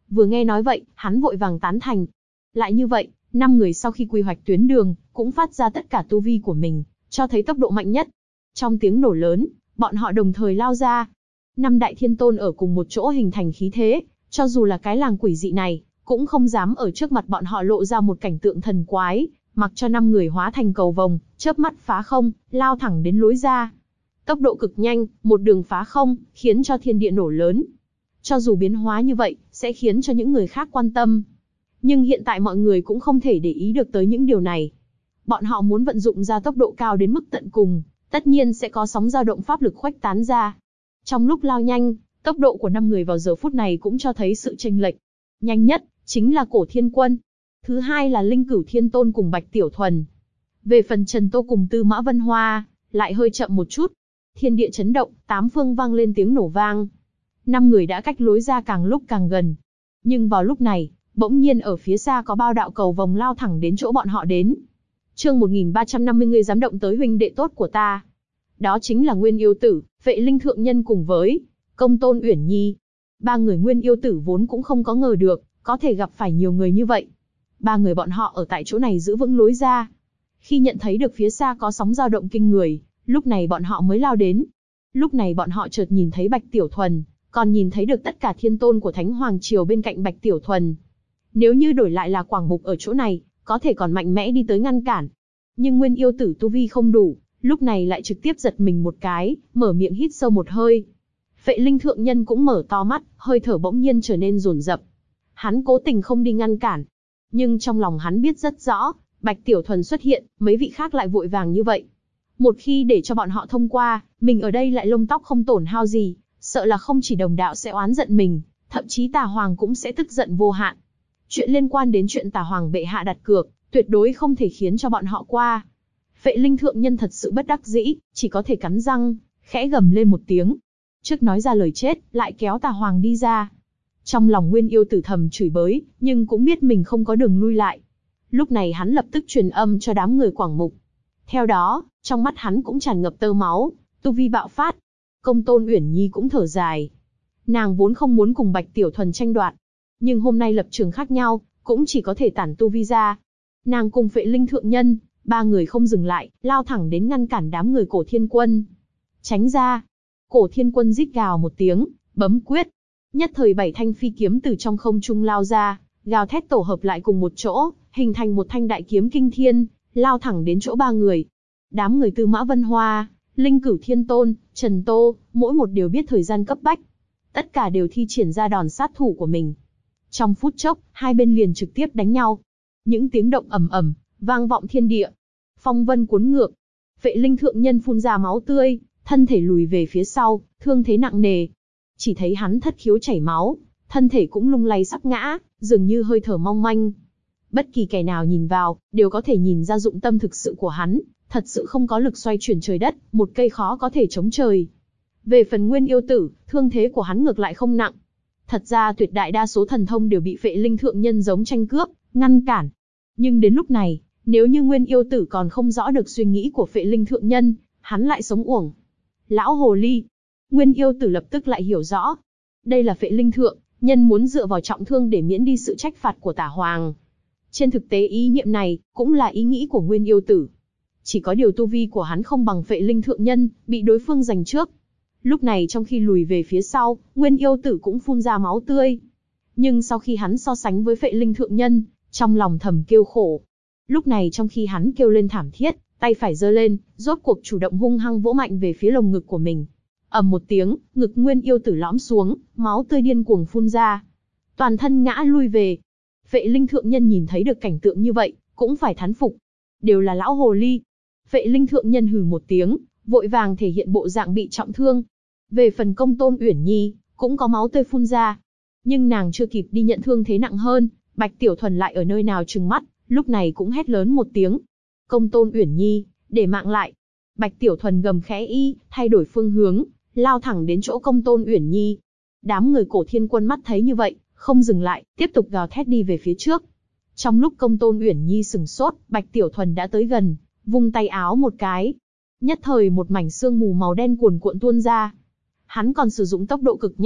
Vừa nghe nói vậy, hắn vội vàng tán thành. Lại như vậy, 5 người sau khi quy hoạch tuyến đường, cũng phát ra tất cả tu vi của mình, cho thấy tốc độ mạnh nhất. Trong tiếng nổ lớn, bọn họ đồng thời lao ra. 5 đại thiên tôn ở cùng một chỗ hình thành khí thế, cho dù là cái làng quỷ dị này, cũng không dám ở trước mặt bọn họ lộ ra một cảnh tượng thần quái, mặc cho 5 người hóa thành cầu vồng, chớp mắt phá không, lao thẳng đến lối ra. Tốc độ cực nhanh, một đường phá không, khiến cho thiên địa nổ lớn. Cho dù biến hóa như vậy, sẽ khiến cho những người khác quan tâm. Nhưng hiện tại mọi người cũng không thể để ý được tới những điều này. Bọn họ muốn vận dụng ra tốc độ cao đến mức tận cùng, tất nhiên sẽ có sóng dao động pháp lực khuếch tán ra. Trong lúc lao nhanh, tốc độ của 5 người vào giờ phút này cũng cho thấy sự chênh lệch. Nhanh nhất chính là Cổ Thiên Quân. Thứ hai là Linh Cửu Thiên Tôn cùng Bạch Tiểu Thuần. Về phần Trần Tô cùng Tư Mã Vân Hoa, lại hơi chậm một chút. Thiên địa chấn động, 8 phương vang lên tiếng nổ vang. 5 người đã cách lối ra càng lúc càng gần. Nhưng vào lúc này, bỗng nhiên ở phía xa có bao đạo cầu vồng lao thẳng đến chỗ bọn họ đến. Chương 1350, ngươi dám động tới huynh đệ tốt của ta. Đó chính là Nguyên Yêu Tử, Vệ Linh Thượng Nhân cùng với Công Tôn Uyển Nhi. 3 người Nguyên Yêu Tử vốn cũng không có ngờ được, có thể gặp phải nhiều người như vậy. 3 người bọn họ ở tại chỗ này giữ vững lối ra. Khi nhận thấy được phía xa có sóng dao động kinh người, lúc này bọn họ mới lao đến. Lúc này bọn họ chợt nhìn thấy Bạch Tiểu Thuần, còn nhìn thấy được tất cả thiên tôn của Thánh Hoàng Triều bên cạnh Bạch Tiểu Thuần. Nếu như đổi lại là Quảng Mục ở chỗ này, có thể còn mạnh mẽ đi tới ngăn cản. Nhưng Nguyên Yêu Tử tu vi không đủ, lúc này lại trực tiếp giật mình một cái, mở miệng hít sâu một hơi. Vệ Linh Thượng Nhân cũng mở to mắt, hơi thở bỗng nhiên trở nên dồn dập. Hắn cố tình không đi ngăn cản. Nhưng trong lòng hắn biết rất rõ, Bạch Tiểu Thuần xuất hiện, mấy vị khác lại vội vàng như vậy. Một khi để cho bọn họ thông qua, mình ở đây lại lông tóc không tổn hao gì, sợ là không chỉ đồng đạo sẽ oán giận mình, thậm chí Tà Hoàng cũng sẽ tức giận vô hạn. Chuyện liên quan đến chuyện Tà Hoàng bệ hạ đặt cược, tuyệt đối không thể khiến cho bọn họ qua. Vệ Linh Thượng Nhân thật sự bất đắc dĩ, chỉ có thể cắn răng, khẽ gầm lên một tiếng. Trước nói ra lời chết, lại kéo Tà Hoàng đi ra. Trong lòng Nguyên Yêu Tử thầm chửi bới, nhưng cũng biết mình không có đường lui lại. Lúc này hắn lập tức truyền âm cho đám người Quảng Mục. Theo đó, trong mắt hắn cũng tràn ngập tơ máu, tu vi bạo phát. Công Tôn Uyển Nhi cũng thở dài. Nàng vốn không muốn cùng Bạch Tiểu Thuần tranh đoạt, nhưng hôm nay lập trường khác nhau, cũng chỉ có thể tản tu vi ra. Nàng cùng Vệ Linh Thượng Nhân, 3 người không dừng lại, lao thẳng đến ngăn cản đám người Cổ Thiên Quân. Tránh ra! Cổ Thiên Quân rít gào một tiếng, bấm quyết. Nhất thời 7 thanh phi kiếm từ trong không trung lao ra, gào thét tổ hợp lại cùng một chỗ, hình thành một thanh đại kiếm kinh thiên, lao thẳng đến chỗ 3 người. Đám người Tư Mã Vân Hoa, Linh Cửu Thiên Tôn, Trần Tô, mỗi một đều biết thời gian cấp bách. Tất cả đều thi triển ra đòn sát thủ của mình. Trong phút chốc, hai bên liền trực tiếp đánh nhau. Những tiếng động ầm ầm, vang vọng thiên địa. Phong vân cuốn ngược. Vệ Linh Thượng Nhân phun ra máu tươi, thân thể lùi về phía sau, thương thế nặng nề. Chỉ thấy hắn thất khiếu chảy máu, thân thể cũng lung lay sắp ngã, dường như hơi thở mong manh. Bất kỳ kẻ nào nhìn vào, đều có thể nhìn ra dụng tâm thực sự của hắn, thật sự không có lực xoay chuyển trời đất, một cây khó có thể chống trời. Về phần Nguyên Yêu Tử, thương thế của hắn ngược lại không nặng. Thật ra tuyệt đại đa số thần thông đều bị Vệ Linh Thượng Nhân giống tranh cướp, ngăn cản. Nhưng đến lúc này, nếu như Nguyên Yêu Tử còn không rõ được suy nghĩ của Vệ Linh Thượng Nhân, hắn lại sống uổng. Lão hồ ly! Nguyên Yêu Tử lập tức lại hiểu rõ. Đây là Vệ Linh Thượng Nhân muốn dựa vào trọng thương để miễn đi sự trách phạt của Tả Hoàng. Trên thực tế ý niệm này, cũng là ý nghĩ của Nguyên Yêu Tử. Chỉ có điều tu vi của hắn không bằng Vệ Linh Thượng Nhân, bị đối phương giành trước. Lúc này trong khi lùi về phía sau, Nguyên Yêu Tử cũng phun ra máu tươi. Nhưng sau khi hắn so sánh với Vệ Linh Thượng Nhân, trong lòng thầm kêu khổ. Lúc này trong khi hắn kêu lên thảm thiết, tay phải giơ lên, rốt cuộc chủ động hung hăng vỗ mạnh về phía lồng ngực của mình. Ầm một tiếng, ngực Nguyên Yêu Tử lõm xuống, máu tươi điên cuồng phun ra. Toàn thân ngã lui về. Vệ Linh Thượng Nhân nhìn thấy được cảnh tượng như vậy, cũng phải thán phục. Đều là lão hồ ly. Vệ Linh Thượng Nhân hừ một tiếng, vội vàng thể hiện bộ dạng bị trọng thương. Về phần Công Tôn Uyển Nhi, cũng có máu tươi phun ra. Nhưng nàng chưa kịp đi nhận thương thế nặng hơn, Bạch Tiểu Thuần lại ở nơi nào trừng mắt, lúc này cũng hét lớn một tiếng. Công Tôn Uyển Nhi, để mạng lại. Bạch Tiểu Thuần gầm khẽ thay đổi phương hướng, lao thẳng đến chỗ Công Tôn Uyển Nhi. Đám người Cổ Thiên Quân mắt thấy như vậy, không dừng lại, tiếp tục gào thét đi về phía trước. Trong lúc Công Tôn Uyển Nhi sừng sốt, Bạch Tiểu Thuần đã tới gần, vung tay áo một cái. Nhất thời một mảnh sương mù màu đen cuồn cuộn tuôn ra. Hắn còn sử dụng tốc độ cực nhanh,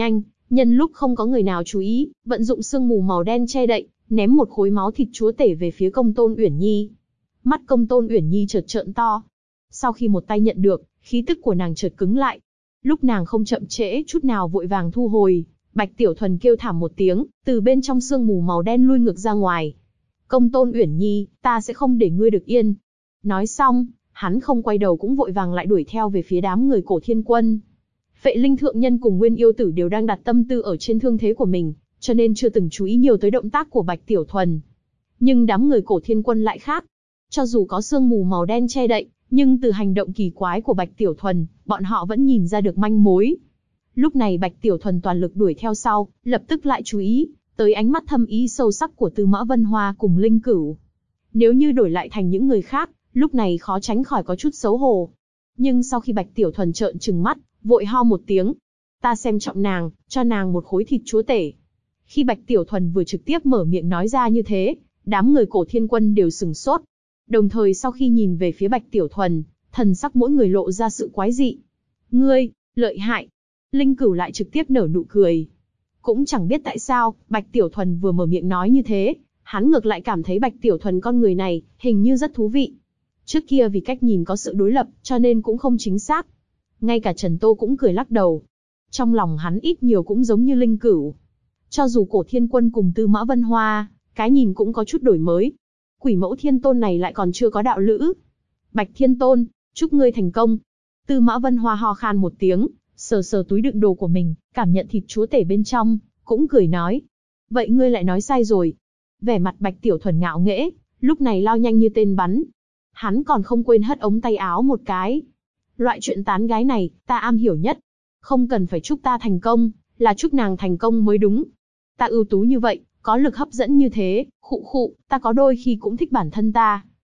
Nhân lúc không có người nào chú ý, vận dụng sương mù màu đen che đậy, ném một khối máu thịt chúa tể về phía Công Tôn Uyển Nhi. Mắt Công Tôn Uyển Nhi chợt trợn to. Sau khi một tay nhận được, khí tức của nàng chợt cứng lại. Lúc nàng không chậm trễ chút nào vội vàng thu hồi, Bạch Tiểu Thuần kêu thảm một tiếng, từ bên trong sương mù màu đen lui ngược ra ngoài. Công Tôn Uyển Nhi, ta sẽ không để ngươi được yên. Nói xong, hắn không quay đầu cũng vội vàng lại đuổi theo về phía đám người Cổ Thiên Quân. Phệ Linh Thượng Nhân cùng Nguyên Yêu Tử đều đang đặt tâm tư ở trên thương thế của mình, cho nên chưa từng chú ý nhiều tới động tác của Bạch Tiểu Thuần. Nhưng đám người Cổ Thiên Quân lại khác. Cho dù có sương mù màu đen che đậy, nhưng từ hành động kỳ quái của Bạch Tiểu Thuần, bọn họ vẫn nhìn ra được manh mối. Lúc này Bạch Tiểu Thuần toàn lực đuổi theo sau, lập tức lại chú ý tới ánh mắt thâm ý sâu sắc của Tư Mã Vân Hoa cùng Linh Cửu. Nếu như đổi lại thành những người khác, lúc này khó tránh khỏi có chút xấu hổ. Nhưng sau khi Bạch Tiểu Thuần trợn trừng mắt, vội ho một tiếng, ta xem trọng nàng, cho nàng một khối thịt chúa tể. Khi Bạch Tiểu Thuần vừa trực tiếp mở miệng nói ra như thế, đám người Cổ Thiên Quân đều sừng sốt. Đồng thời sau khi nhìn về phía Bạch Tiểu Thuần, thần sắc mỗi người lộ ra sự quái dị. Ngươi, lợi hại. Linh Cửu lại trực tiếp nở nụ cười. Cũng chẳng biết tại sao, Bạch Tiểu Thuần vừa mở miệng nói như thế, hắn ngược lại cảm thấy Bạch Tiểu Thuần con người này, hình như rất thú vị. Trước kia vì cách nhìn có sự đối lập, cho nên cũng không chính xác. Ngay cả Trần Tô cũng cười lắc đầu. Trong lòng hắn ít nhiều cũng giống như Linh Cửu. Cho dù Cổ Thiên Quân cùng Tư Mã Vân Hoa, cái nhìn cũng có chút đổi mới. Quỷ Mẫu Thiên Tôn này lại còn chưa có đạo lữ. Bạch Thiên Tôn, chúc ngươi thành công. Tư Mã Vân Hoa ho khan một tiếng, sờ sờ túi đựng đồ của mình, cảm nhận thịt chúa tể bên trong, cũng cười nói. Vậy ngươi lại nói sai rồi. Vẻ mặt Bạch Tiểu Thuần ngạo nghễ, lúc này lao nhanh như tên bắn. Hắn còn không quên hất ống tay áo một cái. Loại chuyện tán gái này, ta am hiểu nhất. Không cần phải chúc ta thành công, là chúc nàng thành công mới đúng. Ta ưu tú như vậy, có lực hấp dẫn như thế, khụ khụ, ta có đôi khi cũng thích bản thân ta.